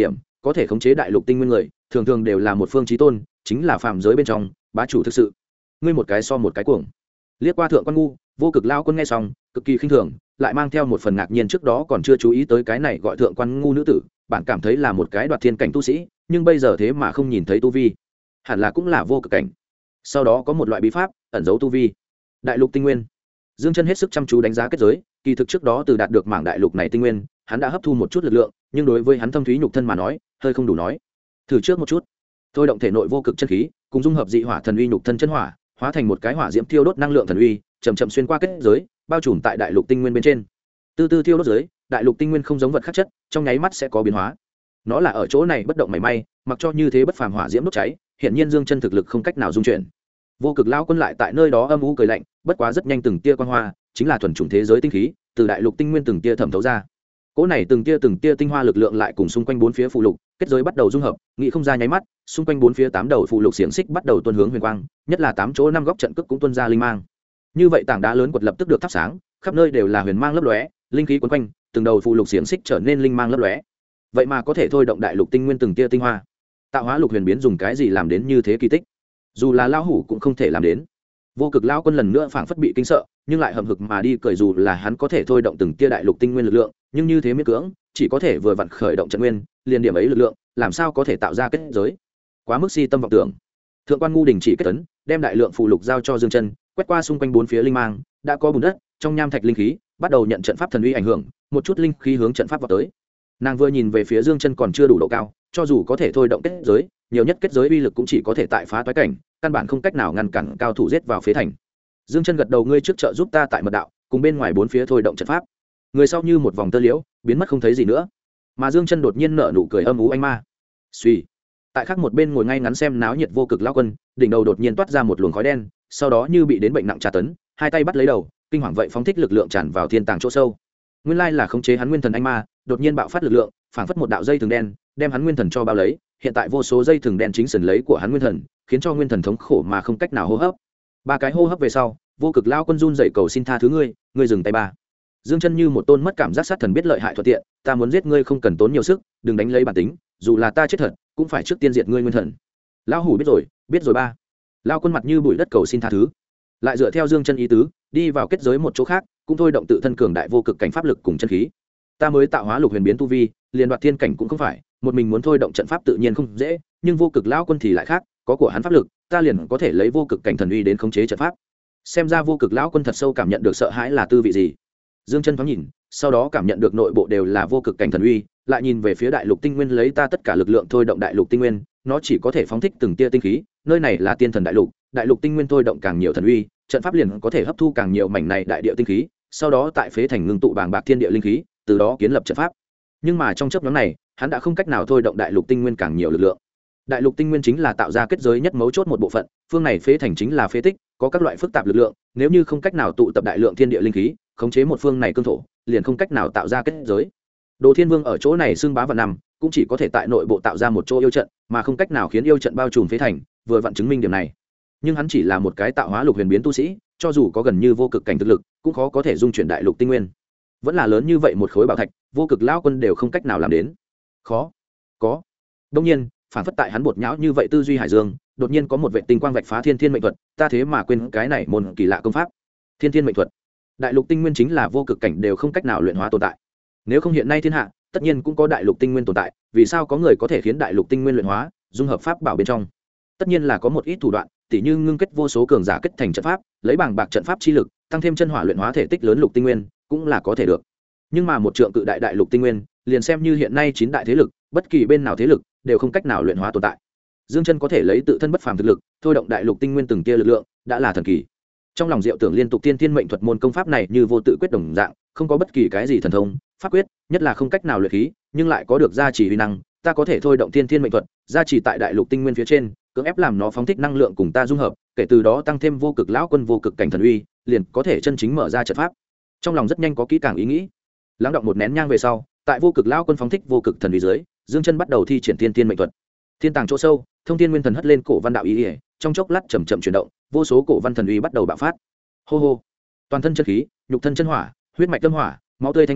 có thể khống chế đại lục tinh nguyên người thường thường đều là một phương chí tôn, chính là phàm giới bên trong bá chủ thực sự. Ngươi một cái so một cái cuồng. Liếc qua thượng quan ngu, vô cực lao quân nghe xong cực kỳ khinh thường, lại mang theo một phần ngạc nhiên, trước đó còn chưa chú ý tới cái này gọi thượng quan ngu nữ tử, bạn cảm thấy là một cái đoạt thiên cảnh tu sĩ, nhưng bây giờ thế mà không nhìn thấy tu vi, hẳn là cũng là vô cực cảnh. Sau đó có một loại bí pháp ẩn giấu tu vi. Đại lục tinh nguyên. Dương Chân hết sức chăm chú đánh giá kết giới, kỳ thực trước đó từ đạt được mảng đại lục này tinh nguyên, hắn đã hấp thu một chút lực lượng, nhưng đối với hắn thâm thúy nhục thân mà nói, hơi không đủ nói. Thử trước một chút. Thôi động thể nội vô cực chân khí, cùng dung hợp dị hỏa thần uy nhục thân chân hỏa, hóa thành một cái hỏa diễm thiêu đốt năng lượng thần uy, chậm chậm xuyên qua kết giới, bao trùm tại đại lục tinh nguyên bên trên. Từ từ thiêu đốt giới, đại lục tinh nguyên không giống vật khắc chất, trong nháy mắt sẽ có biến hóa. Nó là ở chỗ này bất động mảy may, mặc cho như thế bất phàm hỏa diễm đốt cháy, hiện nhiên Dương Chân thực lực không cách nào dung chuyển. Vô cực lao quân lại tại nơi đó âm u cười lạnh, bất quá rất nhanh từng tia quang hoa, chính là thuần chủng thế giới tinh khí, từ đại lục tinh nguyên từng tia thẩm thấu ra. Cỗ này từng tia tinh hoa lực lượng lại cùng xung quanh bốn phía phù lục, kết giới bắt đầu dung hợp, nghĩ không ra nháy mắt, xung quanh bốn phía 8 đầu phù lục xiển xích bắt đầu tuôn hướng huyền quang, nhất là 8 chỗ 5 góc trận cước cũng tuôn ra linh mang. Như vậy tảng đá lớn quật lập tức được thắp sáng, khắp nơi đều là huyền mang lấp lóe, linh khí quấn quanh, từng đầu phù lục xiển xích trở nên linh mang lấp lóe. Vậy mà có thể thôi động đại lục tinh nguyên từng tia tinh hoa. Tạo hóa lục huyền biến dùng cái gì làm đến như thế kỳ tích? Dù là lão hủ cũng không thể làm đến. Vô cực lão quân lần nữa phảng phất bị kinh sợ, nhưng lại hậm hực mà đi cười, dù là hắn có thể thôi động từng tia đại lục tinh nguyên lực lượng, nhưng như thế miễn cưỡng, chỉ có thể vừa vặn khởi động trận nguyên, liền điểm ấy lực lượng, làm sao có thể tạo ra kết giới? Quá mức si tâm vọng tưởng. Thượng quan ngu đình chỉ kết ấn, đem đại lượng phù lục giao cho Dương Chân, quét qua xung quanh bốn phía linh mang, đã có bùn đất, trong nham thạch linh khí, bắt đầu nhận trận pháp thần uy ảnh hưởng, một chút linh khí hướng trận pháp vào tới. Nàng vừa nhìn về phía Dương Chân còn chưa đủ độ cao, cho dù có thể thôi động kết giới, nhiều nhất kết giới uy lực cũng chỉ có thể tại phá toái cảnh, căn bản không cách nào ngăn cản cao thủ giết vào phế thành. Dương Chân gật đầu, ngươi trước trợ giúp ta tại mật đạo, cùng bên ngoài bốn phía thôi động trận pháp. Người sau như một vòng tơ liễu, biến mất không thấy gì nữa. Mà Dương Chân đột nhiên nở nụ cười âm u anh ma. Suy. Tại khác một bên ngồi ngay ngắn xem náo nhiệt vô cực lão quân, đỉnh đầu đột nhiên toát ra một luồng khói đen, sau đó như bị đến bệnh nặng tra tấn, hai tay bắt lấy đầu, kinh hoàng vậy phóng thích lực lượng tràn vào thiên tàng chỗ sâu. Nguyên lai là khống chế hắn nguyên thần anh ma, đột nhiên bạo phát lực lượng, phảng phất một đạo dây thừng đen, đem hắn nguyên thần cho bao lấy, hiện tại vô số dây thừng đen chính sần lấy của hắn nguyên thần, khiến cho nguyên thần thống khổ mà không cách nào hô hấp. 3 cái hô hấp về sau, vô cực lão quân run rẩy cầu xin tha thứ ngươi dừng tay ba. Dương Chân như một tôn mất cảm giác sát thần biết lợi hại thuận tiện, ta muốn giết ngươi không cần tốn nhiều sức, đừng đánh lấy bản tính, dù là ta chết thật, cũng phải trước tiên diệt ngươi nguyên thần. Lão hủ biết rồi ba. Lão quân mặt như bụi đất cầu xin tha thứ, lại dựa theo Dương Chân ý tứ, đi vào kết giới một chỗ khác, cũng thôi động tự thân cường đại vô cực cảnh pháp lực cùng chân khí. Ta mới tạo hóa lục huyền biến tu vi, liền đoạt thiên cảnh cũng không phải, một mình muốn thôi động trận pháp tự nhiên không dễ, nhưng vô cực lão quân thì lại khác, có của hắn pháp lực, ta liền có thể lấy vô cực cảnh thần uy đến khống chế trận pháp. Xem ra vô cực lão quân thật sâu cảm nhận được sợ hãi là tư vị gì. Dương Chân thoáng nhìn, sau đó cảm nhận được nội bộ đều là vô cực cảnh thần uy, lại nhìn về phía đại lục tinh nguyên, lấy ta tất cả lực lượng thôi động đại lục tinh nguyên, nó chỉ có thể phóng thích từng tia tinh khí, nơi này là tiên thần đại lục tinh nguyên thôi động càng nhiều thần uy, trận pháp liền có thể hấp thu càng nhiều mảnh này đại địa tinh khí, sau đó tại phế thành ngưng tụ bàng bạc thiên địa linh khí, từ đó kiến lập trận pháp. Nhưng mà trong chớp nhoáng này, hắn đã không cách nào thôi động đại lục tinh nguyên càng nhiều lực lượng. Đại lục tinh nguyên chính là tạo ra kết giới nhất mấu chốt một bộ phận, phương này phế thành chính là phế tích, có các loại phức tạp lực lượng, nếu như không cách nào tụ tập đại lượng thiên địa linh khí, khống chế một phương này cương thổ, liền không cách nào tạo ra kết giới. Đồ Thiên Vương ở chỗ này xưng bá vạn năm, cũng chỉ có thể tại nội bộ tạo ra một chỗ yêu trận, mà không cách nào khiến yêu trận bao trùm phế thành, vừa vặn chứng minh điểm này. Nhưng hắn chỉ là một cái tạo hóa lục huyền biến tu sĩ, cho dù có gần như vô cực cảnh thực lực, cũng khó có thể dung chuyển đại lục tinh nguyên. Vẫn là lớn như vậy một khối bảo thạch, vô cực lão quân đều không cách nào làm đến. Khó. Có. Đương nhiên, phản phất tại hắn bột nhão như vậy tư duy hải dương, đột nhiên có một vệ tinh quang vạch phá thiên thiên mệnh thuật, ta thế mà quên cái này môn kỳ lạ công pháp. Thiên thiên mệnh thuật. Đại lục tinh nguyên chính là vô cực cảnh đều không cách nào luyện hóa tồn tại. Nếu không hiện nay thiên hạ, tất nhiên cũng có đại lục tinh nguyên tồn tại, vì sao có người có thể khiến đại lục tinh nguyên luyện hóa, dung hợp pháp bảo bên trong? Tất nhiên là có một ít thủ đoạn, tỉ như ngưng kết vô số cường giả kết thành trận pháp, lấy bảng bạc trận pháp chi lực, tăng thêm chân hỏa luyện hóa thể tích lớn lục tinh nguyên, cũng là có thể được. Nhưng mà một trượng cự đại đại lục tinh nguyên, liền xem như hiện nay 9 đại thế lực, bất kỳ bên nào thế lực đều không cách nào luyện hóa tồn tại. Dương Chân có thể lấy tự thân bất phàm thực lực, thôi động đại lục tinh nguyên từng tia lực lượng, đã là thần kỳ. Trong lòng Diệu Tưởng liên tục tiên thiên mệnh thuật môn công pháp này như vô tự quyết đồng dạng, không có bất kỳ cái gì thần thông, pháp quyết, nhất là không cách nào luyện khí, nhưng lại có được gia trì uy năng, ta có thể thôi động tiên thiên mệnh thuật, gia trì tại đại lục tinh nguyên phía trên, cưỡng ép làm nó phóng thích năng lượng cùng ta dung hợp, kể từ đó tăng thêm vô cực lão quân vô cực cảnh thần uy, liền có thể chân chính mở ra trận pháp. Trong lòng rất nhanh có kỹ càng ý nghĩ. Lắng động một nén nhang về sau, tại vô cực lão quân phóng thích vô cực thần uy dưới, Dương Chân bắt đầu thi triển tiên thiên mệnh thuật. Thiên tàng chỗ sâu, thông thiên nguyên thần hất lên cổ văn đạo ý, trong chốc lát chậm chậm chuyển động, vô số cổ văn thần uy bắt đầu bạo phát. Hô hô, toàn thân chân khí, nhục thân chân hỏa, huyết mạch tâm hỏa, máu tươi thanh long,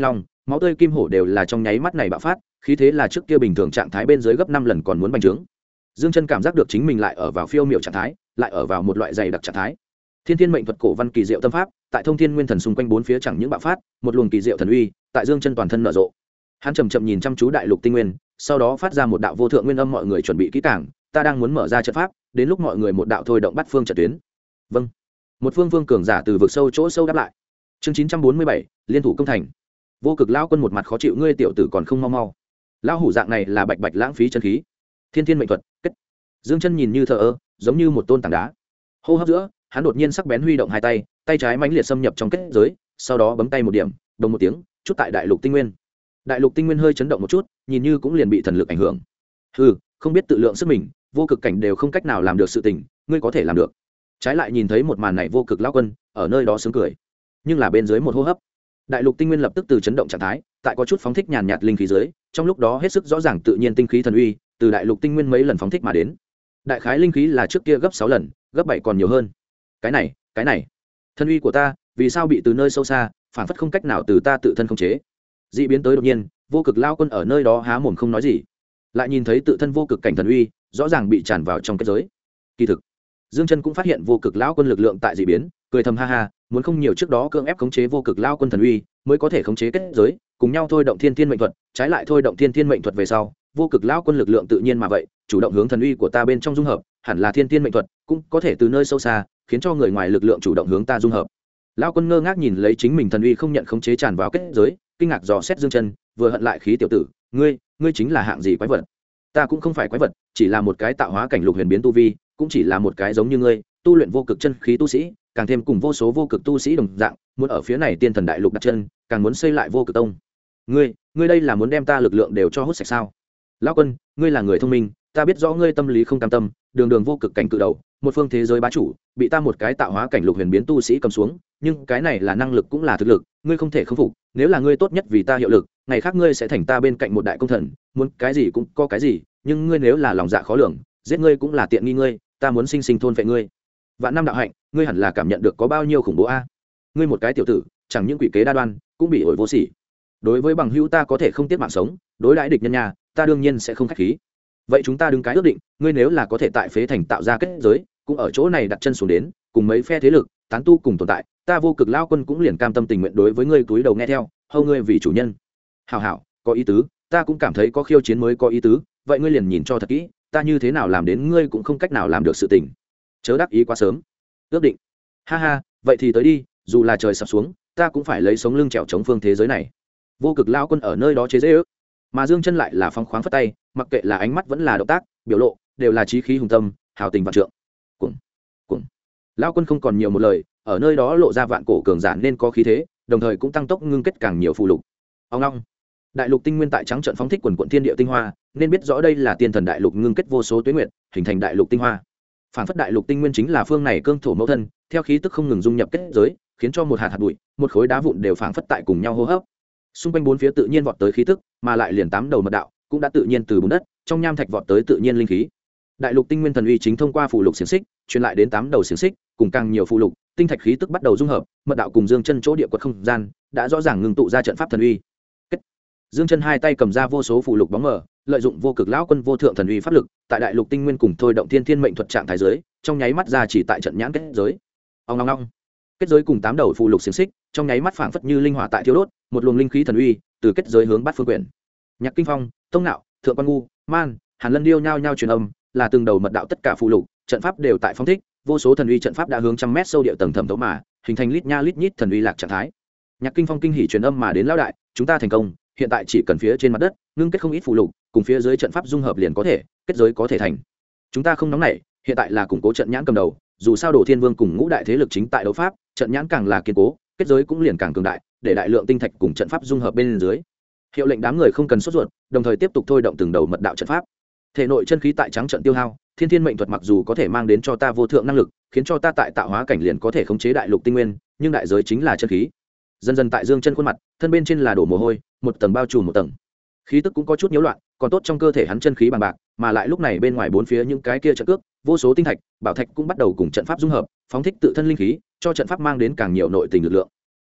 máu tươi kim hổ đều là trong nháy mắt này bạo phát, khí thế là trước kia bình thường trạng thái bên dưới gấp 5 lần còn muốn bành trướng. Dương Chân cảm giác được chính mình lại ở vào phiêu miểu trạng thái, lại ở vào một loại dày đặc trạng thái. Thiên Thiên mệnh thuật cổ văn kỳ diệu tâm pháp, tại Thông Thiên Nguyên Thần xung quanh bốn phía chẳng những bạo phát, một luồng kỳ diệu thần uy, tại Dương Chân toàn thân nở rộ. Hắn chậm chậm nhìn chăm chú đại lục tinh nguyên, sau đó phát ra một đạo vô thượng nguyên âm, mọi người chuẩn bị kỹ càng, ta đang muốn mở ra trận pháp, đến lúc mọi người một đạo thôi động bắt phương trận tuyến. Vâng. Một phương vương cường giả từ vực sâu chỗ sâu đáp lại. Chương 947, liên thủ công thành. Vô Cực lão quân một mặt khó chịu, ngươi tiểu tử còn không mau mau. Lão hủ dạng này là bạch bạch lãng phí chân khí. Thiên Thiên mệnh thuật, kết. Dương Chân nhìn như thờ ơ, giống như một tôn tảng đá. Hô hấp giữa, hắn đột nhiên sắc bén huy động hai tay, tay trái mãnh liệt xâm nhập trong kết giới, sau đó bấm tay một điểm, đồng một tiếng, chút tại đại lục tinh nguyên. Đại lục tinh nguyên hơi chấn động một chút, nhìn như cũng liền bị thần lực ảnh hưởng. Hừ, không biết tự lượng sức mình, vô cực cảnh đều không cách nào làm được sự tình, ngươi có thể làm được. Trái lại nhìn thấy một màn này, Vô Cực lão quân ở nơi đó sướng cười, nhưng là bên dưới một hô hấp, đại lục tinh nguyên lập tức từ chấn động trạng thái, tại có chút phóng thích nhàn nhạt linh khí dưới, trong lúc đó hết sức rõ ràng tự nhiên tinh khí thần uy, từ đại lục tinh nguyên mấy lần phóng thích mà đến. Đại khái linh khí là trước kia gấp 6 lần, gấp 7 còn nhiều hơn. Cái này, thân uy của ta, vì sao bị từ nơi sâu xa, phản phất không cách nào từ ta tự thân khống chế. Dị biến tới đột nhiên, Vô Cực lão quân ở nơi đó há mồm không nói gì, lại nhìn thấy tự thân vô cực cảnh thần uy, rõ ràng bị tràn vào trong kết giới. Kỳ thực, Dương Chân cũng phát hiện Vô Cực lão quân lực lượng tại dị biến, cười thầm ha ha, muốn không nhiều trước đó cưỡng ép khống chế Vô Cực lão quân thần uy, mới có thể khống chế kết giới, cùng nhau thôi động Thiên Thiên mệnh thuật, trái lại thôi động Thiên Thiên mệnh thuật về sau, Vô Cực lão quân lực lượng tự nhiên mà vậy, chủ động hướng thần uy của ta bên trong dung hợp, hẳn là Thiên Thiên mệnh thuật, cũng có thể từ nơi sâu xa, khiến cho người ngoài lực lượng chủ động hướng ta dung hợp. Lão quân ngơ ngác nhìn lấy chính mình thần uy không nhận khống chế tràn vào kết giới, kinh ngạc dò xét Dương Chân, vừa hận lại khí tiểu tử, ngươi chính là hạng gì quái vật? Ta cũng không phải quái vật, chỉ là một cái tạo hóa cảnh lục huyền biến tu vi, cũng chỉ là một cái giống như ngươi, tu luyện vô cực chân khí tu sĩ, càng thêm cùng vô số vô cực tu sĩ đồng dạng, muốn ở phía này tiên thần đại lục đặt chân, càng muốn xây lại vô cực tông. Ngươi đây là muốn đem ta lực lượng đều cho hút sạch sao? Lão quân, ngươi là người thông minh, ta biết rõ ngươi tâm lý không cam tâm, đường đường vô cực cảnh cự đầu, một phương thế giới bá chủ, bị ta một cái tạo hóa cảnh lục huyền biến tu sĩ cầm xuống, nhưng cái này là năng lực cũng là thực lực, ngươi không thể khống phục, nếu là ngươi tốt nhất vì ta hiệu lực, ngày khác ngươi sẽ thành ta bên cạnh một đại công thần, muốn cái gì cũng có cái gì, nhưng ngươi nếu là lòng dạ khó lường, giết ngươi cũng là tiện nghi ngươi, ta muốn sinh sinh thôn phệ ngươi. Vạn năm đạo hạnh, ngươi hẳn là cảm nhận được có bao nhiêu khủng bố a. Ngươi một cái tiểu tử, chẳng những quỷ kế đa đoan, cũng bị ổi vô sỉ. Đối với bằng hữu ta có thể không tiếc mạng sống, đối đãi địch nhân nhà, ta đương nhiên sẽ không khách khí. Vậy chúng ta đứng cái ước định, ngươi nếu là có thể tại phế thành tạo ra kết giới, cũng ở chỗ này đặt chân xuống đến, cùng mấy phe thế lực, tán tu cùng tồn tại, ta Vô Cực lão quân cũng liền cam tâm tình nguyện đối với ngươi túi đầu nghe theo, hầu ngươi vì chủ nhân. Hảo hảo, có ý tứ, ta cũng cảm thấy có khiêu chiến mới có ý tứ, vậy ngươi liền nhìn cho thật kỹ, ta như thế nào làm đến ngươi cũng không cách nào làm được sự tình. Chớ đắc ý quá sớm. Ước định. Ha ha, vậy thì tới đi, dù là trời sập xuống, ta cũng phải lấy sống lưng trèo chống phương thế giới này. Vô Cực lão quân ở nơi đó chế giễu, mà Dương Chân lại là phóng khoáng phất tay, mặc kệ là ánh mắt vẫn là động tác, biểu lộ, đều là chí khí hùng tâm, hào tình vạn trượng. Cùng. Lão quân không còn nhiều một lời, ở nơi đó lộ ra vạn cổ cường giả nên có khí thế, đồng thời cũng tăng tốc ngưng kết càng nhiều phù lục. Ông long. Đại lục tinh nguyên tại trắng trận phóng thích quần quần thiên địa tinh hoa, nên biết rõ đây là tiên thần đại lục ngưng kết vô số tuế nguyệt, hình thành đại lục tinh hoa. Phản phất đại lục tinh nguyên chính là phương này cương thổ mẫu thân, theo khí tức không ngừng dung nhập kết giới, khiến cho một hạt hạt bụi, một khối đá vụn đều phảng phất tại cùng nhau hô hấp. Xung quanh bốn phía tự nhiên vọt tới khí tức, mà lại liền 8 đầu mật đạo, cũng đã tự nhiên từ bùn đất, trong nham thạch vọt tới tự nhiên linh khí. Đại lục tinh nguyên thần uy chính thông qua phù lục xiển xích, truyền lại đến 8 đầu xiển xích, cùng càng nhiều phù lục, tinh thạch khí tức bắt đầu dung hợp, mật đạo cùng Dương Chân chỗ địa quật không gian, đã rõ ràng ngưng tụ ra trận pháp thần uy. Dương Chân hai tay cầm ra vô số phù lục bóng mờ, lợi dụng Vô Cực lão quân vô thượng thần uy pháp lực, tại đại lục tinh nguyên cùng thôi động thiên thiên mệnh thuật trạng thái giới, trong nháy mắt ra chỉ tại trận nhãn kết giới. Ong ong ong. Kết giới cùng 8 đầu phù lục xiển xích, trong nháy mắt phảng phất như linh hỏa tại thiêu đốt, một luồng linh khí thần uy từ kết giới hướng bát phương quyển. Nhạc Kinh Phong, Tông Nạo, Thượng Quan Ngu, Man, Hàn Lân Điêu nhao nhao truyền âm, là từng đầu mật đạo tất cả phù lục, trận pháp đều tại phong thích, vô số thần uy trận pháp đã hướng trăm mét sâu địa tầng thẩm thấu mà, hình thành lít nha lít nhít thần uy lạc trạng thái. Nhạc Kinh Phong kinh hỉ truyền âm mà đến lão đại, chúng ta thành công, hiện tại chỉ cần phía trên mặt đất ngưng kết không ít phù lục, cùng phía dưới trận pháp dung hợp liền có thể, kết giới có thể thành. Chúng ta không nóng nảy, hiện tại là củng cố trận nhãn cầm đầu, dù sao Đồ Thiên Vương cùng ngũ đại thế lực chính tại đấu pháp, trận nhãn càng là kiên cố, kết giới cũng liền càng cường đại, để đại lượng tinh thạch cùng trận pháp dung hợp bên dưới. Hiệu lệnh đám người không cần sốt ruột, đồng thời tiếp tục thôi động từng đầu mật đạo trận pháp. Thể nội chân khí tại trắng trận tiêu hao, thiên thiên mệnh thuật mặc dù có thể mang đến cho ta vô thượng năng lực, khiến cho ta tại tạo hóa cảnh liền có thể khống chế đại lục tinh nguyên, nhưng đại giới chính là chân khí. Dần dần tại Dương Chân khuôn mặt, thân bên trên là đổ mồ hôi, một tầng bao trùm một tầng. Khí tức cũng có chút nhiễu loạn, còn tốt trong cơ thể hắn chân khí bằng bạc, mà lại lúc này bên ngoài bốn phía những cái kia trận cước, vô số tinh thạch, bảo thạch cũng bắt đầu cùng trận pháp dung hợp, phóng thích tự thân linh khí, cho trận pháp mang đến càng nhiều nội tình lực lượng.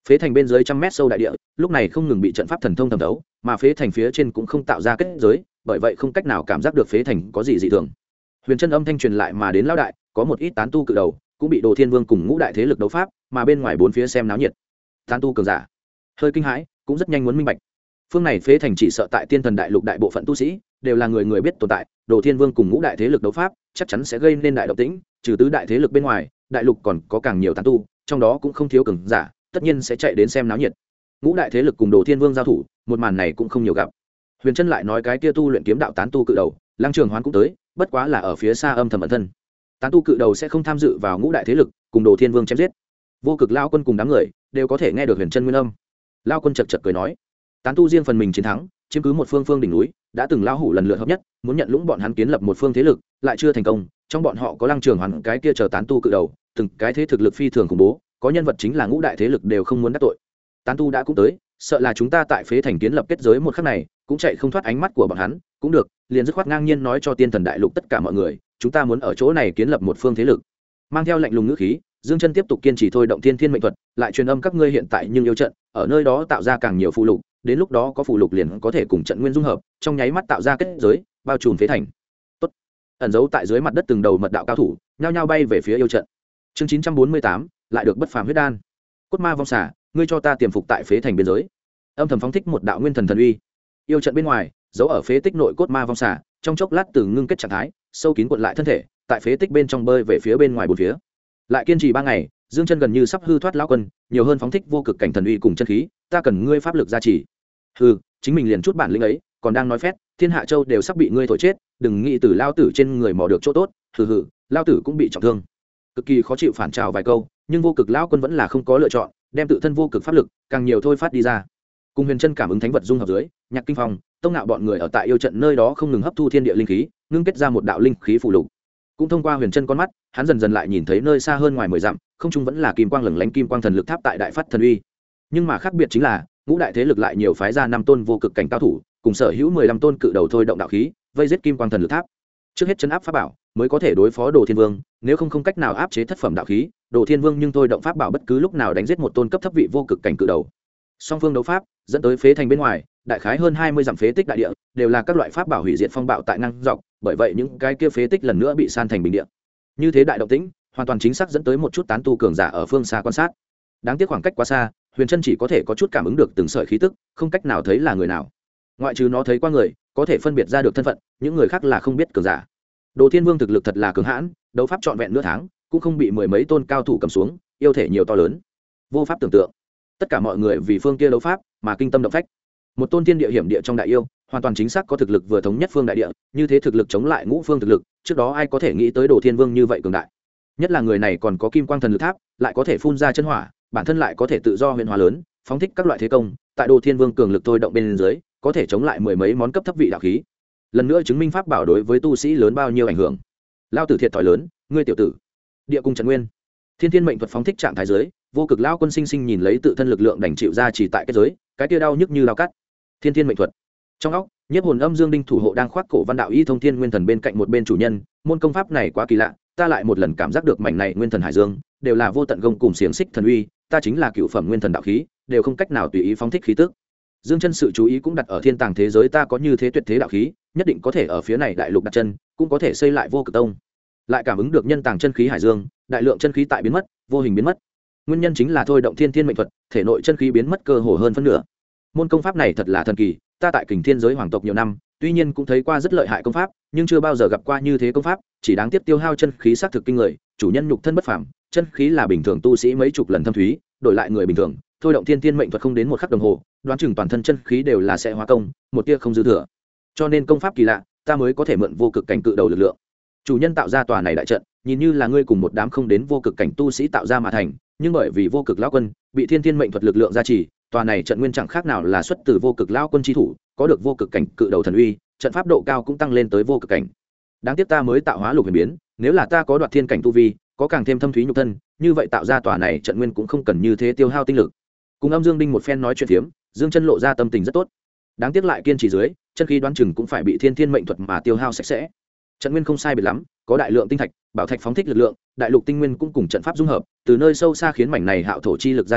Phế thành bên dưới trăm mét sâu đại địa lúc này không ngừng bị trận pháp thần thông thẩm thấu, mà phế thành phía trên cũng không tạo ra kết giới, bởi vậy không cách nào cảm giác được phế thành có gì dị thường. Huyền chân âm thanh truyền lại mà đến lão đại, có một ít tán tu cự đầu cũng bị Đồ Thiên Vương cùng ngũ đại thế lực đấu pháp, mà bên ngoài bốn phía xem náo nhiệt. Tán tu cường giả hơi kinh hãi, cũng rất nhanh muốn minh bạch. Phương này phế thành chỉ sợ tại Tiên Thần đại lục đại bộ phận tu sĩ đều là người biết tồn tại, Đồ Thiên Vương cùng ngũ đại thế lực đấu pháp, chắc chắn sẽ gây nên đại động tĩnh, trừ tứ đại thế lực bên ngoài, đại lục còn có càng nhiều tán tu, trong đó cũng không thiếu cường giả, tất nhiên sẽ chạy đến xem náo nhiệt. Ngũ đại thế lực cùng Đồ Thiên Vương giao thủ, một màn này cũng không nhiều gặp. Huyền Trân lại nói cái kia tu luyện kiếm đạo tán tu cự đầu, Lăng Trường Hoán cũng tới, bất quá là ở phía xa âm thầm ẩn thân. Tán tu cự đầu sẽ không tham dự vào ngũ đại thế lực cùng Đồ Thiên Vương chém giết. Vô Cực Lao Quân cùng đám người đều có thể nghe được Huyền Trân nguyên âm. Lao Quân chật chật cười nói, tán tu riêng phần mình chiến thắng, chiếm cứ một phương đỉnh núi, đã từng lao hủ lần lượt hợp nhất, muốn nhận lũng bọn hắn kiến lập một phương thế lực, lại chưa thành công. Trong bọn họ có Lăng Trường Hoán cái kia chờ tán tu cự đầu, từng cái thế thực lực phi thường khủng bố, có nhân vật chính là ngũ đại thế lực đều không muốn đắc tội. Tán tu đã cũng tới, sợ là chúng ta tại phế thành kiến lập kết giới một khắc này cũng chạy không thoát ánh mắt của bọn hắn, cũng được, liền dứt khoát ngang nhiên nói cho Tiên Thần đại lục tất cả mọi người, chúng ta muốn ở chỗ này kiến lập một phương thế lực. Mang theo lạnh lùng ngữ khí, Dương Chân tiếp tục kiên trì thôi động Thiên Thiên mệnh thuật, lại truyền âm các ngươi hiện tại nhưng yêu trận, ở nơi đó tạo ra càng nhiều phù lục, đến lúc đó có phù lục liền có thể cùng trận nguyên dung hợp, trong nháy mắt tạo ra kết giới, bao trùm phế thành. Tốt. Ẩn giấu tại dưới mặt đất từng đầu mật đạo cao thủ, nhao nhao bay về phía yêu trận. Chương 948, lại được bất phàm huyết đan. Cốt ma vong xả, ngươi cho ta tiềm phục tại phế thành biên giới. Âm thầm phóng thích một đạo nguyên thần thần uy. Yêu trận bên ngoài, giấu ở phế tích nội cốt ma vong xả, trong chốc lát từ ngưng kết trạng thái, sâu kín cuộn lại thân thể, tại phế tích bên trong bơi về phía bên ngoài bốn phía. Lại kiên trì 3 ngày, Dương Chân gần như sắp hư thoát lão quân, nhiều hơn phóng thích vô cực cảnh thần uy cùng chân khí, ta cần ngươi pháp lực gia trì. Hừ, chính mình liền chút bản lĩnh ấy, còn đang nói phét, Thiên Hạ Châu đều sắp bị ngươi thổi chết, đừng nghĩ từ lao tử trên người mò được chỗ tốt, hừ, lao tử cũng bị trọng thương. Cực kỳ khó chịu phản trào vài câu, nhưng vô cực lão quân vẫn là không có lựa chọn, đem tự thân vô cực pháp lực càng nhiều thôi phát đi ra. Cùng Huyền Chân cảm ứng thánh vật dung hợp dưới, Nhạc Kinh Phong, Tông Ngạo bọn người ở tại yêu trận nơi đó không ngừng hấp thu thiên địa linh khí, ngưng kết ra một đạo linh khí phù lục. Cũng thông qua Huyền Chân con mắt, hắn dần dần lại nhìn thấy nơi xa hơn ngoài 10 dặm, không trung vẫn là kim quang lừng lánh kim quang thần lực tháp tại đại phát thần uy. Nhưng mà khác biệt chính là, ngũ đại thế lực lại nhiều phái ra 5 tôn vô cực cảnh cao thủ, cùng sở hữu 15 tôn cự đầu thôi động đạo khí, vây giết kim quang thần lực tháp. Trước hết trấn áp pháp bảo, mới có thể đối phó Đồ Thiên Vương, nếu không cách nào áp chế thất phẩm đạo khí, Đồ Thiên Vương nhưng thôi động pháp bảo bất cứ lúc nào đánh giết một tôn cấp thấp vị vô cực cảnh cự đầu. Song phương đấu pháp, dẫn tới phế thành bên ngoài, đại khái hơn 20 dặm phế tích đại địa, đều là các loại pháp bảo hủy diệt phong bạo tại năng dọc, bởi vậy những cái kia phế tích lần nữa bị san thành bình địa. Như thế đại động tĩnh, hoàn toàn chính xác dẫn tới một chút tán tu cường giả ở phương xa quan sát. Đáng tiếc khoảng cách quá xa, Huyền Chân chỉ có thể có chút cảm ứng được từng sợi khí tức, không cách nào thấy là người nào. Ngoại trừ nó thấy qua người, có thể phân biệt ra được thân phận, những người khác là không biết cường giả. Đồ Thiên Vương thực lực thật là cường hãn, đấu pháp trọn vẹn nửa tháng, cũng không bị 10 mấy tôn cao thủ cầm xuống, yêu thể nhiều to lớn, vô pháp tưởng tượng. Tất cả mọi người vì phương kia đấu pháp mà kinh tâm động phách. Một tôn thiên địa hiểm địa trong đại yêu, hoàn toàn chính xác có thực lực vừa thống nhất phương đại địa, như thế thực lực chống lại ngũ phương thực lực, trước đó ai có thể nghĩ tới Đồ Thiên Vương như vậy cường đại. Nhất là người này còn có kim quang thần lực tháp, lại có thể phun ra chân hỏa, bản thân lại có thể tự do huyền hóa lớn, phóng thích các loại thế công, tại Đồ Thiên Vương cường lực thôi động bên dưới, có thể chống lại 10 mấy món cấp thấp vị đạo khí. Lần nữa chứng minh pháp bảo đối với tu sĩ lớn bao nhiêu ảnh hưởng. Lao tử thiệt thòi lớn, ngươi tiểu tử. Địa cung Trần Nguyên, Thiên Thiên mệnh thuật phóng thích trạng thái giới, vô cực lao quân sinh sinh nhìn lấy tự thân lực lượng đành chịu ra chỉ tại cái giới, cái kia đau nhức như lao cắt. Thiên Thiên mệnh thuật. Trong óc, Nhiếp Hồn Âm Dương Đinh thủ hộ đang khoác cổ Văn Đạo Y Thông Thiên Nguyên Thần bên cạnh một bên chủ nhân, môn công pháp này quá kỳ lạ, ta lại một lần cảm giác được mảnh này Nguyên Thần Hải Dương, đều là vô tận gông cùng xiềng xích thần uy, ta chính là cựu phẩm Nguyên Thần đạo khí, đều không cách nào tùy ý phóng thích khí tức. Dương Chân sự chú ý cũng đặt ở thiên tàng thế giới, ta có như thế tuyệt thế đạo khí, nhất định có thể ở phía này đại lục đặt chân, cũng có thể xây lại vô cực tông. Lại cảm ứng được nhân tàng chân khí hải dương, đại lượng chân khí tại biến mất, vô hình biến mất. Nguyên nhân chính là thôi động thiên thiên mệnh thuật, thể nội chân khí biến mất cơ hồ hơn phân nửa. Môn công pháp này thật là thần kỳ, ta tại Kình Thiên giới hoàng tộc nhiều năm, tuy nhiên cũng thấy qua rất lợi hại công pháp, nhưng chưa bao giờ gặp qua như thế công pháp, chỉ đáng tiếc tiêu hao chân khí xác thực kinh người, chủ nhân nhục thân bất phàm, chân khí là bình thường tu sĩ mấy chục lần thâm thúy, đổi lại người bình thường, thôi động thiên thiên mệnh thuật không đến một khắc đồng hồ, đoán chừng toàn thân chân khí đều là sẽ hóa công, một tia không dư thừa. Cho nên công pháp kỳ lạ, ta mới có thể mượn vô cực cảnh cự đầu lực lượng. Chủ nhân tạo ra tòa này đại trận, nhìn như là ngươi cùng một đám không đến vô cực cảnh tu sĩ tạo ra mà thành, nhưng bởi vì vô cực lão quân bị thiên thiên mệnh thuật lực lượng gia trì, tòa này trận nguyên chẳng khác nào là xuất từ vô cực lão quân chi thủ, có được vô cực cảnh cự đầu thần uy, trận pháp độ cao cũng tăng lên tới vô cực cảnh. Đáng tiếc ta mới tạo hóa lục huyền biến, nếu là ta có đoạt thiên cảnh tu vi, có càng thêm thâm thúy nhục thân, như vậy tạo ra tòa này trận nguyên cũng không cần như thế tiêu hao tinh lực. Cùng Âm Dương Đinh một phen nói chuyện phiếm, Dương Chân lộ ra tâm tình rất tốt. Đáng tiếc lại kiên trì dưới, chân khí đoán chừng cũng phải bị thiên thiên mệnh thuật mà tiêu hao sạch sẽ. Trận nguyên không sai biệt lắm, có đại lượng tinh thạch, bảo thạch phóng thích lực lượng, đại lục tinh nguyên cũng cùng trận pháp dung hợp, từ nơi sâu xa khiến mảnh này hạo thổ chi lực gia trì,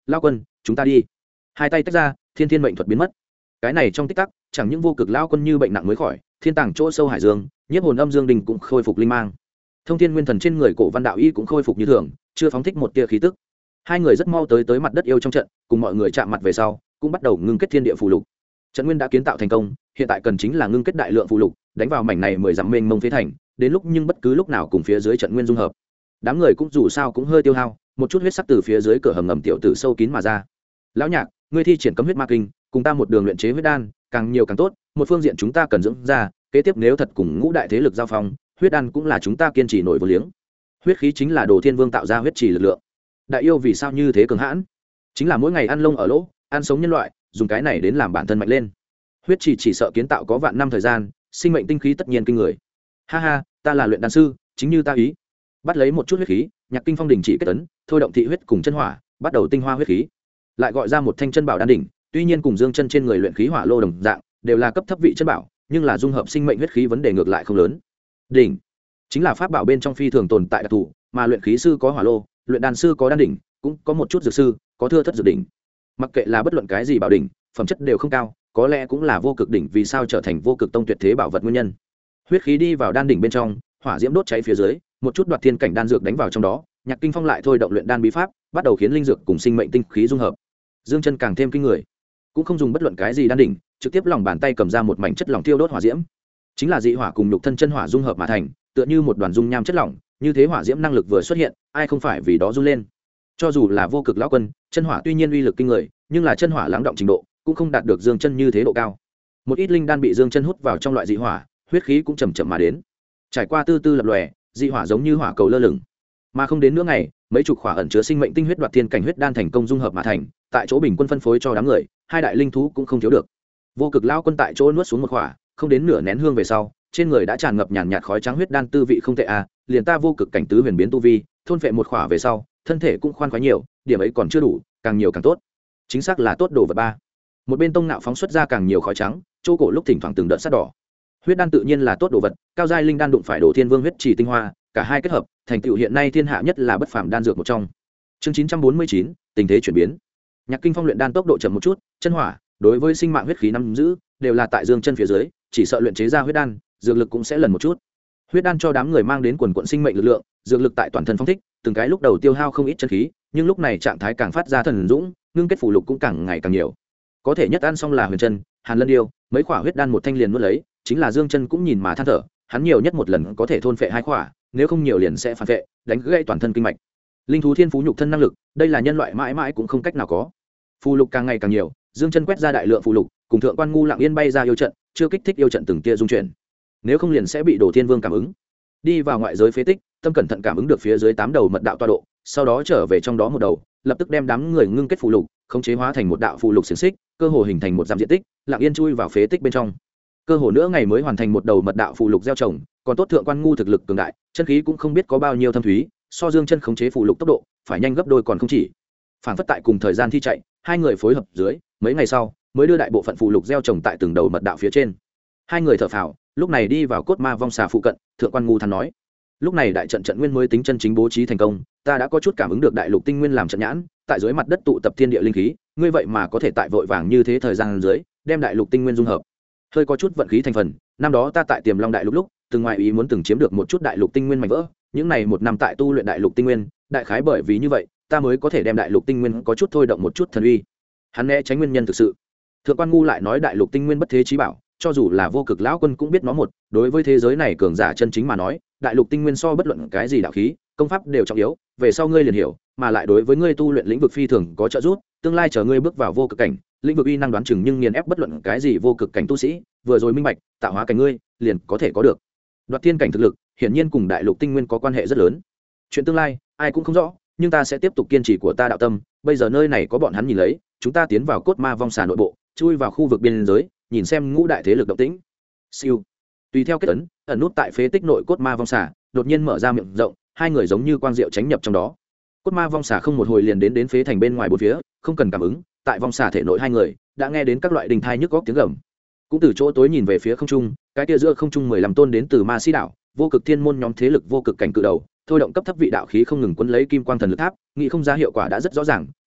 lao quân chúng ta đi. Hai tay tách ra, thiên thiên mệnh thuật biến mất. Cái này trong tích tắc, chẳng những vô cực lao quân như bệnh nặng mới khỏi, thiên tàng chỗ sâu hải dương, nhiếp hồn âm dương đình cũng khôi phục linh mang. Thông thiên nguyên thần trên người cổ văn đạo y cũng khôi phục như thường, chưa phóng thích một tia khí tức. Hai người rất mau tới mặt đất yêu trong trận, cùng mọi người chạm mặt về sau, cũng bắt đầu ngưng kết thiên địa phù lục. Trận nguyên đã kiến tạo thành công, hiện tại cần chính là ngưng kết đại lượng phù lục, đánh vào mảnh này 10 dặm mênh mông phế thành, đến lúc nhưng bất cứ lúc nào cùng phía dưới trận nguyên dung hợp. Đám người cũng dù sao cũng hơi tiêu hao, một chút huyết sắc từ phía dưới cửa hầm ngầm tiểu tử sâu kín mà ra. Lão Nhạc, ngươi thi triển cấm huyết ma kinh, cùng ta một đường luyện chế huyết đan, càng nhiều càng tốt, một phương diện chúng ta cần dưỡng ra, kế tiếp nếu thật cùng ngũ đại thế lực giao phong, huyết đan cũng là chúng ta kiên trì nổi vô liếng. Huyết khí chính là Đồ Thiên Vương tạo ra huyết trì lực lượng. Đại yêu vì sao như thế cường hãn? Chính là mỗi ngày ăn lông ở lỗ, ăn sống nhân loại, dùng cái này đến làm bản thân mạnh lên. Huyết trì chỉ sợ kiến tạo có vạn năm thời gian, sinh mệnh tinh khí tất nhiên kinh người. Ha ha, ta là luyện đan sư, chính như ta ý. Bắt lấy một chút huyết khí, Nhạc Kinh Phong đình chỉ kết tấn, thôi động thị huyết cùng chân hỏa, bắt đầu tinh hoa huyết khí. Lại gọi ra một thanh chân bảo đan đỉnh, tuy nhiên cùng dương chân trên người luyện khí hỏa lô đồng dạng, đều là cấp thấp vị chân bảo, nhưng là dung hợp sinh mệnh huyết khí vấn đề ngược lại không lớn. Đỉnh chính là pháp bảo bên trong phi thường tồn tại đặc thù, mà luyện khí sư có hỏa lô, luyện đan sư có đan đỉnh, cũng có một chút dược sư có thưa thất dược đỉnh. Mặc kệ là bất luận cái gì bảo đỉnh, phẩm chất đều không cao, có lẽ cũng là vô cực đỉnh vì sao trở thành vô cực tông tuyệt thế bảo vật nguyên nhân. Huyết khí đi vào đan đỉnh bên trong, hỏa diễm đốt cháy phía dưới, một chút đoạt thiên cảnh đan dược đánh vào trong đó, Nhạc Kinh Phong lại thôi động luyện đan bí pháp, bắt đầu khiến linh dược cùng sinh mệnh tinh khí dung hợp. Dương chân càng thêm kinh người, cũng không dùng bất luận cái gì đan đỉnh, trực tiếp lòng bàn tay cầm ra một mảnh chất lỏng thiêu đốt hỏa diễm, chính là dị hỏa cùng nhục thân chân hỏa dung hợp mà thành, tựa như một đoàn dung nham chất lỏng, như thế hỏa diễm năng lực vừa xuất hiện, ai không phải vì đó run lên. Cho dù là vô cực lão quân, chân hỏa tuy nhiên uy lực kinh người, nhưng là chân hỏa lắng động trình độ cũng không đạt được dương chân như thế độ cao. Một ít linh đan bị dương chân hút vào trong loại dị hỏa, huyết khí cũng chậm chậm mà đến. Trải qua tư tư lập lòe, dị hỏa giống như hỏa cầu lơ lửng, mà không đến nửa ngày, mấy chục khỏa ẩn chứa sinh mệnh tinh huyết đoạt thiên cảnh huyết đan thành công dung hợp mà thành, tại chỗ bình quân phân phối cho đám người, hai đại linh thú cũng không thiếu được. Vô cực lão quân tại chỗ nuốt xuống một khỏa, không đến nửa nén hương về sau, trên người đã tràn ngập nhàn nhạt khói trắng huyết đan tư vị không tệ à, liền ta vô cực cảnh tứ huyền biến tu vi, thôn phệ một khỏa về sau, thân thể cũng khoan khoái nhiều, điểm ấy còn chưa đủ, càng nhiều càng tốt. Chính xác là tốt đồ vật ba. Một bên tông nạo phóng xuất ra càng nhiều khói trắng, chỗ cổ lúc thỉnh thoảng từng đợt sát đỏ. Huyết đan tự nhiên là tốt đồ vật, cao giai linh đan đụng phải Đồ Thiên Vương huyết chỉ tinh hoa, cả hai kết hợp, thành tựu hiện nay thiên hạ nhất là bất phàm đan dược một trong. Chương 949, tình thế chuyển biến. Nhạc Kinh Phong luyện đan tốc độ chậm một chút, chân hỏa đối với sinh mạng huyết khí nắm giữ đều là tại dương chân phía dưới, chỉ sợ luyện chế ra huyết đan, dược lực cũng sẽ lần một chút. Huyết đan cho đám người mang đến quần quần sinh mệnh lực lượng, dược lực tại toàn thân phong thích, từng cái lúc đầu tiêu hao không ít chân khí, nhưng lúc này trạng thái càng phát ra thần dũng, ngưng kết phù lục cũng càng ngày càng nhiều. Có thể nhất ăn xong là Huyền Chân, Hàn Lân Điêu, mấy khỏa huyết đan một thanh liền nuốt lấy, chính là Dương Chân cũng nhìn mà than thở, hắn nhiều nhất một lần có thể thôn phệ hai khỏa, nếu không nhiều liền sẽ phản phệ, đánh gãy toàn thân kinh mạch. Linh thú thiên phú nhục thân năng lực, đây là nhân loại mãi mãi cũng không cách nào có. Phù lục càng ngày càng nhiều, Dương Chân quét ra đại lượng phù lục, cùng thượng quan ngu lặng yên bay ra yêu trận, chưa kích thích yêu trận từng tia dung chuyển. Nếu không liền sẽ bị Đồ Thiên Vương cảm ứng. Đi vào ngoại giới phế tích, tâm cẩn thận cảm ứng được phía dưới 8 đầu mật đạo tọa độ, sau đó trở về trong đó một đầu, lập tức đem đám người ngưng kết phù lục, khống chế hóa thành một đạo phù lục xiển xích, cơ hồ hình thành một dặm diện tích, lặng yên chui vào phế tích bên trong. Cơ hồ nữa ngày mới hoàn thành một đầu mật đạo phù lục gieo trồng, còn tốt thượng quan ngu thực lực cường đại, chân khí cũng không biết có bao nhiêu thâm thúy, so Dương Chân khống chế phù lục tốc độ, phải nhanh gấp đôi còn không chỉ. Phản phất tại cùng thời gian thi chạy, hai người phối hợp dưới, mấy ngày sau, mới đưa đại bộ phận phù lục gieo trồng tại từng đầu mật đạo phía trên. Hai người thở phào, lúc này đi vào cốt ma vong xà phụ cận, thượng quan ngu thắn nói: lúc này đại trận trận nguyên mới tính chân chính bố trí thành công, ta đã có chút cảm ứng được đại lục tinh nguyên làm trận nhãn, tại dưới mặt đất tụ tập thiên địa linh khí, ngươi vậy mà có thể tại vội vàng như thế thời gian dưới, đem đại lục tinh nguyên dung hợp. Hơi có chút vận khí thành phần, năm đó ta tại Tiềm Long đại lục lúc, từng ngoại ý muốn từng chiếm được một chút đại lục tinh nguyên mảnh vỡ, những này một năm tại tu luyện đại lục tinh nguyên, đại khái bởi vì như vậy, ta mới có thể đem đại lục tinh nguyên có chút thôi động một chút thần uy. Hắn né tránh nguyên nhân thực sự. Thượng quan ngu lại nói đại lục tinh nguyên bất thế chí bảo, cho dù là vô cực lão quân cũng biết nó một, đối với thế giới này cường giả chân chính mà nói, đại lục tinh nguyên so bất luận cái gì đạo khí, công pháp đều trọng yếu, về sau ngươi liền hiểu, mà lại đối với ngươi tu luyện lĩnh vực phi thường có trợ giúp, tương lai chờ ngươi bước vào vô cực cảnh, lĩnh vực uy năng đoán chừng nhưng nghiền ép bất luận cái gì vô cực cảnh tu sĩ, vừa rồi minh bạch, tạo hóa cảnh ngươi liền có thể có được. Đoạt thiên cảnh thực lực, hiển nhiên cùng đại lục tinh nguyên có quan hệ rất lớn. Chuyện tương lai, ai cũng không rõ, nhưng ta sẽ tiếp tục kiên trì của ta đạo tâm, bây giờ nơi này có bọn hắn nhìn lấy, chúng ta tiến vào cốt ma vong xà nội bộ, chui vào khu vực biên giới, nhìn xem ngũ đại thế lực động tĩnh. Siêu. Tùy theo kết ấn, ẩn nút tại phế tích nội cốt ma vong xà, đột nhiên mở ra miệng rộng, hai người giống như quang diệu tránh nhập trong đó. Cốt ma vong xà không một hồi liền đến phế thành bên ngoài bốn phía, không cần cảm ứng, tại vong xà thể nội hai người đã nghe đến các loại đình thai nhức góc tiếng gầm. Cũng từ chỗ tối nhìn về phía không trung, cái kia giữa không trung 15 tôn đến từ Ma Si đảo, vô cực thiên môn nhóm thế lực vô cực cảnh cự đầu, thôi động cấp thấp vị đạo khí không ngừng quấn lấy kim quang thần lực tháp, nghĩ không ra hiệu quả đã rất rõ ràng,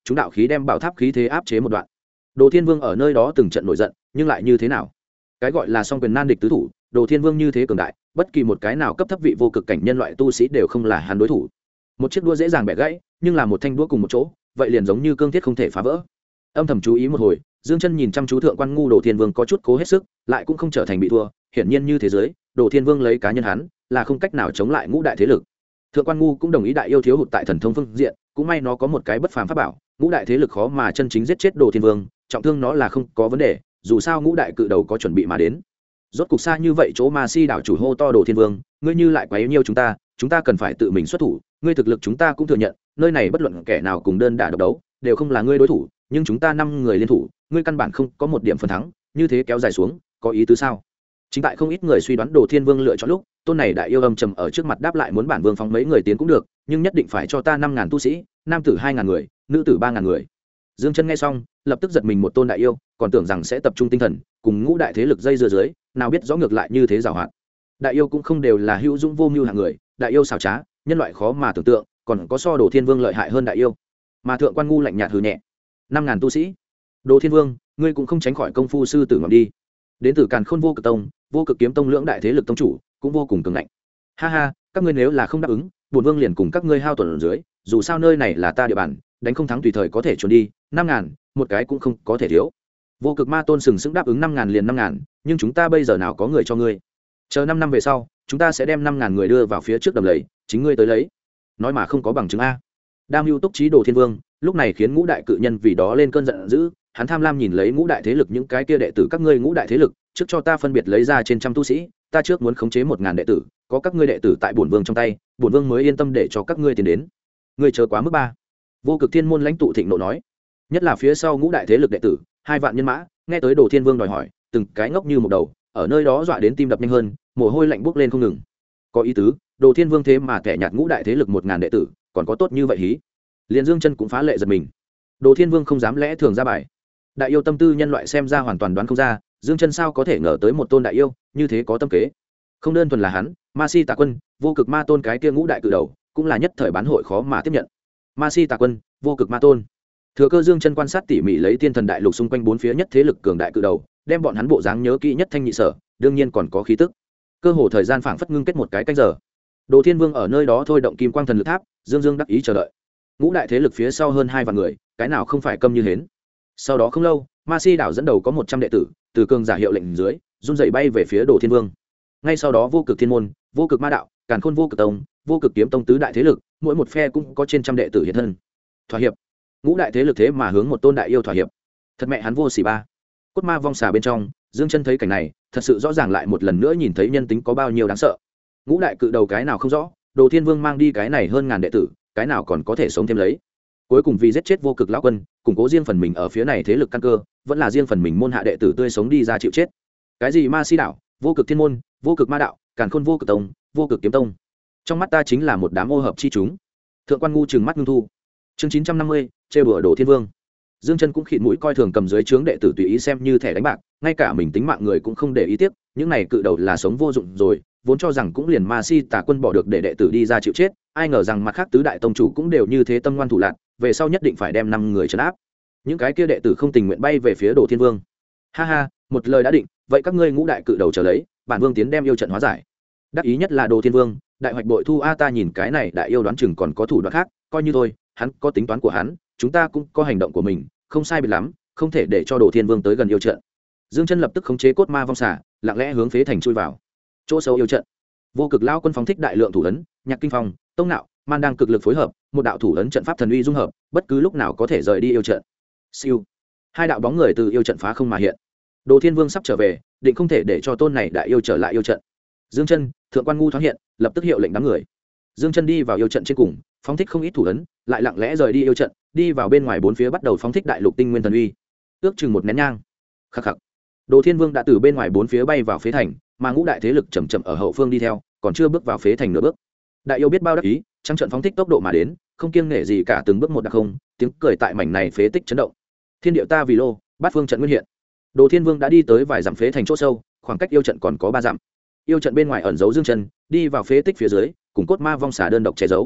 chúng đạo khí đem bảo tháp khí thế áp chế một đoạn. Đồ Thiên Vương ở nơi đó từng trận nổi giận, nhưng lại như thế nào? Cái gọi là song quyền nan địch tứ thủ, Đồ Thiên Vương như thế cường đại, bất kỳ một cái nào cấp thấp vị vô cực cảnh nhân loại tu sĩ đều không là hắn đối thủ. Một chiếc đũa dễ dàng bẻ gãy, nhưng là một thanh đũa cùng một chỗ, vậy liền giống như cương thiết không thể phá vỡ. Âm thầm chú ý một hồi, Dương Chân nhìn chăm chú thượng quan ngu Đồ Thiên Vương có chút cố hết sức, lại cũng không trở thành bị thua, hiển nhiên như thế giới, Đồ Thiên Vương lấy cá nhân hắn, là không cách nào chống lại ngũ đại thế lực. Thượng quan ngu cũng đồng ý đại yêu thiếu hụt tại thần thông phương diện, cũng may nó có một cái bất phàm pháp bảo, ngũ đại thế lực khó mà chân chính giết chết Đồ Thiên Vương, trọng thương nó là không có vấn đề, dù sao ngũ đại cự đầu có chuẩn bị mà đến. Rốt cục xa như vậy chỗ Ma Si đảo chủ hô to Đồ Thiên Vương, ngươi như lại quá yếu nhiều chúng ta cần phải tự mình xuất thủ, ngươi thực lực chúng ta cũng thừa nhận, nơi này bất luận kẻ nào cùng đơn đả độc đấu, đều không là ngươi đối thủ, nhưng chúng ta 5 người liên thủ, ngươi căn bản không có một điểm phần thắng, như thế kéo dài xuống, có ý tứ sao? Chính tại không ít người suy đoán Đồ Thiên Vương lựa chọn lúc, tôn này đại yêu âm trầm ở trước mặt đáp lại muốn bản vương phóng mấy người tiến cũng được, nhưng nhất định phải cho ta 5.000 tu sĩ, nam tử 2.000 người, nữ tử 3.000 người. Dương Chân nghe xong, lập tức giật mình một tôn đại yêu, còn tưởng rằng sẽ tập trung tinh thần, cùng ngũ đại thế lực dây dưa dưới, nào biết rõ ngược lại như thế giàu hoạt. Đại yêu cũng không đều là hữu dũng vô mưu hạng người, đại yêu xảo trá, nhân loại khó mà tưởng tượng, còn có so Đồ Thiên Vương lợi hại hơn đại yêu. Mà thượng quan ngu lạnh nhạt hừ nhẹ, 5.000 tu sĩ. Đồ Thiên Vương, ngươi cũng không tránh khỏi công phu sư tử ngọc đi. Đến từ Càn Khôn Vô Cực Tông, Vô Cực Kiếm Tông lưỡng đại thế lực tông chủ, cũng vô cùng cường ngạnh. Ha ha, các ngươi nếu là không đáp ứng, bổn vương liền cùng các ngươi hao tuần ở dưới, dù sao nơi này là ta địa bàn, đánh không thắng tùy thời có thể trốn đi, 5.000, một cái cũng không có thể thiếu. Vô Cực Ma Tôn sừng sững đáp ứng 5.000 liền 5.000, nhưng chúng ta bây giờ nào có người cho ngươi. Chờ 5 năm về sau, chúng ta sẽ đem 5.000 người đưa vào phía trước đầm lầy, chính ngươi tới lấy. Nói mà không có bằng chứng a. Đam Mưu Túc Trí Đồ Thiên Vương, lúc này khiến ngũ đại cự nhân vì đó lên cơn giận dữ, hắn tham lam nhìn lấy ngũ đại thế lực những cái kia đệ tử các ngươi ngũ đại thế lực, trước cho ta phân biệt lấy ra trên trăm tu sĩ, ta trước muốn khống chế 1.000 đệ tử, có các ngươi đệ tử tại bổn vương trong tay, bổn vương mới yên tâm để cho các ngươi tiến đến. Ngươi chờ quá mức 3. Vô Cực Thiên môn lãnh tụ thịnh nộ nói, nhất là phía sau ngũ đại thế lực đệ tử, 2 vạn nhân mã, nghe tới Đồ Thiên Vương đòi hỏi, từng cái ngốc như một đầu, ở nơi đó dọa đến tim đập nhanh hơn, mồ hôi lạnh bốc lên không ngừng. Có ý tứ, Đồ Thiên Vương thế mà kẻ nhạt ngũ đại thế lực 1.000 đệ tử, còn có tốt như vậy hí. Liên Dương Chân cũng phá lệ giật mình. Đồ Thiên Vương không dám lẽ thường ra bài. Đại yêu tâm tư nhân loại xem ra hoàn toàn đoán không ra, Dương Chân sao có thể ngờ tới một tôn đại yêu như thế có tâm kế. Không đơn thuần là hắn, Ma Si Tà Quân, Vô Cực Ma Tôn cái kia ngũ đại cự đầu, cũng là nhất thời bán hội khó mà tiếp nhận. Ma Si Tà Quân, Vô Cực Ma Tôn. Thừa cơ Dương Chân quan sát tỉ mỉ lấy Tiên Thần Đại Lục xung quanh bốn phía nhất thế lực cường đại cự đầu, đem bọn hắn bộ dáng nhớ kỹ nhất thanh nhị sở, đương nhiên còn có khí tức. Cơ hồ thời gian phảng phất ngưng kết một cái canh giờ. Đồ Thiên Vương ở nơi đó thôi động Kim Quang Thần Lực Tháp, dương dương đắc ý chờ đợi. Ngũ đại thế lực phía sau hơn 2 vạn người, cái nào không phải câm như hến. Sau đó không lâu, Ma Si đảo dẫn đầu có 100 đệ tử, từ cường giả hiệu lệnh dưới, run rẩy bay về phía Đồ Thiên Vương. Ngay sau đó Vô Cực Thiên môn, Vô Cực Ma đạo, Càn Khôn Vô Cực Tông, Vô Cực Kiếm Tông tứ đại thế lực, mỗi một phe cũng có trên trăm đệ tử hiện thân. Thỏa hiệp. Ngũ đại thế lực thế mà hướng một tôn đại yêu thỏa hiệp. Thật mẹ hắn vô sỉ 3. Cốt ma vong xà bên trong, Dương Chân thấy cảnh này, thật sự rõ ràng lại một lần nữa nhìn thấy nhân tính có bao nhiêu đáng sợ. Ngũ đại cự đầu cái nào không rõ, Đồ Thiên Vương mang đi cái này hơn ngàn đệ tử, cái nào còn có thể sống thêm lấy. Cuối cùng vì giết chết Vô Cực lão quân, củng cố riêng phần mình ở phía này thế lực căn cơ, vẫn là riêng phần mình môn hạ đệ tử tươi sống đi ra chịu chết. Cái gì Ma Si đảo, Vô Cực Thiên môn, Vô Cực Ma đạo, Càn Khôn Vô Cực Tông, Vô Cực Kiếm Tông, trong mắt ta chính là một đám ô hợp chi chúng. Thượng quan ngu trừng mắt ngưng thu. Chương 950, trêu đùa Đồ Thiên Vương. Dương Chân cũng khịt mũi coi thường cầm dưới trướng đệ tử tùy ý xem như thẻ đánh bạc, ngay cả mình tính mạng người cũng không để ý tiếc, những này cự đầu là sống vô dụng rồi, vốn cho rằng cũng liền Ma Si Tà Quân bỏ được để đệ tử đi ra chịu chết, ai ngờ rằng mặt khác tứ đại tông chủ cũng đều như thế tâm ngoan thủ lạn, về sau nhất định phải đem 5 người trấn áp. Những cái kia đệ tử không tình nguyện bay về phía Đồ Thiên Vương. Ha ha, một lời đã định, vậy các ngươi ngũ đại cự đầu chờ lấy, bản vương tiến đem yêu trận hóa giải. Đắc ý nhất là Đồ Thiên Vương, đại hoạch bội thu a, ta nhìn cái này đại yêu đoán chừng còn có thủ đoạn khác, coi như thôi, hắn có tính toán của hắn, chúng ta cũng có hành động của mình, không sai biệt lắm, không thể để cho Đồ Thiên Vương tới gần yêu trận. Dương Chân lập tức khống chế cốt ma vong xà, lặng lẽ hướng phế thành chui vào chỗ sâu yêu trận. Vô Cực lão quân phóng thích đại lượng thủ ấn, nhạc kinh phong, tông nạo, man đang cực lực phối hợp, một đạo thủ ấn trận pháp thần uy dung hợp, bất cứ lúc nào có thể rời đi yêu trận. Siêu, 2 đạo bóng người từ yêu trận phá không mà hiện. Đồ Thiên Vương sắp trở về, định không thể để cho tôn này đại yêu trở lại yêu trận. Dương Chân, thượng quan ngu thoáng hiện, lập tức hiệu lệnh đám người. Dương Chân đi vào yêu trận trên cùng, phóng thích không ít thủ ấn, lại lặng lẽ rời đi yêu trận, đi vào bên ngoài bốn phía bắt đầu phóng thích đại lục tinh nguyên thần uy. Ước chừng một nén nhang. Khắc khắc. Đồ Thiên Vương đã từ bên ngoài bốn phía bay vào phế thành, mà ngũ đại thế lực chậm chậm ở hậu phương đi theo, còn chưa bước vào phế thành nửa bước. Đại yêu biết bao đắc ý, trắng trận phóng thích tốc độ mà đến, không kiêng nể gì cả, từng bước một đặc không, tiếng cười tại mảnh này phế tích chấn động. Thiên điệu ta vì lô, bát phương trận nguyên hiện. Đồ Thiên Vương đã đi tới vài dặm phế thành chỗ sâu, khoảng cách yêu trận còn có 3 dặm. Yêu trận bên ngoài ẩn giấu Dương Chân, đi vào phế tích phía dưới, cùng cốt ma vong xà đơn độc che giấu.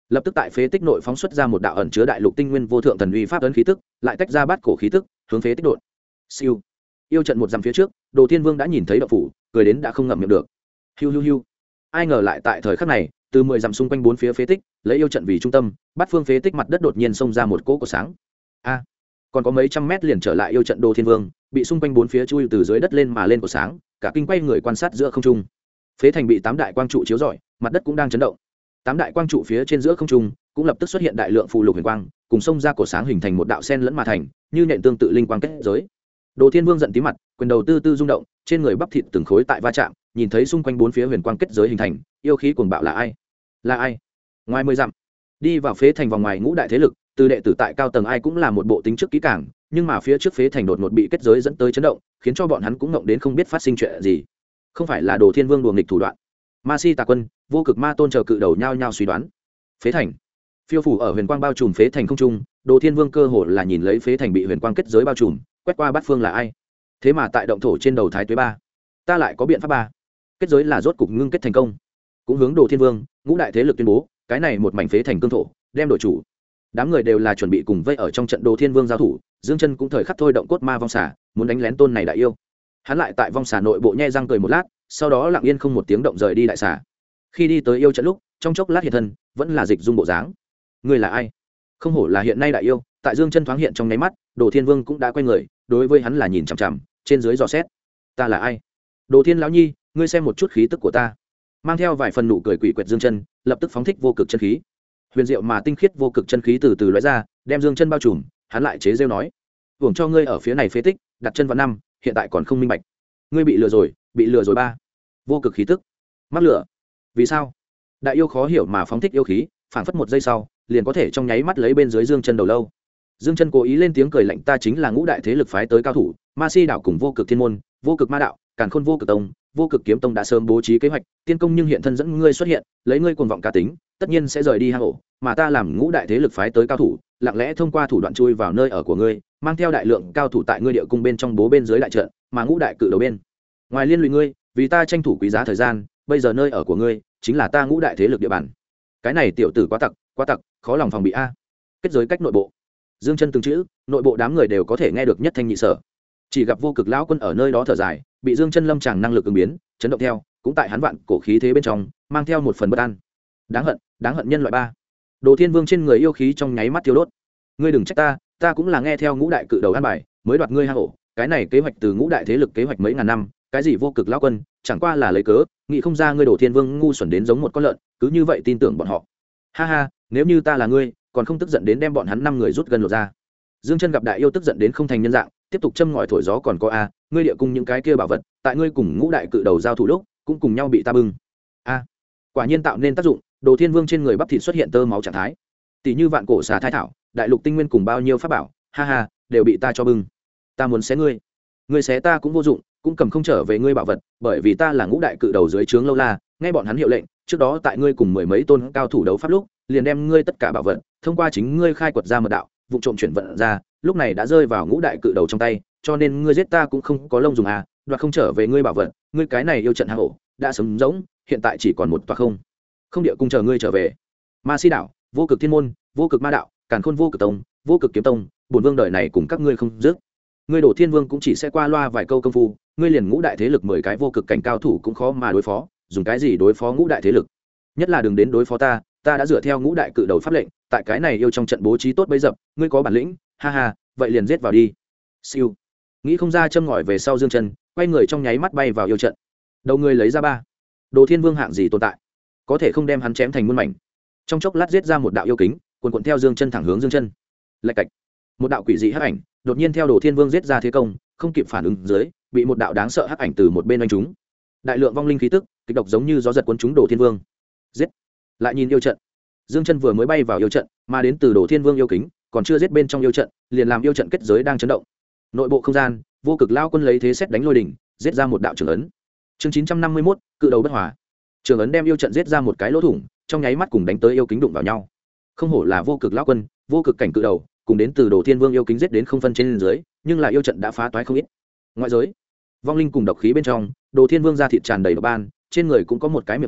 lập tức tại phế tích nội phóng xuất ra một đạo ẩn chứa đại lục tinh nguyên vô thượng thần uy pháp ấn khí tức, lại tách ra bát cổ khí tức hướng phế tích đột. Siêu. Yêu trận một dặm phía trước, Đồ Thiên Vương đã nhìn thấy động phủ, cười đến đã không ngậm miệng được. Hiu hiu hiu. Ai ngờ lại tại thời khắc này, từ 10 dặm xung quanh bốn phía phế tích, lấy yêu trận vì trung tâm, bát phương phế tích mặt đất đột nhiên xông ra một cỗ của sáng. A, còn có mấy trăm mét liền trở lại yêu trận Đồ Thiên Vương, bị xung quanh bốn phía chui từ dưới đất lên mà lên của sáng, cả kinh quay người quan sát giữa không trung. Phế thành bị 8 đại quang trụ chiếu rọi, mặt đất cũng đang chấn động. 8 đại quang trụ phía trên giữa không trung cũng lập tức xuất hiện đại lượng phù lục huyền quang, cùng xông ra cổ sáng hình thành một đạo sen lẫn mà thành, như nện tương tự linh quang kết giới. Đồ Thiên Vương giận tí mặt, quyền đầu tư tư rung động, trên người bắp thịt từng khối tại va chạm, nhìn thấy xung quanh bốn phía huyền quang kết giới hình thành, yêu khí cuồng bạo là ai? Là ai? Ngoài 10 dặm, đi vào phế thành vòng ngoài ngũ đại thế lực, từ đệ tử tại cao tầng ai cũng là một bộ tính trước kỹ càng, nhưng mà phía trước phế thành đột ngột bị kết giới dẫn tới chấn động, khiến cho bọn hắn cũng ngộng đến không biết phát sinh chuyện gì. Không phải là Đồ Thiên Vương đùa nghịch thủ đoạn. Ma Si Tà Quân, Vô Cực Ma Tôn chờ cự đầu nhao nhao suy đoán. Phế thành, phiêu phủ ở huyền quang bao trùm phế thành không trung, Đồ Thiên Vương cơ hồ là nhìn lấy phế thành bị huyền quang kết giới bao trùm, quét qua bát phương là ai? Thế mà tại động thổ trên đầu thái tuế ba, ta lại có biện pháp ba. Kết giới là rốt cục ngưng kết thành công, cũng hướng Đồ Thiên Vương, ngũ đại thế lực tuyên bố, cái này một mảnh phế thành cương thổ, đem đổi chủ. Đám người đều là chuẩn bị cùng vây ở trong trận Đồ Thiên Vương giao thủ, Dương Chân cũng thời khắc thôi động cốt ma vong xà, muốn đánh lén tôn này đại yêu. Hắn lại tại vong xà nội bộ nhe răng cười một lát, sau đó lặng yên không một tiếng động rời đi đại xà. Khi đi tới yêu trận lúc, trong chốc lát hiện thân, vẫn là dịch dung bộ dáng. Người là ai? Không hổ là hiện nay đại yêu, tại Dương Chân thoáng hiện trong nháy mắt, Đồ Thiên Vương cũng đã quay người, đối với hắn là nhìn chằm chằm, trên dưới dò xét. Ta là ai? Đồ Thiên lão nhi, ngươi xem một chút khí tức của ta. Mang theo vài phần nụ cười quỷ quyệt Dương Chân, lập tức phóng thích vô cực chân khí. Huyền diệu mà tinh khiết vô cực chân khí từ từ lóe ra, đem Dương Chân bao trùm, hắn lại chế giễu nói: "Hưởng cho ngươi ở phía này phế tích, đặt chân vào năm, hiện tại còn không minh bạch. Ngươi bị lừa rồi ba." Vô cực khí tức. Mắc lửa. Vì sao? Đại yêu khó hiểu mà phóng thích yêu khí, phảng phất một giây sau, liền có thể trong nháy mắt lấy bên dưới Dương Chân đầu lâu. Dương Chân cố ý lên tiếng cười lạnh, ta chính là ngũ đại thế lực phái tới cao thủ, Ma Si đảo cùng Vô Cực Thiên môn, Vô Cực Ma đạo, Càn Khôn Vô Cực tông, Vô Cực Kiếm tông đã sớm bố trí kế hoạch, tiên công nhưng hiện thân dẫn ngươi xuất hiện, lấy ngươi cuồng vọng cá tính, tất nhiên sẽ rời đi hang ổ, mà ta làm ngũ đại thế lực phái tới cao thủ, lặng lẽ thông qua thủ đoạn chui vào nơi ở của ngươi, mang theo đại lượng cao thủ tại ngươi địa cung bên trong bố bên dưới đại trận, mà ngũ đại cự đầu bên ngoài liên lụy ngươi, vì ta tranh thủ quý giá thời gian, bây giờ nơi ở của ngươi chính là ta ngũ đại thế lực địa bàn. Cái này tiểu tử quá tặc, khó lòng phòng bị a. Kết giới cách nội bộ. Dương Chân từng chữ, nội bộ đám người đều có thể nghe được nhất thanh nhị sở. Chỉ gặp Vô Cực lão quân ở nơi đó thở dài, bị Dương Chân lâm tràng năng lực ứng biến, chấn động theo, cũng tại hắn vạn cổ khí thế bên trong, mang theo một phần bất an. Đáng hận nhân loại ba. Đồ Thiên Vương trên người yêu khí trong nháy mắt thiêu đốt. Ngươi đừng trách ta cũng là nghe theo ngũ đại cự đầu an bài, mới đoạt ngươi hang ổ, cái này kế hoạch từ ngũ đại thế lực kế hoạch mấy ngàn năm, cái gì Vô Cực lão quân, chẳng qua là lấy cớ, nghĩ không ra ngươi Đồ Thiên Vương ngu xuẩn đến giống một con lợn, cứ như vậy tin tưởng bọn họ. Ha ha, nếu như ta là ngươi, còn không tức giận đến đem bọn hắn 5 người rút gần lột ra. Dương Chân gặp đại yêu tức giận đến không thành nhân dạng, tiếp tục châm ngòi thổi gió, còn có a, ngươi địa cung những cái kia bảo vật, tại ngươi cùng ngũ đại cự đầu giao thủ lúc, cũng cùng nhau bị ta bưng. A, quả nhiên tạo nên tác dụng, Đồ Thiên Vương trên người bắp thịt xuất hiện tơ máu trạng thái. Tỷ như vạn cổ xà thai thảo, đại lục tinh nguyên cùng bao nhiêu pháp bảo, ha ha, đều bị ta cho bưng. Ta muốn xé ngươi, ngươi xé ta cũng vô dụng, cũng cầm không trở về ngươi bảo vật, bởi vì ta là ngũ đại cự đầu dưới trướng lâu la, nghe bọn hắn hiệu lệnh, trước đó tại ngươi cùng mười mấy tôn cao thủ đấu pháp lúc, liền đem ngươi tất cả bảo vật, thông qua chính ngươi khai quật ra mật đạo, vụ trộm chuyển vận ra, lúc này đã rơi vào ngũ đại cự đầu trong tay, cho nên ngươi giết ta cũng không có lông dùng à, đoạt không trở về ngươi bảo vật, ngươi cái này yêu trận hang ổ, đã sớm rỗng, hiện tại chỉ còn một tòa không địa cung chờ ngươi trở về. Ma Si đảo, Vô Cực Thiên môn, Vô Cực Ma đạo, Càn Khôn Vô Cực tông, Vô Cực Kiếm tông, bổn vương đời này cùng các ngươi không dứt. Ngươi Đồ Thiên Vương cũng chỉ sẽ qua loa vài câu công phu, ngươi liền ngũ đại thế lực 10 cái vô cực cảnh cao thủ cũng khó mà đối phó, dùng cái gì đối phó ngũ đại thế lực? Nhất là đừng đến đối phó ta đã dựa theo ngũ đại cự đầu pháp lệnh, tại cái này yêu trong trận bố trí tốt bấy dập, ngươi có bản lĩnh, ha ha, vậy liền giết vào đi. Siêu. Nghĩ không ra châm ngòi về sau Dương Chân, quay người trong nháy mắt bay vào yêu trận. Đầu người lấy ra ba. Đồ Thiên Vương hạng gì tồn tại, có thể không đem hắn chém thành muôn mảnh. Trong chốc lát giết ra một đạo yêu kính, cuồn theo Dương Chân thẳng hướng Dương Chân. Lạch cạch. Một đạo quỷ dị hắc ảnh, đột nhiên theo Đồ Thiên Vương giết ra thế công, không kịp phản ứng dưới, bị một đạo đáng sợ hắc ảnh từ một bên đánh trúng. Đại lượng vong linh khí tức, kịch độc giống như gió giật cuốn trúng Đồ Thiên Vương. Giết. Lại nhìn yêu trận. Dương Chân vừa mới bay vào yêu trận, mà đến từ Đồ Thiên Vương yêu kính, còn chưa giết bên trong yêu trận, liền làm yêu trận kết giới đang chấn động. Nội bộ không gian, Vô Cực lao quân lấy thế xét đánh lôi đỉnh, giết ra một đạo trường ấn. Chương 951, cự đầu bất hòa. Trường ấn đem yêu trận giết ra một cái lỗ thủng, trong nháy mắt cùng đánh tới yêu kính đụng vào nhau. Không hổ là Vô Cực lao quân, vô cực cảnh cự đầu, cùng đến từ Đồ Thiên Vương yêu kính giết đến không phân trên dưới, nhưng là yêu trận đã phá toái không ít. Ngoại giới, vong linh cùng độc khí bên trong, Đồ Thiên Vương da thịt tràn đầy độc ban, trên người cũng có một cái miệng máu,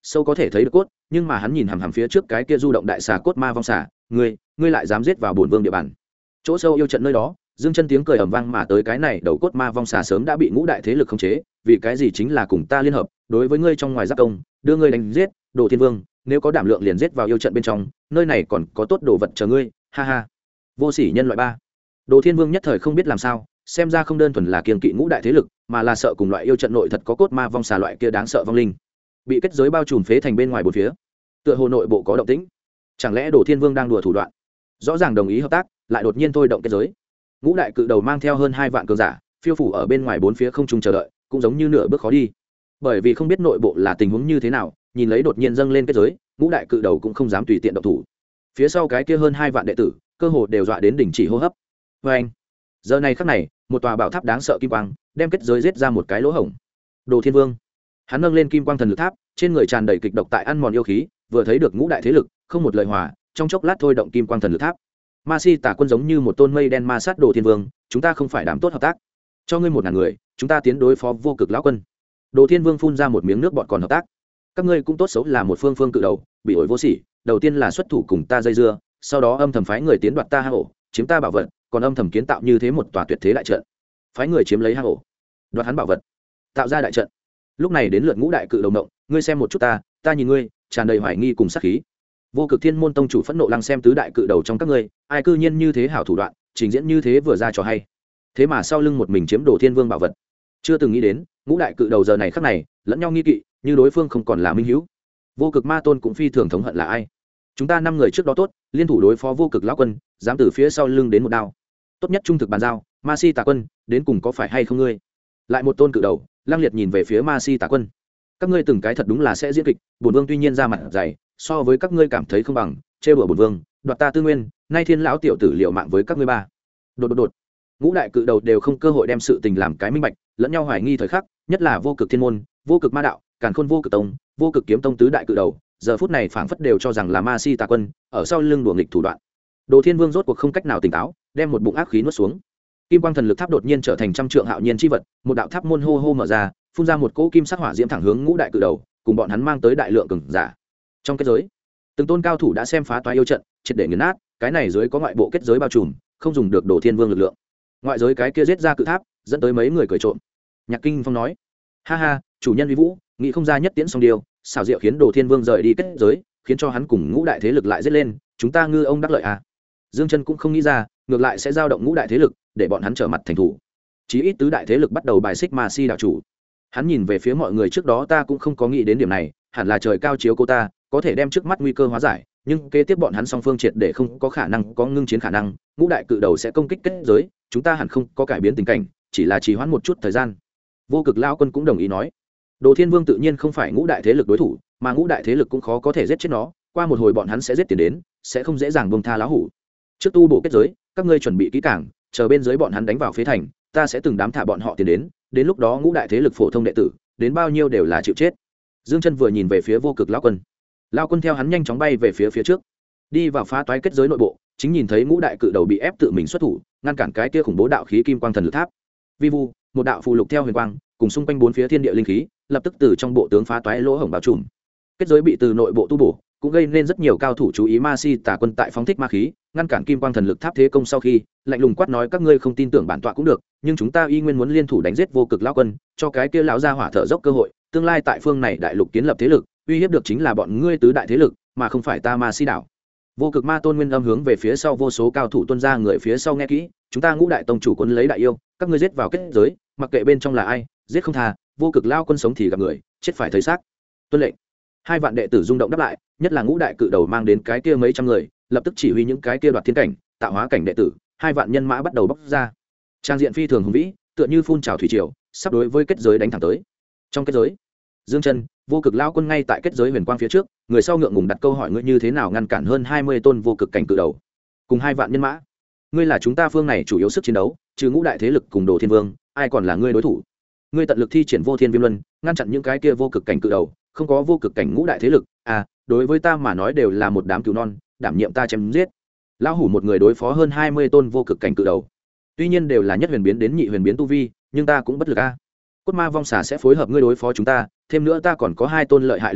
sâu có thể thấy được cốt, nhưng mà hắn nhìn hằm hằm phía trước cái kia du động đại xà cốt ma vong xà, ngươi lại dám giết vào bổn vương địa bàn. Chỗ sâu yêu trận nơi đó, Dương Chân tiếng cười ầm vang mà tới, cái này đầu cốt ma vong xà sớm đã bị ngũ đại thế lực khống chế, vì cái gì chính là cùng ta liên hợp, đối với ngươi trong ngoài giáp công, đưa ngươi đánh giết, Đồ Thiên Vương, nếu có đảm lượng liền giết vào yêu trận bên trong, nơi này còn có tốt đồ vật chờ ngươi, ha ha. Vô sỉ nhân loại 3. Đồ Thiên Vương nhất thời không biết làm sao, xem ra không đơn thuần là kiêng kỵ ngũ đại thế lực, mà là sợ cùng loại yêu trận nội thật có cốt ma vong xà loại kia đáng sợ vong linh, bị kết giới bao trùm phế thành bên ngoài bốn phía. Tựa hồ nội bộ có động tĩnh, chẳng lẽ Đồ Thiên Vương đang đùa thủ đoạn? Rõ ràng đồng ý hợp tác, lại đột nhiên thôi động kết giới. Ngũ đại cự đầu mang theo hơn 2 vạn cường giả, phiêu phủ ở bên ngoài bốn phía không trung chờ đợi, cũng giống như nửa bước khó đi. Bởi vì không biết nội bộ là tình huống như thế nào, nhìn lấy đột nhiên dâng lên kết giới, ngũ đại cự đầu cũng không dám tùy tiện động thủ. Phía sau cái kia hơn 2 vạn đệ tử, cơ hồ đều dọa đến đình chỉ hô hấp. Oeng! Giờ này khắc này, một tòa bảo tháp đáng sợ kim quang, đem kết giới giết ra một cái lỗ hổng. Đồ Thiên Vương, hắn nâng lên kim quang thần lực tháp, trên người tràn đầy kịch độc tại ăn mòn yêu khí, vừa thấy được ngũ đại thế lực, không một lời hòa, trong chốc lát thôi động kim quang thần lực tháp. Ma Si Tả Quân giống như một tôn mây đen ma sát Đồ Thiên Vương, chúng ta không phải đám tốt hợp tác, cho ngươi 1000 người, chúng ta tiến đối phó vô cực lão quân. Đồ Thiên Vương phun ra một miếng nước bọt, còn hợp tác, các ngươi cũng tốt xấu là một phương cự đầu, bị ổi vô sỉ, đầu tiên là xuất thủ cùng ta dây dưa, sau đó âm thầm phái người tiến đoạt ta hang ổ, chiếm ta bảo vật, còn âm thầm kiến tạo như thế một tòa tuyệt thế đại trận, phái người chiếm lấy hang ổ, đoạt hắn bảo vật, tạo ra đại trận. Lúc này đến lượt ngũ đại cự đầu động, ngươi xem một chút ta nhìn ngươi, tràn đầy hoài nghi cùng sát khí. Vô Cực Thiên Môn tông chủ phẫn nộ lăng xem tứ đại cự đầu trong các ngươi, ai cư nhiên như thế hảo thủ đoạn, trình diễn như thế vừa ra trò hay. Thế mà sau lưng một mình chiếm Đồ Thiên Vương bảo vật. Chưa từng nghĩ đến, ngũ đại cự đầu giờ này khắc này, lẫn nhau nghi kỵ, như đối phương không còn là minh hữu. Vô Cực Ma Tôn cũng phi thường thống hận là ai? Chúng ta 5 người trước đó tốt, liên thủ đối phó Vô Cực lão quân, dám từ phía sau lưng đến một đao. Tốt nhất trung thực bàn giao, Ma Si Tà Quân, đến cùng có phải hay không ngươi? Lại một tôn cự đầu, lăng liệt nhìn về phía Ma Si Tà Quân. Các ngươi từng cái thật đúng là sẽ diễn kịch, bổn vương tuy nhiên ra mặt dày, so với các ngươi cảm thấy không bằng, trêu đùa bổn vương, đoạt ta tư nguyên, nay thiên lão tiểu tử liều mạng với các ngươi ba. Đột. Ngũ đại cự đầu đều không cơ hội đem sự tình làm cái minh bạch, lẫn nhau hoài nghi thời khắc, nhất là Vô Cực Thiên Môn, Vô Cực Ma Đạo, Càn Khôn Vô Cực Tông, Vô Cực Kiếm Tông tứ đại cự đầu, giờ phút này phảng phất đều cho rằng là Ma Si Tà Quân ở sau lưng đùa nghịch thủ đoạn. Đồ Thiên Vương rốt cuộc không cách nào tỉnh táo, đem một bụng ác khí nuốt xuống. Kim quang thần lực tháp đột nhiên trở thành trăm trượng hạo nhiên chi vật, một đạo tháp môn hô hô mở ra, phun ra một cỗ kim sắc hỏa diễm thẳng hướng ngũ đại cự đầu, cùng bọn hắn mang tới đại lượng cường giả. Trong kết giới, từng tôn cao thủ đã xem phá toái yêu trận, triệt để nghiền nát, cái này dưới có ngoại bộ kết giới bao trùm, không dùng được Đồ Thiên Vương lực lượng. Ngoại giới cái kia giết ra cự tháp, dẫn tới mấy người cười trộm. Nhạc Kinh Phong nói: "Ha ha, chủ nhân uy vũ, nghĩ không ra nhất tiễn song điều, xảo diệu khiến Đồ Thiên Vương rời đi kết giới, khiến cho hắn cùng ngũ đại thế lực lại giết lên, chúng ta ngư ông đắc lợi à?" Dương Chân cũng không nghĩ ra, ngược lại sẽ giao động ngũ đại thế lực, để bọn hắn trở mặt thành thủ. Chí ít tứ đại thế lực bắt đầu bài xích Ma Si đạo chủ. Hắn nhìn về phía mọi người, trước đó ta cũng không có nghĩ đến điểm này, hẳn là trời cao chiếu cô ta, có thể đem trước mắt nguy cơ hóa giải, nhưng kế tiếp bọn hắn song phương triệt để không có khả năng có ngưng chiến khả năng, ngũ đại cự đầu sẽ công kích kết giới, chúng ta hẳn không có cải biến tình cảnh, chỉ là trì hoãn một chút thời gian. Vô Cực lão quân cũng đồng ý nói, Đồ Thiên Vương tự nhiên không phải ngũ đại thế lực đối thủ, mà ngũ đại thế lực cũng khó có thể giết chết nó, qua một hồi bọn hắn sẽ giết tiền đến, sẽ không dễ dàng buông tha lão hủ. Trước tu bổ kết giới, các ngươi chuẩn bị kỹ càng, chờ bên dưới bọn hắn đánh vào phế thành, ta sẽ từng đám thả bọn họ tiền đến lúc đó ngũ đại thế lực phổ thông đệ tử, đến bao nhiêu đều là chịu chết. Dương Chân vừa nhìn về phía Vô Cực lão quân, lão quân theo hắn nhanh chóng bay về phía trước, đi vào phá toái kết giới nội bộ, chính nhìn thấy ngũ đại cự đầu bị ép tự mình xuất thủ, ngăn cản cái kia khủng bố đạo khí kim quang thần lực tháp. Vi vu, một đạo phù lục theo huyền quang, cùng xung quanh bốn phía thiên địa linh khí, lập tức từ trong bộ tướng phá toái lỗ hổng bao trùm. Kết giới bị từ nội bộ tu bổ, cũng gây nên rất nhiều cao thủ chú ý. Ma Si Tà Quân tại phóng thích ma khí, ngăn cản kim quang thần lực tháp thế công sau khi, lạnh lùng quát nói: các ngươi không tin tưởng bản tọa cũng được, nhưng chúng ta y nguyên muốn liên thủ đánh giết Vô Cực lão quân, cho cái kia lão gia hỏa thở dốc cơ hội, tương lai tại phương này đại lục kiến lập thế lực, uy hiếp được chính là bọn ngươi tứ đại thế lực, mà không phải ta Ma Si đảo. Vô Cực Ma Tôn nguyên âm hướng về phía sau vô số cao thủ tuân ra, người phía sau nghe kỹ, chúng ta ngũ đại tông chủ quân lấy đại yêu, các ngươi giết vào kết giới, mặc kệ bên trong là ai, giết không tha, Vô Cực lão quân sống thì gặp người, chết phải thấy xác. Tuân lệnh. 2 vạn đệ tử rung động đáp lại, nhất là ngũ đại cự đầu mang đến cái kia mấy trăm người, lập tức chỉ huy những cái kia đoạt thiên cảnh, tạo hóa cảnh đệ tử, 2 vạn nhân mã bắt đầu bóc ra. Trang diện phi thường hùng vĩ, tựa như phun trào thủy triều, sắp đối với kết giới đánh thẳng tới. Trong kết giới, Dương Chân, Vô Cực lão quân ngay tại kết giới huyền quang phía trước, người sau ngượng ngùng đặt câu hỏi: ngươi như thế nào ngăn cản hơn 20 tôn vô cực cảnh cự đầu, cùng 2 vạn nhân mã? Ngươi là chúng ta phương này chủ yếu sức chiến đấu, trừ ngũ đại thế lực cùng Đồ Thiên Vương, ai còn là ngươi đối thủ? Ngươi tận lực thi triển Vô Thiên Viêm Luân, ngăn chặn những cái kia vô cực cảnh cự đầu, không có vô cực cảnh ngũ đại thế lực, đối với ta mà nói đều là một đám cứu non, đảm nhiệm ta chém giết. Lão hủ một người đối phó hơn 20 tôn vô cực cảnh cự đầu, tuy nhiên đều là nhất huyền biến đến nhị huyền biến tu vi, nhưng ta cũng bất lực a. Cốt ma vong xà sẽ phối hợp ngươi đối phó chúng ta, thêm nữa ta còn có 2 tôn lợi hại linh thú,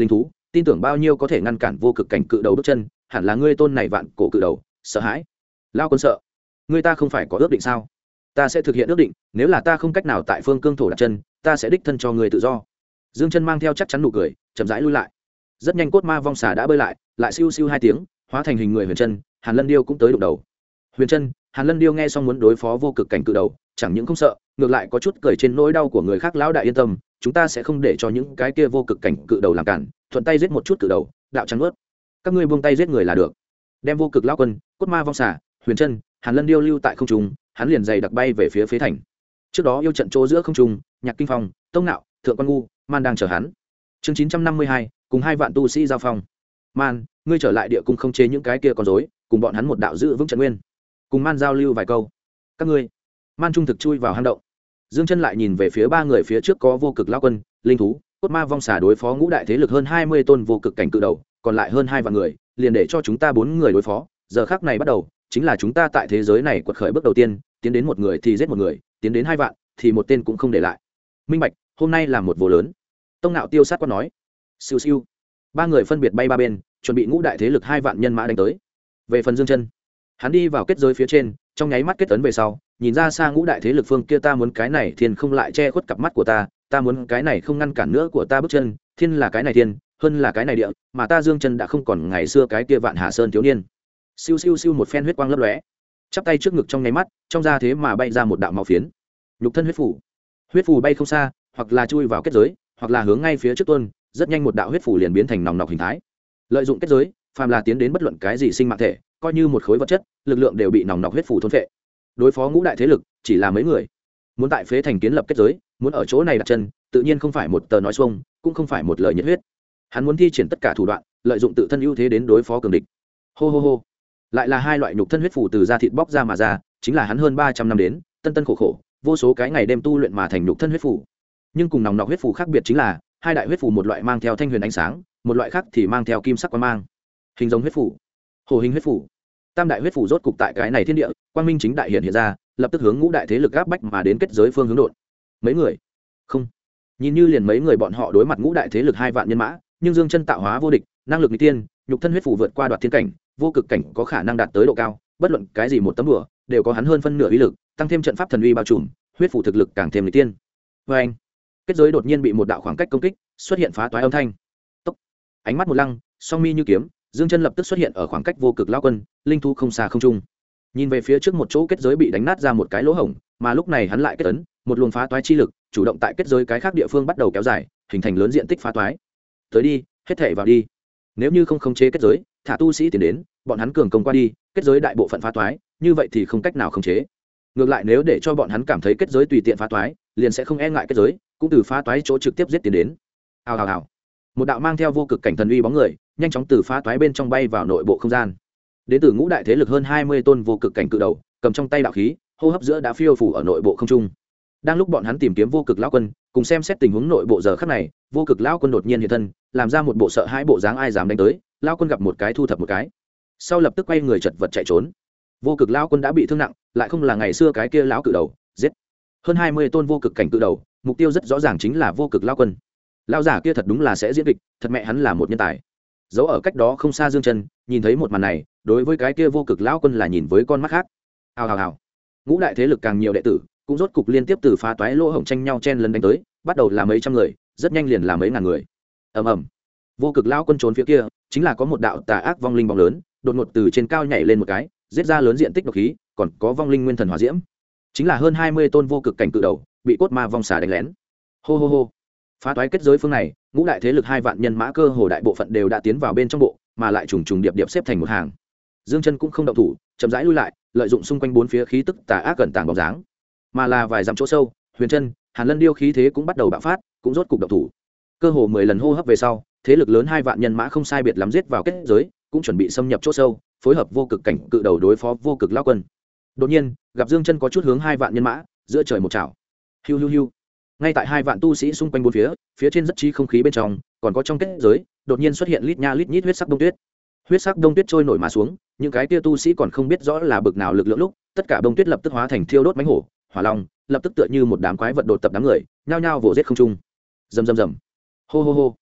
tin tưởng bao nhiêu có thể ngăn cản vô cực cảnh cự đầu bước chân, hẳn là ngươi tôn này vạn cổ cự đầu. Sợ hãi? Lao quân sợ? Ngươi ta không phải có ước định sao? Ta sẽ thực hiện ước định, nếu là ta không cách nào tại phương cương thổ đặt chân, ta sẽ đích thân cho ngươi tự do. Dương Chân mang theo chắc chắn nụ cười, chậm rãi lui lại. Rất nhanh cốt ma vong xà đã bơi lại siêu siêu hai tiếng, hóa thành hình người Huyền Chân. Hàn Lân Điêu cũng tới đụng đầu. Huyền Chân, Hàn Lân Điêu nghe xong muốn đối phó vô cực cảnh cự đầu, chẳng những không sợ, ngược lại có chút cười trên nỗi đau của người khác. Lão đại yên tâm, chúng ta sẽ không để cho những cái kia vô cực cảnh cự đầu làm cản, thuận tay giết một chút cự đầu, đạo trắng nuốt. Các ngươi buông tay giết người là được. Đem vô cực lão quân, cốt ma vong xà, Huyền Chân, Hàn Lân Điêu lưu tại không trung, hắn liền dày đặc bay về phía phế thành. Trước đó yêu trận chỗ giữa không trung, Nhạc Kinh Phong, Tông Nạo, Thượng Quan Ngu, Man đang chờ hắn. Chương 952, cùng 2 vạn tu sĩ giao phong. Man, ngươi trở lại địa cung không chế những cái kia con rối, cùng bọn hắn một đạo giữ vững trận nguyên. Cùng Man giao lưu vài câu. Các ngươi. Man trung thực chui vào hang động. Dương Chân lại nhìn về phía 3 người phía trước có vô cực lão quân, linh thú, cốt ma vong xà đối phó ngũ đại thế lực hơn 20 tôn vô cực cảnh cự đầu, còn lại hơn 2 vạn người, liền để cho chúng ta 4 người đối phó. Giờ khắc này bắt đầu, chính là chúng ta tại thế giới này quật khởi bước đầu tiên, tiến đến 1 người thì giết 1 người, tiến đến 2 vạn thì 1 tên cũng không để lại. Minh bạch, hôm nay là một vụ lớn. Tông Nạo tiêu sát quát nói. Siêu siêu. 3 người phân biệt bay 3 bên, chuẩn bị ngũ đại thế lực 2 vạn nhân mã đánh tới. Về phần Dương Chân, hắn đi vào kết giới phía trên, trong nháy mắt kết ấn về sau, nhìn ra xa ngũ đại thế lực phương kia. Ta muốn cái này thiên không lại che khuất cặp mắt của ta, ta muốn cái này không ngăn cản nữa của ta bước chân, thiên là cái này thiên, hơn là cái này địa, mà ta Dương Chân đã không còn ngày xưa cái kia Vạn Hà Sơn thiếu niên. Siêu siêu siêu, một phen huyết quang lấp lóe, chắp tay trước ngực trong nháy mắt, trong da thế mà bay ra một đạo máu phiến. Nhục thân huyết phủ. Huyết phủ bay không xa, hoặc là chui vào kết giới, hoặc là hướng ngay phía trước tuôn, rất nhanh một đạo huyết phủ liền biến thành nòng nọc hình thái. Lợi dụng kết giới, phàm là tiến đến bất luận cái gì sinh mạng thể, coi như một khối vật chất, lực lượng đều bị nòng nọc huyết phủ thôn phệ. Đối phó ngũ đại thế lực, chỉ là mấy người. Muốn tại phế thành kiến lập kết giới, muốn ở chỗ này đặt chân, tự nhiên không phải một tờ nói xuông, cũng không phải một lời nhiệt huyết. Hắn muốn thi triển tất cả thủ đoạn, lợi dụng tự thân ưu thế đến đối phó cường địch. Hô hô hô. Lại là 2 loại nhục thân huyết phủ từ da thịt bóc ra mà ra, chính là hắn hơn 300 năm đến, tân khổ khổ, vô số cái ngày đêm tu luyện mà thành nhục thân huyết phủ. Nhưng cùng nòng nọc huyết phủ khác biệt chính là, 2 đại huyết phủ một loại mang theo thanh huyền ánh sáng, một loại khác thì mang theo kim sắc quang mang. Hình giống huyết phủ, hồ hình huyết phủ, tam đại huyết phủ rốt cục tại cái này thiên địa, quang minh chính đại hiện ra, lập tức hướng ngũ đại thế lực áp bách mà đến kết giới phương hướng đột. Mấy người? Không. Nhìn như liền mấy người bọn họ đối mặt ngũ đại thế lực 2 vạn nhân mã, nhưng Dương Chân tạo hóa vô địch, năng lực nghịch tiên, nhục thân huyết phủ vượt qua đoạt thiên cảnh, vô cực cảnh có khả năng đạt tới độ cao, bất luận cái gì một tấm đùa, đều có hắn hơn phân nửa uy lực, tăng thêm trận pháp thần uy bao trùm, huyết phủ thực lực càng thêm nghịch tiên. Oeng! Kết giới đột nhiên bị một đạo khoảng cách công kích, xuất hiện phá toái âm thanh. Tốc! Ánh mắt một lăng, song mi như kiếm, Dương Chân lập tức xuất hiện ở khoảng cách vô cực lão quân, linh thú không xa không trung. Nhìn về phía trước một chỗ kết giới bị đánh nát ra một cái lỗ hổng, mà lúc này hắn lại kết ấn, một luồng phá toái chi lực, chủ động tại kết giới cái khác địa phương bắt đầu kéo dài, hình thành lớn diện tích phá toái. Tới đi, hết thảy vào đi. Nếu như không khống chế kết giới, thả tu sĩ tiến đến, bọn hắn cường công qua đi, kết giới đại bộ phận phá toái, như vậy thì không cách nào khống chế. Ngược lại nếu để cho bọn hắn cảm thấy kết giới tùy tiện phá toái, liền sẽ không e ngại kết giới, cũng từ phá toái chỗ trực tiếp giết tiến đến. Hào hào hào. Một đạo mang theo vô cực cảnh thần uy bóng người, nhanh chóng từ phá toái bên trong bay vào nội bộ không gian. Đến từ ngũ đại thế lực hơn 20 tôn vô cực cảnh cự đầu, cầm trong tay đạo khí, hô hấp giữa đã phiêu phủ ở nội bộ không trung. Đang lúc bọn hắn tìm kiếm vô cực lão quân, cùng xem xét tình huống nội bộ giờ khắc này, vô cực lão quân đột nhiên hiện thân, làm ra một bộ sợ hãi bộ dáng ai dám đánh tới, lão quân gặp một cái thu thập một cái. Sau lập tức quay người chật vật chạy trốn. Vô cực lão quân đã bị thương nặng, lại không là ngày xưa cái kia lão cự đầu, giết. Hơn 20 tôn vô cực cảnh cự đầu, mục tiêu rất rõ ràng chính là vô cực lão quân. Lão giả kia thật đúng là sẽ diễn kịch, thật mẹ hắn là một nhân tài. Dấu ở cách đó không xa Dương Chân, nhìn thấy một màn này, đối với cái kia vô cực lão quân là nhìn với con mắt khác. Hào hào hào. Ngũ đại thế lực càng nhiều đệ tử, cũng rốt cục liên tiếp từ phá toái lỗ hổng tranh nhau chen lấn đánh tới, bắt đầu là mấy trăm người, rất nhanh liền là mấy ngàn người. Ầm ầm. Vô cực lão quân trốn phía kia, chính là có một đạo tà ác vong linh bóng lớn, đột ngột từ trên cao nhảy lên một cái, giết ra lớn diện tích độc khí, còn có vong linh nguyên thần hỏa diễm. Chính là hơn 20 tôn vô cực cảnh cự đầu, bị cốt ma vong xà đánh lén. Hô hô hô. Phá toái kết giới phương này, ngũ đại thế lực 2 vạn nhân mã cơ hồ đại bộ phận đều đã tiến vào bên trong bộ, mà lại trùng trùng điệp điệp xếp thành một hàng. Dương Chân cũng không động thủ, chậm rãi lui lại, lợi dụng xung quanh bốn phía khí tức tà ác gần tàng bóng dáng, mà là vài dặm chỗ sâu, Huyền Chân, Hàn Lân Điêu khí thế cũng bắt đầu bạo phát, cũng rốt cục động thủ. Cơ hồ 10 lần hô hấp về sau, thế lực lớn 2 vạn nhân mã không sai biệt lắm giết vào kết giới, cũng chuẩn bị xâm nhập chỗ sâu, phối hợp vô cực cảnh cự đầu đối phó vô cực lão quân. Đột nhiên, gặp Dương Chân có chút hướng 2 vạn nhân mã, giữa trời một chảo. Hiu hiu hiu. Ngay tại 2 vạn tu sĩ xung quanh bốn phía trên rất chi không khí bên trong, còn có trong kết giới, đột nhiên xuất hiện lít nha lít nhít huyết sắc đông tuyết. Huyết sắc đông tuyết trôi nổi mà xuống, những cái kia tu sĩ còn không biết rõ là bực nào lực lượng lúc, tất cả đông tuyết lập tức hóa thành thiêu đốt mãnh hổ, hỏa long, lập tức tựa như một đám quái vật đột tập đám người, nhao nhao vồ giết không trung. Rầm rầm rầm. Hô hô hô.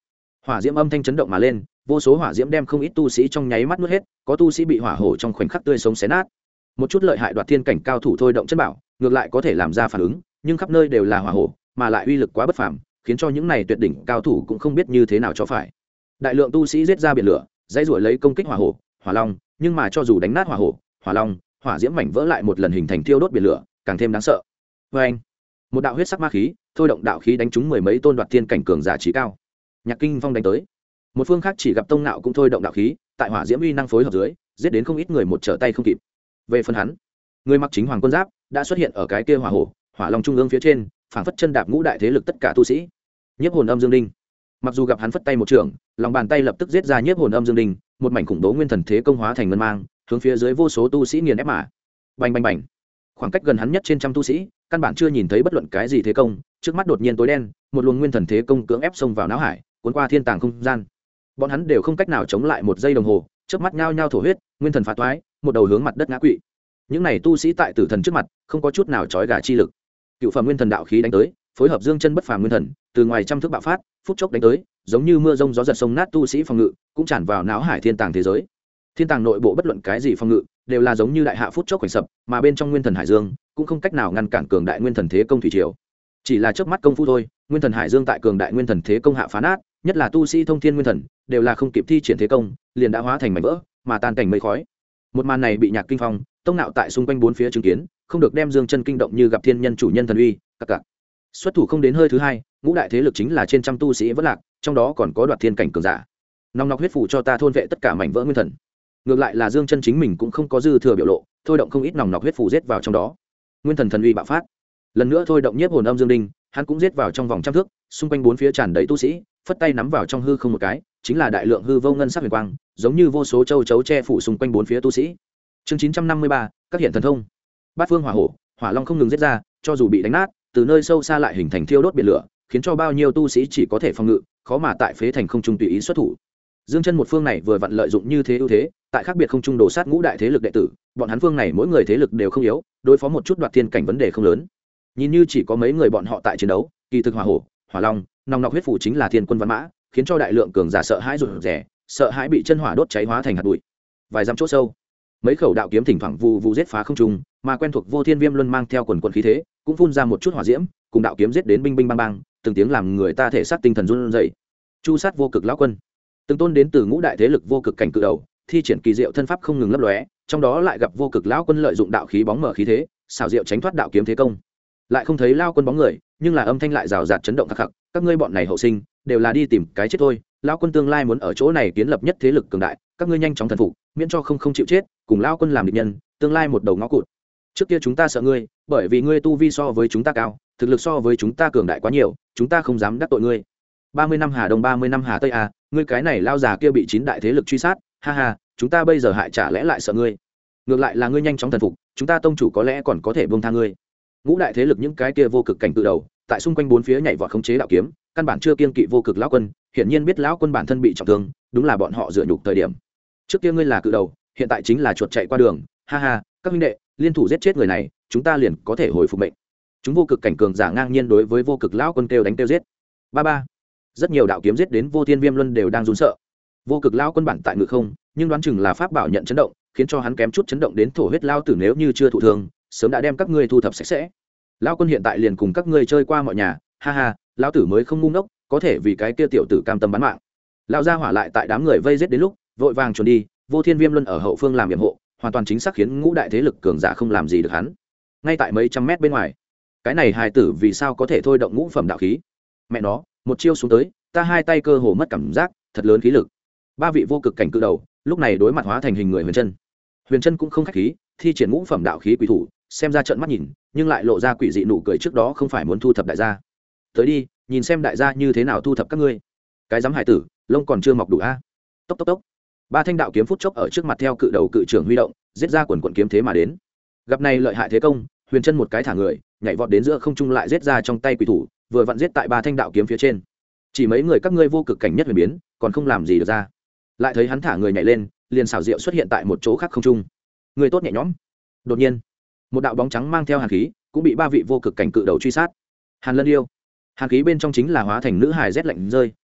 hỏa diễm âm thanh chấn động mà lên, vô số hỏa diễm đem không ít tu sĩ trong nháy mắt nuốt hết, có tu sĩ bị hỏa hổ trong khoảnh khắc tươi sống xé nát. Một chút lợi hại đoạt thiên cảnh cao thủ thôi động chân bảo, ngược lại có thể làm ra phản ứng, nhưng khắp nơi đều là hỏa hổ, mà lại uy lực quá bất phàm, khiến cho những này tuyệt đỉnh cao thủ cũng không biết như thế nào cho phải. Đại lượng tu sĩ giết ra biển lửa, dãy rủa lấy công kích hỏa hổ, hỏa long, nhưng mà cho dù đánh nát hỏa hổ, hỏa long, hỏa diễm mảnh vỡ lại một lần hình thành thiêu đốt biển lửa, càng thêm đáng sợ. Và anh, một đạo huyết sắc ma khí, thôi động đạo khí đánh trúng mười mấy tôn đoạt thiên cảnh cường giả trí cao. Nhạc Kinh Phong đánh tới. Một phương khác chỉ gặp Tông Nạo cũng thôi động đạo khí, tại hỏa diễm uy năng phối hợp dưới, giết đến không ít người một trở tay không kịp. Về phần hắn, người mặc chính hoàng quân giáp đã xuất hiện ở cái kia hỏa hổ, hỏa long trung ương phía trên, phảng phất chân đạp ngũ đại thế lực tất cả tu sĩ. Nhiếp hồn âm dương đinh. Mặc dù gặp hắn phất tay một trường, lòng bàn tay lập tức giết ra nhiếp hồn âm dương đinh, một mảnh khủng bố nguyên thần thế công hóa thành ngân mang, hướng phía dưới vô số tu sĩ nghiền ép mà. Bành bành bành. Khoảng cách gần hắn nhất trên trăm tu sĩ, căn bản chưa nhìn thấy bất luận cái gì thế công, trước mắt đột nhiên tối đen, một luồng nguyên thần thế công cưỡng ép xông vào não hải, cuốn qua thiên tàng không gian. Bọn hắn đều không cách nào chống lại một giây đồng hồ, chớp mắt nhao nhao thổ huyết, nguyên thần phá toái, một đầu hướng mặt đất ngã quỵ. Những này tu sĩ tại tử thần trước mặt, không có chút nào chói gà chi lực. Cựu phẩm nguyên thần đạo khí đánh tới, phối hợp dương chân bất phàm nguyên thần, từ ngoài trăm thước bạo phát, phút chốc đánh tới, giống như mưa rông gió giật sông nát tu sĩ phòng ngự, cũng tràn vào não hải thiên tàng thế giới. Thiên tàng nội bộ bất luận cái gì phòng ngự, đều là giống như đại hạ phút chốc khoảnh sập, mà bên trong nguyên thần hải dương cũng không cách nào ngăn cản cường đại nguyên thần thế công thủy triều. Chỉ là chớp mắt công phu thôi, nguyên thần hải dương tại cường đại nguyên thần thế công hạ phá nát, nhất là tu sĩ thông thiên nguyên thần, đều là không kịp thi triển thế công, liền đã hóa thành mảnh vỡ, mà tan cảnh mây khói. Một màn này bị Nhạc Kinh Phong, Tông Nạo tại xung quanh bốn phía chứng kiến, không được đem dương chân kinh động như gặp thiên nhân chủ nhân thần uy, các cặc. Xuất thủ không đến hơi thứ hai, ngũ đại thế lực chính là trên trăm tu sĩ vẫn lạc, trong đó còn có đoạt thiên cảnh cường giả. Nòng nọc huyết phủ cho ta thôn vệ tất cả mảnh vỡ nguyên thần. Ngược lại là dương chân chính mình cũng không có dư thừa biểu lộ, thôi động không ít nòng nọc huyết phủ giết vào trong đó. Nguyên thần thần uy bạo phát, lần nữa thôi động nhiếp hồn âm dương đinh, hắn cũng giết vào trong vòng trăm thước, xung quanh bốn phía tràn đầy tu sĩ, phất tay nắm vào trong hư không một cái, chính là đại lượng hư vô ngân sắc huyền quang, giống như vô số châu chấu che phủ xung quanh bốn phía tu sĩ. Chương 953, các hiện thần thông. Bát phương hỏa hổ, hỏa long không ngừng giết ra, cho dù bị đánh nát, từ nơi sâu xa lại hình thành thiêu đốt biển lửa, khiến cho bao nhiêu tu sĩ chỉ có thể phòng ngự, khó mà tại phế thành không trung tùy ý xuất thủ. Dương chân một phương này vừa vặn lợi dụng như thế ưu thế, tại khác biệt không trung đổ sát ngũ đại thế lực đệ tử, bọn hắn phương này mỗi người thế lực đều không yếu, đối phó một chút đoạt thiên cảnh vấn đề không lớn. Nhìn như chỉ có mấy người bọn họ tại chiến đấu, kỳ thực hỏa hổ, hỏa long, nòng nọc huyết phủ chính là thiên quân văn mã, khiến cho đại lượng cường giả sợ hãi rụt rè, sợ hãi bị chân hỏa đốt cháy hóa thành hạt bụi. Vài dặm chỗ sâu, mấy khẩu đạo kiếm thỉnh thoảng vù vù giết phá không trung, mà quen thuộc vô thiên viêm luân mang theo quần quần khí thế, cũng phun ra một chút hỏa diễm, cùng đạo kiếm giết đến binh binh bang bang, từng tiếng làm người ta thể xác tinh thần run rẩy. Chu sát vô cực lão quân, từng tôn đến từ ngũ đại thế lực vô cực cảnh cự đầu, thi triển kỳ diệu thân pháp không ngừng lấp lóe, trong đó lại gặp vô cực lão quân lợi dụng đạo khí bóng mở khí thế, xảo diệu tránh thoát đạo kiếm thế công. Lại không thấy lão quân bóng người, nhưng là âm thanh lại rào rạt chấn động khắc khắc, các ngươi bọn này hậu sinh, đều là đi tìm cái chết thôi, lão quân tương lai muốn ở chỗ này kiến lập nhất thế lực cường đại, các ngươi nhanh chóng thần phục, miễn cho không chịu chết, cùng lão quân làm địch nhân, tương lai một đầu ngõ cụt. Trước kia chúng ta sợ ngươi, bởi vì ngươi tu vi so với chúng ta cao, thực lực so với chúng ta cường đại quá nhiều, chúng ta không dám đắc tội ngươi. 30 năm Hà Đông 30 năm Hà Tây à, ngươi cái này lao già kia bị 9 đại thế lực truy sát, ha ha, chúng ta bây giờ hại chả lẽ lại sợ ngươi. Ngược lại là ngươi nhanh chóng thần phục, chúng ta tông chủ có lẽ còn có thể buông tha ngươi. Ngũ đại thế lực những cái kia vô cực cảnh tự đầu, tại xung quanh bốn phía nhảy vọt khống chế đạo kiếm, căn bản chưa kiêng kỵ vô cực lão quân, hiển nhiên biết lão quân bản thân bị trọng thương, đúng là bọn họ dựa nhục thời điểm. Trước kia ngươi là cự đầu, hiện tại chính là chuột chạy qua đường, ha ha, các huynh đệ, liên thủ giết chết người này, chúng ta liền có thể hồi phục mệnh. Chúng vô cực cảnh cường giả ngang nhiên đối với vô cực lão quân kêu đánh kêu giết. Ba ba. Rất nhiều đạo kiếm giết đến vô thiên viêm luân đều đang run sợ. Vô cực lão quân bản tại ngự không, nhưng đoán chừng là pháp bảo nhận chấn động, khiến cho hắn kém chút chấn động đến thổ huyết lao tử, nếu như chưa thụ thương, sớm đã đem các ngươi thu thập sạch sẽ. Lão quân hiện tại liền cùng các ngươi chơi qua mọi nhà, ha ha, lão tử mới không ngu ngốc, có thể vì cái kia tiểu tử cam tâm bán mạng. Lão gia hỏa lại tại đám người vây giết đến lúc, vội vàng trốn đi, vô thiên viêm luân ở hậu phương làm yểm hộ, hoàn toàn chính xác khiến ngũ đại thế lực cường giả không làm gì được hắn. Ngay tại mấy trăm mét bên ngoài, cái này hài tử vì sao có thể thôi động ngũ phẩm đạo khí? Mẹ nó, một chiêu xuống tới, ta hai tay cơ hồ mất cảm giác, thật lớn khí lực. Ba vị vô cực cảnh cự đầu, lúc này đối mặt hóa thành hình người Huyền Chân. Huyền Chân cũng không khách khí, thi triển ngũ phẩm đạo khí quỷ thủ, xem ra trợn mắt nhìn, nhưng lại lộ ra quỷ dị nụ cười, trước đó không phải muốn thu thập đại gia. Tới đi, nhìn xem đại gia như thế nào thu thập các ngươi. Cái giám hải tử, lông còn chưa mọc đủ a. Tốc tốc tốc. Ba thanh đạo kiếm phút chốc ở trước mặt theo cự đầu cự trưởng huy động, giết ra quần quần kiếm thế mà đến. Gặp này lợi hại thế công, Huyền Chân một cái thả người, nhảy vọt đến giữa không trung lại giết ra trong tay quỷ thủ, vừa vặn giết tại ba thanh đạo kiếm phía trên. Chỉ mấy người các ngươi vô cực cảnh nhất huyền biến, còn không làm gì được ra. Lại thấy hắn thả người nhảy lên, liền xảo diệu xuất hiện tại một chỗ khác không trung. Người tốt nhẹ nhõm. Đột nhiên, một đạo bóng trắng mang theo hàn khí, cũng bị ba vị vô cực cảnh cự đầu truy sát. Hàn Lân yêu. Hàn khí bên trong chính là hóa thành nữ hài rét lạnh rơi,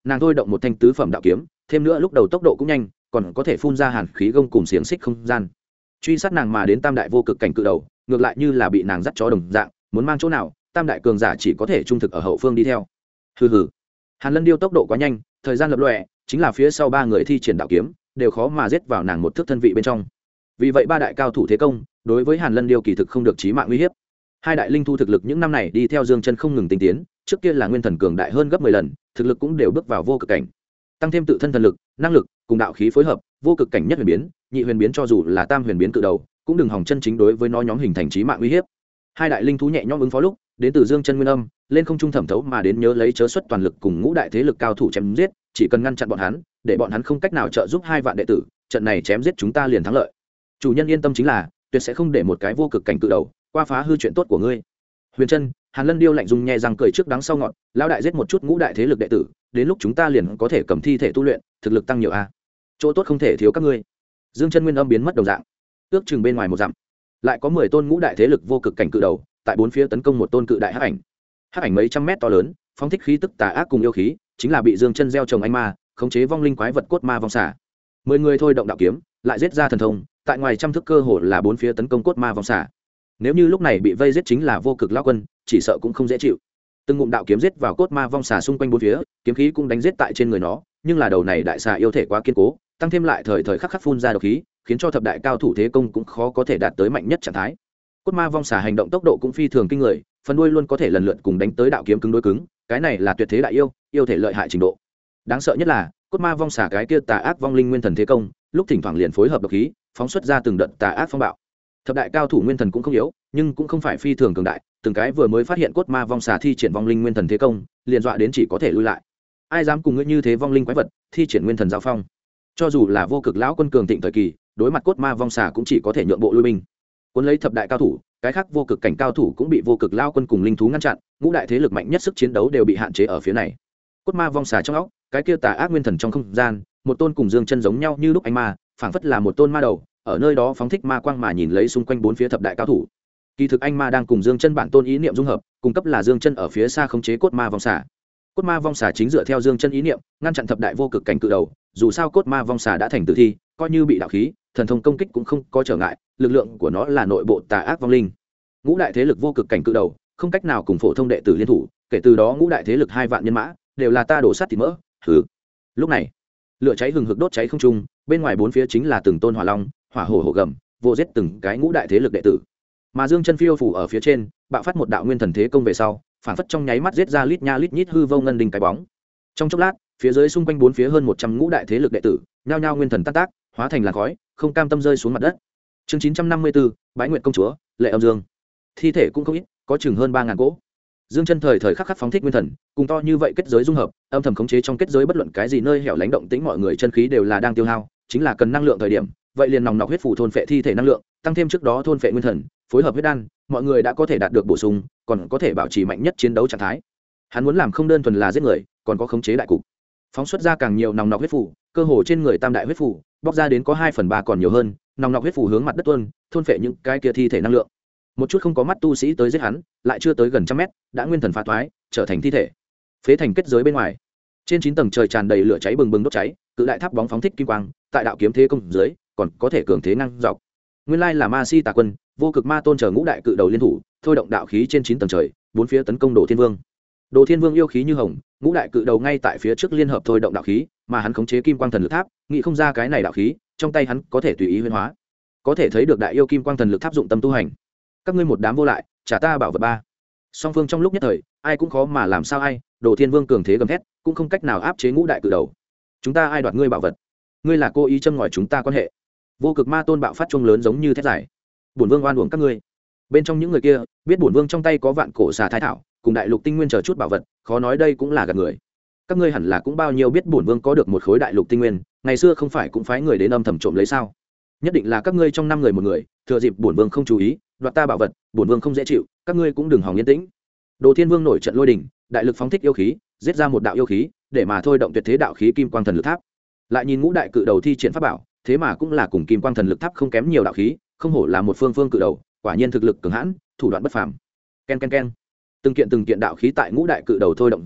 nàng thôi động một thanh tứ phẩm đạo kiếm, thêm nữa lúc đầu tốc độ cũng nhanh, còn có thể phun ra hàn khí gông cùng xiềng xích không gian. Truy sát nàng mà đến tam đại vô cực cảnh cự đầu, ngược lại như là bị nàng dắt chó đồng dạng, muốn mang chỗ nào, tam đại cường giả chỉ có thể trung thực ở hậu phương đi theo. Hừ hừ. Hàn Lân Điêu tốc độ quá nhanh, thời gian lập lòe, chính là phía sau ba người thi triển đạo kiếm, đều khó mà giết vào nàng một thước thân vị bên trong. Vì vậy ba đại cao thủ thế công, đối với Hàn Lân Điêu kỳ thực không được chí mạng uy hiếp. Hai đại linh thu thực lực những năm này đi theo Dương Chân không ngừng tinh tiến, trước kia là nguyên thần cường đại hơn gấp 10 lần, thực lực cũng đều bước vào vô cực cảnh. Tăng thêm tự thân thần lực, năng lực cùng đạo khí phối hợp, vô cực cảnh nhất huyền biến, nhị huyền biến cho dù là tam huyền biến cự đầu, cũng đừng hòng chân chính đối với nó nhóm hình thành chí mạng uy hiếp. Hai đại linh thú nhẹ nhõm ứng phó lúc, đến từ Dương Chân Nguyên Âm, lên không trung thẩm thấu mà đến nhớ lấy chớ xuất toàn lực cùng ngũ đại thế lực cao thủ chém giết, chỉ cần ngăn chặn bọn hắn, để bọn hắn không cách nào trợ giúp hai vạn đệ tử, trận này chém giết chúng ta liền thắng lợi. Chủ nhân yên tâm chính là, tuyệt sẽ không để một cái vô cực cảnh cự đầu qua phá hư chuyện tốt của ngươi. Huyền Trân, Hàn Lân Điêu lạnh dung nhẹ răng cười trước đắng sau ngọt, lão đại giết một chút ngũ đại thế lực đệ tử, đến lúc chúng ta liền có thể cầm thi thể tu luyện, thực lực tăng nhiều a. Chỗ tốt không thể thiếu các ngươi. Dương Chân Nguyên Âm biến mất đồng dạng, ước chừng bên ngoài một dặm, lại có 10 tôn ngũ đại thế lực vô cực cảnh cự đầu, tại bốn phía tấn công một tôn cự đại hắc ảnh. Hắc ảnh mấy trăm mét to lớn, phóng thích khí tức tà ác cùng yêu khí, chính là bị Dương Chân gieo trồng anh ma, khống chế vong linh quái vật cốt ma vong xả. 10 người thôi động đạo kiếm, lại giết ra thần thông, tại ngoài trăm thước cơ hồ là bốn phía tấn công cốt ma vong xả. Nếu như lúc này bị vây giết chính là vô cực lão quân, chỉ sợ cũng không dễ chịu. Từng ngụm đạo kiếm giết vào cốt ma vong xả xung quanh bốn phía, kiếm khí cũng đánh giết tại trên người nó, nhưng là đầu này đại xà yêu thể quá kiên cố, tăng thêm lại thời thời khắc khắc phun ra độc khí, khiến cho thập đại cao thủ thế công cũng khó có thể đạt tới mạnh nhất trạng thái. Cốt ma vong xả hành động tốc độ cũng phi thường kinh người, phần đuôi luôn có thể lần lượt cùng đánh tới đạo kiếm cứng đối cứng, cái này là tuyệt thế đại yêu, yêu thể lợi hại trình độ. Đáng sợ nhất là, cốt ma vong xả cái kia tà ác vong linh nguyên thần thế công, lúc thỉnh thoảng liền phối hợp độc khí, phóng xuất ra từng đợt tà ác phong bạo. Thập đại cao thủ nguyên thần cũng không yếu, nhưng cũng không phải phi thường cường đại, từng cái vừa mới phát hiện cốt ma vong xả thi triển vong linh nguyên thần thế công, liền dọa đến chỉ có thể lui lại. Ai dám cùng ngươi như thế vong linh quái vật, thi triển nguyên thần giao phong. Cho dù là vô cực lão quân cường thịnh thời kỳ, đối mặt cốt ma vong xả cũng chỉ có thể nhượng bộ lui binh. Cuốn lấy thập đại cao thủ, cái khác vô cực cảnh cao thủ cũng bị vô cực lão quân cùng linh thú ngăn chặn, ngũ đại thế lực mạnh nhất sức chiến đấu đều bị hạn chế ở phía này. Cốt ma vong xả trong óc, cái kia tà ác nguyên thần trong không gian, một tôn cùng Dương Chân giống nhau như lúc anh ma, phảng phất là một tôn ma đầu, ở nơi đó phóng thích ma quang mà nhìn lấy xung quanh bốn phía thập đại cao thủ. Kỳ thực anh ma đang cùng Dương Chân bản tôn ý niệm dung hợp, cung cấp là Dương Chân ở phía xa khống chế cốt ma vong xả. Cốt ma vong xả chính dựa theo Dương Chân ý niệm, ngăn chặn thập đại vô cực cảnh cự đầu, dù sao cốt ma vong xả đã thành tử thi, coi như bị đạo khí, thần thông công kích cũng không có trở ngại, lực lượng của nó là nội bộ tà ác vong linh. Ngũ đại thế lực vô cực cảnh cự đầu, không cách nào cùng phổ thông đệ tử liên thủ, kể từ đó ngũ đại thế lực 2 vạn nhân mã, đều là ta đổ sát thịt mỡ. Hừ. Lúc này, lửa cháy hừng hực đốt cháy không trung, bên ngoài bốn phía chính là từng tôn hỏa long, hỏa hổ hổ gầm, vô giết từng cái ngũ đại thế lực đệ tử. Mà Dương Chân phiêu phủ ở phía trên, bạo phát một đạo nguyên thần thế công về sau, phản phất trong nháy mắt giết ra lít nha lít nhít hư vô ngân đình cái bóng. Trong chốc lát, phía dưới xung quanh bốn phía hơn 100 ngũ đại thế lực đệ tử, nhao nhao nguyên thần tan tác, hóa thành làn khói, không cam tâm rơi xuống mặt đất. Chương 954, Bái Nguyệt công chúa, Lệ Âm Dương. Thi thể cũng không ít, có chừng hơn 3000 cỗ. Dương Chân thời thời khắc khắc phóng thích nguyên thần, cùng to như vậy kết giới dung hợp, âm thầm khống chế trong kết giới bất luận cái gì nơi hẻo lánh động tĩnh mọi người chân khí đều là đang tiêu hao, chính là cần năng lượng thời điểm, vậy liền nòng nọc huyết phù thôn phệ thi thể năng lượng, tăng thêm trước đó thôn phệ nguyên thần, phối hợp huyết đan, mọi người đã có thể đạt được bổ sung, còn có thể bảo trì mạnh nhất chiến đấu trạng thái. Hắn muốn làm không đơn thuần là giết người, còn có khống chế đại cục. Phóng xuất ra càng nhiều nòng nọc huyết phù, cơ hồ trên người tam đại huyết phù, bóc ra đến có 2/3 còn nhiều hơn, nòng nọc huyết phù hướng mặt đất tuôn, thôn phệ những cái kia thi thể năng lượng. Một chút không có mắt tu sĩ tới giết hắn, lại chưa tới gần trăm mét, đã nguyên thần phá thoái, trở thành thi thể, phế thành kết giới bên ngoài. Trên 9 tầng trời tràn đầy lửa cháy bừng bừng đốt cháy, cự đại tháp bóng phóng thích kim quang, tại đạo kiếm thế công dưới, còn có thể cường thế năng dọc. Nguyên lai là Ma Si Tà Quân, vô cực ma tôn chờ ngũ đại cự đầu liên thủ, thôi động đạo khí trên 9 tầng trời, bốn phía tấn công Đồ Thiên Vương. Đồ Thiên Vương yêu khí như hồng, ngũ đại cự đầu ngay tại phía trước liên hợp thôi động đạo khí, mà hắn khống chế kim quang thần lực tháp, nghĩ không ra cái này đạo khí, trong tay hắn có thể tùy ý huyễn hóa. Có thể thấy được đại yêu kim quang thần lực tháp dụng tâm tu hành. Các ngươi một đám vô lại, trả ta bảo vật ba. Song phương trong lúc nhất thời, ai cũng khó mà làm sao ai, Đồ Thiên Vương cường thế gầm thét, cũng không cách nào áp chế ngũ đại cự đầu. Chúng ta ai đoạt ngươi bảo vật? Ngươi là cố ý châm ngòi chúng ta quan hệ. Vô cực ma tôn bạo phát trung lớn giống như thét giải. Bổn vương oan uổng các ngươi. Bên trong những người kia, biết bổn vương trong tay có vạn cổ xà thái thảo, cùng đại lục tinh nguyên chờ chút bảo vật, khó nói đây cũng là gạt người. Các ngươi hẳn là cũng bao nhiêu biết bổn vương có được một khối đại lục tinh nguyên, ngày xưa không phải cũng phái người đến âm thầm trộm lấy sao? Nhất định là các ngươi trong 5 người một người, thừa dịp bổn vương không chú ý, đoạt ta bảo vật, bổn vương không dễ chịu, các ngươi cũng đừng hòng yên tĩnh. Đồ Thiên Vương nổi trận lôi đình, đại lực phóng thích yêu khí, giết ra một đạo yêu khí, để mà thôi động tuyệt thế đạo khí kim quang thần lực tháp. Lại nhìn ngũ đại cự đầu thi triển pháp bảo, thế mà cũng là cùng kim quang thần lực tháp không kém nhiều đạo khí, không hổ là một phương phương cự đầu, quả nhiên thực lực cường hãn, thủ đoạn bất phàm. Ken ken ken. Từng kiện đạo khí tại ngũ đại cự đầu thôi động dưới,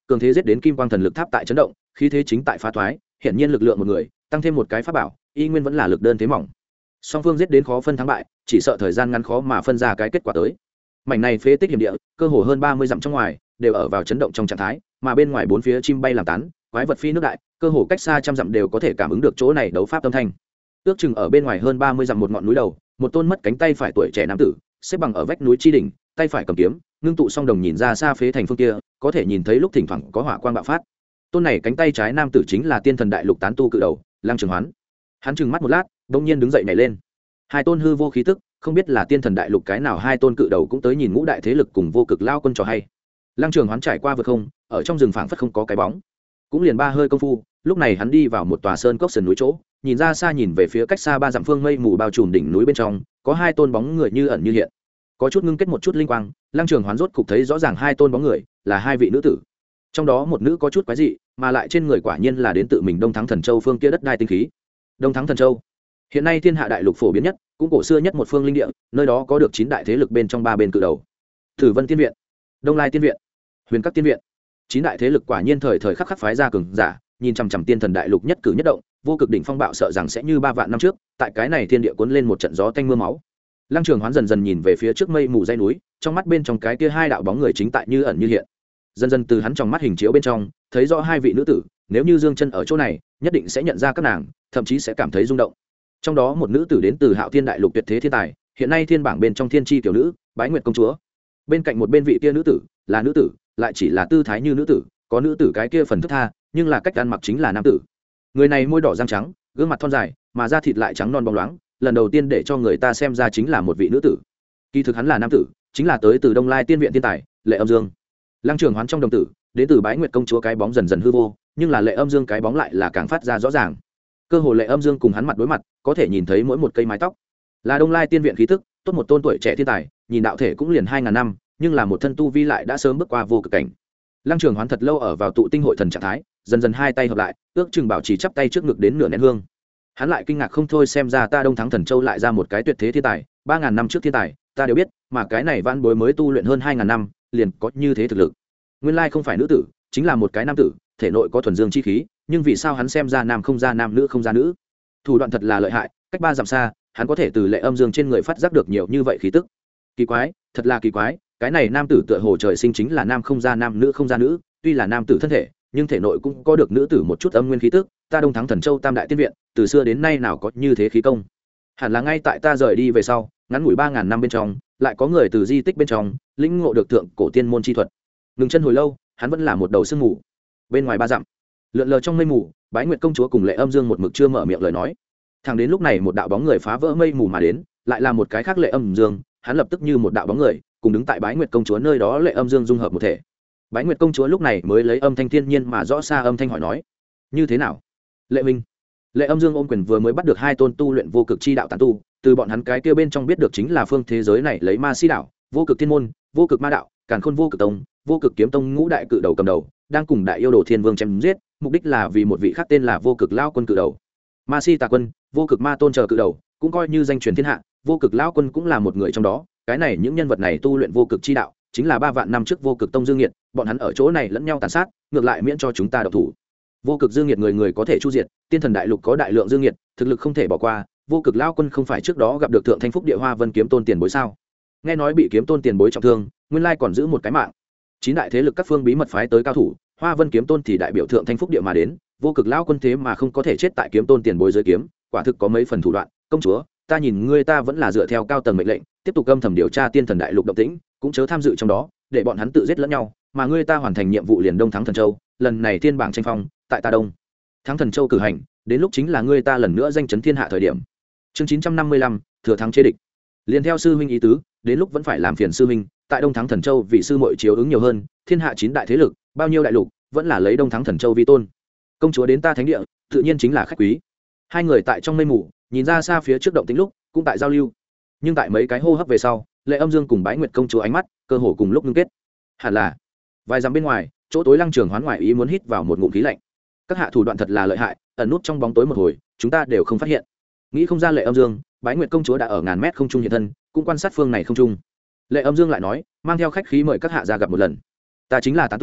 cường thế giết đến kim quang thần lực tháp tại chấn động, khí thế chính tại phá thoái, hiển nhiên lực lượng một người tăng thêm một cái pháp bảo y nguyên vẫn là lực đơn thế mỏng. Song phương giết đến khó phân thắng bại, chỉ sợ thời gian ngắn khó mà phân ra cái kết quả tới. Mảnh này phế tích hiểm địa, cơ hồ hơn 30 dặm trong ngoài đều ở vào chấn động trong trạng thái, mà bên ngoài bốn phía chim bay làm tán, quái vật phi nước đại, cơ hồ cách xa trăm dặm đều có thể cảm ứng được chỗ này đấu pháp âm thanh. Ước chừng ở bên ngoài hơn 30 dặm một ngọn núi đầu, một tôn mất cánh tay phải tuổi trẻ nam tử, xếp bằng ở vách núi chi đỉnh, tay phải cầm kiếm, ngưng tụ song đồng nhìn ra xa phế thành phương kia, có thể nhìn thấy lúc thỉnh thoảng có hỏa quang bạo phát. Tôn này cánh tay trái nam tử chính là Tiên Thần Đại Lục tán tu cự đầu, Lăng Trường Hoán. Hắn trừng mắt một lát, đột nhiên đứng dậy nhảy lên. Hai tôn hư vô khí tức, không biết là Tiên Thần Đại Lục cái nào hai tôn cự đầu cũng tới nhìn ngũ đại thế lực cùng vô cực lao quân trò hay. Lăng Trường Hoán trải qua vượt không, ở trong rừng phảng phất không có cái bóng. Cũng liền ba hơi công phu, lúc này hắn đi vào một tòa sơn cốc sườn núi chỗ, nhìn ra xa nhìn về phía cách xa 3 dặm phương mây mù bao trùm đỉnh núi bên trong, có hai tôn bóng người như ẩn như hiện. Có chút ngưng kết một chút linh quang, Lăng Trường Hoán rốt cục thấy rõ ràng hai tôn bóng người, là hai vị nữ tử. Trong đó một nữ có chút quái dị, mà lại trên người quả nhiên là đến tự mình Đông Thắng Thần Châu phương kia đất đai tinh khí. Đông Thắng Thần Châu, hiện nay thiên hạ đại lục phổ biến nhất, cũng cổ xưa nhất một phương linh địa, nơi đó có được 9 đại thế lực bên trong 3 bên cự đầu. Thử Vân Tiên viện, Đông Lai Tiên viện, Huyền Các Tiên viện. 9 đại thế lực quả nhiên thời thời khắc khắc phái ra cường giả, nhìn chằm chằm Tiên Thần Đại Lục nhất cử nhất động, vô cực đỉnh phong bạo sợ rằng sẽ như 3 vạn năm trước, tại cái này thiên địa cuốn lên một trận gió tanh mưa máu. Lăng Trường Hoán dần dần nhìn về phía trước mây mù dãy núi, trong mắt bên trong cái kia hai đạo bóng người chính tại như ẩn như hiện. Dần dần từ hắn trong mắt hình chiếu bên trong, thấy rõ hai vị nữ tử, nếu như Dương Chân ở chỗ này, nhất định sẽ nhận ra các nàng, thậm chí sẽ cảm thấy rung động. Trong đó một nữ tử đến từ Hạo Thiên Đại Lục tuyệt thế thiên tài, hiện nay thiên bảng bên trong thiên chi tiểu nữ, Bái Nguyệt công chúa. Bên cạnh một bên vị kia nữ tử, là nữ tử, lại chỉ là tư thái như nữ tử, có nữ tử cái kia phần thức tha, nhưng là cách ăn mặc chính là nam tử. Người này môi đỏ răng trắng, gương mặt thon dài, mà da thịt lại trắng non bóng loáng, lần đầu tiên để cho người ta xem ra chính là một vị nữ tử. Kỳ thực hắn là nam tử, chính là tới từ Đông Lai Tiên viện thiên tài, Lệ Âm Dương. Lăng Trường Hoán trong đồng tử, đến từ Bái Nguyệt công chúa cái bóng dần dần hư vô, nhưng là Lệ Âm Dương cái bóng lại là càng phát ra rõ ràng. Cơ hồ Lệ Âm Dương cùng hắn mặt đối mặt, có thể nhìn thấy mỗi một cây mái tóc. Là Đông Lai Tiên viện khí tức, tốt một tôn tuổi trẻ thiên tài, nhìn đạo thể cũng liền 2000 năm, nhưng là một thân tu vi lại đã sớm bước qua vô cực cảnh. Lăng Trường Hoán thật lâu ở vào tụ tinh hội thần trạng thái, dần dần hai tay hợp lại, ước chừng bảo trì chắp tay trước ngực đến nửa nén hương. Hắn lại kinh ngạc không thôi, xem ra ta Đông Thắng Thần Châu lại ra một cái tuyệt thế thiên tài, 3000 năm trước thiên tài, ta đều biết, mà cái này vãn bối mới tu luyện hơn 2000 năm, liền có như thế thực lực. Nguyên lai không phải nữ tử, chính là một cái nam tử, thể nội có thuần dương chi khí, nhưng vì sao hắn xem ra nam không ra nam, nữ không ra nữ? Thủ đoạn thật là lợi hại, cách 3 dặm xa, hắn có thể từ Lệ Âm Dương trên người phát giác được nhiều như vậy khí tức. Kỳ quái, thật là kỳ quái, cái này nam tử tựa hồ trời sinh chính là nam không ra nam, nữ không ra nữ, tuy là nam tử thân thể, nhưng thể nội cũng có được nữ tử một chút âm nguyên khí tức. Ta Đông Thắng Thần Châu Tam đại tiên viện, từ xưa đến nay nào có như thế khí công? Hẳn là ngay tại ta rời đi về sau, ngắn ngủi 3000 năm bên trong, lại có người từ di tích bên trong lĩnh ngộ được thượng cổ tiên môn chi thuật. Ngừng chân hồi lâu, hắn vẫn là một đầu sương mù. Bên ngoài 3 dặm, lượn lờ trong mây mù, Bái Nguyệt công chúa cùng Lệ Âm Dương một mực chưa mở miệng lời nói. Thẳng đến lúc này một đạo bóng người phá vỡ mây mù mà đến, lại là một cái khác Lệ Âm Dương, hắn lập tức như một đạo bóng người, cùng đứng tại Bái Nguyệt công chúa nơi đó Lệ Âm Dương dung hợp một thể. Bái Nguyệt công chúa lúc này mới lấy âm thanh thiên nhiên mà rõ xa âm thanh hỏi nói: "Như thế nào?" Lệ Minh. Lệ Âm Dương ôm quyền vừa mới bắt được hai tôn tu luyện vô cực chi đạo tán tu, từ bọn hắn cái kia bên trong biết được chính là phương thế giới này lấy Ma Si đạo, vô cực thiên môn, vô cực ma đạo, càn khôn vô cực tông, vô cực kiếm tông ngũ đại cự đầu cầm đầu, đang cùng đại yêu đồ thiên vương chém giết, mục đích là vì một vị khác tên là vô cực lao quân cự đầu. Ma Si tà quân, vô cực ma tôn chờ cự đầu, cũng coi như danh truyền thiên hạ, vô cực lao quân cũng là một người trong đó. Cái này những nhân vật này tu luyện vô cực chi đạo, chính là 3 vạn năm trước vô cực tông dương nghiệt, bọn hắn ở chỗ này lẫn nhau tàn sát, ngược lại miễn cho chúng ta độc thủ. Vô cực dương nghiệt người người có thể chu diệt, Tiên Thần Đại Lục có đại lượng dương nghiệt, thực lực không thể bỏ qua. Vô cực lao quân không phải trước đó gặp được thượng thanh phúc địa Hoa Vân kiếm tôn tiền bối sao? Nghe nói bị kiếm tôn tiền bối trọng thương, nguyên lai còn giữ một cái mạng. 9 đại thế lực các phương bí mật phái tới cao thủ, Hoa Vân kiếm tôn thì đại biểu thượng thanh phúc địa mà đến, vô cực lao quân thế mà không có thể chết tại kiếm tôn tiền bối dưới kiếm, quả thực có mấy phần thủ đoạn. Công chúa, ta nhìn ngươi ta vẫn là dựa theo cao tầng mệnh lệnh, tiếp tục âm thầm điều tra Tiên Thần Đại Lục động tĩnh, cũng chớ tham dự trong đó, để bọn hắn tự giết lẫn nhau, mà ngươi ta hoàn thành nhiệm vụ liền Đông Thắng Thần Châu, lần này thiên bảng tranh phong, tại ta Đông Thắng Thần Châu cử hành, đến lúc chính là ngươi ta lần nữa danh chấn thiên hạ thời điểm. Chương 955, thừa thắng chế địch. Liên theo sư huynh ý tứ, đến lúc vẫn phải làm phiền sư huynh, tại Đông Thắng Thần Châu vì sư muội chiếu ứng nhiều hơn, thiên hạ 9 đại thế lực, bao nhiêu đại lục, vẫn là lấy Đông Thắng Thần Châu vi tôn. Công chúa đến ta thánh địa, tự nhiên chính là khách quý. Hai người tại trong mây mù, nhìn ra xa phía trước động tĩnh lúc, cũng tại giao lưu. Nhưng tại mấy cái hô hấp về sau, Lệ Âm Dương cùng Bái Nguyệt công chúa ánh mắt, cơ hồ cùng lúc ngưng kết. Hẳn là vài dặm bên ngoài, chỗ tối Lăng Trường Hoán ngoại ý muốn hít vào một ngụm khí lạnh. Các hạ thủ đoạn thật là lợi hại, ẩn nút trong bóng tối một hồi, chúng ta đều không phát hiện. Nghĩ không ra Lệ Âm Dương, Bái Nguyệt công chúa đã ở ngàn mét không trung hiện thân, cũng quan sát phương này không trung. Lệ Âm Dương lại nói, mang theo khách khí mời các hạ ra gặp một lần. Ta chính là tán tu,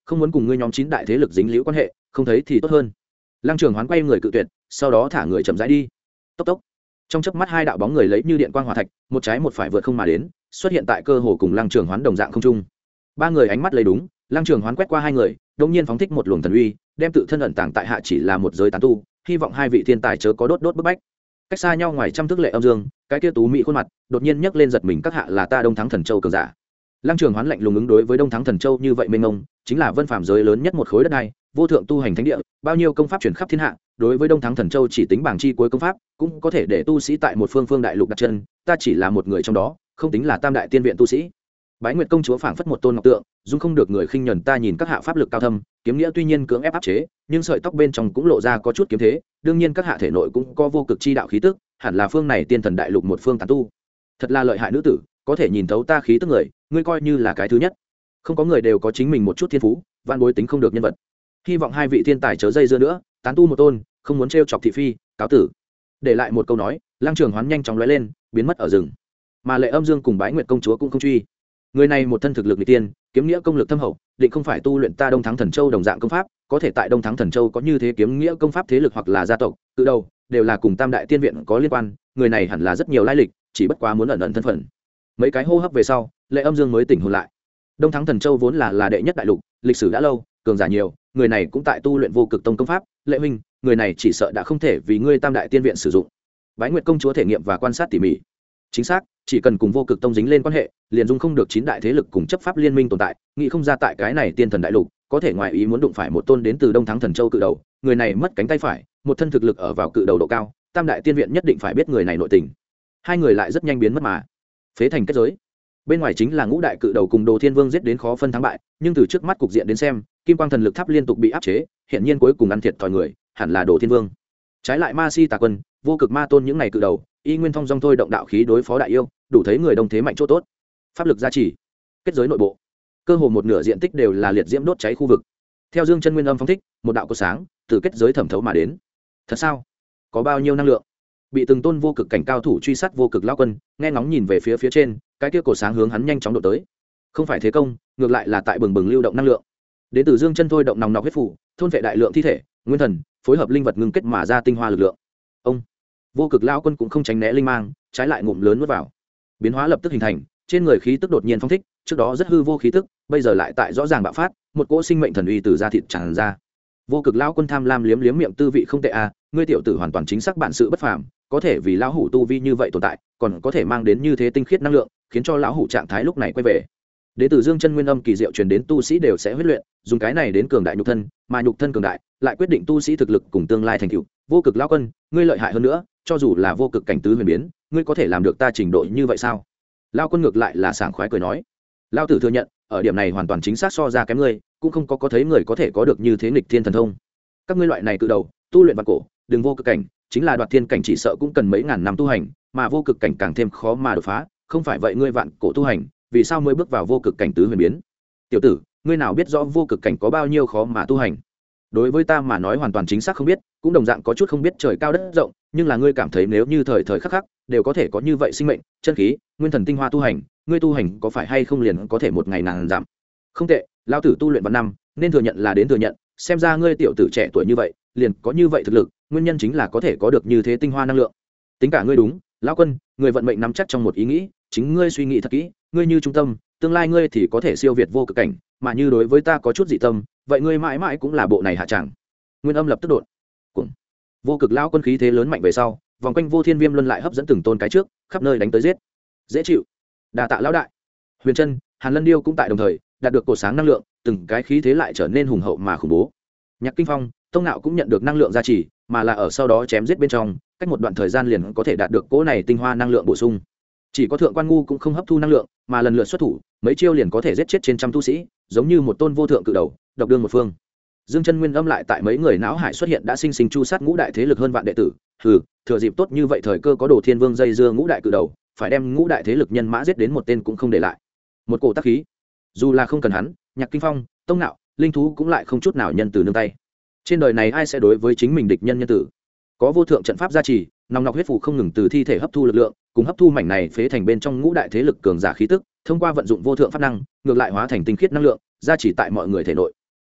không muốn cùng ngươi nhóm 9 đại thế lực dính liễu quan hệ, không thấy thì tốt hơn. Lăng Trường Hoán quay người cự tuyệt, sau đó thả người chậm rãi đi. Tốc tốc. Trong chớp mắt hai đạo bóng người lấy như điện quang hỏa thạch, một trái một phải vượt không mà đến, xuất hiện tại cơ hồ cùng Lăng Trường Hoán đồng dạng không trung. Ba người ánh mắt lấy đúng, Lăng Trường Hoán quét qua hai người, đột nhiên phóng thích một luồng thần uy, đem tự thân ẩn tàng tại hạ chỉ là một giới tán tu, hy vọng hai vị thiên tài chớ có đốt bức bách. Cách xa nhau ngoài trăm thước Lệ Âm Dương, cái kia tú mỹ khuôn mặt, đột nhiên nhấc lên giật mình, các hạ là ta Đông Thắng Thần Châu cường giả. Lăng Trường Hoán lạnh lùng ứng đối với Đông Thắng Thần Châu như vậy mênh mông, chính là vân phàm giới lớn nhất một khối đất này, vô thượng tu hành thánh địa, bao nhiêu công pháp truyền khắp thiên hạ, đối với Đông Thắng Thần Châu chỉ tính bảng chi cuối công pháp, cũng có thể để tu sĩ tại một phương đại lục đặt chân, ta chỉ là một người trong đó, không tính là Tam đại tiên viện tu sĩ. Bái Nguyệt công chúa phảng phất một tôn ngọc tượng, dung không được người khinh nhẫn, ta nhìn các hạ pháp lực cao thâm, kiếm nghĩa tuy nhiên cưỡng ép áp chế, nhưng sợi tóc bên trong cũng lộ ra có chút kiếm thế, đương nhiên các hạ thể nội cũng có vô cực chi đạo khí tức, hẳn là phương này tiên thần đại lục một phương tán tu. Thật là lợi hại nữ tử, có thể nhìn thấu ta khí tức người, ngươi coi như là cái thứ nhất. Không có người đều có chính mình một chút thiên phú, van bối tính không được nhân vật. Hy vọng hai vị thiên tài chớ dây dưa nữa, tán tu một tôn, không muốn trêu chọc thị phi, cáo tử. Để lại một câu nói, Lăng Trường Hoán nhanh chóng lóe lên, biến mất ở rừng. Mà Lệ Âm Dương cùng Bái Nguyệt công chúa cũng không truy. Người này một thân thực lực nghịch tiên, kiếm nghĩa công lực thâm hậu, định không phải tu luyện ta Đông Thắng Thần Châu đồng dạng công pháp, có thể tại Đông Thắng Thần Châu có như thế kiếm nghĩa công pháp thế lực hoặc là gia tộc, từ đầu đều là cùng Tam đại tiên viện có liên quan, người này hẳn là rất nhiều lai lịch, chỉ bất quá muốn ẩn thân phận. Mấy cái hô hấp về sau, Lệ Âm Dương mới tỉnh hồn lại. Đông Thắng Thần Châu vốn là đệ nhất đại lục, lịch sử đã lâu, cường giả nhiều, người này cũng tại tu luyện vô cực tông công pháp. Lệ huynh, người này chỉ sợ đã không thể vì ngươi Tam đại tiên viện sử dụng. Bái Nguyệt công chúa thể nghiệm và quan sát tỉ mỉ. Chính xác, chỉ cần cùng vô cực tông dính lên quan hệ, liền dung không được 9 đại thế lực cùng chấp pháp liên minh tồn tại, nghĩ không ra tại cái này tiên thần đại lục, có thể ngoài ý muốn đụng phải một tôn đến từ Đông Thắng Thần Châu cự đầu, người này mất cánh tay phải, một thân thực lực ở vào cự đầu độ cao, Tam đại tiên viện nhất định phải biết người này nội tình. Hai người lại rất nhanh biến mất mà. Phế thành kết giới. Bên ngoài chính là ngũ đại cự đầu cùng Đồ Thiên Vương giết đến khó phân thắng bại, nhưng từ trước mắt cục diện đến xem, Kim Quang Thần Lực Tháp liên tục bị áp chế, hiện nhiên cuối cùng ăn thiệt thòi người, hẳn là Đồ Thiên Vương. Trái lại Ma Si Tà Quân, Vô Cực Ma Tôn những này cự đầu, y nguyên thông dong thôi động đạo khí đối phó đại yêu, đủ thấy người đông thế mạnh chỗ tốt. Pháp lực gia trì, kết giới nội bộ, cơ hồ một nửa diện tích đều là liệt diễm đốt cháy khu vực. Theo Dương Chân Nguyên Âm phóng thích, một đạo cột sáng từ kết giới thẩm thấu mà đến. Thật sao? Có bao nhiêu năng lượng? Bị từng tôn vô cực cảnh cao thủ truy sát vô cực lão quân, nghe ngóng nhìn về phía trên, cái kia cột sáng hướng hắn nhanh chóng đổ tới. Không phải thế công, ngược lại là tại bừng bừng lưu động năng lượng. Đến từ Dương Chân thôi động nòng nọc huyết phủ, thôn vệ đại lượng thi thể, nguyên thần, phối hợp linh vật ngưng kết mà ra tinh hoa lực lượng. Ông vô cực lão quân cũng không tránh né linh mang, trái lại ngụm lớn nuốt vào. Biến hóa lập tức hình thành, trên người khí tức đột nhiên phóng thích, trước đó rất hư vô khí tức, bây giờ lại tại rõ ràng bạo phát, một cỗ sinh mệnh thần uy từ da thịt tràn ra. Vô cực lão quân tham lam liếm liếm miệng, tư vị không tệ à, ngươi tiểu tử hoàn toàn chính xác bản sự bất phàm, có thể vì lão hủ tu vi như vậy tồn tại, còn có thể mang đến như thế tinh khiết năng lượng, khiến cho lão hủ trạng thái lúc này quay về. Đế tử Dương Chân Nguyên Âm kỳ diệu truyền đến tu sĩ đều sẽ huyết luyện, dùng cái này đến cường đại nhục thân, mà nhục thân cường đại lại quyết định tu sĩ thực lực cùng tương lai thành tựu. Vô cực lão quân, ngươi lợi hại hơn nữa, cho dù là vô cực cảnh tứ huyền biến, ngươi có thể làm được ta trình độ như vậy sao? Lão quân ngược lại là sảng khoái cười nói, lão tử thừa nhận, ở điểm này hoàn toàn chính xác so ra kém ngươi, cũng không có thấy người có thể có được như thế nghịch thiên thần thông. Các ngươi loại này cự đầu, tu luyện vạn cổ, đừng vô cực cảnh, chính là đoạt thiên cảnh chỉ sợ cũng cần mấy ngàn năm tu hành, mà vô cực cảnh càng thêm khó mà đột phá, không phải vậy ngươi vạn cổ tu hành, vì sao mới bước vào vô cực cảnh tứ huyền biến? Tiểu tử, ngươi nào biết rõ vô cực cảnh có bao nhiêu khó mà tu hành? Đối với ta mà nói hoàn toàn chính xác không biết, cũng đồng dạng có chút không biết trời cao đất rộng, nhưng là ngươi cảm thấy nếu như thời thời khắc khắc đều có thể có như vậy sinh mệnh, chân khí, nguyên thần tinh hoa tu hành, ngươi tu hành có phải hay không liền có thể một ngày nàng giảm? Không tệ, lão tử tu luyện vạn năm, nên thừa nhận là đến thừa nhận, xem ra ngươi tiểu tử trẻ tuổi như vậy, liền có như vậy thực lực, nguyên nhân chính là có thể có được như thế tinh hoa năng lượng. Tính cả ngươi đúng, lão quân, người vận mệnh nắm chắc trong một ý nghĩ, chính ngươi suy nghĩ thật kỹ, ngươi như trung tâm, tương lai ngươi thì có thể siêu việt vô cực cảnh, mà như đối với ta có chút dị tâm, vậy ngươi mãi mãi cũng là bộ này hạ chẳng. Nguyên Âm lập tức đột. Cùng. Vô cực lão quân khí thế lớn mạnh về sau, vòng quanh Vô Thiên Viêm luân lại hấp dẫn từng tôn cái trước, khắp nơi đánh tới giết. Dễ chịu. Đa tạ lão đại. Huyền Trân, Hàn Lân Điêu cũng tại đồng thời đạt được cột sáng năng lượng, từng cái khí thế lại trở nên hùng hậu mà khủng bố. Nhạc Kinh Phong, Tông Nạo cũng nhận được năng lượng gia trì, mà là ở sau đó chém giết bên trong, cách một đoạn thời gian liền có thể đạt được cỗ này tinh hoa năng lượng bổ sung. Chỉ có Thượng Quan Ngu cũng không hấp thu năng lượng, mà lần lượt xuất thủ, mấy chiêu liền có thể giết chết trên trăm tu sĩ, giống như một tôn vô thượng cự đầu, độc đương một phương. Dương Chân Nguyên Âm lại tại mấy người não hải xuất hiện đã sinh sinh chu sát ngũ đại thế lực hơn vạn đệ tử, thừa dịp tốt như vậy thời cơ có Đồ Thiên Vương dây dưa ngũ đại cự đầu, phải đem ngũ đại thế lực nhân mã giết đến một tên cũng không để lại. Một cổ tác khí, dù là không cần hắn, Nhạc Kinh Phong, Tông Nạo, linh thú cũng lại không chút nào nhân từ nương tay. Trên đời này ai sẽ đối với chính mình địch nhân nhân tử? Có vô thượng trận pháp gia trì, nòng nọc huyết phù không ngừng từ thi thể hấp thu lực lượng, cùng hấp thu mảnh này phế thành bên trong ngũ đại thế lực cường giả khí tức, thông qua vận dụng vô thượng pháp năng, ngược lại hóa thành tinh khiết năng lượng, gia trì tại mọi người thể nội.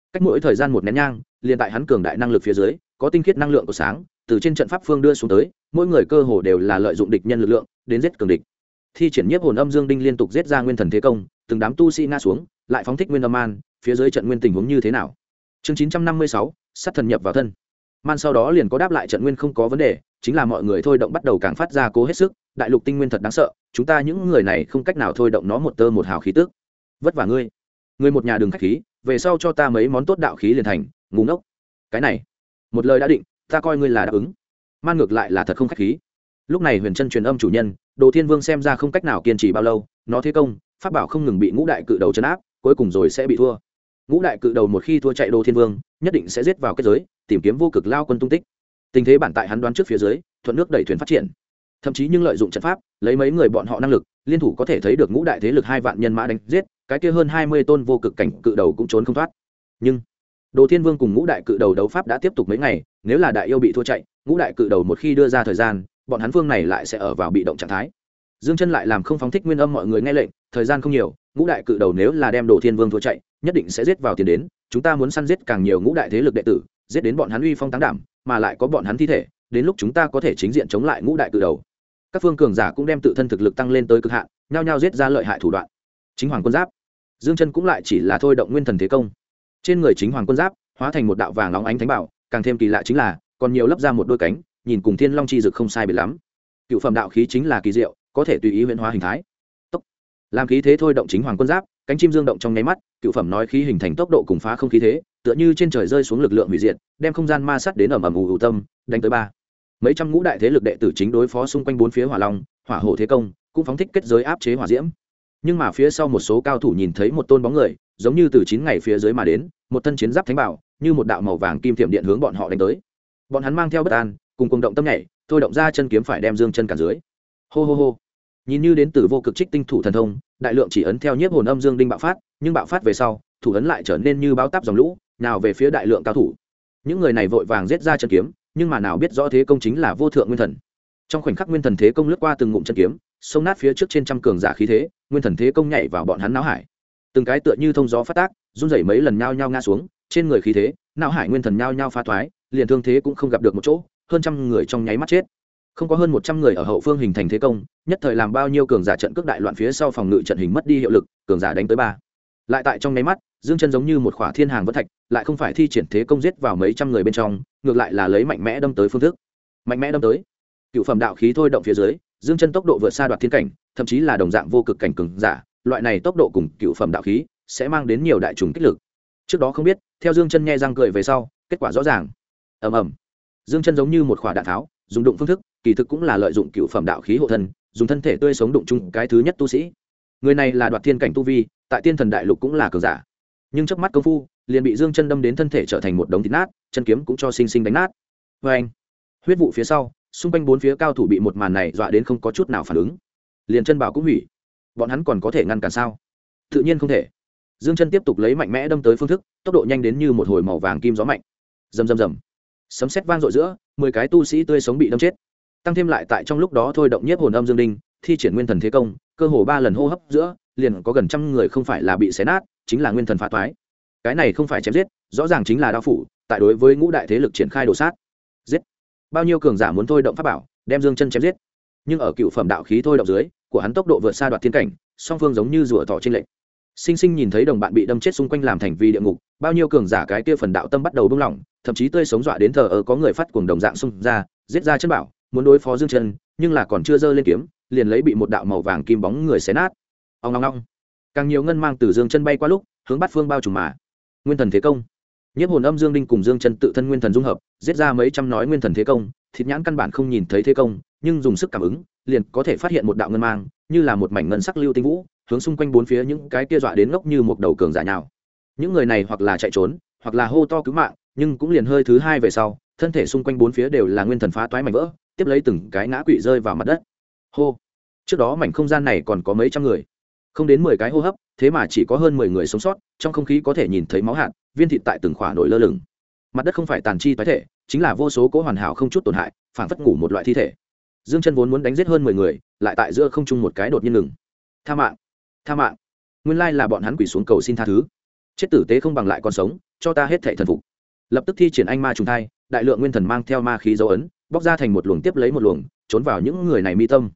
cách mỗi thời gian một nén nhang liền tại hắn cường đại năng lực phía dưới có tinh khiết năng lượng của sáng từ trên trận pháp phương đưa xuống tới, mỗi người cơ hồ đều là lợi dụng địch nhân lực lượng đến giết cường địch. Thi triển nhiếp hồn âm dương đinh liên tục giết ra nguyên thần thế công, từng đám tu sĩ ngã xuống, lại phóng thích nguyên âm man, phía dưới trận nguyên tình huống như thế nào? Chương 956, sát thần nhập vào thân. Man sau đó liền có đáp lại trận nguyên không có vấn đề, chính là mọi người thôi động bắt đầu càng phát ra cố hết sức, đại lục tinh nguyên thật đáng sợ, chúng ta những người này không cách nào thôi động nó một tơ một hào khí tức. Vất vả ngươi. Ngươi một nhà đường khách khí, về sau cho ta mấy món tốt đạo khí liền thành, ngu ngốc. Cái này, một lời đã định, ta coi ngươi là đáp ứng. Man ngược lại là thật không khách khí. Lúc này Huyền Chân truyền âm chủ nhân, Đồ Thiên Vương xem ra không cách nào kiên trì bao lâu, nó thế công, pháp bảo không ngừng bị ngũ đại cự đầu trấn áp, cuối cùng rồi sẽ bị thua. Ngũ đại cự đầu một khi thua chạy Đồ Thiên Vương, nhất định sẽ giết vào kết giới, tìm kiếm vô cực lao quân tung tích. Tình thế bản tại hắn đoán trước phía dưới, thuận nước đẩy thuyền phát triển. Thậm chí nhưng lợi dụng trận pháp, lấy mấy người bọn họ năng lực, liên thủ có thể thấy được ngũ đại thế lực 2 vạn nhân mã đánh giết, cái kia hơn 20 tôn vô cực cảnh cự đầu cũng trốn không thoát. Nhưng Đồ Thiên Vương cùng ngũ đại cự đầu đấu pháp đã tiếp tục mấy ngày, nếu là đại yêu bị thua chạy, ngũ đại cự đầu một khi đưa ra thời gian, bọn hắn vương này lại sẽ ở vào bị động trạng thái. Dương Chân lại làm không phóng thích nguyên âm mọi người nghe lệnh, thời gian không nhiều, ngũ đại cự đầu nếu là đem Đồ Thiên Vương thua chạy, nhất định sẽ giết vào tiền đến, chúng ta muốn săn giết càng nhiều ngũ đại thế lực đệ tử, giết đến bọn hắn uy phong táng đảm, mà lại có bọn hắn thi thể, đến lúc chúng ta có thể chính diện chống lại ngũ đại cự đầu. Các phương cường giả cũng đem tự thân thực lực tăng lên tới cực hạn, nhao nhao giết ra lợi hại thủ đoạn. Chính hoàng quân giáp, Dương Chân cũng lại chỉ là thôi động nguyên thần thế công. Trên người chính hoàng quân giáp hóa thành một đạo vàng óng ánh thánh bảo, càng thêm kỳ lạ chính là còn nhiều lấp ra một đôi cánh, nhìn cùng thiên long chi dực không sai biệt lắm. Cựu phẩm đạo khí chính là kỳ diệu, có thể tùy ý huyễn hóa hình thái. Tốc, làm khí thế thôi động chính hoàng quân giáp, cánh chim dương động trong nháy mắt, cựu phẩm nói khí hình thành tốc độ cùng phá không khí thế, tựa như trên trời rơi xuống lực lượng hủy diệt, đem không gian ma sát đến ầm ầm ù ù tâm, đánh tới ba. Mấy trăm ngũ đại thế lực đệ tử chính đối phó xung quanh bốn phía hỏa long, hỏa hổ thế công, cũng phóng thích kết giới áp chế hỏa diễm. Nhưng mà phía sau một số cao thủ nhìn thấy một tôn bóng người, giống như từ 9 ngày phía dưới mà đến, một thân chiến giáp thánh bảo, như một đạo màu vàng kim tiệm điện hướng bọn họ đánh tới. Bọn hắn mang theo bất an, cùng cuồng động tâm nhảy, thôi động ra chân kiếm phải đem Dương Chân cản dưới. Hô hô hô. Nhìn như đến từ vô cực trích tinh thủ thần thông, đại lượng chỉ ấn theo nhiếp hồn âm dương đinh bạo phát, nhưng bạo phát về sau, thủ ấn lại trở nên như báo táp dòng lũ, nào về phía đại lượng cao thủ. Những người này vội vàng giết ra chân kiếm, nhưng mà nào biết rõ thế công chính là vô thượng nguyên thần. Trong khoảnh khắc nguyên thần thế công lướt qua từng ngụm chân kiếm, xông nát phía trước trên trăm cường giả khí thế, nguyên thần thế công nhảy vào bọn hắn não hải. Từng cái tựa như thông gió phát tác, run rẩy mấy lần nhao nhao ngã xuống, trên người khí thế, não hải nguyên thần nhao nhao phá thoái, liền thương thế cũng không gặp được một chỗ, hơn trăm người trong nháy mắt chết. Không có hơn 100 người ở hậu phương hình thành thế công, nhất thời làm bao nhiêu cường giả trận cước đại loạn phía sau phòng ngự trận hình mất đi hiệu lực, cường giả đánh tới 3. Lại tại trong nháy mắt, Dương Chân giống như một khỏa thiên hàng vỡ thạch, lại không phải thi triển thế công giết vào mấy trăm người bên trong, ngược lại là lấy mạnh mẽ đâm tới phương thức. Mạnh mẽ đâm tới. Cựu phẩm đạo khí thôi động phía dưới, Dương Chân tốc độ vượt xa đoạt thiên cảnh, thậm chí là đồng dạng vô cực cảnh cường giả, loại này tốc độ cùng cựu phẩm đạo khí sẽ mang đến nhiều đại trùng kích lực. Trước đó không biết, theo Dương Chân nhe răng cười về sau, kết quả rõ ràng. Ầm ầm. Dương Chân giống như một quả đạn tháo, dùng đụng phương thức, kỳ thực cũng là lợi dụng cựu phẩm đạo khí hộ thân, dùng thân thể tươi sống đụng chung cái thứ nhất tu sĩ. Người này là đoạt thiên cảnh tu vi, tại Tiên Thần Đại Lục cũng là cường giả. Nhưng chớp mắt công phu, liền bị Dương Chân đâm đến thân thể trở thành một đống thịt nát, chân kiếm cũng cho sinh sinh đánh nát. Oeng. Huyết vụ phía sau, xung quanh bốn phía cao thủ bị một màn này dọa đến không có chút nào phản ứng. Liền chân bảo cũng hủy. Bọn hắn còn có thể ngăn cản sao? Tự nhiên không thể. Dương Chân tiếp tục lấy mạnh mẽ đâm tới phương thức, tốc độ nhanh đến như một hồi màu vàng kim gió mạnh. Rầm rầm rầm. Sấm sét vang dội giữa, 10 cái tu sĩ tươi sống bị đâm chết. Tăng thêm lại tại trong lúc đó thôi động nhiếp hồn âm dương đinh, thi triển nguyên thần thế công, cơ hồ 3 lần hô hấp giữa, liền có gần trăm người không phải là bị xé nát, chính là nguyên thần phá toái. Cái này không phải chém giết, rõ ràng chính là đao phủ, tại đối với ngũ đại thế lực triển khai đồ sát. Giết. Bao nhiêu cường giả muốn thôi động pháp bảo, đem Dương Chân chém giết. Nhưng ở cựu phẩm đạo khí thôi động dưới, của hắn tốc độ vượt xa đoạt thiên cảnh, song phương giống như rùa thỏ trên lệnh. Sinh sinh nhìn thấy đồng bạn bị đâm chết xung quanh làm thành vi địa ngục, bao nhiêu cường giả cái kia phần đạo tâm bắt đầu bung lỏng, thậm chí tươi sống dọa đến thờ có người phát cuồng đồng dạng xung ra, giết ra chân bảo, muốn đối phó Dương Chân, nhưng là còn chưa giơ lên kiếm, liền lấy bị một đạo màu vàng kim bóng người xé nát. Ong ong ong. Càng nhiều ngân mang từ Dương Chân bay qua lúc, hướng bát phương bao trùm mà. Nguyên thần thế công. Nhiếp hồn âm dương đinh cùng Dương Chân tự thân nguyên thần dung hợp, giết ra mấy trăm nói nguyên thần thế công, thịt nhãn căn bản không nhìn thấy thế công, nhưng dùng sức cảm ứng, liền có thể phát hiện một đạo ngân mang, như là một mảnh ngân sắc lưu tinh vũ, hướng xung quanh bốn phía những cái kia dọa đến ngốc như một đầu cường giả nhào. Những người này hoặc là chạy trốn, hoặc là hô to cứu mạng, nhưng cũng liền hơi thứ hai về sau, thân thể xung quanh bốn phía đều là nguyên thần phá toái mảnh vỡ, tiếp lấy từng cái ngã quỵ rơi vào mặt đất. Hô. Trước đó mảnh không gian này còn có mấy trăm người, không đến 10 cái hô hấp, thế mà chỉ có hơn 10 người sống sót, trong không khí có thể nhìn thấy máu hạt, viên thịt tại từng khỏa nổi lơ lửng. Mặt đất không phải tàn chi toái thể, chính là vô số cỗ hoàn hảo không chút tổn hại, phảng phất ngủ một loại thi thể. Dương Chân vốn muốn đánh giết hơn 10 người, lại tại giữa không trung một cái đột nhiên ngừng. Tha mạng, tha mạng. Nguyên lai là bọn hắn quỳ xuống cầu xin tha thứ. Chết tử tế không bằng lại còn sống, cho ta hết thảy thần phục. Lập tức thi triển anh ma trùng thai, đại lượng nguyên thần mang theo ma khí dấu ấn, bóc ra thành một luồng tiếp lấy một luồng, trốn vào những người này mi tâm.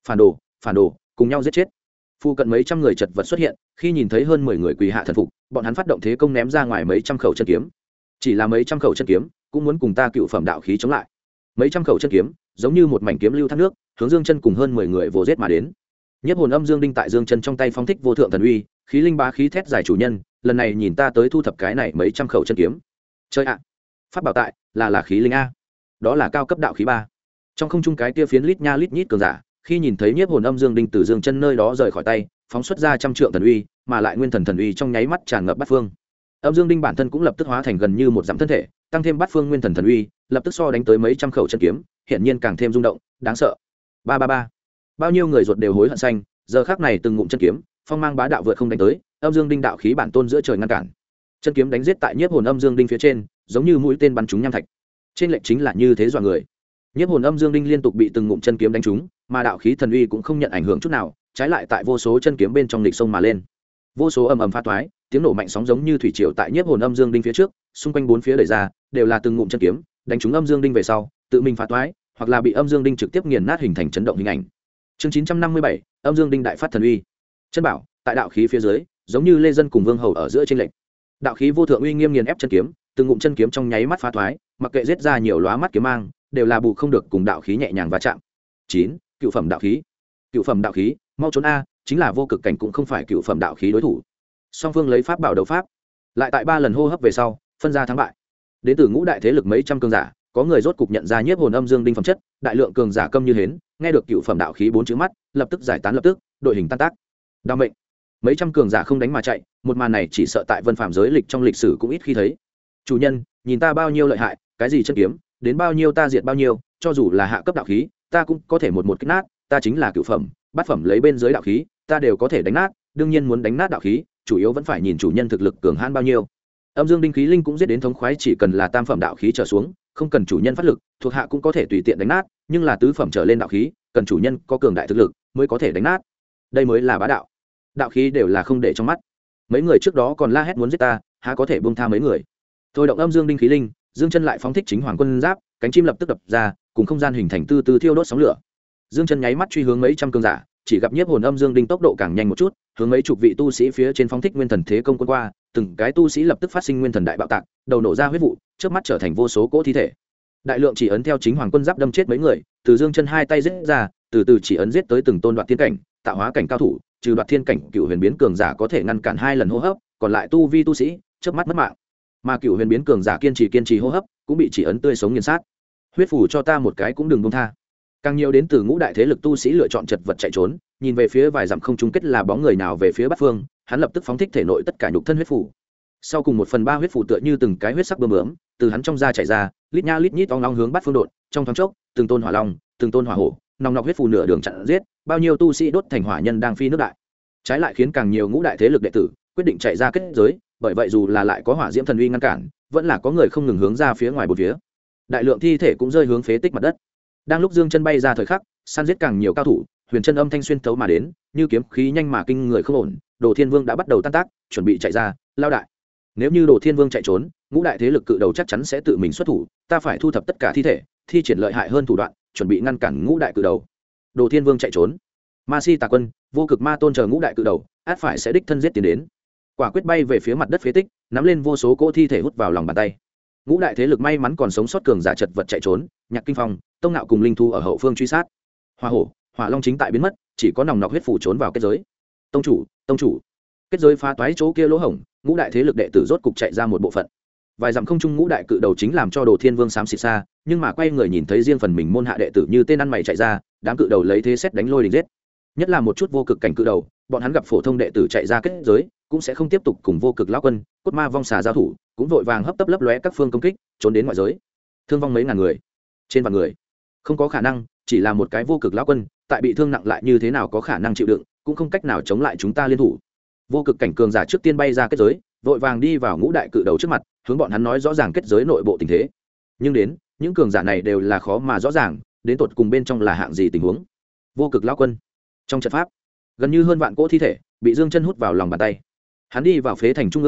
Phản đồ, cùng nhau giết chết. Phu cận mấy trăm người chật vật xuất hiện, khi nhìn thấy hơn 10 người quỳ hạ thần phục, bọn hắn phát động thế công ném ra ngoài mấy trăm khẩu chân kiếm. Chỉ là mấy trăm khẩu chân kiếm, cũng muốn cùng ta cựu phẩm đạo khí chống lại. Mấy trăm khẩu chân kiếm, giống như một mảnh kiếm lưu thác nước, hướng Dương Chân cùng hơn 10 người vồ giết mà đến. Nhiếp hồn âm dương đinh tại Dương Chân trong tay phóng thích vô thượng thần uy, khí linh bá khí thét giải chủ nhân, lần này nhìn ta tới thu thập cái này mấy trăm khẩu chân kiếm. Chơi ạ. Pháp bảo tại, là khí linh a. Đó là cao cấp đạo khí 3. Trong không trung cái kia phiến lít nha lít nhít cường giả, khi nhìn thấy nhiếp hồn âm dương đinh từ Dương Chân nơi đó rời khỏi tay, phóng xuất ra trăm trượng thần uy, mà lại nguyên thần thần uy trong nháy mắt tràn ngập bát phương. Âm dương đinh bản thân cũng lập tức hóa thành gần như một dặm thân thể, tăng thêm bát phương nguyên thần thần uy, lập tức so đánh tới mấy trăm khẩu chân kiếm, hiện nhiên càng thêm rung động, đáng sợ. Ba. Bao nhiêu người ruột đều hối hận xanh, giờ khắc này từng ngụm chân kiếm, phong mang bá đạo vượt không đánh tới, âm dương đinh đạo khí bản tôn giữa trời ngăn cản. Chân kiếm đánh giết tại nhiếp hồn âm dương đinh phía trên, giống như mũi tên bắn trúng nham thạch. Trên lệnh chính là như thế dọa người. Nhiếp hồn âm dương đinh liên tục bị từng ngụm chân kiếm đánh trúng, mà đạo khí thần uy cũng không nhận ảnh hưởng chút nào, trái lại tại vô số chân kiếm bên trong lịch sông mà lên. Vô số ầm ầm phá toái, tiếng nổ mạnh sóng giống như thủy triều tại nhiếp hồn âm dương đinh phía trước, xung quanh bốn phía đẩy ra, đều là từng ngụm chân kiếm, đánh trúng âm dương đinh về sau, tự mình phá toái, hoặc là bị âm dương đinh trực tiếp nghiền nát hình thành chấn động hình ảnh. Chương 957, âm dương đinh đại phát thần uy. Chân bảo, tại đạo khí phía dưới, giống như lê dân cùng vương hầu ở giữa chênh lệch. Đạo khí vô thượng uy nghiêm nghiền ép chân kiếm, từng ngụm chân kiếm trong nháy mắt phá toái, mặc kệ giết ra nhiều lóa mắt kiếm mang, đều là bù không được cùng đạo khí nhẹ nhàng va chạm. 9. Cựu phẩm đạo khí. Cựu phẩm đạo khí, mau trốn a, chính là vô cực cảnh cũng không phải cựu phẩm đạo khí đối thủ. Song phương lấy pháp bảo đấu pháp, lại tại 3 lần hô hấp về sau, phân ra thắng bại. Đến từ ngũ đại thế lực mấy trăm cường giả, có người rốt cục nhận ra nhiếp hồn âm dương đinh phẩm chất, đại lượng cường giả câm như hến, nghe được cựu phẩm đạo khí 4 chữ mắt, lập tức giải tán lập tức, đội hình tan tác. Đao mệnh. Mấy trăm cường giả không đánh mà chạy, một màn này chỉ sợ tại vân phạm giới lịch trong lịch sử cũng ít khi thấy. Chủ nhân, nhìn ta bao nhiêu lợi hại, cái gì chân kiếm, đến bao nhiêu ta diệt bao nhiêu, cho dù là hạ cấp đạo khí, ta cũng có thể một kích nát, ta chính là cựu phẩm, bát phẩm lấy bên dưới đạo khí, ta đều có thể đánh nát, đương nhiên muốn đánh nát đạo khí, chủ yếu vẫn phải nhìn chủ nhân thực lực cường hãn bao nhiêu. Âm dương đinh khí linh cũng giết đến thống khoái, chỉ cần là tam phẩm đạo khí trở xuống, không cần chủ nhân phát lực, thuộc hạ cũng có thể tùy tiện đánh nát, nhưng là tứ phẩm trở lên đạo khí, cần chủ nhân có cường đại thực lực mới có thể đánh nát. Đây mới là bá đạo. Đạo khí đều là không để trong mắt. Mấy người trước đó còn la hét muốn giết ta, há có thể buông tha mấy người. Thôi động âm dương đinh khí linh, Dương Chân lại phóng thích chính hoàng quân giáp, cánh chim lập tức đập ra, cùng không gian hình thành tư tư thiêu đốt sóng lửa. Dương Chân nháy mắt truy hướng mấy trăm cường giả, chỉ gặp nhiếp hồn âm dương đinh tốc độ càng nhanh một chút, hướng mấy chục vị tu sĩ phía trên phóng thích nguyên thần thế công quân qua, từng cái tu sĩ lập tức phát sinh nguyên thần đại bạo tạc, đầu nổ ra huyết vụ, chớp mắt trở thành vô số cỗ thi thể. Đại lượng chỉ ấn theo chính hoàng quân giáp đâm chết mấy người, từ Dương Chân hai tay giết ra, từ từ chỉ ấn giết tới từng tôn đoạt thiên cảnh, tạo hóa cảnh cao thủ, trừ đoạt thiên cảnh cựu huyền biến cường giả có thể ngăn cản 2 lần hô hấp, còn lại tu vi tu sĩ chớp mắt mất mạng. Mà cựu huyền biến cường giả kiên trì hô hấp, cũng bị chỉ ấn tươi sống nghiền sát. Huyết phủ cho ta một cái cũng đừng buông tha. Càng nhiều đến từ ngũ đại thế lực tu sĩ lựa chọn chật vật chạy trốn, nhìn về phía vài dặm không chung kết là bóng người nào về phía bắc phương, hắn lập tức phóng thích thể nội tất cả nhục thân huyết phủ. Sau cùng 1/3 huyết phủ tựa như từng cái huyết sắc bướm bướm, từ hắn trong da chảy ra, lít nha lít nhít ong long hướng bắc phương đột, trong thoáng chốc, từng tôn hỏa long, từng tôn hỏa hổ, nòng nọc huyết phủ nửa đường chặn giết, bao nhiêu tu sĩ đốt thành hỏa nhân đang phi nước đại. Trái lại khiến càng nhiều ngũ đại thế lực đệ tử quyết định chạy ra kết giới, bởi vậy dù là lại có hỏa diễm thần uy ngăn cản, vẫn là có người không ngừng hướng ra phía ngoài bốn phía. Đại lượng thi thể cũng rơi hướng phế tích mặt đất. Đang lúc Dương Chân bay ra thời khắc, săn giết càng nhiều cao thủ, huyền chân âm thanh xuyên thấu mà đến, như kiếm khí nhanh mà kinh người không ổn. Đồ Thiên Vương đã bắt đầu tan tác, chuẩn bị chạy ra, lao đại. Nếu như Đồ Thiên Vương chạy trốn, ngũ đại thế lực cự đầu chắc chắn sẽ tự mình xuất thủ, ta phải thu thập tất cả thi thể, thi triển lợi hại hơn thủ đoạn, chuẩn bị ngăn cản ngũ đại cự đầu. Đồ Thiên Vương chạy trốn, Ma Si Tà Quân, Vô Cực Ma Tôn chờ ngũ đại cự đầu, át phải sẽ đích thân giết tiến đến. Quả quyết bay về phía mặt đất phế tích, nắm lên vô số cỗ thi thể hút vào lòng bàn tay. Ngũ đại thế lực may mắn còn sống sót cường giả chật vật chạy trốn, Nhạc Kinh Phong, Tông Nạo cùng Linh Thu ở hậu phương truy sát. Hỏa Hổ, Hỏa Long chính tại biến mất, chỉ có nòng nọc huyết phủ trốn vào kết giới. Tông chủ, kết giới phá toái chỗ kia lỗ hổng, ngũ đại thế lực đệ tử rốt cục chạy ra một bộ phận. Vài dặm không trung ngũ đại cự đầu chính làm cho Đồ Thiên Vương xám xịt xa, nhưng mà quay người nhìn thấy riêng phần mình môn hạ đệ tử như tên ăn mày chạy ra, đám cự đầu lấy thế xét đánh lôi đình giết. Nhất là một chút vô cực cảnh cự đầu, bọn hắn gặp phổ thông đệ tử chạy ra kết giới, cũng sẽ không tiếp tục cùng vô cực lão quân, cốt ma vong xà giao thủ, cũng vội vàng hấp tấp lấp lóe các phương công kích, trốn đến ngoại giới. Thương vong mấy ngàn người, trên vạn người, không có khả năng, chỉ là một cái vô cực lão quân, tại bị thương nặng lại như thế nào có khả năng chịu đựng, cũng không cách nào chống lại chúng ta liên thủ. Vô cực cảnh cường giả trước tiên bay ra kết giới, vội vàng đi vào ngũ đại cự đầu trước mặt, hướng bọn hắn nói rõ ràng kết giới nội bộ tình thế. Nhưng đến, những cường giả này đều là khó mà rõ ràng, đến tột cùng bên trong là hạng gì tình huống. Vô cực lão quân, trong trận pháp, gần như hơn vạn cỗ thi thể bị Dương Chân hút vào lòng bàn tay. Hắn đi vào phế thành trung ương chỗ,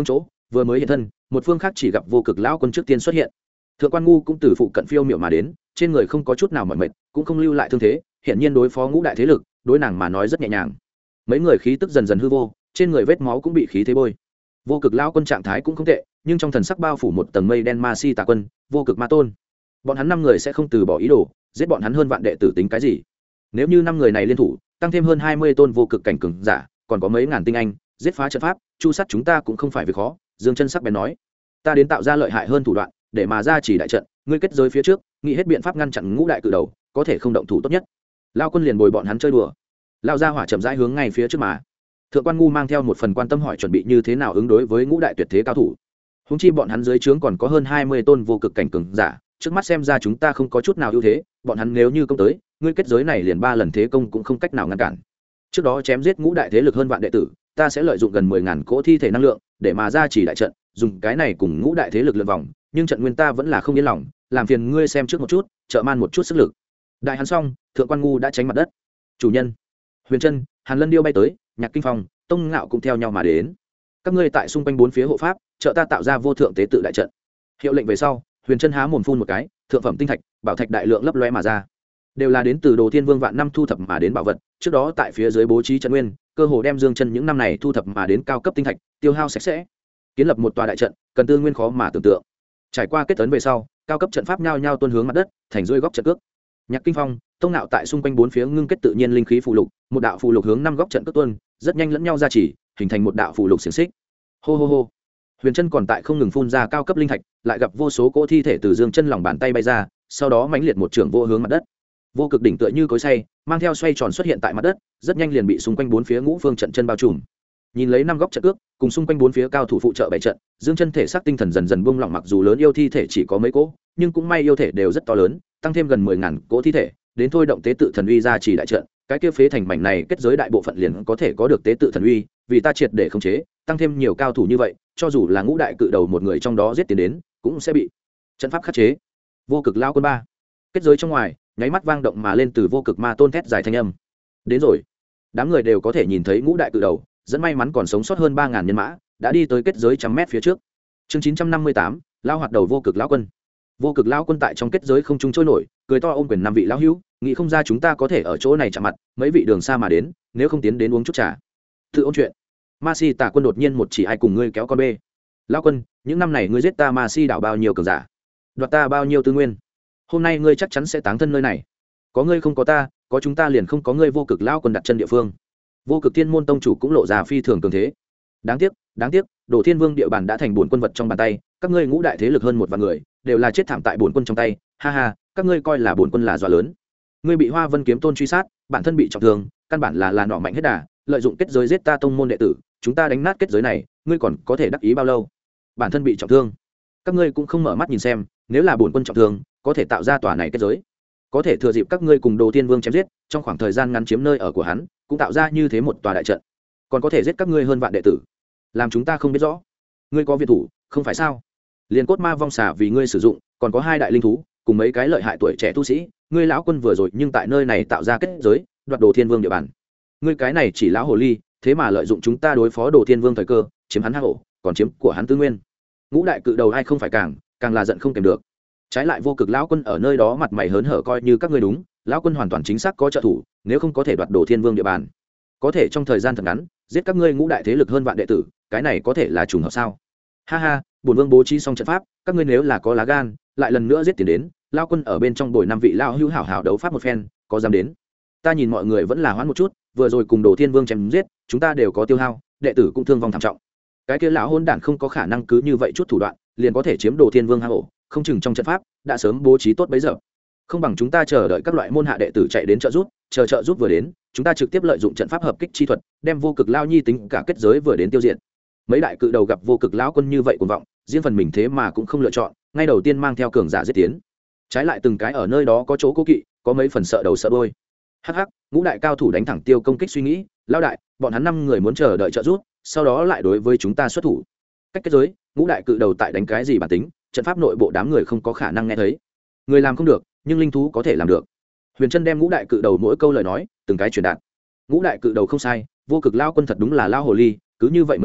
vừa mới hiện thân một phương khác chỉ gặp vô cực lão quân trước tiên xuất hiện. Thượng quan ngu cũng từ phụ cận phiêu miệu mà đến, trên người không có chút nào mỏi mệt, cũng không lưu lại thương thế, hiện nhiên đối phó ngũ đại thế lực đối nàng mà nói rất nhẹ nhàng. Mấy người khí tức dần dần hư vô, trên người vết máu cũng bị khí thế bôi. Vô cực lão quân trạng thái cũng không tệ, nhưng trong thần sắc bao phủ một tầng mây đen ma si tà quân, vô cực ma tôn. Bọn hắn 5 người sẽ không từ bỏ ý đồ, giết bọn hắn hơn vạn đệ tử tính cái gì? Nếu như 5 người này liên thủ, tăng thêm hơn 20 tôn vô cực cảnh cường giả, còn có mấy ngàn tinh anh, giết phá trận pháp, chu sát chúng ta cũng không phải việc khó. Dương Chân sắc bén nói, ta đến tạo ra lợi hại hơn thủ đoạn, để mà ra chỉ đại trận, ngươi kết giới phía trước, nghĩ hết biện pháp ngăn chặn ngũ đại cự đầu, có thể không động thủ tốt nhất. Lão quân liền bồi bọn hắn chơi đùa. Lão gia hỏa chậm rãi hướng ngay phía trước mà. Thượng quan ngu mang theo một phần quan tâm hỏi chuẩn bị như thế nào ứng đối với ngũ đại tuyệt thế cao thủ. Huống chi bọn hắn dưới trướng còn có hơn 20 tôn vô cực cảnh cường giả, trước mắt xem ra chúng ta không có chút nào ưu thế, bọn hắn nếu như công tới, ngươi kết giới này liền 3 lần thế công cũng không cách nào ngăn cản. Trước đó chém giết ngũ đại thế lực hơn vạn đệ tử, ta sẽ lợi dụng gần 10.000 cỗ thi thể năng lượng để mà ra chỉ đại trận, dùng cái này cùng ngũ đại thế lực lượn vòng, nhưng trận nguyên ta vẫn là không yên lòng, làm phiền ngươi xem trước một chút, trợ man một chút sức lực. Đại hắn xong, thượng quan ngu đã tránh mặt đất. Chủ nhân, Huyền Trân, Hàn Lân Điêu bay tới, Nhạc Kinh Phong, Tông Ngạo cũng theo nhau mà đến. Các ngươi tại xung quanh 4 phía hộ pháp, trợ ta tạo ra vô thượng tế tự đại trận. Hiệu lệnh về sau, Huyền Trân há mồm phun một cái, thượng phẩm tinh thạch, bảo thạch đại lượng lấp lóe mà ra, đều là đến từ Đồ Thiên Vương vạn năm thu thập mà đến bảo vật. Trước đó tại phía dưới bố trí trận nguyên, cơ hồ đem Dương Chân những năm này thu thập mà đến cao cấp tinh thạch tiêu hao sạch sẽ. Kiến lập một tòa đại trận, cần tư nguyên khó mà tưởng tượng. Trải qua kết tấn về sau, cao cấp trận pháp nhao nhao tuôn hướng mặt đất, thành rơi góc trận cước. Nhạc Kinh Phong, Tông Nạo tại xung quanh 4 phía ngưng kết tự nhiên linh khí phù lục, một đạo phù lục hướng 5 góc trận cước tuôn, rất nhanh lẫn nhau ra chỉ, hình thành một đạo phù lục xiển xích. Hô hô hô. Huyền Trân còn tại không ngừng phun ra cao cấp linh thạch, lại gặp vô số cỗ thi thể từ Dương Chân lòng bàn tay bay ra, sau đó mãnh liệt một trường vô hướng mặt đất. Vô cực đỉnh tựa như cối xay, mang theo xoay tròn xuất hiện tại mặt đất, rất nhanh liền bị xung quanh 4 phía ngũ phương trận chân bao trùm. Nhìn lấy 5 góc trận cước, cùng xung quanh 4 phía cao thủ phụ trợ bảy trận, Dương Chân thể xác tinh thần dần dần buông lỏng, mặc dù lớn yêu thi thể chỉ có mấy cỗ, nhưng cũng may yêu thể đều rất to lớn, tăng thêm gần 10.000 cỗ thi thể, đến thôi động tế tự thần uy ra chỉ đại trận, cái kia phế thành mảnh này kết giới đại bộ phận liền có thể có được tế tự thần uy, vì ta triệt để khống chế, tăng thêm nhiều cao thủ như vậy, cho dù là ngũ đại cự đầu một người trong đó giết tiến đến, cũng sẽ bị trận pháp khắc chế. Vô cực lao quân 3, kết giới trong ngoài, nháy mắt vang động mà lên từ vô cực ma tôn thét dài thanh âm. Đến rồi. Đám người đều có thể nhìn thấy ngũ đại cự đầu, dẫn may mắn còn sống sót hơn 3.000 nhân mã, đã đi tới kết giới trăm mét phía trước. Chương 958, lao hoạt đầu vô cực lão quân. Vô cực lão quân tại trong kết giới không trung trôi nổi, cười to ôm quyền 5 vị lão hữu, nghĩ không ra chúng ta có thể ở chỗ này chạm mặt, mấy vị đường xa mà đến, nếu không tiến đến uống chút trà. Tự ôn chuyện. Ma Si Tà quân đột nhiên một chỉ ai cùng ngươi kéo con bê. Lão quân, những năm này ngươi giết ta Ma Si đảo bao nhiêu cường giả, đoạt ta bao nhiêu tư nguyên, hôm nay ngươi chắc chắn sẽ táng thân nơi này. Có ngươi không có ta, có chúng ta liền không có ngươi vô cực lão quân đặt chân địa phương. Vô cực thiên môn tông chủ cũng lộ ra phi thường cường thế. Đáng tiếc, Đồ Thiên Vương địa bàn đã thành bổn quân vật trong bàn tay, các ngươi ngũ đại thế lực hơn 1 vạn người, đều là chết thảm tại bổn quân trong tay. Ha ha, các ngươi coi là bổn quân là dọa lớn. Ngươi bị Hoa Vân kiếm tôn truy sát, bản thân bị trọng thương, căn bản là nọ mạnh hết đà, lợi dụng kết giới giết ta tông môn đệ tử, chúng ta đánh nát kết giới này, ngươi còn có thể đắc ý bao lâu? Bản thân bị trọng thương, các ngươi cũng không mở mắt nhìn xem, nếu là bổn quân trọng thương, có thể tạo ra tòa này kết giới, có thể thừa dịp các ngươi cùng Đồ Thiên Vương chém giết, trong khoảng thời gian ngắn chiếm nơi ở của hắn, cũng tạo ra như thế một tòa đại trận, còn có thể giết các ngươi hơn vạn đệ tử, làm chúng ta không biết rõ. Ngươi có viện thủ, không phải sao? Liên cốt ma vong xà vì ngươi sử dụng, còn có 2 đại linh thú, cùng mấy cái lợi hại tuổi trẻ tu sĩ, ngươi lão quân vừa rồi nhưng tại nơi này tạo ra kết giới, đoạt Đồ Thiên Vương địa bàn. Ngươi cái này chỉ lão hồ ly, thế mà lợi dụng chúng ta đối phó Đồ Thiên Vương thời cơ, chiếm hắn hang ổ, còn chiếm của hắn tư nguyên. Ngũ đại cự đầu ai không phải càng là giận không kèm được. Trái lại vô cực lão quân ở nơi đó mặt mày hớn hở coi như các ngươi đúng, lão quân hoàn toàn chính xác có trợ thủ, nếu không có thể đoạt Đồ Thiên Vương địa bàn, có thể trong thời gian thật ngắn giết các ngươi ngũ đại thế lực hơn vạn đệ tử, cái này có thể là trùng hợp sao? Ha ha, bổn vương bố trí xong trận pháp, các ngươi nếu là có lá gan, lại lần nữa giết tiền đến, lão quân ở bên trong bồi 5 vị lão hữu hảo hảo đấu pháp một phen, có dám đến? Ta nhìn mọi người vẫn là hoãn một chút, vừa rồi cùng Đồ Thiên Vương chém giết, chúng ta đều có tiêu hao, đệ tử cũng thương vong thảm trọng. Cái kia lão hôn đản không có khả năng cứ như vậy chút thủ đoạn, liền có thể chiếm Đồ Thiên Vương hang ổ, không chừng trong trận pháp đã sớm bố trí tốt bấy giờ. Không bằng chúng ta chờ đợi các loại môn hạ đệ tử chạy đến trợ giúp, chờ trợ giúp vừa đến, chúng ta trực tiếp lợi dụng trận pháp hợp kích chi thuật, đem vô cực lao nhi tính cả kết giới vừa đến tiêu diệt. Mấy đại cự đầu gặp vô cực lão quân như vậy cuồng vọng, riêng phần mình thế mà cũng không lựa chọn, ngay đầu tiên mang theo cường giả giết tiến. Trái lại từng cái ở nơi đó có chỗ cố kỵ, có mấy phần sợ đầu sợ đuôi. Hắc hắc, ngũ đại cao thủ đánh thẳng tiêu công kích suy nghĩ, lao đại, bọn hắn 5 người muốn chờ đợi trợ giúp, sau đó lại đối với chúng ta xuất thủ. Cách kết giới, ngũ đại cự đầu tại đánh cái gì bản tính, trận pháp nội bộ đám người không có khả năng nghe thấy. Người làm không được, nhưng linh thú có thể làm được. Huyền Trân đem ngũ đại cự đầu mỗi câu lời nói từng cái truyền đạt. Ngũ đại cự đầu không sai, vô cực lao quân thật đúng là lao hồ ly, cứ như vậy mấy câu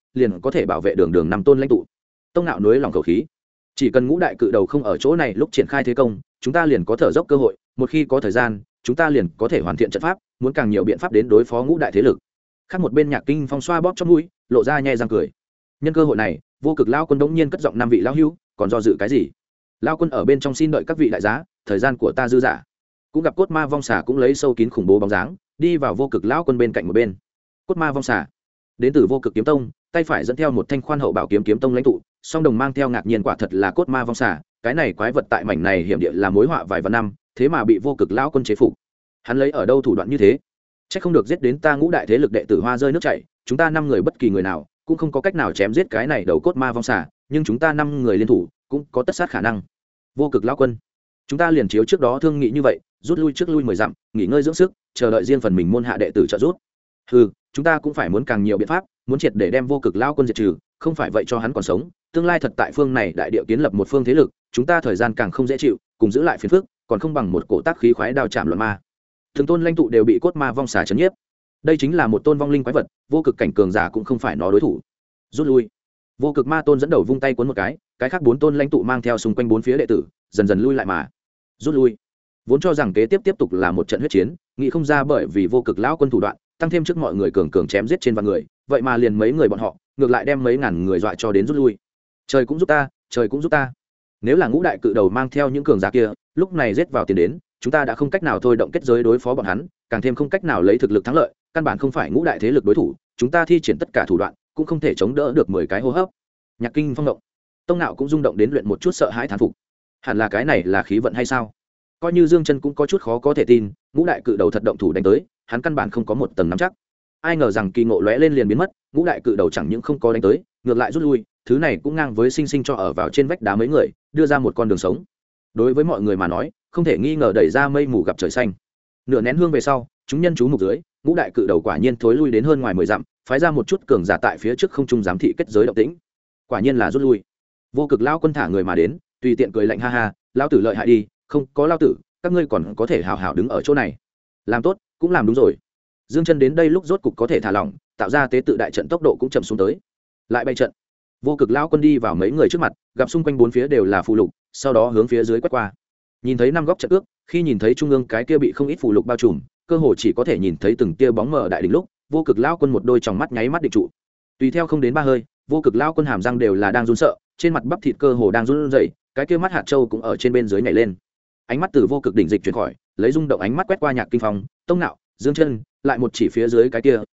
liền có thể bảo vệ đường đường 5 tôn lãnh tụ. Tông Nạo núi lòng khẩu khí, chỉ cần ngũ đại cự đầu không ở chỗ này lúc triển khai thế công, chúng ta liền có thở dốc cơ hội, một khi có thời gian chúng ta liền có thể hoàn thiện trận pháp, muốn càng nhiều biện pháp đến đối phó ngũ đại thế lực. Khác một bên Nhạc Kinh Phong xoa bóp trong mũi, lộ ra nhe răng cười. Nhân cơ hội này, Vô Cực lão quân đống nhiên cất giọng 5 vị lão hữu, còn do dự cái gì? Lão quân ở bên trong xin đợi các vị đại giá, thời gian của ta dư dả. Cũng gặp Cốt Ma Vong Xà cũng lấy sâu kín khủng bố bóng dáng, đi vào Vô Cực lão quân bên cạnh một bên. Cốt Ma Vong Xà đến từ Vô Cực Kiếm Tông, tay phải dẫn theo một thanh khoan hậu bảo kiếm kiếm tông lãnh tụ, song đồng mang theo ngạc nhiên quả thật là Cốt Ma Vong Xà, cái này quái vật tại mảnh này hiểm địa là mối họa vài vạn năm, thế mà bị Vô Cực lão quân chế phục. Hắn lấy ở đâu thủ đoạn như thế? Chắc không được giết đến ta ngũ đại thế lực đệ tử hoa rơi nước chảy, chúng ta 5 người bất kỳ người nào cũng không có cách nào chém giết cái này đầu Cốt Ma Vong Xà, nhưng chúng ta 5 người liên thủ cũng có tất sát khả năng. Vô Cực lão quân, chúng ta liền chiếu trước đó thương nghị như vậy, rút lui trước lui 10 dặm, nghỉ ngơi dưỡng sức, chờ đợi riêng phần mình môn hạ đệ tử trợ giúp. Chúng ta cũng phải muốn càng nhiều biện pháp, muốn triệt để đem Vô Cực lão quân diệt trừ, không phải vậy cho hắn còn sống, tương lai thật tại phương này đại địa kiến lập một phương thế lực, chúng ta thời gian càng không dễ chịu, cùng giữ lại phiền phức, còn không bằng một cổ tác khí khoái đao chạm loạn ma. Từng tôn lãnh tụ đều bị Cốt Ma Vong Xà chấn nhiếp. Đây chính là một tôn vong linh quái vật, vô cực cảnh cường giả cũng không phải nó đối thủ. Rút lui. Vô Cực Ma Tôn dẫn đầu vung tay cuốn một cái khác 4 tôn lãnh tụ mang theo xung quanh 4 phía đệ tử, dần dần lui lại mà. Rút lui. Vốn cho rằng kế tiếp tục là một trận huyết chiến, nghĩ không ra bởi vì Vô Cực lão quân thủ đoạn, tăng thêm trước mọi người cường chém giết trên vạn người, vậy mà liền mấy người bọn họ, ngược lại đem mấy ngàn người dọa cho đến rút lui. Trời cũng giúp ta, trời cũng giúp ta. Nếu là ngũ đại cự đầu mang theo những cường giả kia, lúc này giết vào tiền đến, chúng ta đã không cách nào thôi động kết giới đối phó bọn hắn, càng thêm không cách nào lấy thực lực thắng lợi, căn bản không phải ngũ đại thế lực đối thủ, chúng ta thi triển tất cả thủ đoạn, cũng không thể chống đỡ được 10 cái hô hấp. Nhạc Kinh Phong động, Tông Nạo cũng rung động đến luyện một chút sợ hãi thán phục. Hẳn là cái này là khí vận hay sao? Coi như Dương Chân cũng có chút khó có thể tin, ngũ đại cự đầu thật động thủ đánh tới, hắn căn bản không có một tầng nắm chắc. Ai ngờ rằng kỳ ngộ lóe lên liền biến mất, ngũ đại cự đầu chẳng những không có đánh tới, ngược lại rút lui, thứ này cũng ngang với sinh cho ở vào trên vách đá mấy người, đưa ra một con đường sống. Đối với mọi người mà nói, không thể nghi ngờ đẩy ra mây mù gặp trời xanh. Nửa nén hương về sau, chúng nhân chú mục dưới, ngũ đại cự đầu quả nhiên thối lui đến hơn ngoài 10 dặm, phái ra một chút cường giả tại phía trước không trung giám thị kết giới động tĩnh. Quả nhiên là rút lui. Vô Cực lão quân thả người mà đến, tùy tiện cười lạnh ha ha, lão tử lợi hại đi, không có lão tử, các ngươi còn có thể hào hào đứng ở chỗ này. Làm tốt, cũng làm đúng rồi. Dương Chân đến đây lúc rốt cục có thể thả lỏng, tạo ra tế tự đại trận tốc độ cũng chậm xuống tới. Lại bay trận. Vô Cực lão quân đi vào mấy người trước mặt, gặp xung quanh 4 phía đều là phù lục, sau đó hướng phía dưới quét qua. Nhìn thấy 5 góc trận ước, khi nhìn thấy trung ương cái kia bị không ít phù lục bao trùm, cơ hồ chỉ có thể nhìn thấy từng tia bóng mờ đại đỉnh lúc, Vô Cực lão quân một đôi tròng mắt nháy mắt định trụ. Tùy theo không đến 3 hơi, Vô Cực lão quân hàm răng đều là đang run sợ, trên mặt bắp thịt cơ hồ đang run rẩy, cái kia mắt hạt châu cũng ở trên bên dưới nhảy lên. Ánh mắt từ Vô Cực đỉnh dịch chuyển khỏi, lấy rung động ánh mắt quét qua Nhạc Kinh Phong, Tông Nạo, Dương Chân, lại một chỉ phía dưới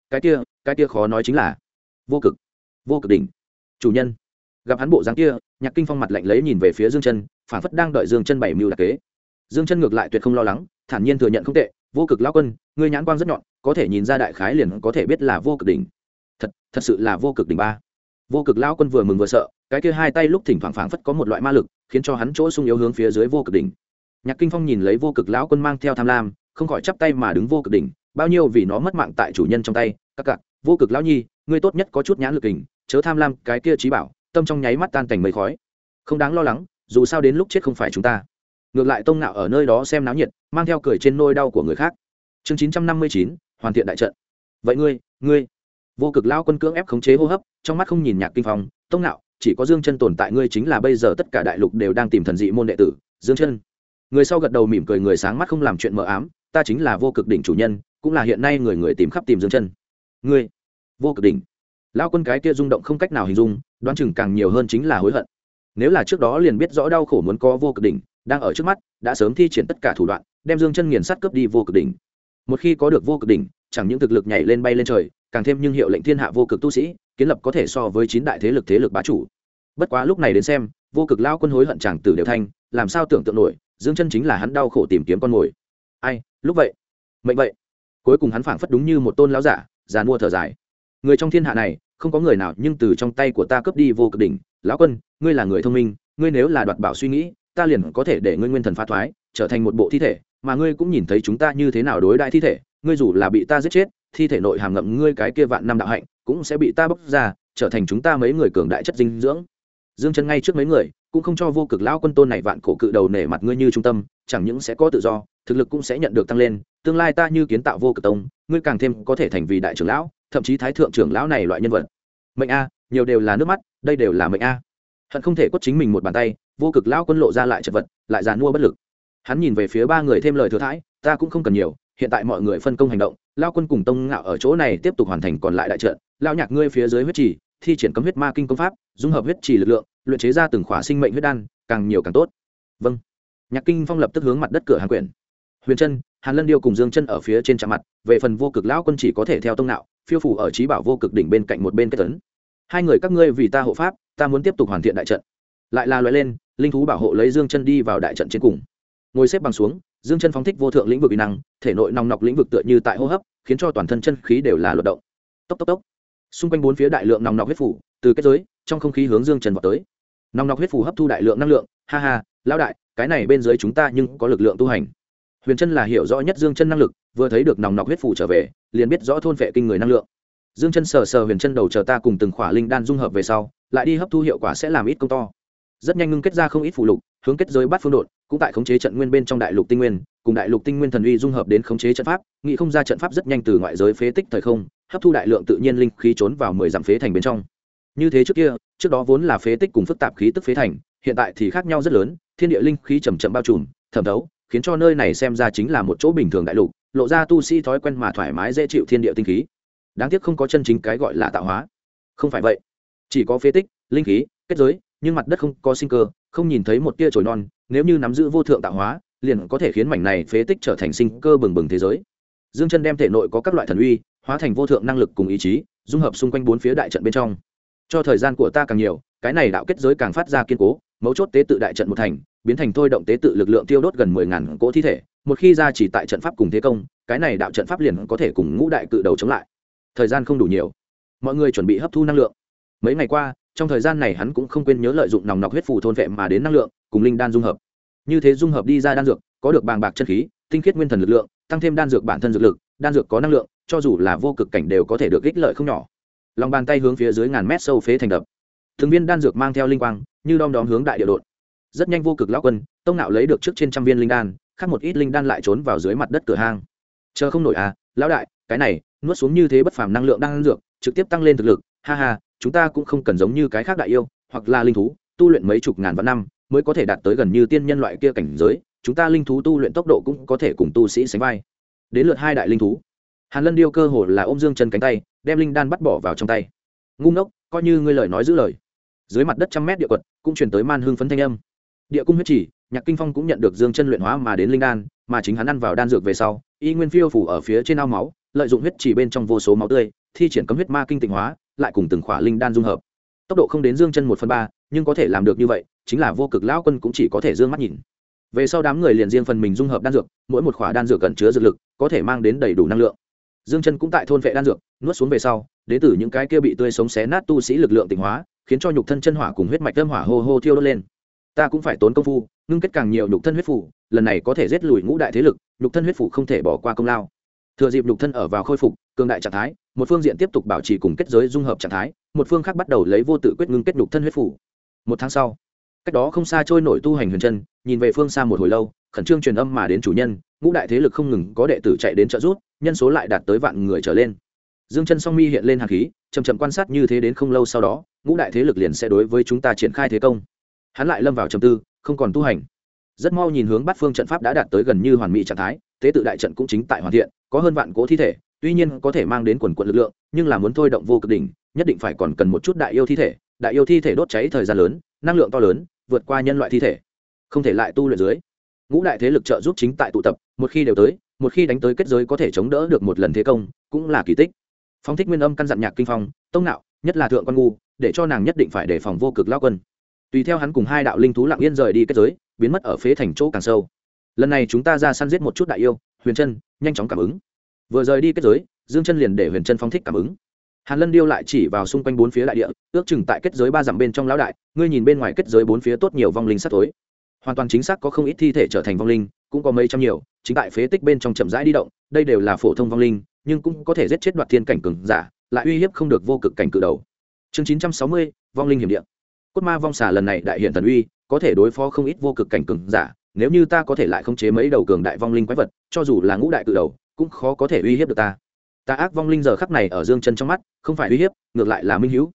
cái kia khó nói chính là Vô Cực đỉnh. Chủ nhân. Gặp hắn bộ dáng kia, Nhạc Kinh Phong mặt lạnh lấy nhìn về phía Dương Chân, phảng phất đang đợi Dương Chân bày mưu đặc kế. Dương Chân ngược lại tuyệt không lo lắng, thản nhiên thừa nhận không tệ, Vô Cực lão quân, ngươi nhãn quang rất nhọn, có thể nhìn ra đại khái liền có thể biết là Vô Cực đỉnh. Thật sự là Vô Cực đỉnh ba. Vô Cực lão quân vừa mừng vừa sợ, cái kia hai tay lúc thỉnh thoảng phảng phất có một loại ma lực, khiến cho hắn chỗ sung yếu hướng phía dưới Vô Cực đỉnh. Nhạc Kinh Phong nhìn lấy Vô Cực lão quân mang theo tham lam, không khỏi chắp tay mà đứng Vô Cực đỉnh, bao nhiêu vì nó mất mạng tại chủ nhân trong tay, các cặc, Vô Cực lão nhi, ngươi tốt nhất có chút nhãn lực kình, chớ tham lam cái kia trí bảo, tâm trong nháy mắt tan thành mây khói. Không đáng lo lắng, dù sao đến lúc chết không phải chúng ta. Ngược lại Tông Nạo ở nơi đó xem náo nhiệt, mang theo cười trên nôi đau của người khác. Chương 959, hoàn thiện đại trận. Vậy ngươi, Vô Cực lão quân cưỡng ép khống chế hô hấp, trong mắt không nhìn Nhạc Kinh Phong, Tông Nạo, chỉ có Dương Chân tồn tại, ngươi chính là bây giờ tất cả đại lục đều đang tìm thần dị môn đệ tử, Dương Chân. Người sau gật đầu mỉm cười, người sáng mắt không làm chuyện mờ ám, ta chính là Vô Cực đỉnh chủ nhân, cũng là hiện nay người tìm khắp tìm Dương Chân. Ngươi, Vô Cực đỉnh. Lão quân cái kia rung động không cách nào hình dung, đoán chừng càng nhiều hơn chính là hối hận. Nếu là trước đó liền biết rõ đau khổ muốn có Vô Cực đỉnh, đang ở trước mắt, đã sớm thi triển tất cả thủ đoạn, đem Dương Chân nghiền sát cướp đi Vô Cực đỉnh. Một khi có được Vô Cực đỉnh, chẳng những thực lực nhảy lên bay lên trời, càng thêm nhưng hiệu lệnh thiên hạ vô cực tu sĩ, kiến lập có thể so với 9 đại thế lực bá chủ. Bất quá lúc này đến xem, Vô Cực lão quân hối hận chàng tử đều thanh, làm sao tưởng tượng nổi, Dương Chân chính là hắn đau khổ tìm kiếm con mồi. Ai, lúc vậy, mệnh vậy. Cuối cùng hắn phảng phất đúng như một tôn lão giả, già mua thở dài. Người trong thiên hạ này, không có người nào nhưng từ trong tay của ta cướp đi Vô Cực đỉnh, lão quân, ngươi là người thông minh, ngươi nếu là đoạt bảo suy nghĩ, ta liền có thể để ngươi nguyên thần phá thoái, trở thành một bộ thi thể, mà ngươi cũng nhìn thấy chúng ta như thế nào đối đãi thi thể, ngươi dù là bị ta giết chết, thi thể nội hàm ngậm ngươi cái kia vạn năm đạo hạnh, cũng sẽ bị ta bóc ra, trở thành chúng ta mấy người cường đại chất dinh dưỡng. Dương Chân ngay trước mấy người, cũng không cho Vô Cực lão quân tôn này vạn cổ cự đầu nể mặt ngươi như trung tâm, chẳng những sẽ có tự do, thực lực cũng sẽ nhận được tăng lên, tương lai ta như kiến tạo Vô Cực tông, ngươi càng thêm có thể thành vì đại trưởng lão, thậm chí thái thượng trưởng lão này loại nhân vật. Mệnh a, nhiều đều là nước mắt, đây đều là mệnh a. Hận không thể quất chính mình một bàn tay, vô cực lão quân lộ ra lại chật vật, lại giàn mua bất lực. Hắn nhìn về phía ba người thêm lời thừa thãi, ta cũng không cần nhiều, hiện tại mọi người phân công hành động, lão quân cùng Tông Ngạo ở chỗ này tiếp tục hoàn thành còn lại đại trận, lão nhạc ngươi phía dưới huyết trì, thi triển cấm huyết ma kinh công pháp, dung hợp huyết trì lực lượng, luyện chế ra từng khỏa sinh mệnh huyết đan, càng nhiều càng tốt. Vâng. Nhạc Kinh Phong lập tức hướng mặt đất cửa hàng quyển. Huyền Trân, Hàn Lân Điêu cùng Dương Chân ở phía trên chạm mặt, về phần vô cực lão quân chỉ có thể theo Tông Ngạo, phiêu phủ ở trí bảo vô cực đỉnh bên cạnh một bên kết tấn. Hai người các ngươi vì ta hộ pháp, ta muốn tiếp tục hoàn thiện đại trận. Lại là lóe lên, linh thú bảo hộ lấy Dương Chân đi vào đại trận trên cùng. Ngồi xếp bằng xuống, Dương Chân phóng thích vô thượng lĩnh vực uy năng, thể nội nòng nọc lĩnh vực tựa như tại hô hấp, khiến cho toàn thân chân khí đều là luật động. Tốc tốc tốc. Xung quanh bốn phía đại lượng nòng nọc huyết phủ, từ kết giới, trong không khí hướng Dương Chân vọt tới. Nòng nọc huyết phủ hấp thu đại lượng năng lượng, ha ha, lão đại, cái này bên dưới chúng ta nhưng có lực lượng tu hành. Huyền Trân là hiểu rõ nhất Dương Chân năng lực, vừa thấy được nòng nọc huyết phủ trở về, liền biết rõ thôn phệ kinh người năng lượng. Dương Chân sờ sờ Huyền Trân đầu, chờ ta cùng từng khỏa linh đan dung hợp về sau, lại đi hấp thu hiệu quả sẽ làm ít công to. Rất nhanh ngưng kết ra không ít phù lục, hướng kết giới bát phương đột, cũng tại khống chế trận nguyên bên trong đại lục tinh nguyên, cùng đại lục tinh nguyên thần uy dung hợp đến khống chế trận pháp, nghĩ không ra trận pháp rất nhanh từ ngoại giới phế tích thời không, hấp thu đại lượng tự nhiên linh khí trốn vào 10 dặm phế thành bên trong. Như thế trước đó vốn là phế tích cùng phức tạp khí tức phế thành, hiện tại thì khác nhau rất lớn, thiên địa linh khí chậm chậm bao trùm, thẩm thấu, khiến cho nơi này xem ra chính là một chỗ bình thường đại lục, lộ ra tu sĩ thói quen mà thoải mái dễ chịu thiên địa tinh khí. Đáng tiếc không có chân chính cái gọi là tạo hóa. Không phải vậy, chỉ có phế tích, linh khí, kết giới, nhưng mặt đất không có sinh cơ, không nhìn thấy một tia chồi non, nếu như nắm giữ vô thượng tạo hóa, liền có thể khiến mảnh này phế tích trở thành sinh cơ bừng bừng thế giới. Dương Chân đem thể nội có các loại thần uy, hóa thành vô thượng năng lực cùng ý chí, dung hợp xung quanh bốn phía đại trận bên trong. Cho thời gian của ta càng nhiều, cái này đạo kết giới càng phát ra kiên cố, mấu chốt tế tự đại trận một thành, biến thành thôi động tế tự lực lượng tiêu đốt gần 10.000 cỗ thi thể, một khi ra chỉ tại trận pháp cùng thế công, cái này đạo trận pháp liền có thể cùng ngũ đại cự đầu chống lại. Thời gian không đủ nhiều, mọi người chuẩn bị hấp thu năng lượng. Mấy ngày qua, trong thời gian này hắn cũng không quên nhớ lợi dụng nòng nọc huyết phù thôn vệ mà đến năng lượng, cùng linh đan dung hợp. Như thế dung hợp đi ra đan dược, có được bàng bạc chân khí, tinh khiết nguyên thần lực lượng, tăng thêm đan dược bản thân dược lực, đan dược có năng lượng, cho dù là vô cực cảnh đều có thể được ích lợi không nhỏ. Lòng bàn tay hướng phía dưới ngàn mét sâu phế thành đập. Từng viên đan dược mang theo linh quang, như đom đóm hướng đại địa đột. Rất nhanh vô cực lão quân, Tông Nạo lấy được trước trên trăm viên linh đan, khác một ít linh đan lại trốn vào dưới mặt đất cửa hang. Chờ không nổi à, lão đại, cái này, nuốt xuống như thế bất phàm năng lượng đan dược, trực tiếp tăng lên thực lực, ha ha, chúng ta cũng không cần giống như cái khác đại yêu, hoặc là linh thú, tu luyện mấy chục ngàn vạn năm mới có thể đạt tới gần như tiên nhân loại kia cảnh giới, chúng ta linh thú tu luyện tốc độ cũng có thể cùng tu sĩ sánh vai. Đến lượt hai đại linh thú. Hàn Lân Điêu cơ hồ là ôm Dương Chân cánh tay, đem linh đan bắt bỏ vào trong tay. Ngu ngốc, coi như ngươi lời nói giữ lời. Dưới mặt đất trăm mét địa quật, cũng truyền tới man hương phấn thanh âm. Địa cung huyết chỉ, Nhạc Kinh Phong cũng nhận được Dương Chân luyện hóa mà đến linh đan, mà chính hắn ăn vào đan dược về sau, y nguyên phiêu phủ ở phía trên ao máu, lợi dụng huyết chỉ bên trong vô số máu tươi, thi triển cấm huyết ma kinh tịnh hóa, lại cùng từng khỏa linh đan dung hợp. Tốc độ không đến Dương Chân 1/3, nhưng có thể làm được như vậy, chính là vô cực lão quân cũng chỉ có thể dương mắt nhìn. Về sau đám người liền riêng phần mình dung hợp đan dược, mỗi một khỏa đan dược cẩn chứa dược lực, có thể mang đến đầy đủ năng lượng. Dương Chân cũng tại thôn vệ đan dược, nuốt xuống về sau, đến từ những cái kia bị tươi sống xé nát tu sĩ lực lượng tịnh hóa, khiến cho nhục thân chân hỏa cùng huyết mạch âm hỏa hô hô thiêu đốt lên. Ta cũng phải tốn công phu, ngưng kết càng nhiều nhục thân huyết phủ, lần này có thể giết lùi ngũ đại thế lực, nhục thân huyết phủ không thể bỏ qua công lao. Thừa dịp nhục thân ở vào khôi phục, cường đại trạng thái, một phương diện tiếp tục bảo trì cùng kết giới dung hợp trạng thái, một phương khác bắt đầu lấy vô tự quyết ngưng kết nhục thân huyết phủ. Một tháng sau, cách đó không xa trôi nổi tu hành Huyền Trân, nhìn về phương xa một hồi lâu, khẩn trương truyền âm mà đến chủ nhân, ngũ đại thế lực không ngừng có đệ tử chạy đến trợ giúp, nhân số lại đạt tới vạn người trở lên. Dương Chân song mi hiện lên hàn khí, chậm chậm quan sát như thế đến không lâu sau đó, ngũ đại thế lực liền sẽ đối với chúng ta triển khai thế công. Hắn lại lâm vào trầm tư, không còn tu hành. Rất mau nhìn hướng bát phương trận pháp đã đạt tới gần như hoàn mỹ trạng thái, tế tự đại trận cũng chính tại hoàn thiện, có hơn vạn cỗ thi thể, tuy nhiên có thể mang đến quần quần lực lượng, nhưng là muốn thôi động vô cực đỉnh, nhất định phải còn cần một chút đại yêu thi thể, đại yêu thi thể đốt cháy thời gian lớn, năng lượng to lớn, vượt qua nhân loại thi thể, không thể lại tu luyện dưới. Ngũ đại thế lực trợ giúp chính tại tụ tập, một khi đều tới, một khi đánh tới kết giới có thể chống đỡ được một lần thế công, cũng là kỳ tích. Phong Thích Nguyên Âm căn dặn Nhạc Kinh Phong, Tông Nạo, nhất là Thượng Quan Ngu, để cho nàng nhất định phải đề phòng vô cực lão quân. Tùy theo hắn cùng hai đạo linh thú lặng yên rời đi kết giới, biến mất ở phế thành chỗ càng sâu. Lần này chúng ta ra săn giết một chút đại yêu, Huyền Trân nhanh chóng cảm ứng. Vừa rời đi kết giới, Dương Chân liền để Huyền Trân phóng thích cảm ứng. Hàn Lân Điêu lại chỉ vào xung quanh bốn phía đại địa, ước chừng tại kết giới 3 dặm bên trong lão đại, ngươi nhìn bên ngoài kết giới bốn phía tốt nhiều vong linh sát tối. Hoàn toàn chính xác có không ít thi thể trở thành vong linh, cũng có mấy trăm nhiều, chính tại phế tích bên trong chậm rãi đi động, đây đều là phổ thông vong linh, nhưng cũng có thể giết chết đoạt thiên cảnh cường giả, lại uy hiếp không được vô cực cảnh cự đầu. Chương 960, vong linh hiểm địa. Cốt ma vong xà lần này đại hiện thần uy, có thể đối phó không ít vô cực cảnh cường giả, nếu như ta có thể lại khống chế mấy đầu cường đại vong linh quái vật, cho dù là ngũ đại cự đầu, cũng khó có thể uy hiếp được ta. Ta ác vong linh giờ khắc này ở Dương Chân trong mắt, không phải uy hiếp, ngược lại là minh hữu.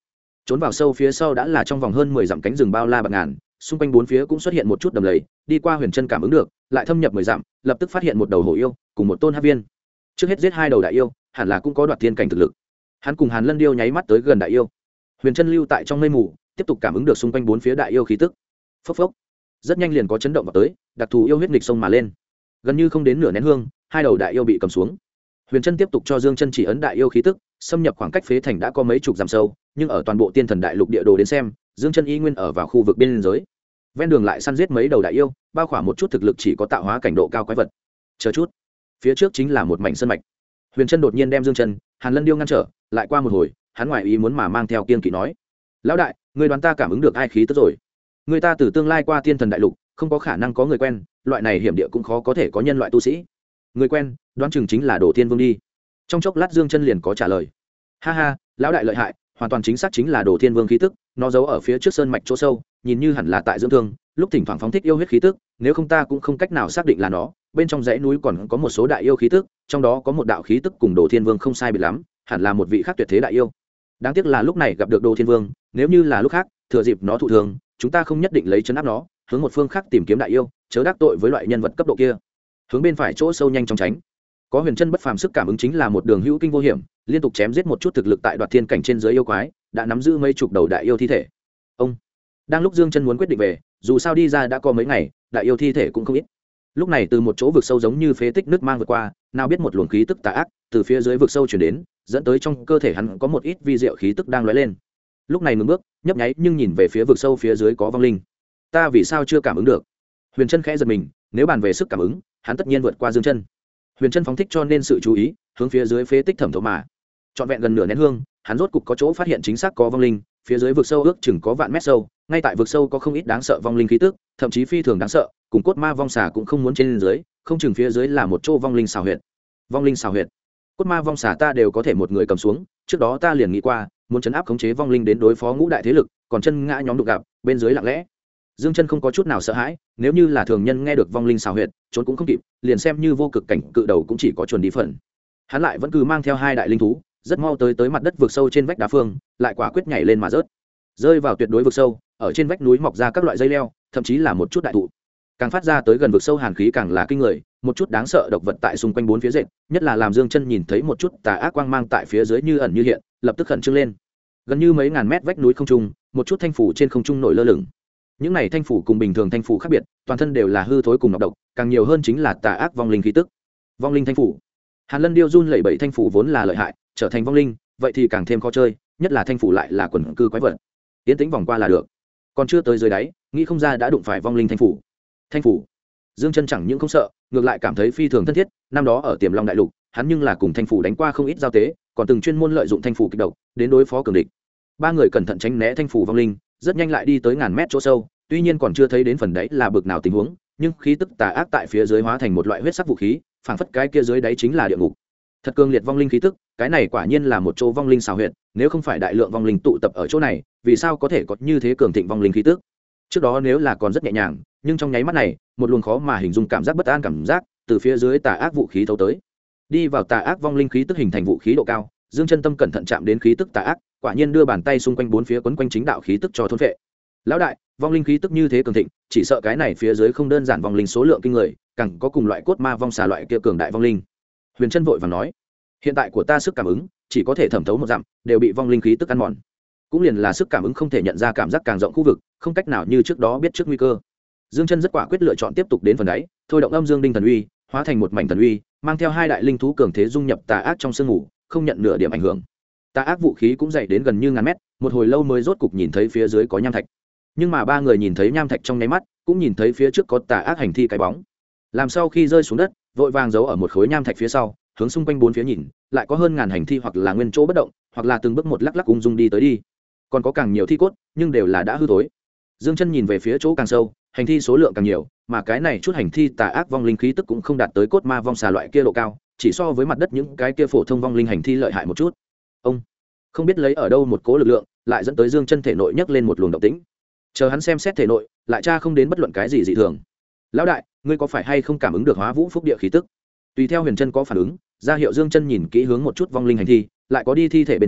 trốn vào sâu phía sau đã là trong vòng hơn 10 dặm cánh rừng bao la bạt ngàn, xung quanh bốn phía cũng xuất hiện một chút đầm lầy, đi qua Huyền Trân cảm ứng được, lại thâm nhập 10 dặm, lập tức phát hiện một đầu hổ yêu cùng một tôn hắc viên. Trước hết giết hai đầu đại yêu, hẳn là cũng có đoạt thiên cảnh thực lực. Hắn cùng Hàn Lân Điêu nháy mắt tới gần đại yêu. Huyền Trân lưu tại trong mây mù, tiếp tục cảm ứng được xung quanh bốn phía đại yêu khí tức. Phốc phốc, rất nhanh liền có chấn động vào tới, đặc thù yêu huyết nghịch sông mà lên. Gần như không đến nửa nén hương, hai đầu đại yêu bị cầm xuống. Huyền Trân tiếp tục cho Dương Chân chỉ ấn đại yêu khí tức, xâm nhập khoảng cách phế thành đã có mấy chục dặm sâu, nhưng ở toàn bộ Tiên Thần Đại Lục địa đồ đến xem, Dương Chân y nguyên ở vào khu vực biên giới. Ven đường lại săn giết mấy đầu đại yêu, bao khỏa một chút thực lực chỉ có tạo hóa cảnh độ cao quái vật. Chờ chút, phía trước chính là một mảnh sơn mạch. Huyền Trân đột nhiên đem Dương Chân, Hàn Lân Điêu ngăn trở, lại qua một hồi, hắn ngoại ý muốn mà mang theo kiên kỵ nói: "Lão đại, ngươi đoán ta cảm ứng được ai khí tức rồi? Người ta từ tương lai qua Tiên Thần Đại Lục, không có khả năng có người quen, loại này hiểm địa cũng khó có thể có nhân loại tu sĩ. Người quen, đoán chừng chính là Đồ Thiên Vương đi." Trong chốc lát Dương Chân liền có trả lời: "Ha ha, lão đại lợi hại, hoàn toàn chính xác chính là Đồ Thiên Vương khí tức, nó giấu ở phía trước sơn mạch chỗ sâu, nhìn như hẳn là tại dưỡng thương, lúc thỉnh thoảng phóng thích yêu huyết khí tức, nếu không ta cũng không cách nào xác định là nó. Bên trong dãy núi còn có một số đại yêu khí tức, trong đó có một đạo khí tức cùng Đồ Thiên Vương không sai biệt lắm, hẳn là một vị khác tuyệt thế đại yêu. Đáng tiếc là lúc này gặp được Đồ Thiên Vương, nếu như là lúc khác, thừa dịp nó thụ thương, chúng ta không nhất định lấy trấn áp nó, hướng một phương khác tìm kiếm đại yêu, chớ đắc tội với loại nhân vật cấp độ kia." Hướng bên phải chỗ sâu nhanh chóng tránh. Có Huyền Trân bất phàm sức cảm ứng chính là một đường hữu kinh vô hiểm, liên tục chém giết một chút thực lực tại đoạt thiên cảnh trên dưới yêu quái, đã nắm giữ mấy chục đầu đại yêu thi thể. Ông đang lúc Dương Chân muốn quyết định về, dù sao đi ra đã có mấy ngày, đại yêu thi thể cũng không ít. Lúc này từ một chỗ vực sâu giống như phế tích nước mang vượt qua, nào biết một luồng khí tức tà ác từ phía dưới vực sâu truyền đến, dẫn tới trong cơ thể hắn có một ít vi diệu khí tức đang lóe lên. Lúc này ngừng bước, nhấp nháy nhưng nhìn về phía vực sâu phía dưới có vong linh. Ta vì sao chưa cảm ứng được? Huyền Trân khẽ giật mình, nếu bàn về sức cảm ứng, hắn tất nhiên vượt qua Dương Chân. Huyền Trân phóng thích cho nên sự chú ý, hướng phía dưới phế tích thẩm thấu mà. Trọn vẹn gần nửa nén hương, hắn rốt cục có chỗ phát hiện chính xác có vong linh, phía dưới vực sâu ước chừng có vạn mét sâu, ngay tại vực sâu có không ít đáng sợ vong linh khí tức, thậm chí phi thường đáng sợ, cùng cốt ma vong xà cũng không muốn trên dưới, không chừng phía dưới là một chỗ vong linh xào huyệt. Vong linh xào huyệt. Cốt ma vong xà ta đều có thể một người cầm xuống, trước đó ta liền nghĩ qua, muốn trấn áp khống chế vong linh đến đối phó ngũ đại thế lực, còn chân ngã nhóm đụng gặp, bên dưới lặng lẽ. Dương Chân không có chút nào sợ hãi, nếu như là thường nhân nghe được vong linh xào huyệt, trốn cũng không kịp, liền xem như vô cực cảnh cự đầu cũng chỉ có chuẩn đi phần. Hắn lại vẫn cứ mang theo hai đại linh thú, rất mau tới mặt đất vực sâu trên vách đá phương, lại quả quyết nhảy lên mà rơi vào tuyệt đối vực sâu, ở trên vách núi mọc ra các loại dây leo, thậm chí là một chút đại thụ. Càng phát ra tới gần vực sâu hàn khí càng là kinh người, một chút đáng sợ độc vật tại xung quanh bốn phía rệt, nhất là làm Dương Chân nhìn thấy một chút tà ác quang mang tại phía dưới như ẩn như hiện, lập tức khẩn trương lên. Gần như mấy ngàn mét vách núi không trung, một chút thanh phủ trên không trung nổi lơ lửng. Những này thanh phủ cùng bình thường thanh phủ khác biệt, toàn thân đều là hư thối cùng nọc độc, càng nhiều hơn chính là tà ác vong linh khí tức. Vong linh thanh phủ. Hàn Lân Điêu run lẩy bẩy thanh phủ vốn là lợi hại, trở thành vong linh, vậy thì càng thêm khó chơi, nhất là thanh phủ lại là quần cư quái vật. Tiến tĩnh vòng qua là được. Còn chưa tới dưới đáy, nghĩ không ra đã đụng phải vong linh thanh phủ. Thanh phủ. Dương Chân chẳng những không sợ, ngược lại cảm thấy phi thường thân thiết, năm đó ở Tiềm Long đại lục, hắn nhưng là cùng thanh phủ đánh qua không ít giao tế, còn từng chuyên môn lợi dụng thanh phủ kích độc đến đối phó cường địch. Ba người cẩn thận tránh né thanh phủ vong linh, rất nhanh lại đi tới ngàn mét chỗ sâu, tuy nhiên còn chưa thấy đến phần đáy là bực nào tình huống, nhưng khí tức tà ác tại phía dưới hóa thành một loại huyết sắc vũ khí, phảng phất cái kia dưới đáy chính là địa ngục. Thật cường liệt vong linh khí tức, cái này quả nhiên là một chỗ vong linh xào huyệt, nếu không phải đại lượng vong linh tụ tập ở chỗ này, vì sao có thể có như thế cường thịnh vong linh khí tức? Trước đó nếu là còn rất nhẹ nhàng, nhưng trong nháy mắt này, một luồng khó mà hình dung cảm giác bất an cảm giác từ phía dưới tà ác vũ khí thấu tới. Đi vào tà ác vong linh khí tức hình thành vũ khí độ cao, Dương Chân tâm cẩn thận chạm đến khí tức tà ác, quả nhiên đưa bàn tay xung quanh bốn phía quấn quanh chính đạo khí tức cho thôn phệ. Lão đại, vong linh khí tức như thế cường thịnh, chỉ sợ cái này phía dưới không đơn giản vong linh số lượng kinh người, càng có cùng loại cốt ma vong xà loại kia cường đại vong linh. Huyền Trân vội vàng nói, hiện tại của ta sức cảm ứng chỉ có thể thẩm thấu một dặm, đều bị vong linh khí tức ăn mòn. Cũng liền là sức cảm ứng không thể nhận ra cảm giác càng rộng khu vực, không cách nào như trước đó biết trước nguy cơ. Dương Chân rất quả quyết lựa chọn tiếp tục đến phần đáy, thôi động âm dương đinh thần uy, hóa thành một mảnh thần uy, mang theo hai đại linh thú cường thế dung nhập tà ác trong sương mù, không nhận nửa điểm ảnh hưởng. Tà ác vũ khí cũng dày đến gần như ngàn mét, một hồi lâu mới rốt cục nhìn thấy phía dưới có nham thạch. Nhưng mà ba người nhìn thấy nham thạch trong nháy mắt, cũng nhìn thấy phía trước có tà ác hành thi cái bóng. Làm sau khi rơi xuống đất, vội vàng giấu ở một khối nham thạch phía sau, hướng xung quanh bốn phía nhìn, lại có hơn ngàn hành thi hoặc là nguyên chỗ bất động, hoặc là từng bước một lắc lắc ung dung đi tới đi. Còn có càng nhiều thi cốt, nhưng đều là đã hư thối. Dương Chân nhìn về phía chỗ càng sâu, hành thi số lượng càng nhiều, mà cái này chút hành thi tà ác vong linh khí tức cũng không đạt tới cốt ma vong xà loại kia độ cao, chỉ so với mặt đất những cái kia phổ thông vong linh hành thi lợi hại một chút. Ông không biết lấy ở đâu một cỗ lực lượng, lại dẫn tới Dương Chân thể nội nhấc lên một luồng động tĩnh. Chờ hắn xem xét thể nội, lại tra không đến bất luận cái gì dị thường. Lão đại, ngươi có phải hay không cảm ứng được Hóa Vũ Phúc Địa khí tức? Tùy theo Huyền Chân có phản ứng, ra hiệu Dương Chân nhìn kỹ hướng một chút vong linh hành thi, lại có đi thi thể bên trên,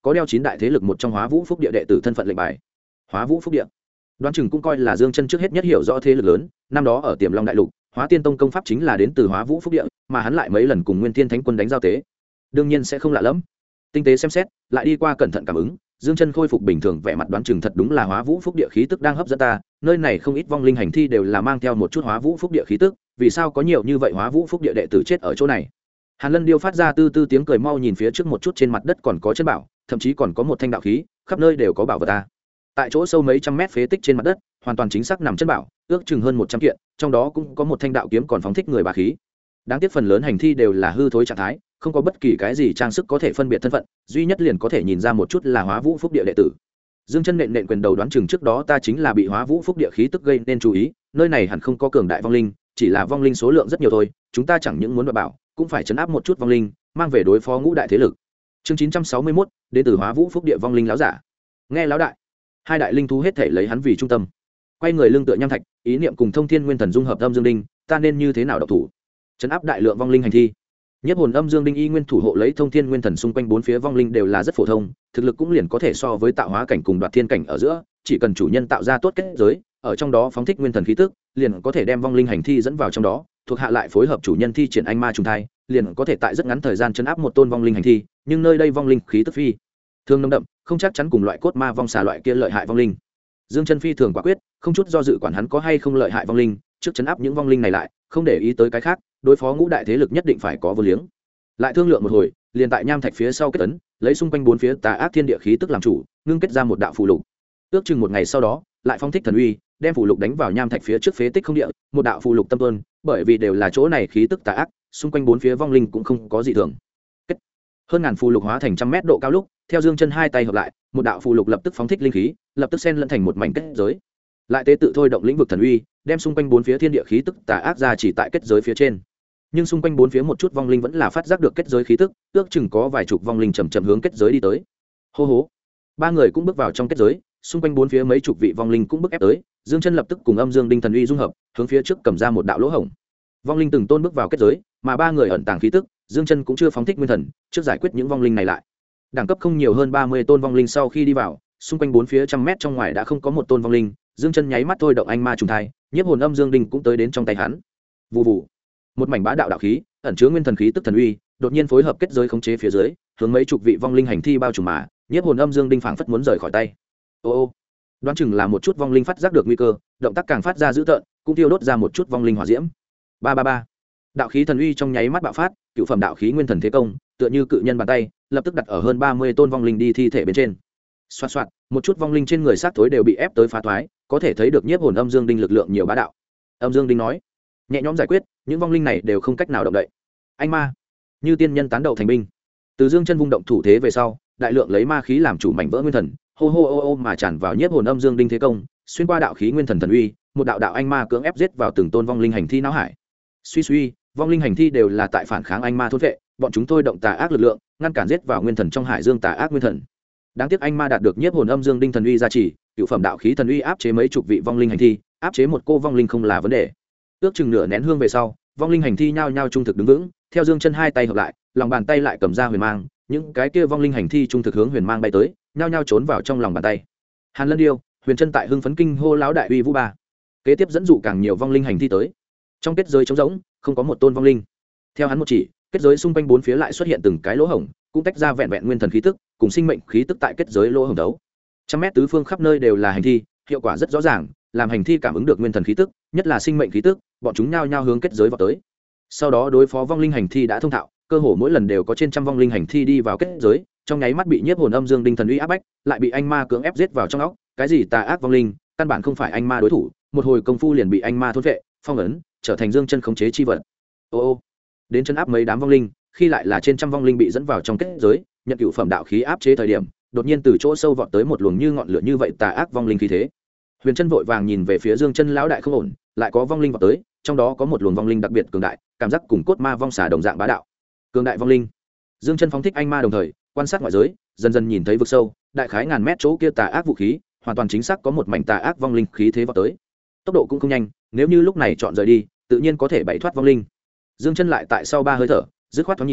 có đeo 9 đại thế lực một trong Hóa Vũ Phúc Địa đệ tử thân phận lệnh bài. Hóa Vũ Phúc Địa, đoán chừng cũng coi là Dương Chân trước hết nhất hiểu rõ thế lực lớn, năm đó ở Tiềm Long đại lục, Hóa Tiên Tông công pháp chính là đến từ Hóa Vũ Phúc Địa, mà hắn lại mấy lần cùng Nguyên Thiên Thánh Quân đánh giao tế, đương nhiên sẽ không lạ lẫm. Tinh tế xem xét, lại đi qua cẩn thận cảm ứng, Dương Chân khôi phục bình thường, vẻ mặt đoán chừng thật đúng là Hóa Vũ Phúc Địa khí tức đang hấp dẫn ta, nơi này không ít vong linh hành thi đều là mang theo một chút Hóa Vũ Phúc Địa khí tức, vì sao có nhiều như vậy Hóa Vũ Phúc Địa đệ tử chết ở chỗ này? Hàn Lân Điêu phát ra tư tư tiếng cười, mau nhìn phía trước một chút, trên mặt đất còn có chân bảo, thậm chí còn có một thanh đạo khí, khắp nơi đều có bảo vật ta. Tại chỗ sâu mấy trăm mét phế tích trên mặt đất, hoàn toàn chính xác nằm chân bảo, ước chừng hơn 100 kiện, trong đó cũng có một thanh đạo kiếm còn phóng thích người bá khí. Đáng tiếc phần lớn hành thi đều là hư thối trạng thái, không có bất kỳ cái gì trang sức có thể phân biệt thân phận, duy nhất liền có thể nhìn ra một chút là Hóa Vũ Phúc Địa đệ tử. Dương Chân nện quyền đầu, đoán chừng trước đó ta chính là bị Hóa Vũ Phúc Địa khí tức gây nên chú ý, nơi này hẳn không có cường đại vong linh, chỉ là vong linh số lượng rất nhiều thôi, chúng ta chẳng những muốn đoạt bảo, cũng phải trấn áp một chút vong linh, mang về đối phó ngũ đại thế lực. Chương 961, đến từ Hóa Vũ Phúc Địa vong linh lão giả. Nghe lão đại, hai đại linh thú hết thể lấy hắn vì trung tâm, quay người lưng tựa nham thạch, ý niệm cùng Thông Thiên Nguyên Thần dung hợp âm dương đinh, ta nên như thế nào độc thủ? Trấn áp đại lượng vong linh hành thi. Nhất hồn âm dương đinh y nguyên thủ hộ lấy Thông Thiên Nguyên Thần, xung quanh bốn phía vong linh đều là rất phổ thông, thực lực cũng liền có thể so với tạo hóa cảnh cùng đoạt thiên cảnh ở giữa, chỉ cần chủ nhân tạo ra tốt kết giới, ở trong đó phóng thích nguyên thần khí tức, liền có thể đem vong linh hành thi dẫn vào trong đó, thuộc hạ lại phối hợp chủ nhân thi triển anh ma trùng thai, liền có thể tại rất ngắn thời gian chấn áp một tôn vong linh hành thi, nhưng nơi đây vong linh khí tức phi thường nồng đậm, không chắc chắn cùng loại cốt ma vong xà loại kia lợi hại vong linh. Dương Chân phi thường quả quyết, không chút do dự quản hắn có hay không lợi hại vong linh, trước chấn áp những vong linh này lại, không để ý tới cái khác, đối phó ngũ đại thế lực nhất định phải có vô liếng. Lại thương lượng một hồi, liền tại nham thạch phía sau kết ấn, lấy xung quanh bốn phía tà ác thiên địa khí tức làm chủ, ngưng kết ra một đạo phù lục. Ước chừng một ngày sau đó, lại phong thích thần uy, đem phù lục đánh vào nham thạch phía trước phế tích không địa, một đạo phù lục tâm tuân, bởi vì đều là chỗ này khí tức tà ác, xung quanh bốn phía vong linh cũng không có gì thường. Kết. Hơn ngàn phù lục hóa thành trăm mét độ cao lúc, theo Dương Chân hai tay hợp lại, một đạo phù lục lập tức phóng thích linh khí, lập tức xen lẫn thành một mảnh kết giới. Lại tế tự thôi động lĩnh vực thần uy, đem xung quanh bốn phía thiên địa khí tức tà ác ra chỉ tại kết giới phía trên. Nhưng xung quanh bốn phía một chút vong linh vẫn là phát giác được kết giới khí tức, ước chừng có vài chục vong linh chậm chậm hướng kết giới đi tới. Hô hố. Ba người cũng bước vào trong kết giới, xung quanh bốn phía mấy chục vị vong linh cũng bước ép tới, Dương Chân lập tức cùng âm dương đinh thần uy dung hợp, hướng phía trước cầm ra một đạo lỗ hổng. Vong linh từng tôn bước vào kết giới, mà ba người ẩn tàng khí tức, Dương Chân cũng chưa phóng thích nguyên thần, trước giải quyết những vong linh này lại. Đẳng cấp không nhiều hơn 30 tôn vong linh sau khi đi vào, xung quanh bốn phía trăm mét trong ngoài đã không có một tôn vong linh, Dương Chân nháy mắt thôi động anh ma trùng thai, nhiếp hồn âm dương đinh cũng tới đến trong tay hắn. Vù vù. Một mảnh bá đạo đạo khí, ẩn chứa nguyên thần khí tức thần uy, đột nhiên phối hợp kết giới khống chế phía dưới, hướng mấy chục vị vong linh hành thi bao trùm mà, nhiếp hồn âm dương đinh phảng phất muốn rời khỏi tay. Ô ô. Đoán chừng là một chút vong linh phát giác được nguy cơ, động tác càng phát ra dữ tợn, cũng tiêu đốt ra một chút vong linh hỏa diễm. Ba ba ba. Đạo khí thần uy trong nháy mắt bạo phát, cựu phẩm đạo khí nguyên thần thế công, tựa như cự nhân bàn tay, lập tức đặt ở hơn 30 tôn vong linh đi thi thể bên trên. Xoạt xoạt, một chút vong linh trên người xác thối đều bị ép tới phá thoái, có thể thấy được nhiếp hồn âm dương đinh lực lượng nhiều bá đạo. Âm dương đinh nói, nhẹ nhõm giải quyết, những vong linh này đều không cách nào động đậy. Anh ma, như tiên nhân tán đậu thành binh. Từ Dương Chân vung động thủ thế về sau, đại lượng lấy ma khí làm chủ mảnh vỡ nguyên thần, hô hô ô ô mà tràn vào nhiếp hồn âm dương đinh thế công, xuyên qua đạo khí nguyên thần thần uy, một đạo đạo anh ma cưỡng ép giết vào từng tôn vong linh hành thi não hải. Suy suy, vong linh hành thi đều là tại phản kháng anh ma thôn vệ, bọn chúng thôi động tà ác lực lượng, ngăn cản giết vào nguyên thần trong hải dương tà ác nguyên thần. Đáng tiếc anh ma đạt được nhiếp hồn âm dương đinh thần uy gia trì, cựu phẩm đạo khí thần uy áp chế mấy chục vị vong linh hành thi, áp chế một cô vong linh không là vấn đề. Ước chừng nửa nén hương về sau, vong linh hành thi nhao nhao trung thực đứng vững, theo Dương Chân hai tay hợp lại, lòng bàn tay lại cầm ra huyền mang, những cái kia vong linh hành thi trung thực hướng huyền mang bay tới, nhao nhao trốn vào trong lòng bàn tay. Hàn Lân Điêu, Huyền Chân tại hưng phấn kinh hô lão đại uy vũ ba. Kế tiếp dẫn dụ càng nhiều vong linh hành thi tới. Trong kết giới trống rỗng, không có một tôn vong linh. Theo hắn một chỉ, kết giới xung quanh bốn phía lại xuất hiện từng cái lỗ hổng, cũng tách ra vẹn vẹn nguyên thần khí tức, cùng sinh mệnh khí tức tại kết giới lỗ hổng đấu. Trăm mét tứ phương khắp nơi đều là hành thi, hiệu quả rất rõ ràng, làm hành thi cảm ứng được nguyên thần khí tức, nhất là sinh mệnh khí tức, bọn chúng nhao nhao hướng kết giới vào tới. Sau đó đối phó vong linh hành thi đã thông thạo, cơ hồ mỗi lần đều có trên trăm vong linh hành thi đi vào kết giới, trong nháy mắt bị nhiếp hồn âm dương đinh thần uy áp bách, lại bị anh ma cưỡng ép giết vào trong óc, cái gì tà ác vong linh, căn bản không phải anh ma đối thủ, một hồi công phu liền bị anh ma thôn vệ, phong ấn, trở thành Dương Chân khống chế chi vật. Ô ô, đến chân áp mấy đám vong linh, khi lại là trên trăm vong linh bị dẫn vào trong kết giới, nhận cựu phẩm đạo khí áp chế thời điểm, đột nhiên từ chỗ sâu vọt tới một luồng như ngọn lửa như vậy tà ác vong linh khí thế. Huyền Chân vội vàng nhìn về phía Dương Chân lão đại không ổn, lại có vong linh vọt tới, trong đó có một luồng vong linh đặc biệt cường đại, cảm giác cùng cốt ma vong xà đồng dạng bá đạo. Cường đại vong linh. Dương Chân phóng thích anh ma đồng thời, quan sát ngoại giới, dần dần nhìn thấy vực sâu, đại khái ngàn mét chỗ kia tà ác vũ khí, hoàn toàn chính xác có một mảnh tà ác vong linh khí thế vọt tới. Tốc độ cũng không nhanh, nếu như lúc này chọn rời đi, tự nhiên có thể bẫy thoát vong linh. Dương Chân lại tại sau ba hơi thở, dứt khoát thoáng nhìn,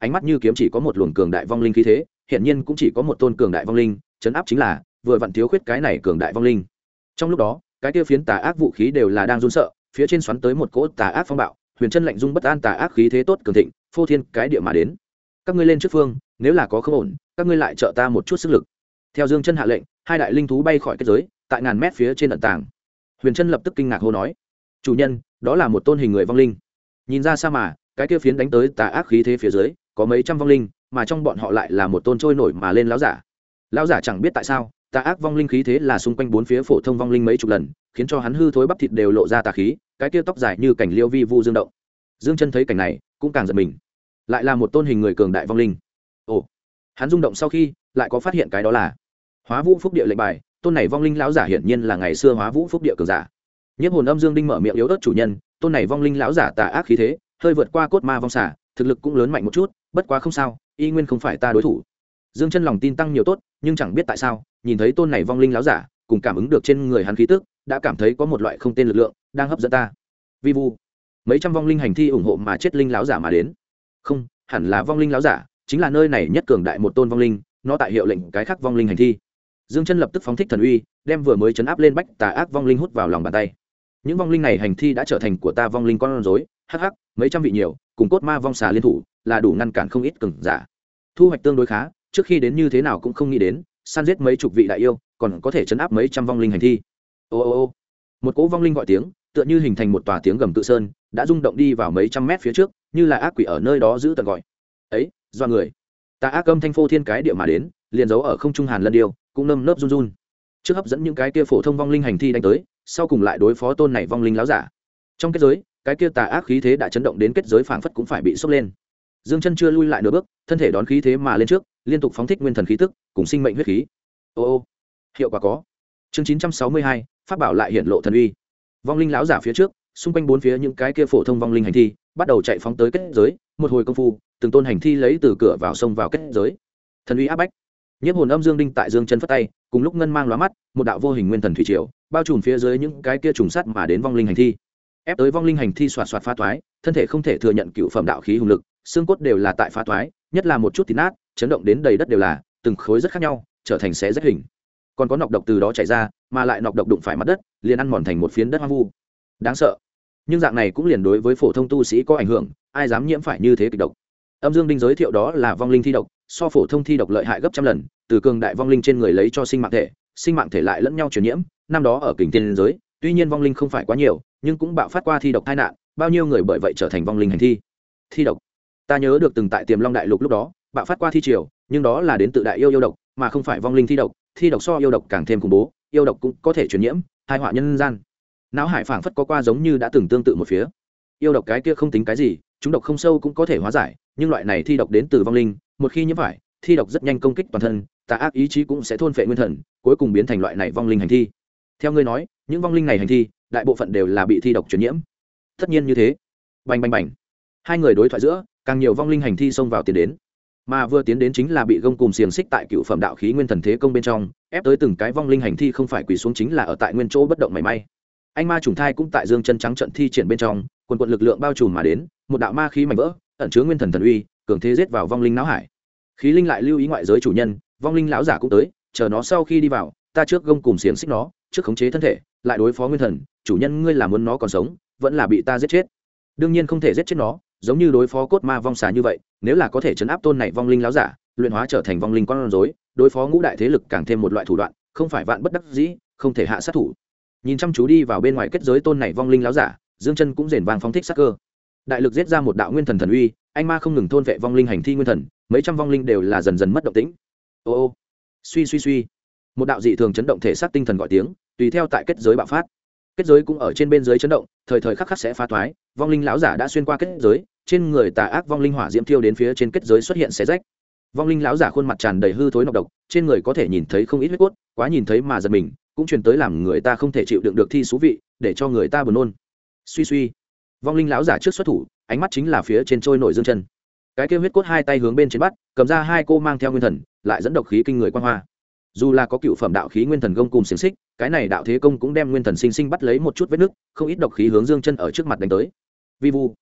ánh mắt như kiếm chỉ có một luồng cường đại vong linh khí thế, hiện nhiên cũng chỉ có một tôn cường đại vong linh chấn áp, chính là vừa vặn thiếu khuyết cái này cường đại vong linh. Trong lúc đó cái kia phiến tà ác vũ khí đều là đang run sợ, phía trên xoắn tới một cỗ tà ác phong bạo, huyền chân lạnh dung bất an, tà ác khí thế tốt cường thịnh phô thiên cái địa mà đến. Các ngươi lên trước phương, nếu là có không ổn các ngươi lại trợ ta một chút sức lực. Theo Dương Chân hạ lệnh, hai đại linh thú bay khỏi kết giới, tại ngàn mét phía trên ẩn tàng. Huyền Chân lập tức kinh ngạc hô nói: chủ nhân, đó là một tôn hình người vong linh. Nhìn ra xa mà cái kia phiến đánh tới tà ác khí thế phía dưới có mấy trăm vong linh, mà trong bọn họ lại là một tôn trôi nổi mà lên lão giả. Lão giả chẳng biết tại sao tà ác vong linh khí thế là xung quanh bốn phía phổ thông vong linh mấy chục lần, khiến cho hắn hư thối bắp thịt đều lộ ra tà khí, cái kia tóc dài như cảnh liêu vi vu dương động. Dương Chân thấy cảnh này cũng càng giật mình, lại là một tôn hình người cường đại vong linh. Ồ, hắn rung động sau khi lại có phát hiện cái đó là Hóa Vũ Phúc Địa lệnh bài. Tôn này vong linh lão giả hiển nhiên là ngày xưa Hóa Vũ Phúc Địa cường giả. Nhiếp Hồn Âm Dương Đinh mở miệng yếu ớt: chủ nhân, tôn này vong linh lão giả tà ác khí thế hơi vượt qua cốt ma vong xả, thực lực cũng lớn mạnh một chút, bất quá không sao, y nguyên không phải ta đối thủ. Dương Chân lòng tin tăng nhiều tốt, nhưng chẳng biết tại sao nhìn thấy tôn này vong linh lão giả cùng cảm ứng được trên người hắn khí tức, đã cảm thấy có một loại không tên lực lượng đang hấp dẫn ta. Vi vu, mấy trăm vong linh hành thi ủng hộ mà chết linh lão giả mà đến. Không, hẳn là vong linh lão giả chính là nơi này nhất cường đại một tôn vong linh, nó tại hiệu lệnh cái khác vong linh hành thi. Dương Chân lập tức phóng thích thần uy, đem vừa mới chấn áp lên bách tà ác vong linh hút vào lòng bàn tay. Những vong linh này hành thi đã trở thành của ta vong linh con rối, hắc hắc, mấy trăm vị nhiều, cùng cốt ma vong xà liên thủ, là đủ ngăn cản không ít cường giả. Thu hoạch tương đối khá, trước khi đến như thế nào cũng không nghĩ đến, săn giết mấy chục vị đại yêu, còn có thể chấn áp mấy trăm vong linh hành thi. Ô ô ô. Một cỗ vong linh gọi tiếng, tựa như hình thành một tòa tiếng gầm cự sơn, đã rung động đi vào mấy trăm mét phía trước, như là ác quỷ ở nơi đó giữ tận gọi. Ấy, do người. Tà ác âm thanh phô thiên cái địa mà đến, liền giấu ở không trung Hàn Lân Điêu, cũng nơm nớp run run. Trước hấp dẫn những cái kia phổ thông vong linh hành thi đánh tới, sau cùng lại đối phó tôn này vong linh láo giả. Trong kết giới, cái kia tà ác khí thế đã chấn động đến kết giới phảng phất cũng phải bị sốc lên. Dương Chân chưa lui lại nửa bước, thân thể đón khí thế mà lên trước, liên tục phóng thích nguyên thần khí tức, cùng sinh mệnh huyết khí. Ô ô, hiệu quả có. Chương 962, pháp bảo lại hiện lộ thần uy. Vong linh láo giả phía trước, xung quanh bốn phía những cái kia phổ thông vong linh hành thi, bắt đầu chạy phóng tới kết giới, một hồi công phu, từng tôn hành thi lấy từ cửa vào sông vào kết giới. Thần uy áp bách. Nhiếp Hồn Âm Dương Đinh tại Dương Chân phất tay, cùng lúc ngân mang lóa mắt, một đạo vô hình nguyên thần thủy triều, bao trùm phía dưới những cái kia trùng sát mà đến vong linh hành thi. Ép tới vong linh hành thi xoạt xoạt phá toái, thân thể không thể thừa nhận cựu phẩm đạo khí hùng lực, xương cốt đều là tại phá toái, nhất là một chút thịt nát, chấn động đến đầy đất đều là, từng khối rất khác nhau, trở thành xé rách hình. Còn có nọc độc từ đó chảy ra, mà lại nọc độc đụng phải mặt đất, liền ăn mòn thành một phiến đất hoang vu. Đáng sợ. Nhưng dạng này cũng liền đối với phổ thông tu sĩ có ảnh hưởng, ai dám nhiễm phải như thế kịch độc. Âm Dương Đinh giới thiệu đó là vong linh thi độc, so phổ thông thi độc lợi hại gấp trăm lần, từ cường đại vong linh trên người lấy cho sinh mạng thể lại lẫn nhau truyền nhiễm. Năm đó ở Kình Tiên giới, tuy nhiên vong linh không phải quá nhiều, nhưng cũng bạo phát qua thi độc tai nạn, bao nhiêu người bởi vậy trở thành vong linh hành thi. Thi độc, ta nhớ được từng tại Tiềm Long đại lục lúc đó, bạo phát qua thi triều, nhưng đó là đến tự đại yêu độc, mà không phải vong linh thi độc. Thi độc so yêu độc càng thêm khủng bố, yêu độc cũng có thể truyền nhiễm, tai họa nhân gian. Não hải phảng phất có qua giống như đã từng tương tự một phía. Yêu độc cái kia không tính cái gì, chúng độc không sâu cũng có thể hóa giải, nhưng loại này thi độc đến từ vong linh, một khi nhiễm phải, thi độc rất nhanh công kích toàn thân, tà ác ý chí cũng sẽ thôn phệ nguyên thần, cuối cùng biến thành loại này vong linh hành thi. Theo ngươi nói, những vong linh này hành thi, đại bộ phận đều là bị thi độc truyền nhiễm. Tất nhiên như thế. Bành bành bành. Hai người đối thoại giữa, càng nhiều vong linh hành thi xông vào tiến đến. Mà vừa tiến đến chính là bị gông cùm xiềng xích tại cựu phẩm đạo khí nguyên thần thế công bên trong, ép tới từng cái vong linh hành thi không phải quỳ xuống chính là ở tại nguyên chỗ bất động mảy may. Anh ma trùng thai cũng tại Dương Chân trắng trận thi triển bên trong, quần quần lực lượng bao trùm mà đến, một đạo ma khí mảnh vỡ, ẩn chứa nguyên thần thần uy, cường thế giết vào vong linh não hải. Khí linh lại lưu ý ngoại giới chủ nhân, vong linh lão giả cũng tới, chờ nó sau khi đi vào, ta trước gông cùm xiềng xích nó, trước khống chế thân thể, lại đối phó nguyên thần, chủ nhân ngươi là muốn nó còn sống, vẫn là bị ta giết chết. Đương nhiên không thể giết chết nó, giống như đối phó cốt ma vong xà như vậy, nếu là có thể trấn áp tôn này vong linh lão giả, luyện hóa trở thành vong linh con rối, đối phó ngũ đại thế lực càng thêm một loại thủ đoạn, không phải vạn bất đắc dĩ, không thể hạ sát thủ. Nhìn chăm chú đi vào bên ngoài kết giới tôn này vong linh lão giả, Dương Chân cũng rền vang phóng thích sát cơ. Đại lực giết ra một đạo nguyên thần thần uy, anh ma không ngừng thôn vệ vong linh hành thi nguyên thần, mấy trăm vong linh đều là dần dần mất động tĩnh. Ô ô, suy suy suy, một đạo dị thường chấn động thể xác tinh thần gọi tiếng, tùy theo tại kết giới bạo phát. Kết giới cũng ở trên bên dưới chấn động, thời thời khắc khắc sẽ phá toái, vong linh lão giả đã xuyên qua kết giới, trên người tà ác vong linh hỏa diễm thiêu đến phía trên kết giới xuất hiện xé rách. Vong linh lão giả khuôn mặt tràn đầy hư thối nọc độc, trên người có thể nhìn thấy không ít huyết cốt, quá nhìn thấy mà giật mình, cũng truyền tới làm người ta không thể chịu đựng được thi thú vị, để cho người ta buồn nôn. Suy suy, vong linh lão giả trước xuất thủ, ánh mắt chính là phía trên trôi nổi Dương Chân. Cái kia huyết cốt hai tay hướng bên trên bắt, cầm ra hai cô mang theo nguyên thần, lại dẫn độc khí kinh người quang hoa. Dù là có cựu phẩm đạo khí nguyên thần gông cùng xiềng xích, cái này đạo thế công cũng đem nguyên thần sinh sinh bắt lấy một chút vết nứt, không ít độc khí hướng Dương Chân ở trước mặt đánh tới. Vi vu,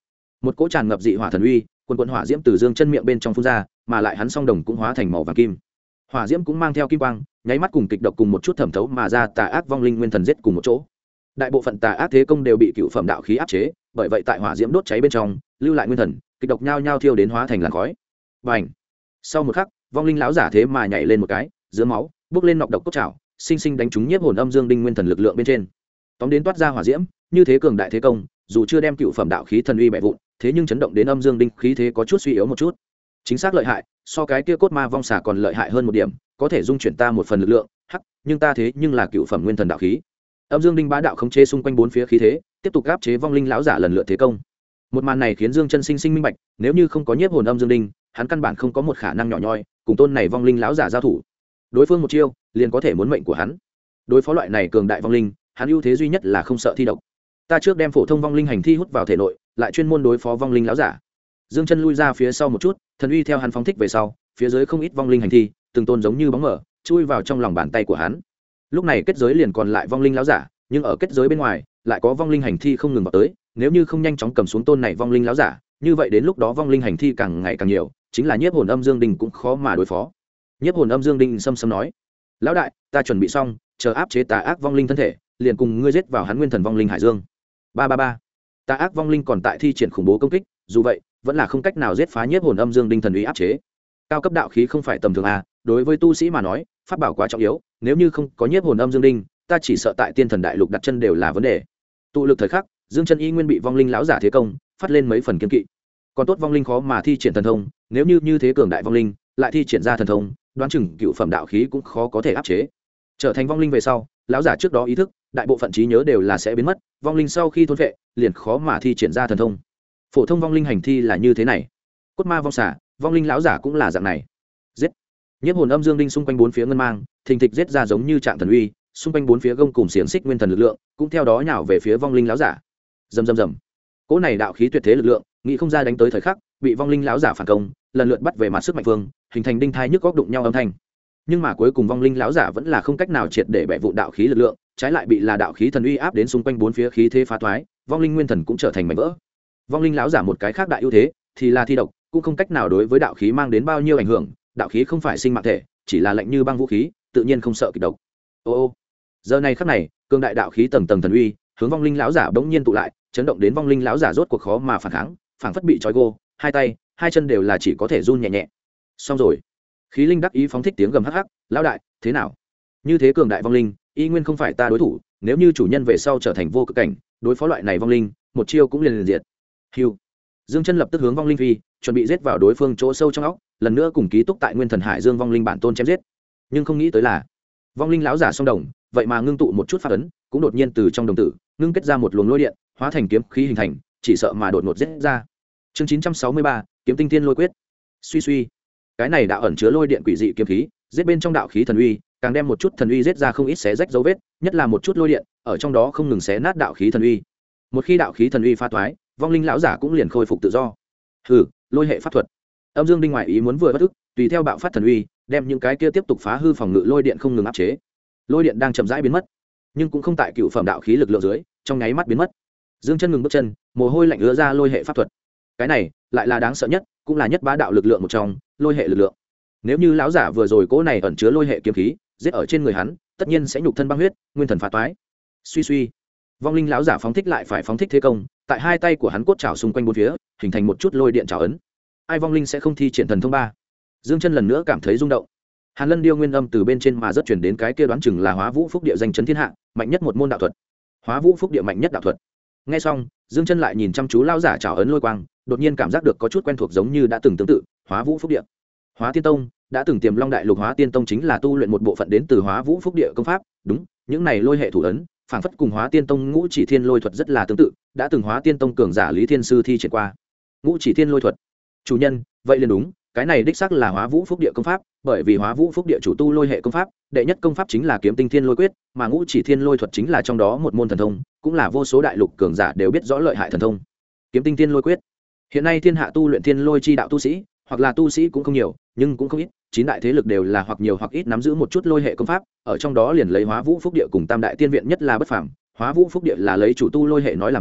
một cỗ tràn ngập dị hỏa thần uy, quần quần hỏa diễm từ Dương Chân miệng bên trong phun ra, mà lại hắn song đồng cũng hóa thành màu vàng kim. Hỏa diễm cũng mang theo kim quang, nháy mắt cùng kịch độc cùng một chút thẩm thấu mà ra tà ác vong linh nguyên thần giết cùng một chỗ. Đại bộ phận tà ác thế công đều bị cựu phẩm đạo khí áp chế, bởi vậy tại hỏa diễm đốt cháy bên trong, lưu lại nguyên thần, kịch độc nhao nhao thiêu đến hóa thành làn khói. Bành! Sau một khắc, vong linh lão giả thế mà nhảy lên một cái, giữa máu, bước lên nọc độc cốt trảo, sinh sinh đánh trúng nhiếp hồn âm dương đinh nguyên thần lực lượng bên trên. Tóm đến toát ra hỏa diễm, như thế cường đại thế công, dù chưa đem cựu phẩm đạo khí thần uy bẻ vụn, thế nhưng chấn động đến âm dương đinh khí thế có chút suy yếu một chút. Chính xác lợi hại, so cái kia cốt ma vong xà còn lợi hại hơn một điểm, có thể dung chuyển ta một phần lực lượng, hắc, nhưng ta thế nhưng là cựu phẩm nguyên thần đạo khí. Âm dương đinh bá đạo khống chế xung quanh bốn phía khí thế, tiếp tục áp chế vong linh lão giả lần lượt thế công. Một màn này khiến Dương Chân sinh sinh minh bạch, nếu như không có nhiếp hồn âm dương đinh, hắn căn bản không có một khả năng nhỏ nhoi cùng tôn này vong linh lão giả giao thủ. Đối phương một chiêu, liền có thể muốn mệnh của hắn. Đối phó loại này cường đại vong linh, hắn ưu thế duy nhất là không sợ thi độc. Ta trước đem phổ thông vong linh hành thi hút vào thể nội, lại chuyên môn đối phó vong linh lão giả. Dương Chân lui ra phía sau một chút, thần uy theo hắn phóng thích về sau, phía dưới không ít vong linh hành thi, từng tôn giống như bóng mờ, chui vào trong lòng bàn tay của hắn. Lúc này kết giới liền còn lại vong linh lão giả, nhưng ở kết giới bên ngoài, lại có vong linh hành thi không ngừng vào tới, nếu như không nhanh chóng cầm xuống tôn này vong linh lão giả, như vậy đến lúc đó vong linh hành thi càng ngày càng nhiều, chính là nhiếp hồn âm dương đình cũng khó mà đối phó. Nhiếp hồn âm dương đình sâm sâm nói: "Lão đại, ta chuẩn bị xong, chờ áp chế tà ác vong linh thân thể, liền cùng ngươi giết vào hắn nguyên thần vong linh hải dương." Ba ba ba. Tà ác vong linh còn tại thi triển khủng bố công kích, dù vậy, vẫn là không cách nào giết phá nhiếp hồn âm dương đinh thần uy áp chế. Cao cấp đạo khí không phải tầm thường a, đối với tu sĩ mà nói, pháp bảo quá trọng yếu, nếu như không có nhiếp hồn âm dương đinh, ta chỉ sợ tại tiên thần đại lục đặt chân đều là vấn đề. Tụ lực thời khắc, Dương Chân y nguyên bị vong linh lão giả thế công, phát lên mấy phần kiên kỵ. Còn tốt vong linh khó mà thi triển thần thông, nếu như thế cường đại vong linh, lại thi triển ra thần thông, đoán chừng cựu phẩm đạo khí cũng khó có thể áp chế. Trở thành vong linh về sau, lão giả trước đó ý thức, đại bộ phận trí nhớ đều là sẽ biến mất, vong linh sau khi thôn phệ, liền khó mà thi triển ra thần thông. Phổ thông vong linh hành thi là như thế này, cốt ma vong xả, vong linh lão giả cũng là dạng này. Giết! Nhiếp hồn âm dương đinh xung quanh bốn phía ngân mang, thình thịch giết ra giống như trạng thần uy, xung quanh bốn phía gông cùng xiềng xích nguyên thần lực lượng, cũng theo đó nhào về phía vong linh lão giả. Rầm rầm rầm. Cỗ này đạo khí tuyệt thế lực lượng, nghĩ không ra đánh tới thời khắc, bị vong linh lão giả phản công, lần lượt bắt về mặt sức mạnh vương, hình thành đinh thai nhức góc đụng nhau âm thanh. Nhưng mà cuối cùng vong linh lão giả vẫn là không cách nào triệt để bẻ vụn đạo khí lực lượng, trái lại bị là đạo khí thần uy áp đến xung quanh bốn phía khí thế phá thoái, vong linh nguyên thần cũng trở thành mảnh vỡ. Vong linh lão giả một cái khác đại ưu thế thì là thi độc, cũng không cách nào đối với đạo khí mang đến bao nhiêu ảnh hưởng, đạo khí không phải sinh mạng thể, chỉ là lạnh như băng vũ khí, tự nhiên không sợ kịch độc. Ô, giờ này khắc này, cường đại đạo khí tầng tầng thần uy, hướng vong linh lão giả bỗng nhiên tụ lại, chấn động đến vong linh lão giả rốt cuộc khó mà phản kháng, phảng phất bị trói gô, hai tay, hai chân đều là chỉ có thể run nhẹ nhẹ. Xong rồi. Khí linh đắc ý phóng thích tiếng gầm hắc hắc, lão đại, thế nào? Như thế cường đại vong linh, y nguyên không phải ta đối thủ, nếu như chủ nhân về sau trở thành vô cực cảnh, đối phó loại này vong linh, một chiêu cũng liền diệt. Hưu. Dương Chân lập tức hướng vong linh phi, chuẩn bị giết vào đối phương chỗ sâu trong óc, lần nữa cùng ký túc tại Nguyên Thần Hải Dương vong linh bản tôn chém giết. Nhưng không nghĩ tới là, vong linh lão giả song đồng, vậy mà ngưng tụ một chút pháp ấn, cũng đột nhiên từ trong đồng tử, ngưng kết ra một luồng lôi điện, hóa thành kiếm khí hình thành, chỉ sợ mà đột ngột giết ra. Chương 963, Kiếm Tinh Thiên Lôi Quyết. Suy suy, cái này đã ẩn chứa lôi điện quỷ dị kiếm khí, giết bên trong đạo khí thần uy, càng đem một chút thần uy giết ra không ít xé rách dấu vết, nhất là một chút lôi điện, ở trong đó không ngừng xé nát đạo khí thần uy. Một khi đạo khí thần uy pha toái, vong linh lão giả cũng liền khôi phục tự do. Hừ, lôi hệ pháp thuật. Âm Dương đinh ngoại ý muốn vừa bất ức, tùy theo bạo phát thần uy, đem những cái kia tiếp tục phá hư phòng ngự lôi điện không ngừng áp chế. Lôi điện đang chậm rãi biến mất, nhưng cũng không tại cựu phẩm đạo khí lực lượng dưới, trong nháy mắt biến mất. Dương Chân ngừng bước chân, mồ hôi lạnh ứa ra lôi hệ pháp thuật. Cái này lại là đáng sợ nhất, cũng là nhất bá đạo lực lượng một trong, lôi hệ lực lượng. Nếu như lão giả vừa rồi cố này ẩn chứa lôi hệ kiếm khí, giết ở trên người hắn, tất nhiên sẽ nhục thân băng huyết, nguyên thần phá toái. Suy suy, vong linh lão giả phóng thích lại phải phóng thích thế công, tại hai tay của hắn cốt chảo xung quanh bốn phía, hình thành một chút lôi điện chảo ấn. Ai vong linh sẽ không thi triển thần thông ba? Dương Chân lần nữa cảm thấy rung động. Hàn Lân Điêu nguyên âm từ bên trên mà rất chuyển đến cái kia đoán chừng là Hóa Vũ Phúc Địa danh chấn thiên hạ, mạnh nhất một môn đạo thuật. Hóa Vũ Phúc Địa mạnh nhất đạo thuật. Nghe xong, Dương Chân lại nhìn chăm chú lão giả chảo ấn lôi quang, đột nhiên cảm giác được có chút quen thuộc giống như đã từng tương tự, Hóa Vũ Phúc Địa. Hóa Tiên Tông đã từng Tiềm Long Đại Lục Hóa Tiên Tông chính là tu luyện một bộ phận đến từ Hóa Vũ Phúc Địa công pháp, đúng, những này lôi hệ thủ ấn, phảng phất cùng Hóa Tiên Tông Ngũ Chỉ Thiên Lôi thuật rất là tương tự, đã từng Hóa Tiên Tông cường giả Lý Thiên Sư thi triển qua. Ngũ Chỉ Thiên Lôi thuật. Chủ nhân, vậy liền đúng, cái này đích xác là Hóa Vũ Phúc Địa công pháp, bởi vì Hóa Vũ Phúc Địa chủ tu lôi hệ công pháp, đệ nhất công pháp chính là Kiếm Tinh Thiên Lôi Quyết, mà Ngũ Chỉ Thiên Lôi thuật chính là trong đó một môn thần thông, cũng là vô số đại lục cường giả đều biết rõ lợi hại thần thông. Kiếm Tinh Thiên Lôi Quyết. Hiện nay thiên hạ tu luyện thiên lôi chi đạo tu sĩ, hoặc là tu sĩ cũng không nhiều, nhưng cũng không ít, chín đại thế lực đều là hoặc nhiều hoặc ít nắm giữ một chút lôi hệ công pháp, ở trong đó liền lấy Hóa Vũ Phúc Địa cùng Tam đại tiên viện nhất là bất phàm. Hóa Vũ Phúc Địa là lấy chủ tu lôi hệ nói làm chủ,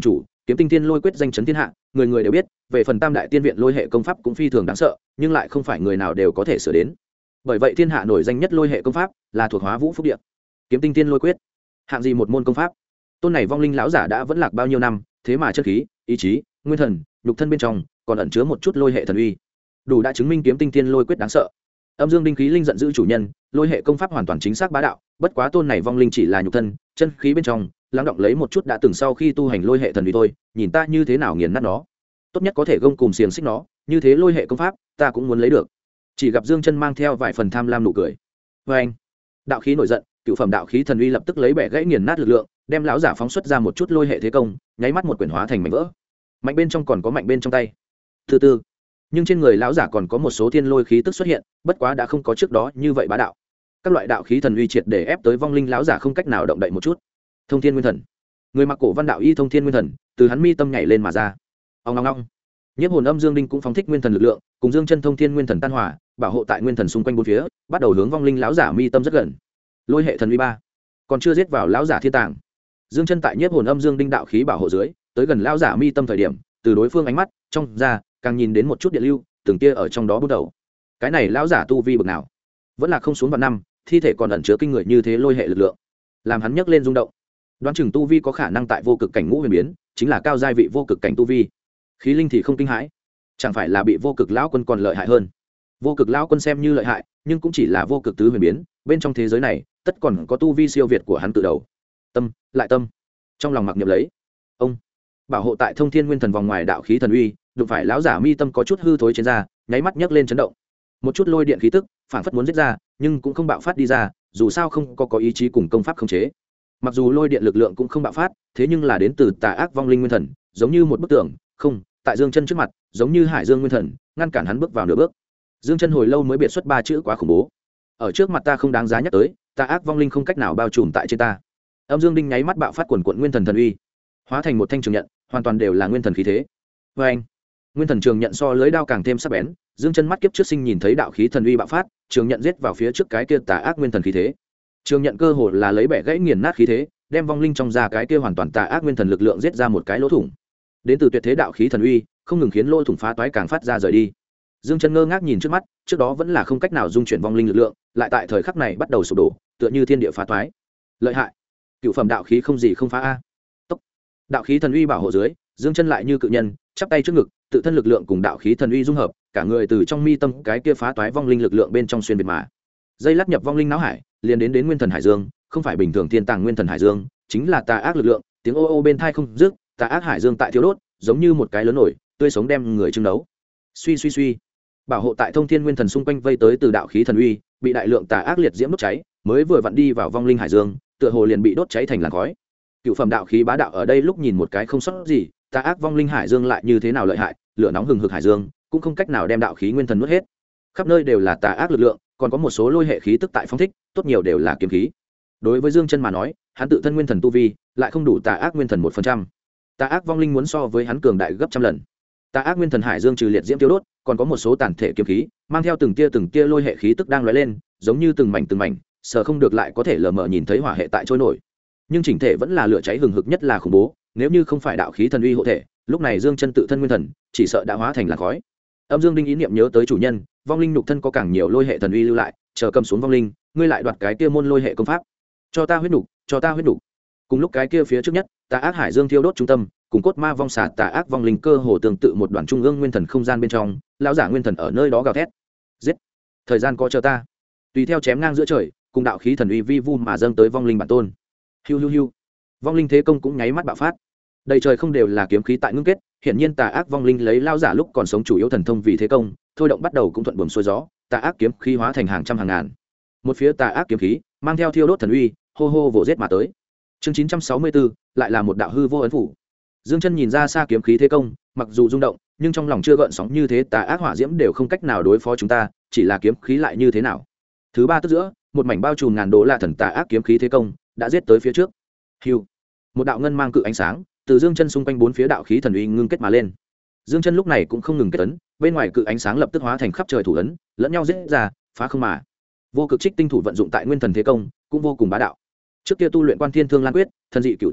kiếm tinh thiên lôi quyết danh chấn thiên hạ, người người đều biết. Về phần tam đại tiên viện lôi hệ công pháp cũng phi thường đáng sợ, nhưng lại không phải người nào đều có thể sửa đến. Bởi vậy thiên hạ nổi danh nhất lôi hệ công pháp là thuộc Hóa Vũ Phúc Địa. Kiếm tinh thiên lôi quyết, hạng gì một môn công pháp. Tôn này vong linh lão giả đã vẫn lạc bao nhiêu năm, thế mà chất khí, ý chí, nguyên thần, nhục thân bên trong còn ẩn chứa một chút lôi hệ thần uy, đủ đã chứng minh kiếm tinh thiên lôi quyết đáng sợ. Âm dương đinh khí linh giận dữ chủ nhân, lôi hệ công pháp hoàn toàn chính xác bá đạo, bất quá tôn này vong linh chỉ là nhục thân, chân khí bên trong lắng động lấy một chút đã từng sau khi tu hành lôi hệ thần uy thôi, nhìn ta như thế nào nghiền nát nó. Tốt nhất có thể gông cùng xiềng xích nó, như thế lôi hệ công pháp ta cũng muốn lấy được. Chỉ gặp Dương Chân mang theo vài phần tham lam nụ cười. Với anh, đạo khí nổi giận, cựu phẩm đạo khí thần uy lập tức lấy bẻ gãy nghiền nát lực lượng, đem lão giả phóng xuất ra một chút lôi hệ thế công, nháy mắt một quyển hóa thành mảnh vỡ. Mạnh bên trong còn có mạnh bên trong tay. Từ từ, nhưng trên người lão giả còn có một số thiên lôi khí tức xuất hiện, bất quá đã không có trước đó như vậy bá đạo. Các loại đạo khí thần uy triệt để ép tới vong linh lão giả không cách nào động đậy một chút. Thông thiên nguyên thần, người mặc cổ văn đạo y thông thiên nguyên thần, từ hắn mi tâm nhảy lên mà ra. Ong ong ong. Nhiếp hồn âm dương đinh cũng phóng thích nguyên thần lực lượng, cùng Dương Chân thông thiên nguyên thần tan hòa, bảo hộ tại nguyên thần xung quanh bốn phía, bắt đầu hướng vong linh lão giả mi tâm rất gần. Lôi hệ thần uy 3, còn chưa giết vào lão giả thiên tàng. Dương Chân tại nhiếp hồn âm dương đinh đạo khí bảo hộ dưới, tới gần lão giả mi tâm thời điểm, từ đối phương ánh mắt, trong ra, càng nhìn đến một chút điện lưu, từng tia ở trong đó bút đầu. Cái này lão giả tu vi bậc nào? Vẫn là không xuống vào năm, thi thể còn ẩn chứa kinh người như thế lôi hệ lực lượng, làm hắn nhấc lên rung động. Đoán chừng tu vi có khả năng tại vô cực cảnh ngũ huyền biến, chính là cao giai vị vô cực cảnh tu vi. Khí linh thì không kinh hãi, chẳng phải là bị vô cực lão quân còn lợi hại hơn. Vô cực lão quân xem như lợi hại, nhưng cũng chỉ là vô cực tứ huyền biến, bên trong thế giới này tất còn có tu vi siêu việt của hắn tự đầu. Tâm lại tâm, trong lòng mặc niệm lấy ông, bảo hộ tại thông thiên nguyên thần vòng ngoài đạo khí thần uy, đụng phải lão giả mi tâm có chút hư thối trên da, nháy mắt nhấc lên chấn động. Một chút lôi điện khí tức phản phất muốn giết ra, nhưng cũng không bạo phát đi ra, dù sao không có ý chí cùng công pháp khống chế. Mặc dù lôi điện lực lượng cũng không bạo phát, thế nhưng là đến từ tà ác vong linh nguyên thần, giống như một bức tường, không, tại Dương Chân trước mặt, giống như hải dương nguyên thần, ngăn cản hắn bước vào nửa bước. Dương Chân hồi lâu mới biệt xuất 3 chữ quá khủng bố. Ở trước mặt ta không đáng giá nhắc tới, tà ác vong linh không cách nào bao trùm tại trên ta. Âm Dương đinh nháy mắt bạo phát quần quần nguyên thần thần uy, hóa thành một thanh trường nhận, hoàn toàn đều là nguyên thần khí thế. Và anh, nguyên thần trường nhận so lưới đao càng thêm sắc bén. Dương Chân mắt kiếp trước sinh nhìn thấy đạo khí thần uy bạo phát, trường nhận giết vào phía trước cái kia tà ác nguyên thần khí thế. Trường nhận cơ hồ là lấy bẻ gãy nghiền nát khí thế, đem vong linh trong ra cái kia hoàn toàn tà ác nguyên thần lực lượng giết ra một cái lỗ thủng. Đến từ tuyệt thế đạo khí thần uy, không ngừng khiến lỗ thủng phá toái càng phát ra rời đi. Dương Chân ngơ ngác nhìn trước mắt, trước đó vẫn là không cách nào dung chuyển vong linh lực lượng, lại tại thời khắc này bắt đầu sụp đổ, tựa như thiên địa phá toái. Lợi hại, cựu phẩm đạo khí không gì không phá a. Tốc, đạo khí thần uy bảo hộ dưới, Dương Chân lại như cự nhân, chắp tay trước ngực, tự thân lực lượng cùng đạo khí thần uy dung hợp, cả người từ trong mi tâm cái kia phá toái vong linh lực lượng bên trong xuyên biệt mà. Dây lắc nhập vong linh não hải, liền đến nguyên thần hải dương, không phải bình thường thiên tàng nguyên thần hải dương, chính là tà ác lực lượng, tiếng ô ô bên tai không dứt, tà ác hải dương tại thiếu đốt, giống như một cái lớn nổi, tươi sống đem người trưng nấu. Suy suy suy, bảo hộ tại thông thiên nguyên thần xung quanh vây tới từ đạo khí thần uy, bị đại lượng tà ác liệt diễm đốt cháy, mới vừa vặn đi vào vong linh hải dương, tựa hồ liền bị đốt cháy thành làn khói. Cựu phẩm đạo khí bá đạo ở đây lúc nhìn một cái không sót gì, tà ác vong linh hải dương lại như thế nào lợi hại, lửa nóng hừng hực hải dương cũng không cách nào đem đạo khí nguyên thần nuốt hết. Khắp nơi đều là tà ác lực lượng, còn có một số lôi hệ khí tức tại phong thích, tốt nhiều đều là kiếm khí. Đối với Dương Chân mà nói, hắn tự thân nguyên thần tu vi lại không đủ tà ác nguyên thần 1%. Tà ác vong linh muốn so với hắn cường đại gấp trăm lần. Tà ác nguyên thần hải dương trừ liệt diễm tiêu đốt, còn có một số tàn thể kiếm khí, mang theo từng tia lôi hệ khí tức đang lóe lên, giống như từng mảnh, sợ không được lại có thể lờ mờ nhìn thấy hỏa hệ tại trôi nổi. Nhưng chỉnh thể vẫn là lửa cháy hừng hực nhất là khủng bố, nếu như không phải đạo khí thần uy hộ thể, lúc này Dương Chân tự thân nguyên thần chỉ sợ đã hóa thành làn khói. Âm Dương đinh ý niệm nhớ tới chủ nhân, vong linh nhục thân có càng nhiều lôi hệ thần uy lưu lại, chờ cầm xuống vong linh, ngươi lại đoạt cái kia môn lôi hệ công pháp. Cho ta huyết nục, cho ta huyết nục. Cùng lúc cái kia phía trước nhất, tà ác hải dương thiêu đốt trung tâm, cùng cốt ma vong xà tà ác vong linh cơ hồ tương tự một đoàn trung ương nguyên thần không gian bên trong, lão giả nguyên thần ở nơi đó gào thét. Giết! Thời gian có chờ ta. Tùy theo chém ngang giữa trời, cùng đạo khí thần uy vi vu mà dâng tới vong linh bản tôn. Hiu hiu hiu. Vong linh thế công cũng nháy mắt bạo phát. Đầy trời không đều là kiếm khí tại ngưng kết, hiển nhiên tà ác vong linh lấy lão giả lúc còn sống chủ yếu thần thông vì thế công, thôi động bắt đầu cũng thuận buồm xuôi gió, tà ác kiếm khí hóa thành hàng trăm hàng ngàn. Một phía tà ác kiếm khí mang theo thiêu đốt thần uy, hô hô vồ giết mà tới. Chương 964, lại là một đạo hư vô ấn phủ. Dương Chân nhìn ra xa kiếm khí thế công, mặc dù rung động, nhưng trong lòng chưa gợn sóng như thế tà ác hỏa diễm đều không cách nào đối phó chúng ta, chỉ là kiếm khí lại như thế nào. Thứ ba tức giữa, một mảnh bao trùm ngàn đố là thần tà ác kiếm khí thế công, đã giết tới phía trước. Hưu. Một đạo ngân mang cự ánh sáng, từ Dương Chân xung quanh bốn phía đạo khí thần uy ngưng kết mà lên. Dương Chân lúc này cũng không ngừng kết ấn, bên ngoài cự ánh sáng lập tức hóa thành khắp trời thủ ấn, lẫn nhau giết ra, phá không mà. Vô cực trích tinh thủ vận dụng tại nguyên thần thế công, cũng vô cùng bá đạo. Trước kia tu luyện Quan Thiên Thương Lan Quyết, thần dị cửu thiên kinh,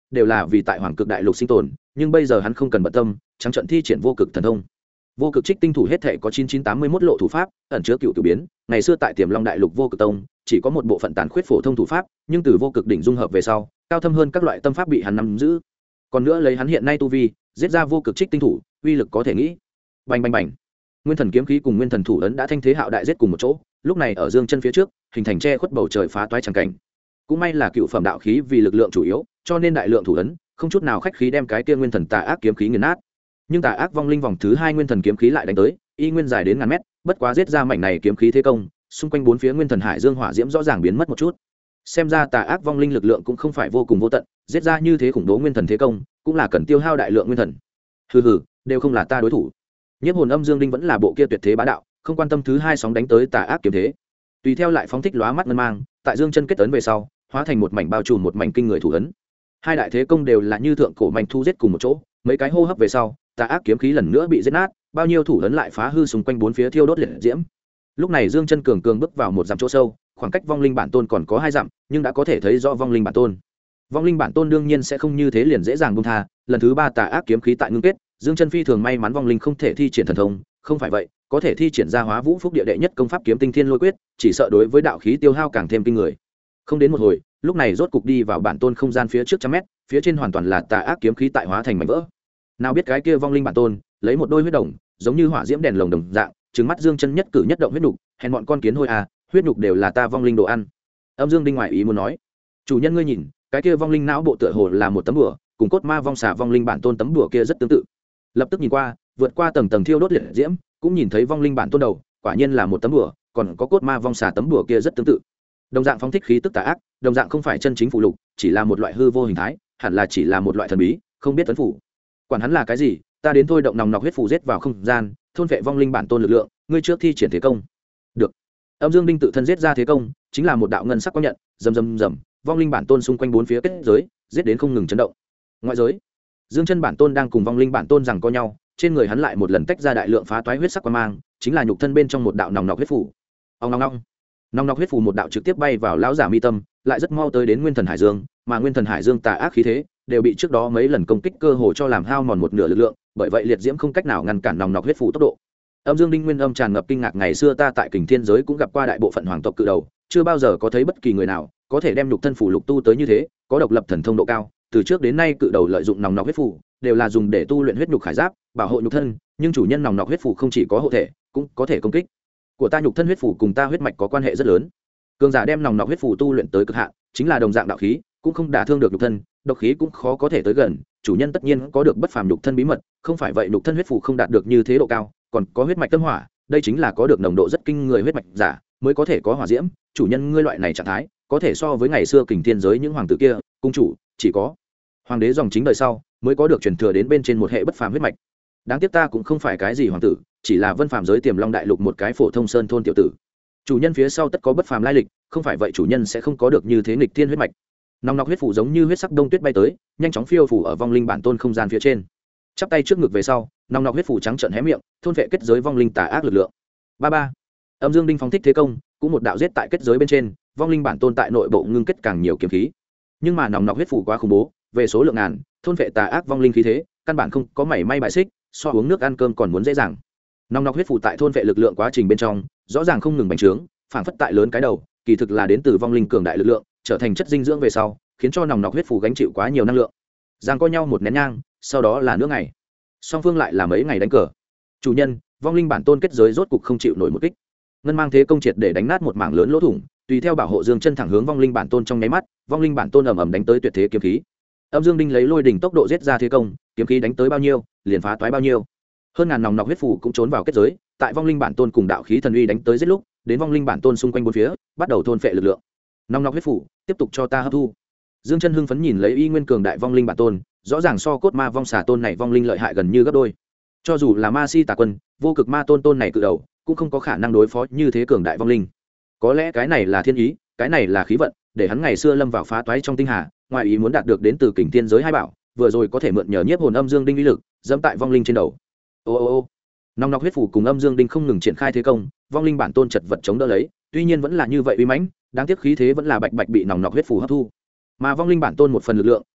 đều là vì tại hoàng cực đại lục sinh tồn, nhưng bây giờ hắn không cần bận tâm, trắng trận thi triển vô cực thần thông. Vô cực trích tinh thủ hết thể có 9981 lộ thủ pháp, ẩn chứa cựu biến. Ngày xưa tại Tiềm Long đại lục vô cực tông, chỉ có một bộ phận tàn khuyết phổ thông thủ pháp, nhưng từ vô cực đỉnh dung hợp về sau, cao thâm hơn các loại tâm pháp bị hắn nắm giữ. Còn nữa lấy hắn hiện nay tu vi, giết ra vô cực trích tinh thủ, uy lực có thể nghĩ. Bành bành bành. Nguyên thần kiếm khí cùng nguyên thần thủ ấn đã thanh thế hạo đại giết cùng một chỗ, lúc này ở dương chân phía trước, hình thành che khuất bầu trời phá toái chẳng cảnh. Cũng may là cựu phẩm đạo khí vì lực lượng chủ yếu, cho nên đại lượng thủ ấn, không chút nào khách khí đem cái kia nguyên thần tà ác kiếm khí nghiền nát. Nhưng tà ác vong linh vòng thứ 2 nguyên thần kiếm khí lại đánh tới, y nguyên dài đến ngàn mét, bất quá giết ra mảnh này kiếm khí thế công, xung quanh bốn phía nguyên thần hải dương hỏa diễm rõ ràng biến mất một chút. Xem ra tà ác vong linh lực lượng cũng không phải vô cùng vô tận, giết ra như thế khủng bố nguyên thần thế công, cũng là cần tiêu hao đại lượng nguyên thần. Hừ hừ, đều không là ta đối thủ. Nhiếp hồn âm dương đinh vẫn là bộ kia tuyệt thế bá đạo, không quan tâm thứ 2 sóng đánh tới tà ác kiếm thế. Tùy theo lại phóng thích lóa mắt ngân mang, tại dương chân kết ấn về sau, hóa thành một mảnh bao trùm một mảnh kinh người thủ ấn. Hai đại thế công đều là như thượng cổ manh thu giết cùng một chỗ, mấy cái hô hấp về sau, tà ác kiếm khí lần nữa bị giết nát, bao nhiêu thủ ấn lại phá hư xung quanh bốn phía thiêu đốt liệt diễm. Lúc này Dương Chân cường bước vào một dặm chỗ sâu, khoảng cách vong linh bản tôn còn có 2 dặm, nhưng đã có thể thấy rõ vong linh bản tôn. Vong linh bản tôn đương nhiên sẽ không như thế liền dễ dàng buông tha, lần thứ 3 tà ác kiếm khí tại ngưng kết, Dương Chân phi thường may mắn vong linh không thể thi triển thần thông, không phải vậy, có thể thi triển ra Hóa Vũ Phúc Địa đệ nhất công pháp Kiếm Tinh Thiên Lôi Quyết, chỉ sợ đối với đạo khí tiêu hao càng thêm kinh người. Không đến một hồi, lúc này rốt cục đi vào bản tôn không gian phía trước trăm mét, phía trên hoàn toàn là tà ác kiếm khí tại hóa thành mảnh vỡ. Nào biết cái kia vong linh bản tôn, lấy một đôi huyết đồng, giống như hỏa diễm đèn lồng đồng dạng, trừng mắt Dương Chân nhất cử nhất động huyết nục, hèn bọn con kiến hôi à, huyết nục đều là ta vong linh đồ ăn. Âm Dương Đinh ngoại ý muốn nói, chủ nhân ngươi nhìn, cái kia vong linh não bộ tựa hồ là một tấm bùa, cùng cốt ma vong xà vong linh bản tôn tấm bùa kia rất tương tự. Lập tức nhìn qua, vượt qua tầng tầng thiêu đốt liệt diễm, cũng nhìn thấy vong linh bản tôn đầu, quả nhiên là một tấm bùa, còn có cốt ma vong xà tấm bùa kia rất tương tự. Đồng dạng phóng thích khí tức tà ác, đồng dạng không phải chân chính phụ lục, chỉ là một loại hư vô hình thái, hẳn là chỉ là một loại thần bí, không biết tấn phủ. Quản hắn là cái gì, ta đến thôi động nòng nọc huyết phù giết vào không gian, thôn vệ vong linh bản tôn lực lượng, ngươi trước thi triển thế công. Được. Âm Dương Đinh tự thân giết ra thế công, chính là một đạo ngân sắc quang nhận, rầm rầm rầm, vong linh bản tôn xung quanh bốn phía kết giới, giết đến không ngừng chấn động. Ngoại giới, Dương Chân bản tôn đang cùng vong linh bản tôn giằng co nhau, trên người hắn lại một lần tách ra đại lượng phá toái huyết sắc quang mang, chính là nhục thân bên trong một đạo nòng nọc huyết phù. Ong ong ong. Nòng nọc huyết phù một đạo trực tiếp bay vào lão giả mi tâm, lại rất mau tới đến nguyên thần hải dương, mà nguyên thần hải dương tà ác khí thế đều bị trước đó mấy lần công kích cơ hồ cho làm hao mòn một nửa lực lượng, bởi vậy liệt diễm không cách nào ngăn cản nòng nọc huyết phù tốc độ. Âm Dương Đinh nguyên âm tràn ngập kinh ngạc, ngày xưa ta tại Kình Thiên giới cũng gặp qua đại bộ phận hoàng tộc cự đầu, chưa bao giờ có thấy bất kỳ người nào có thể đem nhục thân phù lục tu tới như thế, có độc lập thần thông độ cao. Từ trước đến nay cự đầu lợi dụng nòng nọc huyết phù đều là dùng để tu luyện huyết nhục khải giáp, bảo hộ nhục thân, nhưng chủ nhân nòng nọc huyết phù không chỉ có hộ thể, cũng có thể công kích. Của ta nhục thân huyết phù cùng ta huyết mạch có quan hệ rất lớn. Cường giả đem nòng nọc huyết phù tu luyện tới cực hạn, chính là đồng dạng đạo khí, cũng không đả thương được nhục thân, độc khí cũng khó có thể tới gần. Chủ nhân tất nhiên có được bất phàm nhục thân bí mật, không phải vậy nhục thân huyết phù không đạt được như thế độ cao, còn có huyết mạch tâm hỏa, đây chính là có được nồng độ rất kinh người huyết mạch giả mới có thể có hỏa diễm. Chủ nhân ngươi loại này trạng thái, có thể so với ngày xưa Kình Thiên giới những hoàng tử kia, cung chủ chỉ có hoàng đế dòng chính đời sau mới có được truyền thừa đến bên trên một hệ bất phàm huyết mạch. Đáng tiếc ta cũng không phải cái gì hoàng tử, chỉ là vân phàm giới Tiềm Long đại lục một cái phổ thông sơn thôn tiểu tử. Chủ nhân phía sau tất có bất phàm lai lịch, không phải vậy chủ nhân sẽ không có được như thế nghịch thiên huyết mạch. Nòng nọc huyết phủ giống như huyết sắc đông tuyết bay tới, nhanh chóng phiêu phủ ở vong linh bản tôn không gian phía trên. Chắp tay trước ngực về sau, nòng nọc huyết phủ trắng trợn hé miệng, thôn vệ kết giới vong linh tà ác lực lượng. Ba ba. Âm Dương Đinh phóng thích thế công, cũng một đạo giết tại kết giới bên trên, vong linh bản tôn tại nội bộ ngưng kết càng nhiều kiếm khí. Nhưng mà nòng nọc huyết phủ quá khủng bố, về số lượng ngàn, thôn vệ tà ác vong linh khí thế, căn bản không có mảy may bại xích, so uống nước ăn cơm còn muốn dễ dàng. Nòng nọc huyết phủ tại thôn vệ lực lượng quá trình bên trong, rõ ràng không ngừng bành trướng, phảng phất tại lớn cái đầu, kỳ thực là đến từ vong linh cường đại lực lượng, trở thành chất dinh dưỡng về sau, khiến cho nòng nọc huyết phủ gánh chịu quá nhiều năng lượng. Giang co nhau một nén nhang, sau đó là nửa ngày. Song phương lại là mấy ngày đánh cờ. Chủ nhân, vong linh bản tôn kết giới rốt cục không chịu nổi một kích. Ngân mang thế công triệt để đánh nát một mảng lớn lỗ thủng, tùy theo bảo hộ Dương Chân thẳng hướng vong linh bản tôn trong nháy mắt, vong linh bản tôn ầm ầm đánh tới tuyệt thế kiếm khí. Âm Dương Đinh lấy lôi đỉnh tốc độ giết ra thế công, kiếm khí đánh tới bao nhiêu, liền phá toái bao nhiêu. Hơn ngàn nòng nọc huyết phủ cũng trốn vào kết giới, tại vong linh bản tôn cùng đạo khí thần uy đánh tới giết lúc, đến vong linh bản tôn xung quanh bốn phía, bắt đầu thôn phệ lực lượng. Nòng nọc huyết phủ, tiếp tục cho ta hấp thu. Dương Chân hưng phấn nhìn lấy y nguyên cường đại vong linh bản tôn, rõ ràng so cốt ma vong xà tôn này vong linh lợi hại gần như gấp đôi. Cho dù là ma si tà quân, vô cực ma tôn tôn này cự đầu, cũng không có khả năng đối phó như thế cường đại vong linh. Có lẽ cái này là thiên ý, cái này là khí vận, để hắn ngày xưa lâm vào phá toái trong tinh hà, ngoài ý muốn đạt được đến từ Kình Thiên giới hai bảo, vừa rồi có thể mượn nhờ nhiếp hồn âm dương đinh uy lực, dẫm tại vong linh trên đầu. Ô ô ô. Nòng nọc huyết phủ cùng âm dương đinh không ngừng triển khai thế công, vong linh bản tôn chật vật chống đỡ lấy, tuy nhiên vẫn là như vậy uy mãnh, đáng tiếc khí thế vẫn là bạch bạch bị nòng nọc huyết phủ hấp thu. Mà vong linh bản tôn một phần lực lượng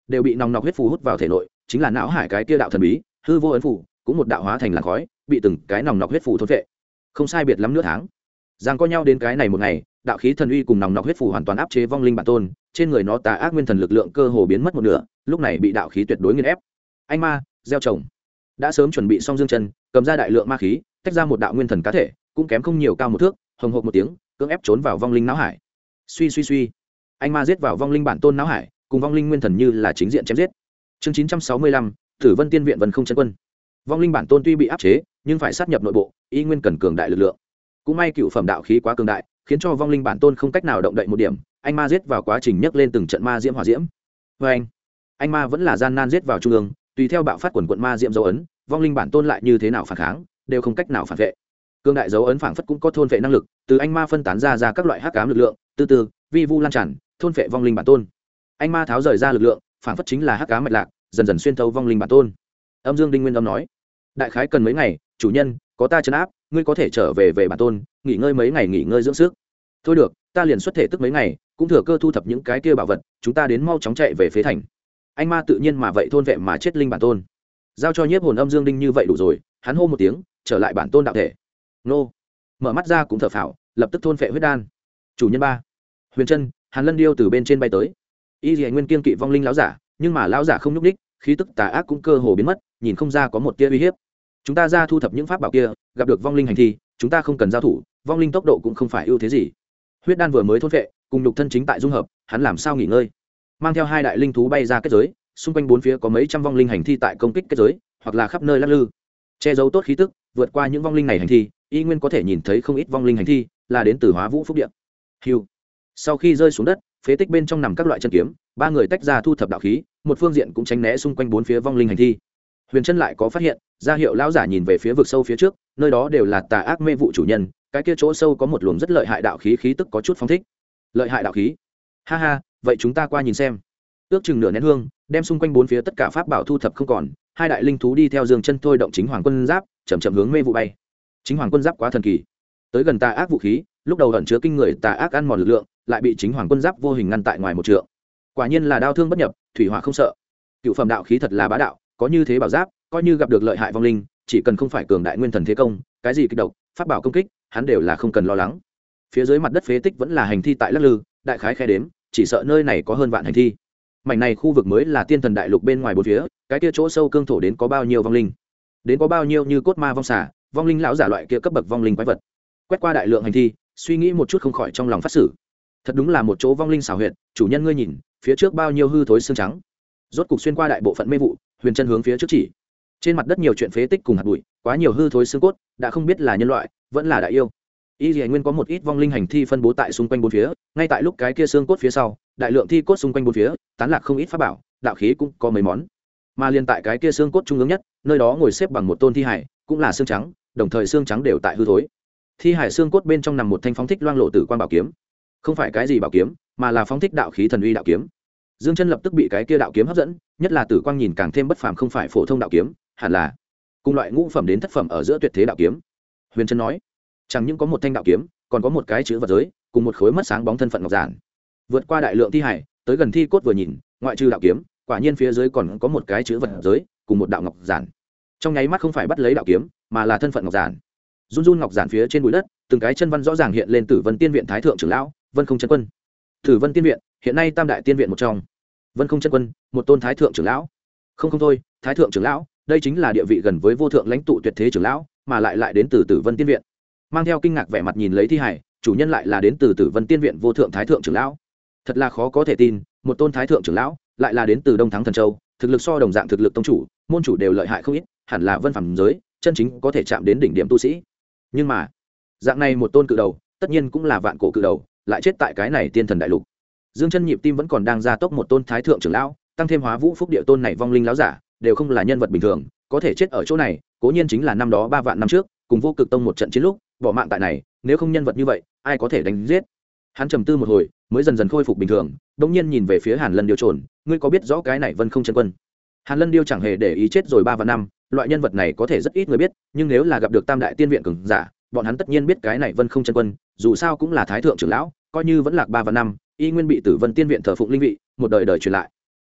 đều bị nòng nọc huyết phù hút vào thể nội, chính là não hải cái kia đạo thần bí hư vô ấn phù cũng một đạo hóa thành làn khói, bị từng cái nòng nọc huyết phù thôn vệ. Không sai biệt lắm nửa tháng, giang co nhau đến cái này một ngày, đạo khí thần uy cùng nòng nọc huyết phù hoàn toàn áp chế vong linh bản tôn, trên người nó tà ác nguyên thần lực lượng cơ hồ biến mất một nửa, lúc này bị đạo khí tuyệt đối nghiền ép. Anh ma gieo trồng đã sớm chuẩn bị xong dương chân, cầm ra đại lượng ma khí, tách ra một đạo nguyên thần cá thể, cũng kém không nhiều, cao một thước, hồng hộc một tiếng, cưỡng ép trốn vào vong linh não hải. Suy suy suy, anh ma giết vào vong linh bản tôn não hải, cùng vong linh nguyên thần như là chính diện chém giết. Chương 965, Tử Vân Tiên viện Vân Không Chân Quân. Vong linh bản tôn tuy bị áp chế, nhưng phải sát nhập nội bộ, y nguyên cần cường đại lực lượng. Cũng may cựu phẩm đạo khí quá cường đại, khiến cho vong linh bản tôn không cách nào động đậy một điểm. Anh ma giết vào quá trình nhấc lên từng trận ma diễm hỏa diễm. Với anh ma vẫn là gian nan giết vào trung ương, tùy theo bạo phát quần quận ma diễm dấu ấn, vong linh bản tôn lại như thế nào phản kháng, đều không cách nào phản vệ. Cường đại dấu ấn phảng phất cũng có thôn vệ năng lực, từ anh ma phân tán ra các loại hắc ám lực lượng, từ từ vi vu lan tràn, thôn vệ vong linh bản tôn. Anh ma tháo rời ra lực lượng, phảng phất chính là hắc ám mạch lạc, dần dần xuyên thấu vong linh bản tôn. Âm Dương Đinh Nguyên Âm nói: đại khái cần mấy ngày, chủ nhân, có ta trấn áp, ngươi có thể trở về bản tôn, nghỉ ngơi mấy ngày, nghỉ ngơi dưỡng sức. Thôi được, ta liền xuất thể tức mấy ngày, cũng thừa cơ thu thập những cái kia bảo vật, chúng ta đến mau chóng chạy về phế thành. Anh ma tự nhiên mà vậy thôn vệ mà chết linh bản tôn, giao cho nhiếp hồn Âm Dương Đinh như vậy đủ rồi. Hắn hô một tiếng, trở lại bản tôn đạo thể. Nô, mở mắt ra cũng thở phào, lập tức thôn vệ huyết đan. Chủ nhân ba, Huyền Trân, Hàn Lân Điêu từ bên trên bay tới. Y Lệ Nguyên kiên kỵ vong linh lão giả, nhưng mà lão giả không nhúc ních, khí tức tà ác cũng cơ hồ biến mất, nhìn không ra có một tia uy hiếp. Chúng ta ra thu thập những pháp bảo kia, gặp được vong linh hành thi, chúng ta không cần giao thủ, vong linh tốc độ cũng không phải ưu thế gì. Huyết đan vừa mới thôn vệ, cùng nhục thân chính tại dung hợp, hắn làm sao nghỉ ngơi? Mang theo hai đại linh thú bay ra kết giới, xung quanh bốn phía có mấy trăm vong linh hành thi tại công kích kết giới, hoặc là khắp nơi lắc lư. Che giấu tốt khí tức, vượt qua những vong linh này hành thi, y nguyên có thể nhìn thấy không ít vong linh hành thi, là đến từ Hóa Vũ Phúc Địa. Hưu. Sau khi rơi xuống đất, phế tích bên trong nằm các loại chân kiếm, ba người tách ra thu thập đạo khí, một phương diện cũng tránh né xung quanh bốn phía vong linh hành thi. Huyền Trân lại có phát hiện, ra hiệu lão giả nhìn về phía vực sâu phía trước, nơi đó đều là tà ác mê vụ chủ nhân, cái kia chỗ sâu có một luồng rất lợi hại đạo khí, khí tức có chút phóng thích. Lợi hại đạo khí? Ha ha, vậy chúng ta qua nhìn xem. Ước chừng nửa nén hương, đem xung quanh bốn phía tất cả pháp bảo thu thập không còn, hai đại linh thú đi theo Dương Chân thôi động Chính Hoàng Quân Giáp, chậm chậm hướng mê vụ bay. Chính Hoàng Quân Giáp quá thần kỳ, tới gần tà ác vũ khí, lúc đầu ẩn chứa kinh người tà ác ăn mòn lực lượng, lại bị Chính Hoàng Quân Giáp vô hình ngăn tại ngoài một trượng. Quả nhiên là đao thương bất nhập, thủy hỏa không sợ. Cựu phẩm đạo khí thật là bá đạo, có như thế bảo giáp, coi như gặp được lợi hại vong linh, chỉ cần không phải cường đại nguyên thần thế công, cái gì kích độc, pháp bảo công kích, hắn đều là không cần lo lắng. Phía dưới mặt đất phế tích vẫn là hành thi tại lắc lư, đại khái khe đếm, chỉ sợ nơi này có hơn vạn hành thi. Mảnh này khu vực mới là tiên thần đại lục bên ngoài bốn phía, cái kia chỗ sâu cương thổ đến có bao nhiêu vong linh, đến có bao nhiêu như cốt ma vong xà, vong linh lão giả loại kia cấp bậc vong linh quái vật. Quét qua đại lượng hành thi, suy nghĩ một chút không khỏi trong lòng phát xử. Thật đúng là một chỗ vong linh xảo huyệt, chủ nhân ngươi nhìn, phía trước bao nhiêu hư thối xương trắng. Rốt cục xuyên qua đại bộ phận mê vụ, Huyền Trân hướng phía trước chỉ. Trên mặt đất nhiều chuyện phế tích cùng hạt bụi, quá nhiều hư thối xương cốt, đã không biết là nhân loại, vẫn là đại yêu. Y Lệ Nguyên có một ít vong linh hành thi phân bố tại xung quanh bốn phía, ngay tại lúc cái kia xương cốt phía sau, đại lượng thi cốt xung quanh bốn phía, tán lạc không ít pháp bảo, đạo khí cũng có mấy món. Mà liên tại cái kia xương cốt trung ương nhất, nơi đó ngồi xếp bằng một tôn thi hải, cũng là xương trắng, đồng thời xương trắng đều tại hư thối. Thi hải xương cốt bên trong nằm một thanh phóng thích loang lộ tử quang bảo kiếm, không phải cái gì bảo kiếm, mà là phóng thích đạo khí thần uy đạo kiếm. Dương Chân lập tức bị cái kia đạo kiếm hấp dẫn, nhất là tử quang nhìn càng thêm bất phàm, không phải phổ thông đạo kiếm, hẳn là cùng loại ngũ phẩm đến thất phẩm ở giữa tuyệt thế đạo kiếm. Huyền Chân nói, chẳng những có một thanh đạo kiếm, còn có một cái chữ vật giới, cùng một khối mất sáng bóng thân phận ngọc giản. Vượt qua đại lượng thi hải, tới gần thi cốt vừa nhìn, ngoại trừ đạo kiếm, quả nhiên phía dưới còn có một cái chữ vật giới, cùng một đạo ngọc giản. Trong nháy mắt không phải bắt lấy đạo kiếm, mà là thân phận ngọc giản. Run run ngọc giản phía trên bụi đất, từng cái chân văn rõ ràng hiện lên Tử Vân Tiên viện thái thượng trưởng lão, Vân Không Chân Quân. Tử Vân Tiên viện, hiện nay tam đại tiên viện một trong. Vân Không Chân Quân, một tôn thái thượng trưởng lão. Không thôi, thái thượng trưởng lão, đây chính là địa vị gần với vô thượng lãnh tụ tuyệt thế trưởng lão, mà lại đến từ Tử Vân Tiên viện. Mang theo kinh ngạc vẻ mặt nhìn lấy thi hải, chủ nhân lại là đến từ Tử Vân Tiên viện vô thượng thái thượng trưởng lão. Thật là khó có thể tin, một tôn thái thượng trưởng lão lại là đến từ Đông Thắng Thần Châu, thực lực so đồng dạng thực lực tông chủ, môn chủ đều lợi hại không ít, hẳn là vân phẩm giới, chân chính có thể chạm đến đỉnh điểm tu sĩ. Nhưng mà, dạng này một tôn cự đầu, tất nhiên cũng là vạn cổ cự đầu, lại chết tại cái này tiên thần đại lục. Dương Chân nhịp tim vẫn còn đang gia tốc, một tôn thái thượng trưởng lão, tăng thêm Hóa Vũ Phúc Địa tôn này vong linh lão giả, đều không là nhân vật bình thường, có thể chết ở chỗ này, cố nhiên chính là năm đó 3 vạn năm trước, cùng Vô Cực tông một trận chiến lúc, bỏ mạng tại này, nếu không nhân vật như vậy, ai có thể đánh giết. Hắn trầm tư một hồi, mới dần dần khôi phục bình thường, đống nhiên nhìn về phía Hàn Lân Điêu trồn, ngươi có biết rõ cái này Vân Không Chân Quân? Hàn Lân Điêu chẳng hề để ý chết rồi 3 vạn năm, loại nhân vật này có thể rất ít người biết, nhưng nếu là gặp được tam đại tiên viện cường giả, bọn hắn tất nhiên biết cái này Vân Không Chân Quân, dù sao cũng là thái thượng trưởng lão, coi như vẫn lạc 3 vạn năm, y nguyên bị Tử Vân Tiên viện thờ phụng linh vị, một đời đời truyền lại.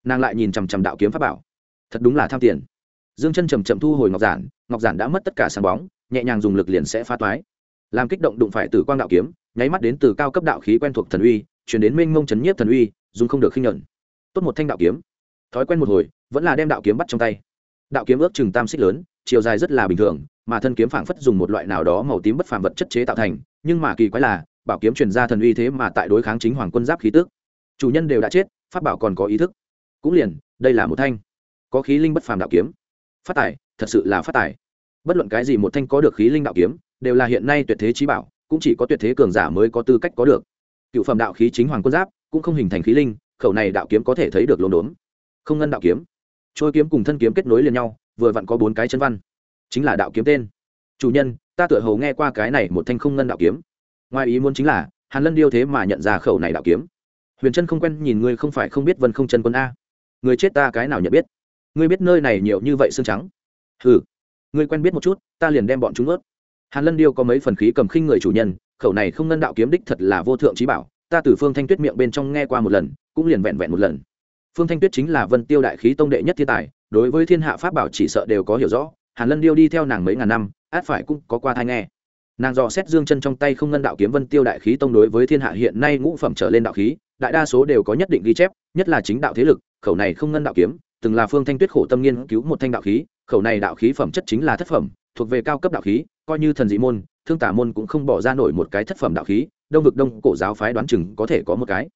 nàng lại nhìn chằm chằm đạo kiếm pháp bảo, thật đúng là tham tiền. Dương chân chậm chậm thu hồi ngọc giản đã mất tất cả sáng bóng, nhẹ nhàng dùng lực liền sẽ phá toái. Làm kích động đụng phải Tử Quang đạo kiếm, nháy mắt đến từ cao cấp đạo khí quen thuộc thần uy, truyền đến mênh mông chấn nhiếp thần uy, dùng không được khinh nhẫn. Tốt một thanh đạo kiếm, thói quen một hồi, vẫn là đem đạo kiếm bắt trong tay. Đạo kiếm ước chừng tam xích lớn, chiều dài rất là bình thường, mà thân kiếm phảng phất dùng một loại nào đó màu tím bất phàm vật chất chế tạo thành, nhưng mà kỳ quái là, bảo kiếm truyền ra thần uy thế mà tại đối kháng chính hoàng quân giáp khí tức. Chủ nhân đều đã chết, pháp bảo còn có ý thức. Cũng liền, đây là một thanh có khí linh bất phàm đạo kiếm. Phát tài, thật sự là phát tài. Bất luận cái gì một thanh có được khí linh đạo kiếm, đều là hiện nay tuyệt thế chí bảo, cũng chỉ có tuyệt thế cường giả mới có tư cách có được. Cựu phẩm đạo khí chính hoàng quân giáp cũng không hình thành khí linh, khẩu này đạo kiếm có thể thấy được lốm đốm. Không ngân đạo kiếm, trôi kiếm cùng thân kiếm kết nối liền nhau, vừa vặn có 4 cái chân văn, chính là đạo kiếm tên. Chủ nhân, ta tựa hồ nghe qua cái này một thanh không ngân đạo kiếm. Ngoài ý muốn chính là, Hàn Lân Điêu thế mà nhận ra khẩu này đạo kiếm. Huyền Trân không quen nhìn ngươi không phải không biết Vân Không Chân Quân a. Người chết ta cái nào nhận biết? Ngươi biết nơi này nhiều như vậy xương trắng. Hừ, ngươi quen biết một chút, ta liền đem bọn chúng ướt. Hàn Lân Điêu có mấy phần khí cầm khinh người chủ nhân, khẩu này không ngân đạo kiếm đích thật là vô thượng chí bảo, ta từ Phương Thanh Tuyết miệng bên trong nghe qua một lần, cũng liền vẹn vẹn một lần. Phương Thanh Tuyết chính là Vân Tiêu đại khí tông đệ nhất thiên tài, đối với thiên hạ pháp bảo chỉ sợ đều có hiểu rõ. Hàn Lân Điêu đi theo nàng mấy ngàn năm, át phải cũng có qua thai nghe. Nàng dò xét Dương Chân trong tay không ngân đạo kiếm Vân Tiêu đại khí tông đối với thiên hạ hiện nay ngũ phẩm trở lên đạo khí, đại đa số đều có nhất định ghi chép, nhất là chính đạo thế lực, khẩu này không ngân đạo kiếm, từng là Phương Thanh Tuyết khổ tâm nghiên cứu một thanh đạo khí, khẩu này đạo khí phẩm chất chính là thất phẩm, thuộc về cao cấp đạo khí, coi như thần dị môn, thương tả môn cũng không bỏ ra nổi một cái thất phẩm đạo khí, đông vực đông cổ giáo phái đoán chừng có thể có một cái.